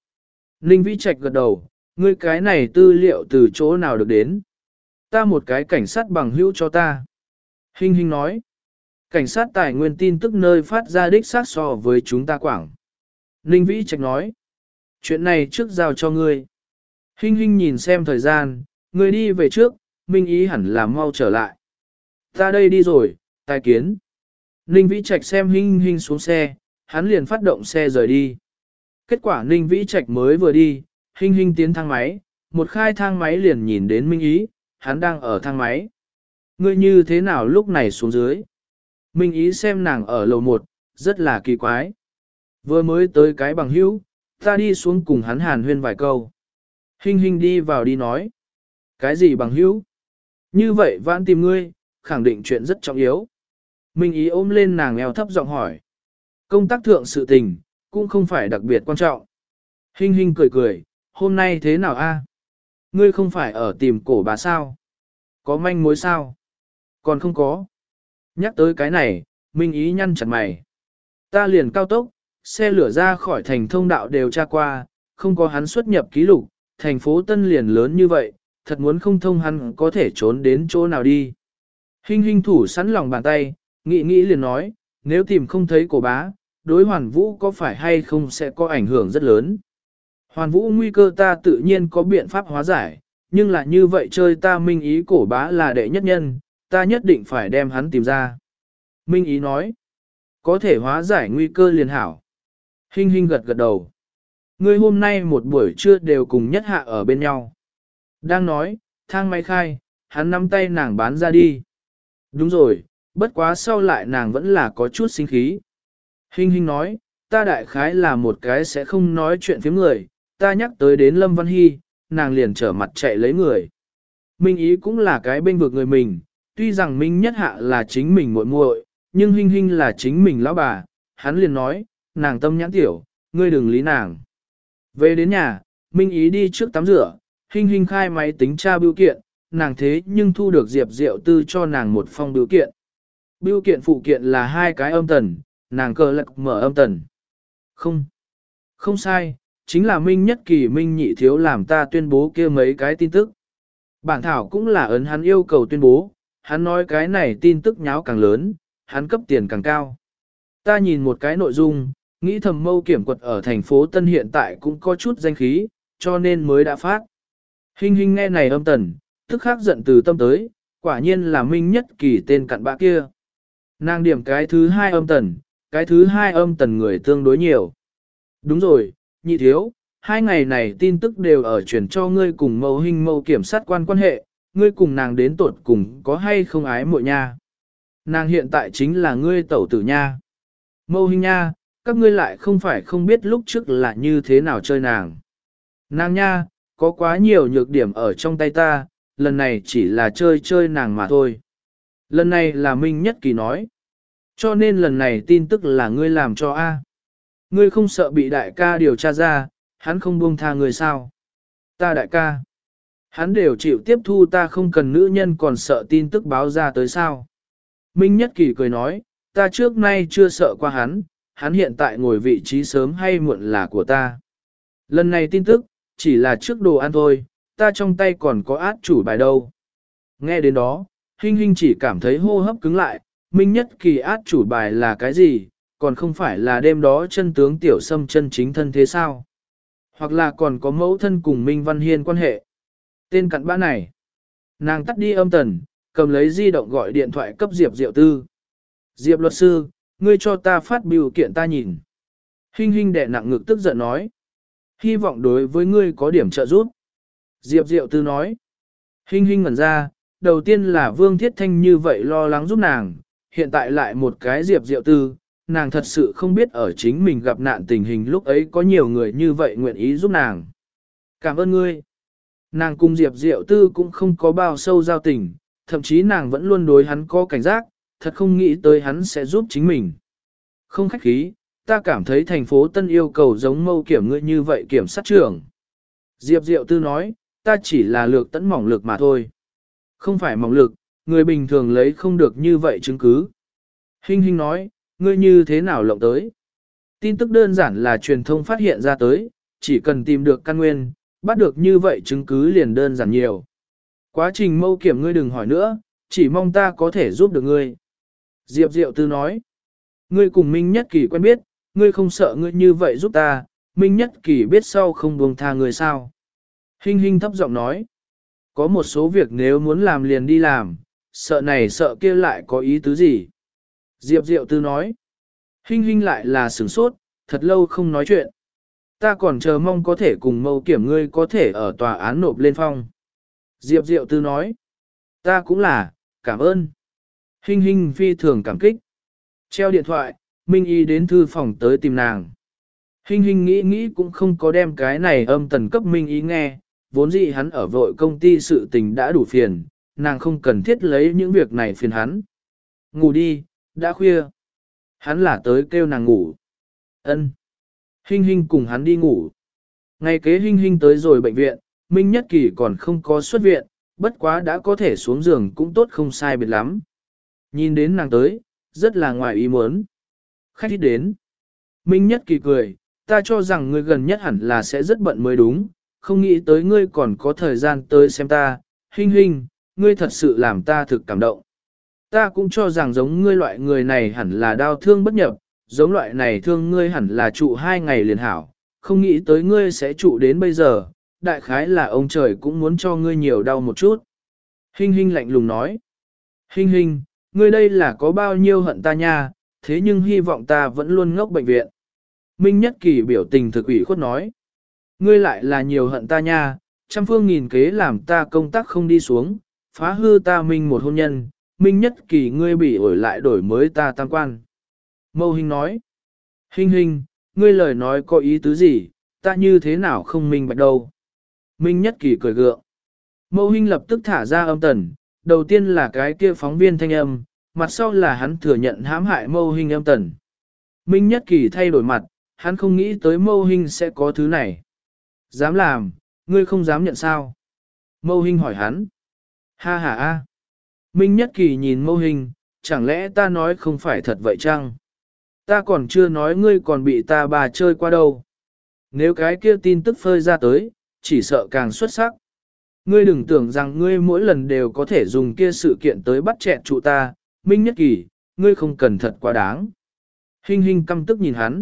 Ninh Vĩ Trạch gật đầu, ngươi cái này tư liệu từ chỗ nào được đến? Ta một cái cảnh sát bằng hữu cho ta. Hinh Hinh nói, cảnh sát tài nguyên tin tức nơi phát ra đích xác so với chúng ta quảng. Ninh Vĩ Trạch nói, chuyện này trước giao cho ngươi. Hinh Hinh nhìn xem thời gian, ngươi đi về trước, Minh Ý hẳn là mau trở lại. Ta đây đi rồi, tài kiến. Ninh Vĩ Trạch xem Hinh Hinh xuống xe, hắn liền phát động xe rời đi. Kết quả Ninh Vĩ Trạch mới vừa đi, Hinh Hinh tiến thang máy, một khai thang máy liền nhìn đến Minh Ý, hắn đang ở thang máy. Ngươi như thế nào lúc này xuống dưới? Minh Ý xem nàng ở lầu một, rất là kỳ quái. Vừa mới tới cái bằng hữu, ta đi xuống cùng hắn hàn huyên vài câu. Hinh Hinh đi vào đi nói. Cái gì bằng hữu? Như vậy vãn tìm ngươi, khẳng định chuyện rất trọng yếu. Minh Ý ôm lên nàng eo thấp giọng hỏi. Công tác thượng sự tình, cũng không phải đặc biệt quan trọng. Hinh Hinh cười cười, hôm nay thế nào a? Ngươi không phải ở tìm cổ bà sao? Có manh mối sao? Còn không có. Nhắc tới cái này, Minh Ý nhăn chặt mày. Ta liền cao tốc, xe lửa ra khỏi thành thông đạo đều tra qua, không có hắn xuất nhập ký lục, thành phố Tân liền lớn như vậy, thật muốn không thông hắn có thể trốn đến chỗ nào đi. Hinh Hinh thủ sẵn lòng bàn tay, nghĩ nghĩ liền nói, nếu tìm không thấy cổ bá, đối hoàn vũ có phải hay không sẽ có ảnh hưởng rất lớn. Hoàn vũ nguy cơ ta tự nhiên có biện pháp hóa giải, nhưng là như vậy chơi ta Minh Ý cổ bá là đệ nhất nhân, ta nhất định phải đem hắn tìm ra. Minh Ý nói, có thể hóa giải nguy cơ liền hảo. Hinh Hinh gật gật đầu. Ngươi hôm nay một buổi trưa đều cùng nhất hạ ở bên nhau. Đang nói, thang máy khai, hắn nắm tay nàng bán ra đi. Đúng rồi, bất quá sau lại nàng vẫn là có chút sinh khí. Hinh Hinh nói, ta đại khái là một cái sẽ không nói chuyện phiếm người, ta nhắc tới đến Lâm Văn Hy, nàng liền trở mặt chạy lấy người. Minh Ý cũng là cái bên vực người mình, tuy rằng Minh Nhất Hạ là chính mình muội muội, nhưng Hinh Hinh là chính mình lão bà, hắn liền nói, nàng tâm nhãn tiểu, ngươi đừng lý nàng. Về đến nhà, Minh Ý đi trước tắm rửa, Hinh Hinh khai máy tính tra bưu kiện, nàng thế nhưng thu được Diệp Diệu Tư cho nàng một phong bưu kiện. Bưu kiện phụ kiện là hai cái âm tần, nàng cờ lạc mở âm tần. Không, không sai, chính là Minh Nhất Kỳ Minh Nhị Thiếu làm ta tuyên bố kia mấy cái tin tức. Bản thảo cũng là ấn hắn yêu cầu tuyên bố, hắn nói cái này tin tức nháo càng lớn, hắn cấp tiền càng cao. Ta nhìn một cái nội dung, nghĩ thầm mâu kiểm quật ở thành phố Tân hiện tại cũng có chút danh khí, cho nên mới đã phát. Hinh Hinh nghe này âm tần, tức khắc giận từ tâm tới, quả nhiên là Minh Nhất Kỳ tên cặn bã kia. Nàng điểm cái thứ hai âm tần, cái thứ hai âm tần người tương đối nhiều. Đúng rồi, Nhị Thiếu, hai ngày này tin tức đều ở truyền cho ngươi cùng mâu Hinh mâu kiểm sát quan quan hệ, ngươi cùng nàng đến tột cùng có hay không ái muội nha. Nàng hiện tại chính là ngươi tẩu tử nha. Mâu Hinh nha, các ngươi lại không phải không biết lúc trước là như thế nào chơi nàng. Nàng nha, có quá nhiều nhược điểm ở trong tay ta, lần này chỉ là chơi chơi nàng mà thôi. Lần này là Minh Nhất Kỳ nói. Cho nên lần này tin tức là ngươi làm cho A. Ngươi không sợ bị đại ca điều tra ra, hắn không buông tha ngươi sao? Ta đại ca. Hắn đều chịu tiếp thu ta không cần nữ nhân còn sợ tin tức báo ra tới sao? Minh Nhất Kỳ cười nói, ta trước nay chưa sợ qua hắn, hắn hiện tại ngồi vị trí sớm hay muộn là của ta. Lần này tin tức, chỉ là trước đồ ăn thôi, ta trong tay còn có át chủ bài đâu. Nghe đến đó, Hinh Hinh chỉ cảm thấy hô hấp cứng lại, Minh Nhất Kỳ át chủ bài là cái gì, còn không phải là đêm đó chân tướng tiểu sâm chân chính thân thế sao? Hoặc là còn có mẫu thân cùng Minh Văn Hiên quan hệ. Tên cặn bã này. Nàng tắt đi âm tần, cầm lấy di động gọi điện thoại cấp Diệp Diệu Tư. Diệp luật sư, ngươi cho ta phát biểu kiện ta nhìn. Hinh Hinh đè nặng ngực tức giận nói. Hy vọng đối với ngươi có điểm trợ giúp. Diệp Diệu Tư nói. Hinh Hinh ngẩn ra, đầu tiên là Vương Thiết Thanh như vậy lo lắng giúp nàng, hiện tại lại một cái Diệp Diệu Tư, nàng thật sự không biết ở chính mình gặp nạn tình hình lúc ấy có nhiều người như vậy nguyện ý giúp nàng. Cảm ơn ngươi. Nàng cùng Diệp Diệu Tư cũng không có bao sâu giao tình, thậm chí nàng vẫn luôn đối hắn có cảnh giác, thật không nghĩ tới hắn sẽ giúp chính mình. Không khách khí, ta cảm thấy thành phố Tân yêu cầu giống mâu kiểm ngươi như vậy kiểm sát trưởng. Diệp Diệu Tư nói, ta chỉ là lược tẫn mỏng lực mà thôi. Không phải mỏng lực, người bình thường lấy không được như vậy chứng cứ. Hinh Hinh nói, ngươi như thế nào lộng tới? Tin tức đơn giản là truyền thông phát hiện ra tới, chỉ cần tìm được căn nguyên, bắt được như vậy chứng cứ liền đơn giản nhiều. Quá trình mâu kiểm ngươi đừng hỏi nữa, chỉ mong ta có thể giúp được ngươi. Diệp Diệu Tư nói, ngươi cùng Minh Nhất Kỳ quen biết, ngươi không sợ ngươi như vậy giúp ta, Minh Nhất Kỳ biết sau không buông tha ngươi sao. Hinh Hinh thấp giọng nói, có một số việc nếu muốn làm liền đi làm, sợ này sợ kia lại có ý tứ gì. Diệp Diệu Tư nói, Hinh Hinh lại là sửng sốt, thật lâu không nói chuyện. Ta còn chờ mong có thể cùng mâu kiểm ngươi có thể ở tòa án nộp lên phong. Diệp Diệu Tư nói, ta cũng là, cảm ơn. Hinh Hinh phi thường cảm kích. Treo điện thoại, Minh Y đến thư phòng tới tìm nàng. Hinh Hinh nghĩ nghĩ cũng không có đem cái này âm tần cấp Minh Y nghe, vốn dĩ hắn ở vội công ty sự tình đã đủ phiền, nàng không cần thiết lấy những việc này phiền hắn. Ngủ đi, đã khuya. Hắn là tới kêu nàng ngủ. Ân. Hinh Hinh cùng hắn đi ngủ. Ngày kế Hinh Hinh tới rồi bệnh viện, Minh Nhất Kỳ còn không có xuất viện, bất quá đã có thể xuống giường cũng tốt không sai biệt lắm. Nhìn đến nàng tới, rất là ngoài ý muốn. Khách đi đến. Minh Nhất Kỳ cười, ta cho rằng ngươi gần nhất hẳn là sẽ rất bận mới đúng, không nghĩ tới ngươi còn có thời gian tới xem ta. Hinh Hinh, ngươi thật sự làm ta thực cảm động. Ta cũng cho rằng giống ngươi loại người này hẳn là đau thương bất nhập, giống loại này thương ngươi hẳn là trụ hai ngày liền hảo, không nghĩ tới ngươi sẽ trụ đến bây giờ, đại khái là ông trời cũng muốn cho ngươi nhiều đau một chút. Hinh Hinh lạnh lùng nói. Hinh Hinh, ngươi đây là có bao nhiêu hận ta nha, thế nhưng hy vọng ta vẫn luôn ngốc bệnh viện. Minh Nhất Kỳ biểu tình thực ủy khuất nói. Ngươi lại là nhiều hận ta nha, trăm phương nghìn kế làm ta công tác không đi xuống, phá hư ta Minh một hôn nhân, Minh Nhất Kỳ ngươi bị ổi lại đổi mới ta tam quan. Mâu Hinh nói. Hinh Hinh, ngươi lời nói có ý tứ gì, ta như thế nào không minh bạch đâu. Minh Nhất Kỳ cười gượng. Mâu Hinh lập tức thả ra âm tần, đầu tiên là cái kia phóng viên thanh âm, mặt sau là hắn thừa nhận hãm hại Mâu Hinh âm tần. Minh Nhất Kỳ thay đổi mặt, hắn không nghĩ tới Mâu Hinh sẽ có thứ này. Dám làm, ngươi không dám nhận sao? Mâu Hinh hỏi hắn. Ha ha a. Minh Nhất Kỳ nhìn Mâu Hinh, chẳng lẽ ta nói không phải thật vậy chăng? Ta còn chưa nói ngươi còn bị ta bà chơi qua đâu. Nếu cái kia tin tức phơi ra tới, chỉ sợ càng xuất sắc. Ngươi đừng tưởng rằng ngươi mỗi lần đều có thể dùng kia sự kiện tới bắt chẹn trụ ta, Minh Nhất Kỳ, ngươi không cần thật quá đáng. Hinh Hinh căm tức nhìn hắn.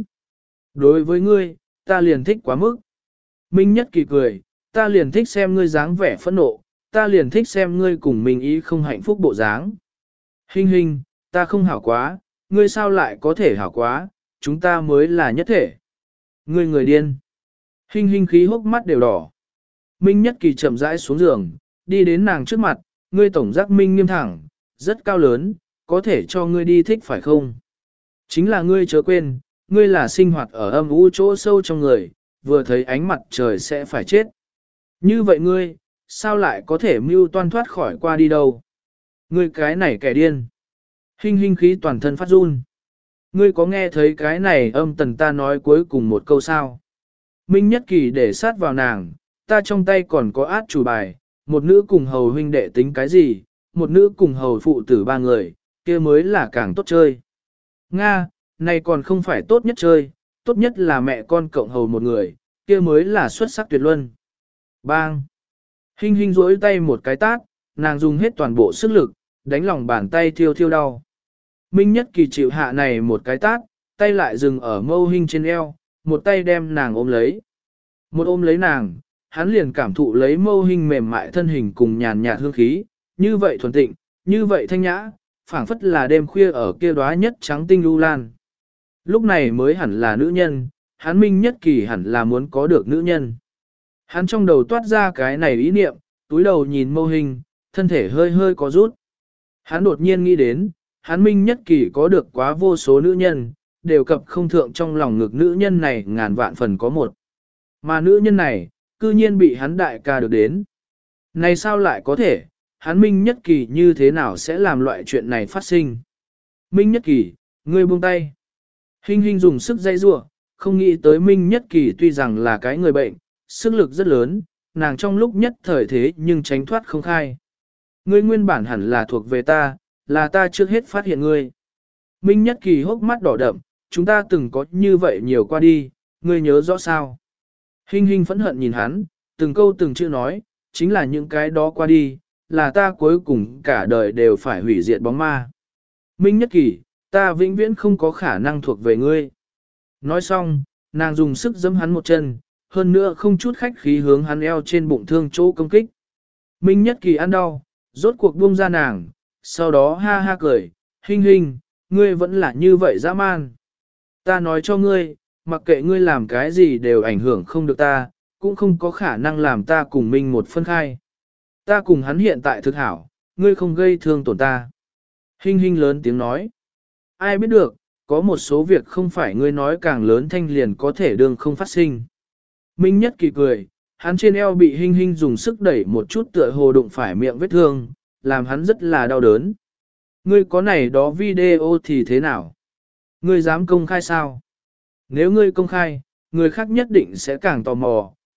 Đối với ngươi, ta liền thích quá mức. Minh Nhất Kỳ cười, ta liền thích xem ngươi dáng vẻ phẫn nộ, ta liền thích xem ngươi cùng mình ý không hạnh phúc bộ dáng. Hinh Hinh, ta không hảo quá, ngươi sao lại có thể hảo quá, chúng ta mới là nhất thể. Ngươi người điên. Hinh Hinh khí hốc mắt đều đỏ. Minh Nhất Kỳ chậm rãi xuống giường, đi đến nàng trước mặt, ngươi tổng giác Minh nghiêm thẳng, rất cao lớn, có thể cho ngươi đi thích phải không? Chính là ngươi chớ quên, ngươi là sinh hoạt ở âm u chỗ sâu trong người, vừa thấy ánh mặt trời sẽ phải chết. Như vậy ngươi, sao lại có thể mưu toan thoát khỏi qua đi đâu? Ngươi cái này kẻ điên. Hinh Hinh khí toàn thân phát run. Ngươi có nghe thấy cái này âm tần ta nói cuối cùng một câu sao? Minh Nhất Kỳ để sát vào nàng, ta trong tay còn có át chủ bài, một nữ cùng hầu huynh đệ tính cái gì, một nữ cùng hầu phụ tử ba người, kia mới là càng tốt chơi. Nga, này còn không phải tốt nhất chơi, tốt nhất là mẹ con cộng hầu một người, kia mới là xuất sắc tuyệt luân. Bang! Hinh Hinh duỗi tay một cái tát, nàng dùng hết toàn bộ sức lực, đánh lòng bàn tay thiêu thiêu đau. Minh Nhất Kỳ chịu hạ này một cái tát, tay lại dừng ở Mâu Hinh trên eo, một tay đem nàng ôm lấy. Một ôm lấy nàng, hắn liền cảm thụ lấy Mâu Hinh mềm mại thân hình cùng nhàn nhạt hương khí, như vậy thuần tịnh, như vậy thanh nhã, phảng phất là đêm khuya ở kia đóa nhất trắng tinh lưu lan. Lúc này mới hẳn là nữ nhân, hắn Minh Nhất Kỳ hẳn là muốn có được nữ nhân. Hắn trong đầu toát ra cái này ý niệm, túi đầu nhìn Mâu Hinh, thân thể hơi hơi có rút. Hắn đột nhiên nghĩ đến, hắn Minh Nhất Kỳ có được quá vô số nữ nhân, đều cập không thượng trong lòng ngực nữ nhân này ngàn vạn phần có một. Mà nữ nhân này, cư nhiên bị hắn đại ca được đến. Này sao lại có thể, hắn Minh Nhất Kỳ như thế nào sẽ làm loại chuyện này phát sinh? Minh Nhất Kỳ, ngươi buông tay. Hinh Hinh dùng sức dây rua, không nghĩ tới Minh Nhất Kỳ tuy rằng là cái người bệnh, sức lực rất lớn, nàng trong lúc nhất thời thế nhưng tránh thoát không khai. Ngươi nguyên bản hẳn là thuộc về ta, là ta trước hết phát hiện ngươi. Minh Nhất Kỳ hốc mắt đỏ đậm, chúng ta từng có như vậy nhiều qua đi, ngươi nhớ rõ sao? Hinh Hinh phẫn hận nhìn hắn, từng câu từng chữ nói, chính là những cái đó qua đi, là ta cuối cùng cả đời đều phải hủy diệt bóng ma. Minh Nhất Kỳ, ta vĩnh viễn không có khả năng thuộc về ngươi. Nói xong, nàng dùng sức giẫm hắn một chân, hơn nữa không chút khách khí hướng hắn eo trên bụng thương chỗ công kích. Minh Nhất Kỳ ăn đau, rốt cuộc buông ra nàng, sau đó ha ha cười, Hinh Hinh, ngươi vẫn là như vậy dã man. Ta nói cho ngươi, mặc kệ ngươi làm cái gì đều ảnh hưởng không được ta, cũng không có khả năng làm ta cùng Minh một phân khai. Ta cùng hắn hiện tại thực hảo, ngươi không gây thương tổn ta. Hinh Hinh lớn tiếng nói. Ai biết được, có một số việc không phải ngươi nói càng lớn thanh liền có thể đương không phát sinh. Minh Nhất Kỳ cười, hắn trên eo bị Hinh Hinh dùng sức đẩy một chút tựa hồ đụng phải miệng vết thương, làm hắn rất là đau đớn. Ngươi có này đó video thì thế nào? Ngươi dám công khai sao? Nếu ngươi công khai, người khác nhất định sẽ càng tò mò,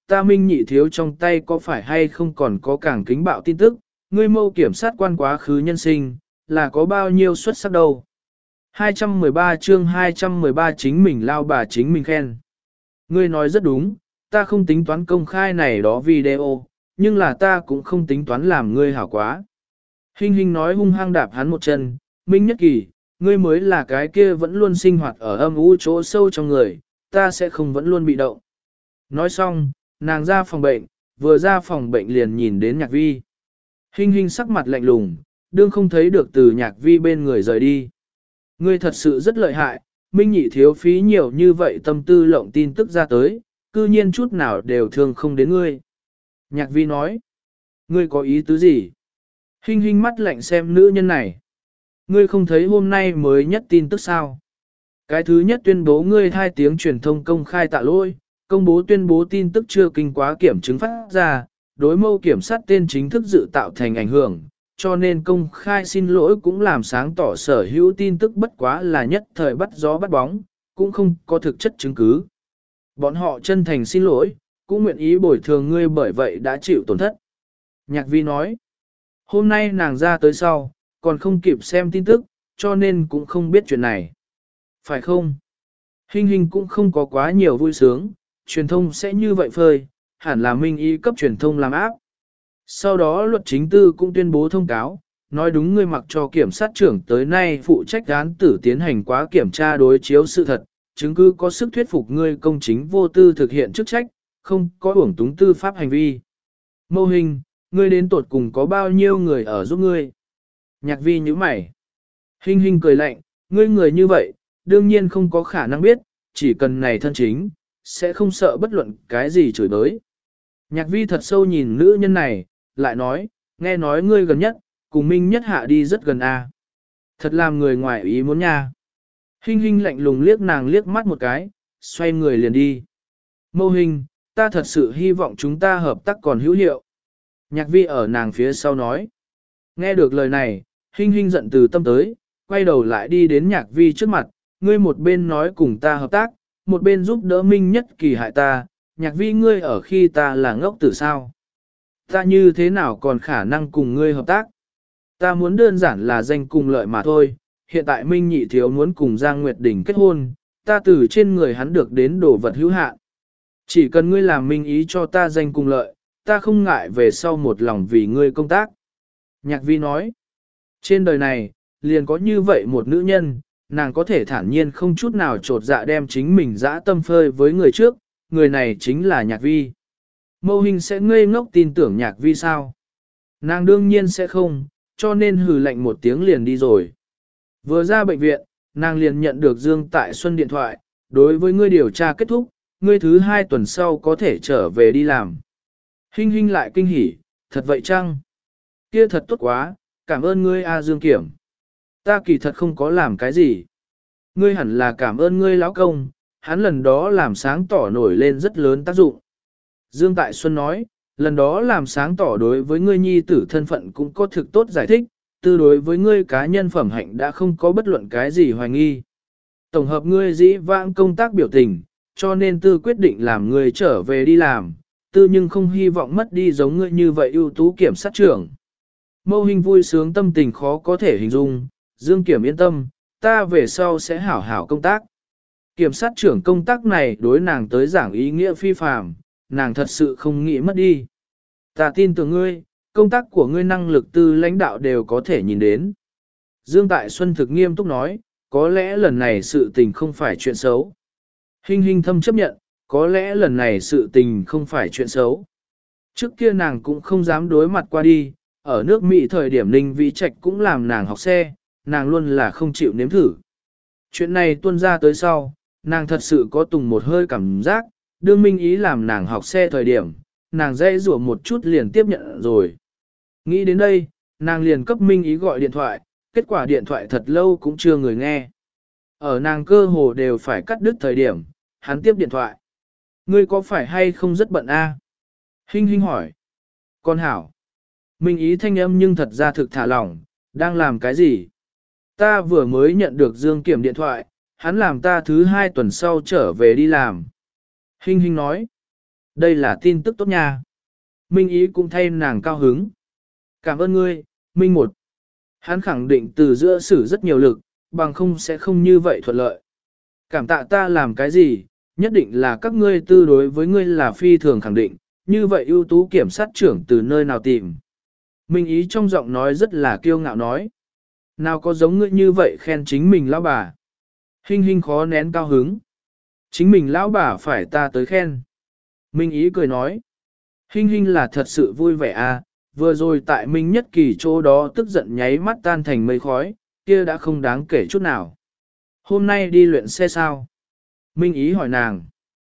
ta Minh nhị thiếu trong tay có phải hay không còn có càng kính bạo tin tức, ngươi mâu kiểm sát quan quá khứ nhân sinh, là có bao nhiêu xuất sắc đâu. hai trăm mười ba chương hai trăm mười ba chính mình lao bà chính mình khen. Ngươi nói rất đúng, ta không tính toán công khai này đó video, nhưng là ta cũng không tính toán làm ngươi hảo quá. Hình hình nói hung hăng đạp hắn một chân, Minh Nhất Kỳ, ngươi mới là cái kia vẫn luôn sinh hoạt ở âm u chỗ sâu trong người, ta sẽ không vẫn luôn bị động. Nói xong, nàng ra phòng bệnh, vừa ra phòng bệnh liền nhìn đến Nhạc Vi. Hình hình sắc mặt lạnh lùng, đương không thấy được từ Nhạc Vi bên người rời đi. Ngươi thật sự rất lợi hại, Minh nhị thiếu phí nhiều như vậy tâm tư lộng tin tức ra tới, cư nhiên chút nào đều thương không đến ngươi. Nhạc Vi nói, ngươi có ý tứ gì? Hình hình mắt lạnh xem nữ nhân này. Ngươi không thấy hôm nay mới nhất tin tức sao? Cái thứ nhất tuyên bố ngươi hai tiếng truyền thông công khai tạ lỗi, công bố tuyên bố tin tức chưa kinh quá kiểm chứng phát ra, đối mâu kiểm sát tên chính thức dự tạo thành ảnh hưởng, cho nên công khai xin lỗi cũng làm sáng tỏ sở hữu tin tức bất quá là nhất thời bắt gió bắt bóng, cũng không có thực chất chứng cứ. Bọn họ chân thành xin lỗi, cũng nguyện ý bồi thường ngươi bởi vậy đã chịu tổn thất. Nhạc Vi nói, hôm nay nàng ra tới sau, còn không kịp xem tin tức, cho nên cũng không biết chuyện này. Phải không? Hình hình cũng không có quá nhiều vui sướng, truyền thông sẽ như vậy phơi, hẳn là Minh ý cấp truyền thông làm áp. Sau đó luật chính tư cũng tuyên bố thông cáo, nói đúng ngươi mặc cho kiểm sát trưởng tới nay phụ trách án tử tiến hành quá kiểm tra đối chiếu sự thật, chứng cứ có sức thuyết phục ngươi công chính vô tư thực hiện chức trách, không có uổng túng tư pháp hành vi. Mâu hình, ngươi đến tột cùng có bao nhiêu người ở giúp ngươi? Nhạc Vi nhíu mày. Hình hình cười lạnh, ngươi người như vậy, đương nhiên không có khả năng biết, chỉ cần này thân chính, sẽ không sợ bất luận cái gì chửi bới. Nhạc Vi thật sâu nhìn nữ nhân này, lại nói, nghe nói ngươi gần nhất, cùng Minh Nhất Hạ đi rất gần a. Thật làm người ngoài ý muốn nha. Hình hình lạnh lùng liếc nàng liếc mắt một cái, xoay người liền đi. Mâu hình, ta thật sự hy vọng chúng ta hợp tác còn hữu hiệu. Nhạc Vi ở nàng phía sau nói. Nghe được lời này, hình hình giận từ tâm tới, quay đầu lại đi đến Nhạc Vi trước mặt, ngươi một bên nói cùng ta hợp tác, một bên giúp đỡ Minh Nhất Kỳ hại ta, Nhạc Vi ngươi ở khi ta là ngốc tử sao? Ta như thế nào còn khả năng cùng ngươi hợp tác? Ta muốn đơn giản là danh cùng lợi mà thôi, hiện tại Minh nhị thiếu muốn cùng Giang Nguyệt Đình kết hôn, ta từ trên người hắn được đến đồ vật hữu hạn. Chỉ cần ngươi làm minh ý cho ta danh cùng lợi, ta không ngại về sau một lòng vì ngươi công tác. Nhạc Vi nói, trên đời này, liền có như vậy một nữ nhân, nàng có thể thản nhiên không chút nào trột dạ đem chính mình dã tâm phơi với người trước, người này chính là Nhạc Vi. Mâu hình sẽ ngây ngốc tin tưởng Nhạc Vi sao? Nàng đương nhiên sẽ không, cho nên hừ lạnh một tiếng liền đi rồi. Vừa ra bệnh viện, nàng liền nhận được Dương Tại Xuân điện thoại, đối với ngươi điều tra kết thúc, ngươi thứ hai tuần sau có thể trở về đi làm. Hình hình lại kinh hỉ, thật vậy chăng? Kia thật tốt quá, cảm ơn ngươi A Dương Kiểm. Ta kỳ thật không có làm cái gì. Ngươi hẳn là cảm ơn ngươi lão công, hắn lần đó làm sáng tỏ nổi lên rất lớn tác dụng. Dương Tại Xuân nói, lần đó làm sáng tỏ đối với ngươi nhi tử thân phận cũng có thực tốt giải thích, tư đối với ngươi cá nhân phẩm hạnh đã không có bất luận cái gì hoài nghi. Tổng hợp ngươi dĩ vãng công tác biểu tình, cho nên tư quyết định làm ngươi trở về đi làm, tư nhưng không hy vọng mất đi giống ngươi như vậy ưu tú kiểm sát trưởng. Mâu hình vui sướng tâm tình khó có thể hình dung, Dương Kiểm yên tâm, ta về sau sẽ hảo hảo công tác. Kiểm sát trưởng công tác này đối nàng tới giảng ý nghĩa phi phàm, nàng thật sự không nghĩ mất đi. Ta tin tưởng ngươi, công tác của ngươi năng lực từ lãnh đạo đều có thể nhìn đến. Dương Tại Xuân thực nghiêm túc nói, có lẽ lần này sự tình không phải chuyện xấu. Hình hình thâm chấp nhận, có lẽ lần này sự tình không phải chuyện xấu. Trước kia nàng cũng không dám đối mặt qua đi, ở nước Mỹ thời điểm Ninh Vĩ Trạch cũng làm nàng học xe, nàng luôn là không chịu nếm thử. Chuyện này tuôn ra tới sau, nàng thật sự có tùng một hơi cảm giác, đương minh ý làm nàng học xe thời điểm, nàng dễ rủa một chút liền tiếp nhận rồi. Nghĩ đến đây, nàng liền cấp minh ý gọi điện thoại, kết quả điện thoại thật lâu cũng chưa người nghe. Ở nàng cơ hồ đều phải cắt đứt thời điểm, hắn tiếp điện thoại. Ngươi có phải hay không rất bận a? À? Hinh Hinh hỏi. Con hảo. Minh ý thanh âm nhưng thật ra thực thả lỏng, đang làm cái gì? Ta vừa mới nhận được Dương Kiểm điện thoại, hắn làm ta thứ hai tuần sau trở về đi làm. Hinh Hinh nói. Đây là tin tức tốt nha. Minh Ý cũng thay nàng cao hứng. Cảm ơn ngươi, Minh một. Hắn khẳng định từ giữa sử rất nhiều lực, bằng không sẽ không như vậy thuận lợi. Cảm tạ ta làm cái gì, nhất định là các ngươi tư đối với ngươi là phi thường khẳng định, như vậy ưu tú kiểm sát trưởng từ nơi nào tìm. Minh Ý trong giọng nói rất là kiêu ngạo nói. Nào có giống ngươi như vậy khen chính mình lão bà. Hinh hinh khó nén cao hứng. Chính mình lão bà phải ta tới khen. Minh Ý cười nói. Hinh hinh là thật sự vui vẻ à, vừa rồi tại Minh Nhất Kỳ chỗ đó tức giận nháy mắt tan thành mây khói, kia đã không đáng kể chút nào. Hôm nay đi luyện xe sao? Minh Ý hỏi nàng.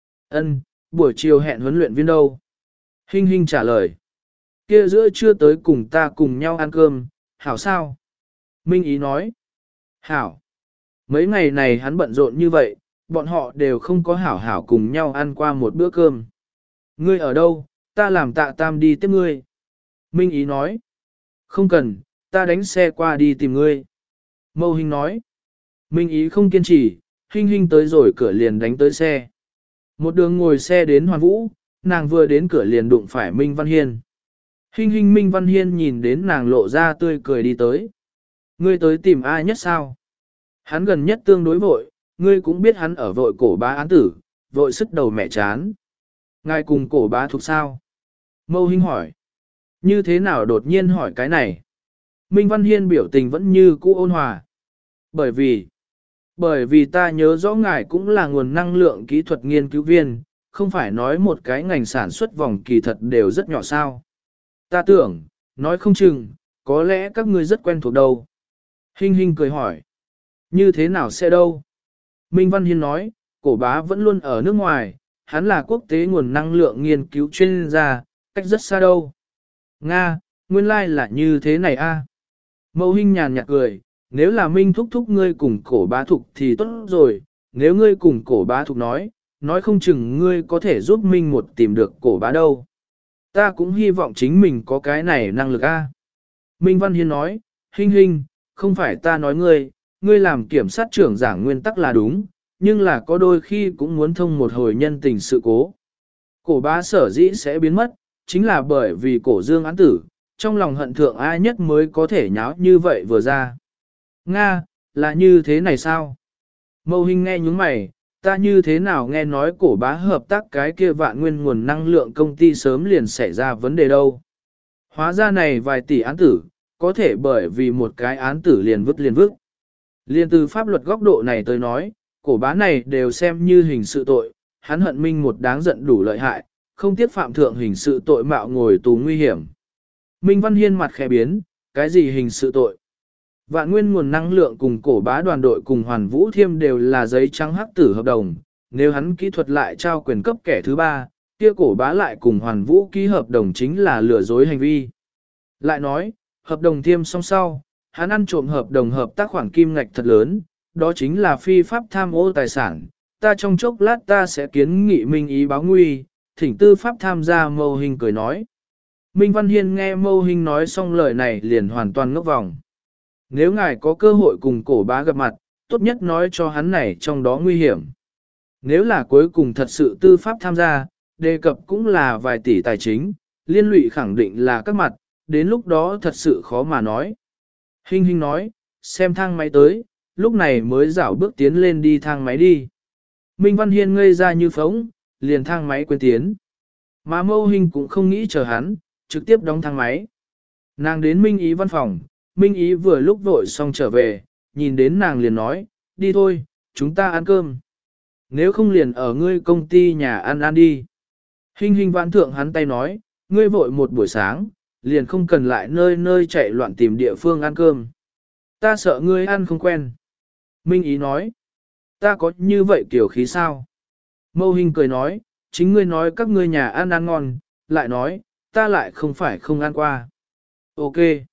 Ân, buổi chiều hẹn huấn luyện viên đâu? Hinh hinh trả lời. Kia giữa trưa tới cùng ta cùng nhau ăn cơm, hảo sao? Minh Ý nói. Hảo. Mấy ngày này hắn bận rộn như vậy, bọn họ đều không có hảo hảo cùng nhau ăn qua một bữa cơm. Ngươi ở đâu, ta làm tạ tam đi tiếp ngươi. Minh Ý nói. Không cần, ta đánh xe qua đi tìm ngươi. Mâu Hinh nói. Minh Ý không kiên trì, Hinh Hinh tới rồi cửa liền đánh tới xe. Một đường ngồi xe đến Hoàn Vũ, nàng vừa đến cửa liền đụng phải Minh Văn Hiên. Hinh Hinh Minh Văn Hiên nhìn đến nàng lộ ra tươi cười đi tới. Ngươi tới tìm ai nhất sao? Hắn gần nhất tương đối vội, ngươi cũng biết hắn ở vội cổ bá án tử, vội sức đầu mẹ chán. Ngài cùng cổ bá thuộc sao? Mâu Hinh hỏi. Như thế nào đột nhiên hỏi cái này? Minh Văn Hiên biểu tình vẫn như cũ ôn hòa. Bởi vì, bởi vì ta nhớ rõ ngài cũng là nguồn năng lượng kỹ thuật nghiên cứu viên, không phải nói một cái ngành sản xuất vòng kỳ thật đều rất nhỏ sao. Ta tưởng, nói không chừng, có lẽ các ngươi rất quen thuộc đâu. Hinh Hinh cười hỏi. Như thế nào sẽ đâu? Minh Văn Hiên nói, cổ bá vẫn luôn ở nước ngoài, hắn là quốc tế nguồn năng lượng nghiên cứu chuyên gia, cách rất xa đâu. Nga, nguyên lai like là như thế này a. À? Mâu Hinh nhàn nhạt cười, nếu là Minh thúc thúc ngươi cùng cổ bá thục thì tốt rồi, nếu ngươi cùng cổ bá thục nói, nói không chừng ngươi có thể giúp Minh một tìm được cổ bá đâu. Ta cũng hy vọng chính mình có cái này năng lực a. À? Minh Văn Hiên nói, Hinh Hinh, không phải ta nói ngươi, ngươi làm kiểm sát trưởng giảng nguyên tắc là đúng, nhưng là có đôi khi cũng muốn thông một hồi nhân tình sự cố. Cổ bá sở dĩ sẽ biến mất, chính là bởi vì cổ dương án tử, trong lòng hận thượng ai nhất mới có thể nháo như vậy vừa ra. Nga, là như thế này sao? Mâu Hinh nghe nhúng mày, ta như thế nào nghe nói cổ bá hợp tác cái kia vạn nguyên nguồn năng lượng công ty sớm liền xảy ra vấn đề đâu. Hóa ra này vài tỷ án tử, có thể bởi vì một cái án tử liền vứt liền vứt. Liên từ pháp luật góc độ này tới nói, cổ bá này đều xem như hình sự tội, hắn hận Minh một đáng giận đủ lợi hại, không tiếc phạm thượng hình sự tội mạo ngồi tù nguy hiểm. Minh Văn Hiên mặt khẽ biến, cái gì hình sự tội? Vạn nguyên nguồn năng lượng cùng cổ bá đoàn đội cùng Hoàn Vũ Thiêm đều là giấy trắng hắc tử hợp đồng, nếu hắn kỹ thuật lại trao quyền cấp kẻ thứ ba, kia cổ bá lại cùng Hoàn Vũ ký hợp đồng chính là lừa dối hành vi. Lại nói, hợp đồng Thiêm song sau, hắn ăn trộm hợp đồng hợp tác khoản kim ngạch thật lớn, đó chính là phi pháp tham ô tài sản, ta trong chốc lát ta sẽ kiến nghị Minh Ý báo nguy, thỉnh tư pháp tham gia. Mâu Hinh cười nói. Minh Văn Hiên nghe Mâu Hinh nói xong lời này liền hoàn toàn ngốc vòng. Nếu ngài có cơ hội cùng cổ bá gặp mặt, tốt nhất nói cho hắn này trong đó nguy hiểm. Nếu là cuối cùng thật sự tư pháp tham gia, đề cập cũng là vài tỷ tài chính, liên lụy khẳng định là các mặt, đến lúc đó thật sự khó mà nói. Hinh Hinh nói, xem thang máy tới, lúc này mới dảo bước tiến lên đi thang máy đi. Minh Văn Hiên ngây ra như phóng, liền thang máy quên tiến. Mà Mâu Hinh cũng không nghĩ chờ hắn, trực tiếp đóng thang máy. Nàng đến Minh Ý văn phòng, Minh Ý vừa lúc vội xong trở về, nhìn đến nàng liền nói, đi thôi, chúng ta ăn cơm. Nếu không liền ở ngươi công ty nhà ăn ăn đi. Hinh Hinh vãn thượng hắn tay nói, ngươi vội một buổi sáng, liền không cần lại nơi nơi chạy loạn tìm địa phương ăn cơm. Ta sợ ngươi ăn không quen. Minh Ý nói, ta có như vậy kiểu khí sao? Mâu Hinh cười nói, chính ngươi nói các ngươi nhà ăn ăn ngon, lại nói, ta lại không phải không ăn qua. Ok.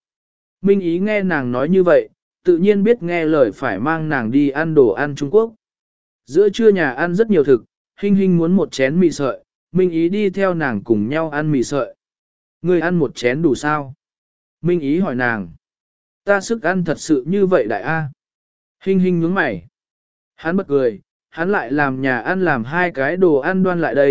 Minh Ý nghe nàng nói như vậy, tự nhiên biết nghe lời phải mang nàng đi ăn đồ ăn Trung Quốc. Giữa trưa nhà ăn rất nhiều thực, Hinh Hinh muốn một chén mì sợi, Minh Ý đi theo nàng cùng nhau ăn mì sợi. Ngươi ăn một chén đủ sao? Minh Ý hỏi nàng. Ta sức ăn thật sự như vậy đại a? Hinh Hinh nhướng mày. Hắn bật cười, hắn lại làm nhà ăn làm hai cái đồ ăn đoan lại đây,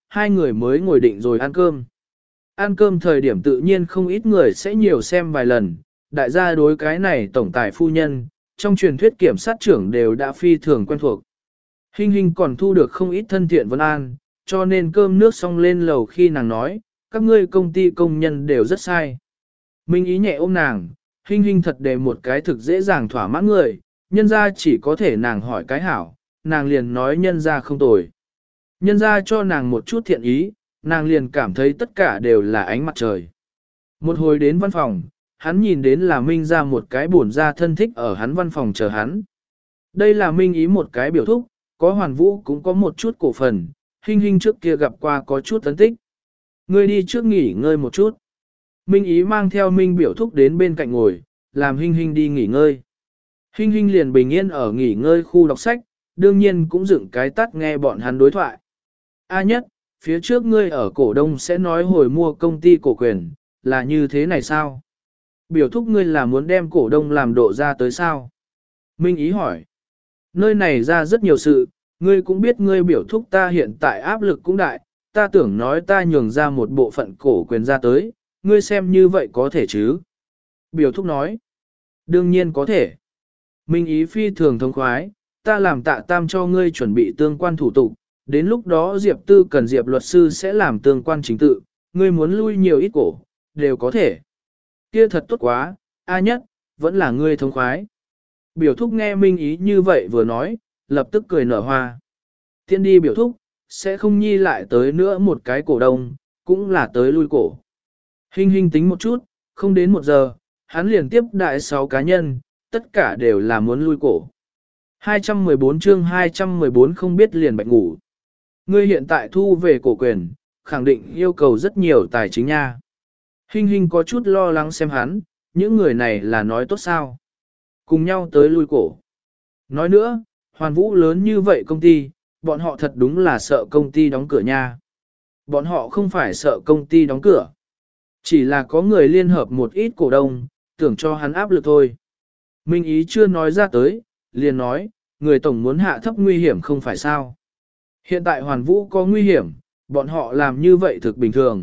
hai người mới ngồi định rồi ăn cơm. Ăn cơm thời điểm tự nhiên không ít người sẽ nhiều xem vài lần, đại gia đối cái này tổng tài phu nhân, trong truyền thuyết kiểm sát trưởng đều đã phi thường quen thuộc. Hình hình còn thu được không ít thân thiện vấn an, cho nên cơm nước xong lên lầu khi nàng nói, các ngươi công ty công nhân đều rất sai. Minh Ý nhẹ ôm nàng, hình hình thật để một cái thực dễ dàng thỏa mãn người, nhân ra chỉ có thể nàng hỏi cái hảo, nàng liền nói nhân ra không tồi. Nhân ra cho nàng một chút thiện ý, nàng liền cảm thấy tất cả đều là ánh mặt trời. Một hồi đến văn phòng, hắn nhìn đến là Minh ra một cái bổn ra thân thích ở hắn văn phòng chờ hắn. Đây là Minh Ý một cái biểu thúc, có Hoàn Vũ cũng có một chút cổ phần, hình hình trước kia gặp qua có chút tấn tích. Ngươi đi trước nghỉ ngơi một chút. Minh Ý mang theo Minh biểu thúc đến bên cạnh ngồi, làm hình hình đi nghỉ ngơi. Hình hình liền bình yên ở nghỉ ngơi khu đọc sách, đương nhiên cũng dựng cái tắt nghe bọn hắn đối thoại. A nhất, phía trước ngươi ở cổ đông sẽ nói hồi mua công ty cổ quyền, là như thế này sao? Biểu thúc ngươi là muốn đem cổ đông làm độ ra tới sao? Minh Ý hỏi. Nơi này ra rất nhiều sự, ngươi cũng biết ngươi biểu thúc ta hiện tại áp lực cũng đại, ta tưởng nói ta nhường ra một bộ phận cổ quyền ra tới, ngươi xem như vậy có thể chứ? Biểu thúc nói. Đương nhiên có thể. Minh Ý phi thường thông khoái, ta làm tạ tam cho ngươi chuẩn bị tương quan thủ tục, đến lúc đó Diệp Tư cần Diệp luật sư sẽ làm tương quan chính tự, ngươi muốn lui nhiều ít cổ, đều có thể. Kia thật tốt quá, A nhất, vẫn là ngươi thông khoái. Biểu thúc nghe Minh Ý như vậy vừa nói, lập tức cười nở hoa. Tiên đi biểu thúc, sẽ không nhi lại tới nữa một cái cổ đông, cũng là tới lui cổ. Hình hình tính một chút, không đến một giờ, hắn liền tiếp đại sáu cá nhân, tất cả đều là muốn lui cổ. hai trăm mười bốn chương hai trăm mười bốn không biết liền bệnh ngủ. Ngươi hiện tại thu về cổ quyền, khẳng định yêu cầu rất nhiều tài chính nha. Hình hình có chút lo lắng xem hắn, những người này là nói tốt sao. Cùng nhau tới lui cổ. Nói nữa, Hoàn Vũ lớn như vậy công ty, bọn họ thật đúng là sợ công ty đóng cửa nha. Bọn họ không phải sợ công ty đóng cửa. Chỉ là có người liên hợp một ít cổ đông, tưởng cho hắn áp lực thôi. Minh Ý chưa nói ra tới, liền nói, người tổng muốn hạ thấp nguy hiểm không phải sao. Hiện tại Hoàn Vũ có nguy hiểm, bọn họ làm như vậy thực bình thường.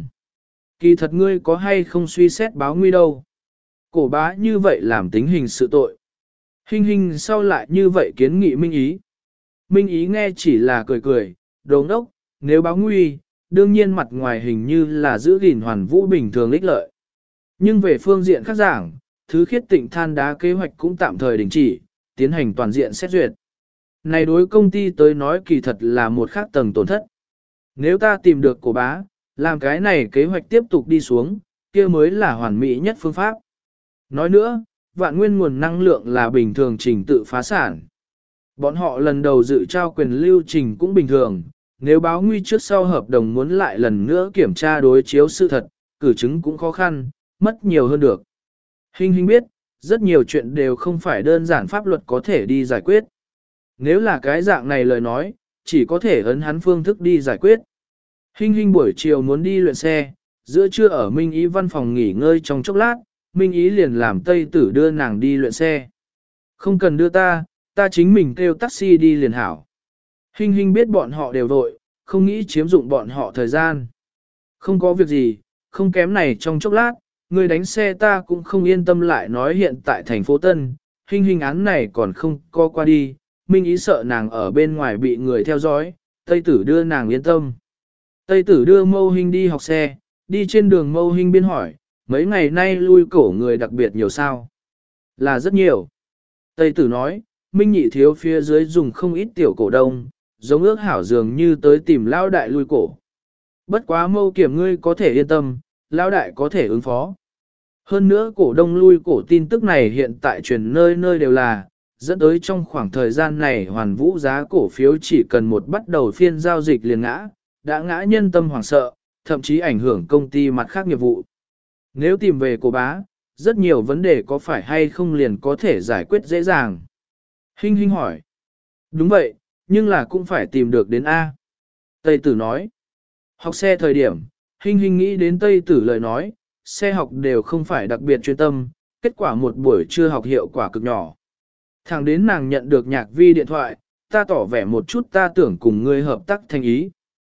Kỳ thật ngươi có hay không suy xét báo nguy đâu. Cổ bá như vậy làm tính hình sự tội. Hình hình sau lại như vậy kiến nghị Minh Ý. Minh Ý nghe chỉ là cười cười, đồ ngốc, nếu báo nguy, đương nhiên mặt ngoài hình như là giữ gìn Hoàn Vũ bình thường ích lợi. Nhưng về phương diện khác giảng, thứ khiết tịnh than đá kế hoạch cũng tạm thời đình chỉ, tiến hành toàn diện xét duyệt. Này đối công ty tới nói kỳ thật là một khác tầng tổn thất. Nếu ta tìm được cổ bá, làm cái này kế hoạch tiếp tục đi xuống, kia mới là hoàn mỹ nhất phương pháp. Nói nữa, vạn nguyên nguồn năng lượng là bình thường trình tự phá sản. Bọn họ lần đầu dự trao quyền lưu trình cũng bình thường, nếu báo nguy trước sau hợp đồng muốn lại lần nữa kiểm tra đối chiếu sự thật, cử chứng cũng khó khăn, mất nhiều hơn được. Hình hình biết, rất nhiều chuyện đều không phải đơn giản pháp luật có thể đi giải quyết. Nếu là cái dạng này lời nói, chỉ có thể ấn hắn phương thức đi giải quyết. Hình hình buổi chiều muốn đi luyện xe, giữa trưa ở Minh Ý văn phòng nghỉ ngơi trong chốc lát, Minh Ý liền làm Tây Tử đưa nàng đi luyện xe. Không cần đưa ta, ta chính mình kêu taxi đi liền hảo. Hình hình biết bọn họ đều vội, không nghĩ chiếm dụng bọn họ thời gian. Không có việc gì, không kém này trong chốc lát, người đánh xe ta cũng không yên tâm lại nói hiện tại thành phố Tân, hình hình án này còn không co qua đi, Minh Ý sợ nàng ở bên ngoài bị người theo dõi, Tây Tử đưa nàng yên tâm. Tây Tử đưa Mâu Hinh đi học xe, đi trên đường Mâu Hinh biên hỏi, mấy ngày nay lui cổ người đặc biệt nhiều sao? Là rất nhiều. Tây Tử nói, Minh Nhị thiếu phía dưới dùng không ít tiểu cổ đông, giống ước hảo dường như tới tìm Lão đại lui cổ. Bất quá Mâu Kiểm ngươi có thể yên tâm, Lão đại có thể ứng phó. Hơn nữa cổ đông lui cổ tin tức này hiện tại truyền nơi nơi đều là, dẫn tới trong khoảng thời gian này Hoàn Vũ giá cổ phiếu chỉ cần một bắt đầu phiên giao dịch liền ngã, đã ngã nhân tâm hoảng sợ, thậm chí ảnh hưởng công ty mặt khác nghiệp vụ. Nếu tìm về cổ bá, rất nhiều vấn đề có phải hay không liền có thể giải quyết dễ dàng. Hinh Hinh hỏi. Đúng vậy, nhưng là cũng phải tìm được đến A. Tây Tử nói. Học xe thời điểm, Hinh Hinh nghĩ đến Tây Tử lời nói, xe học đều không phải đặc biệt chuyên tâm, kết quả một buổi trưa học hiệu quả cực nhỏ. Thẳng đến nàng nhận được Nhạc Vi điện thoại, ta tỏ vẻ một chút ta tưởng cùng ngươi hợp tác thành ý.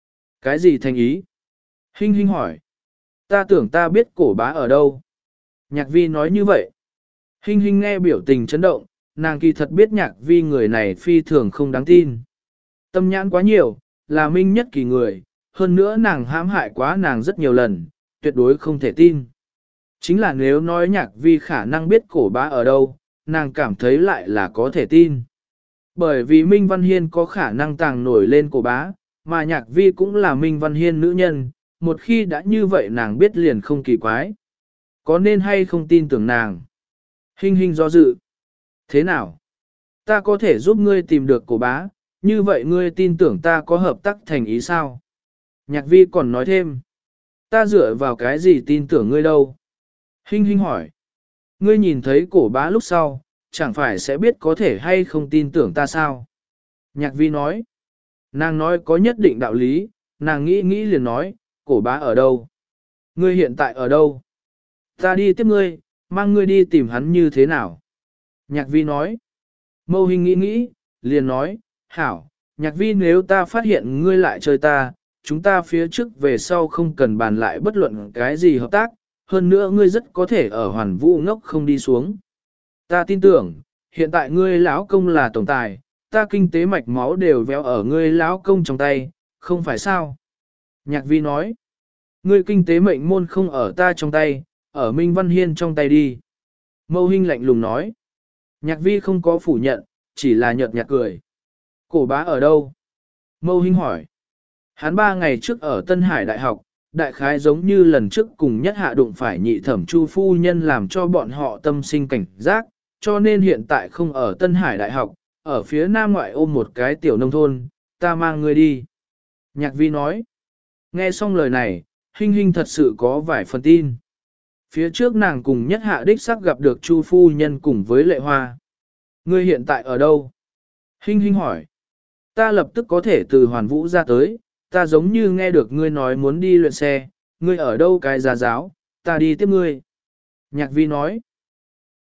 Cái gì thành ý? Hinh hinh hỏi. Ta tưởng ta biết cổ bá ở đâu. Nhạc vi nói như vậy. Hinh hinh nghe biểu tình chấn động, nàng kỳ thật biết nhạc vi người này phi thường không đáng tin. Tâm nhãn quá nhiều, là minh nhất kỳ người, hơn nữa nàng hãm hại quá nàng rất nhiều lần, tuyệt đối không thể tin. Chính là nếu nói nhạc vi khả năng biết cổ bá ở đâu, nàng cảm thấy lại là có thể tin. Bởi vì Minh Văn Hiên có khả năng tàng nổi lên cổ bá, mà nhạc vi cũng là Minh Văn Hiên nữ nhân, một khi đã như vậy nàng biết liền không kỳ quái. Có nên hay không tin tưởng nàng? Hinh hinh do dự. Thế nào? Ta có thể giúp ngươi tìm được cổ bá, như vậy ngươi tin tưởng ta có hợp tác thành ý sao? Nhạc vi còn nói thêm. Ta dựa vào cái gì tin tưởng ngươi đâu? Hinh hinh hỏi. Ngươi nhìn thấy cổ bá lúc sau, chẳng phải sẽ biết có thể hay không tin tưởng ta sao? Nhạc vi nói. Nàng nói có nhất định đạo lý, nàng nghĩ nghĩ liền nói, cổ bá ở đâu? Ngươi hiện tại ở đâu? Ta đi tiếp ngươi, mang ngươi đi tìm hắn như thế nào? Nhạc vi nói. Mâu Hinh nghĩ nghĩ, liền nói, hảo, nhạc vi nếu ta phát hiện ngươi lại chơi ta, chúng ta phía trước về sau không cần bàn lại bất luận cái gì hợp tác, hơn nữa ngươi rất có thể ở hoàn vũ ngốc không đi xuống. Ta tin tưởng, hiện tại ngươi lão công là tổng tài, ta kinh tế mạch máu đều véo ở ngươi lão công trong tay, không phải sao? Nhạc vi nói, ngươi kinh tế mệnh môn không ở ta trong tay, ở Minh Văn Hiên trong tay đi. Mâu Hinh lạnh lùng nói, nhạc vi không có phủ nhận, chỉ là nhợt nhạt cười. Cổ bá ở đâu? Mâu Hinh hỏi. Hắn ba ngày trước ở Tân Hải Đại học, đại khái giống như lần trước cùng nhất hạ đụng phải nhị thẩm Chu phu nhân làm cho bọn họ tâm sinh cảnh giác, cho nên hiện tại không ở Tân Hải Đại học, ở phía nam ngoại ôm một cái tiểu nông thôn, ta mang người đi. Nhạc vi nói. Nghe xong lời này, Hinh hinh thật sự có vài phần tin. Phía trước nàng cùng nhất hạ đích sắc gặp được Chu phu nhân cùng với Lệ Hoa. Ngươi hiện tại ở đâu? Hinh hinh hỏi. Ta lập tức có thể từ Hoàn Vũ ra tới, ta giống như nghe được ngươi nói muốn đi luyện xe, ngươi ở đâu cái gia giáo, ta đi tiếp ngươi. Nhạc vi nói.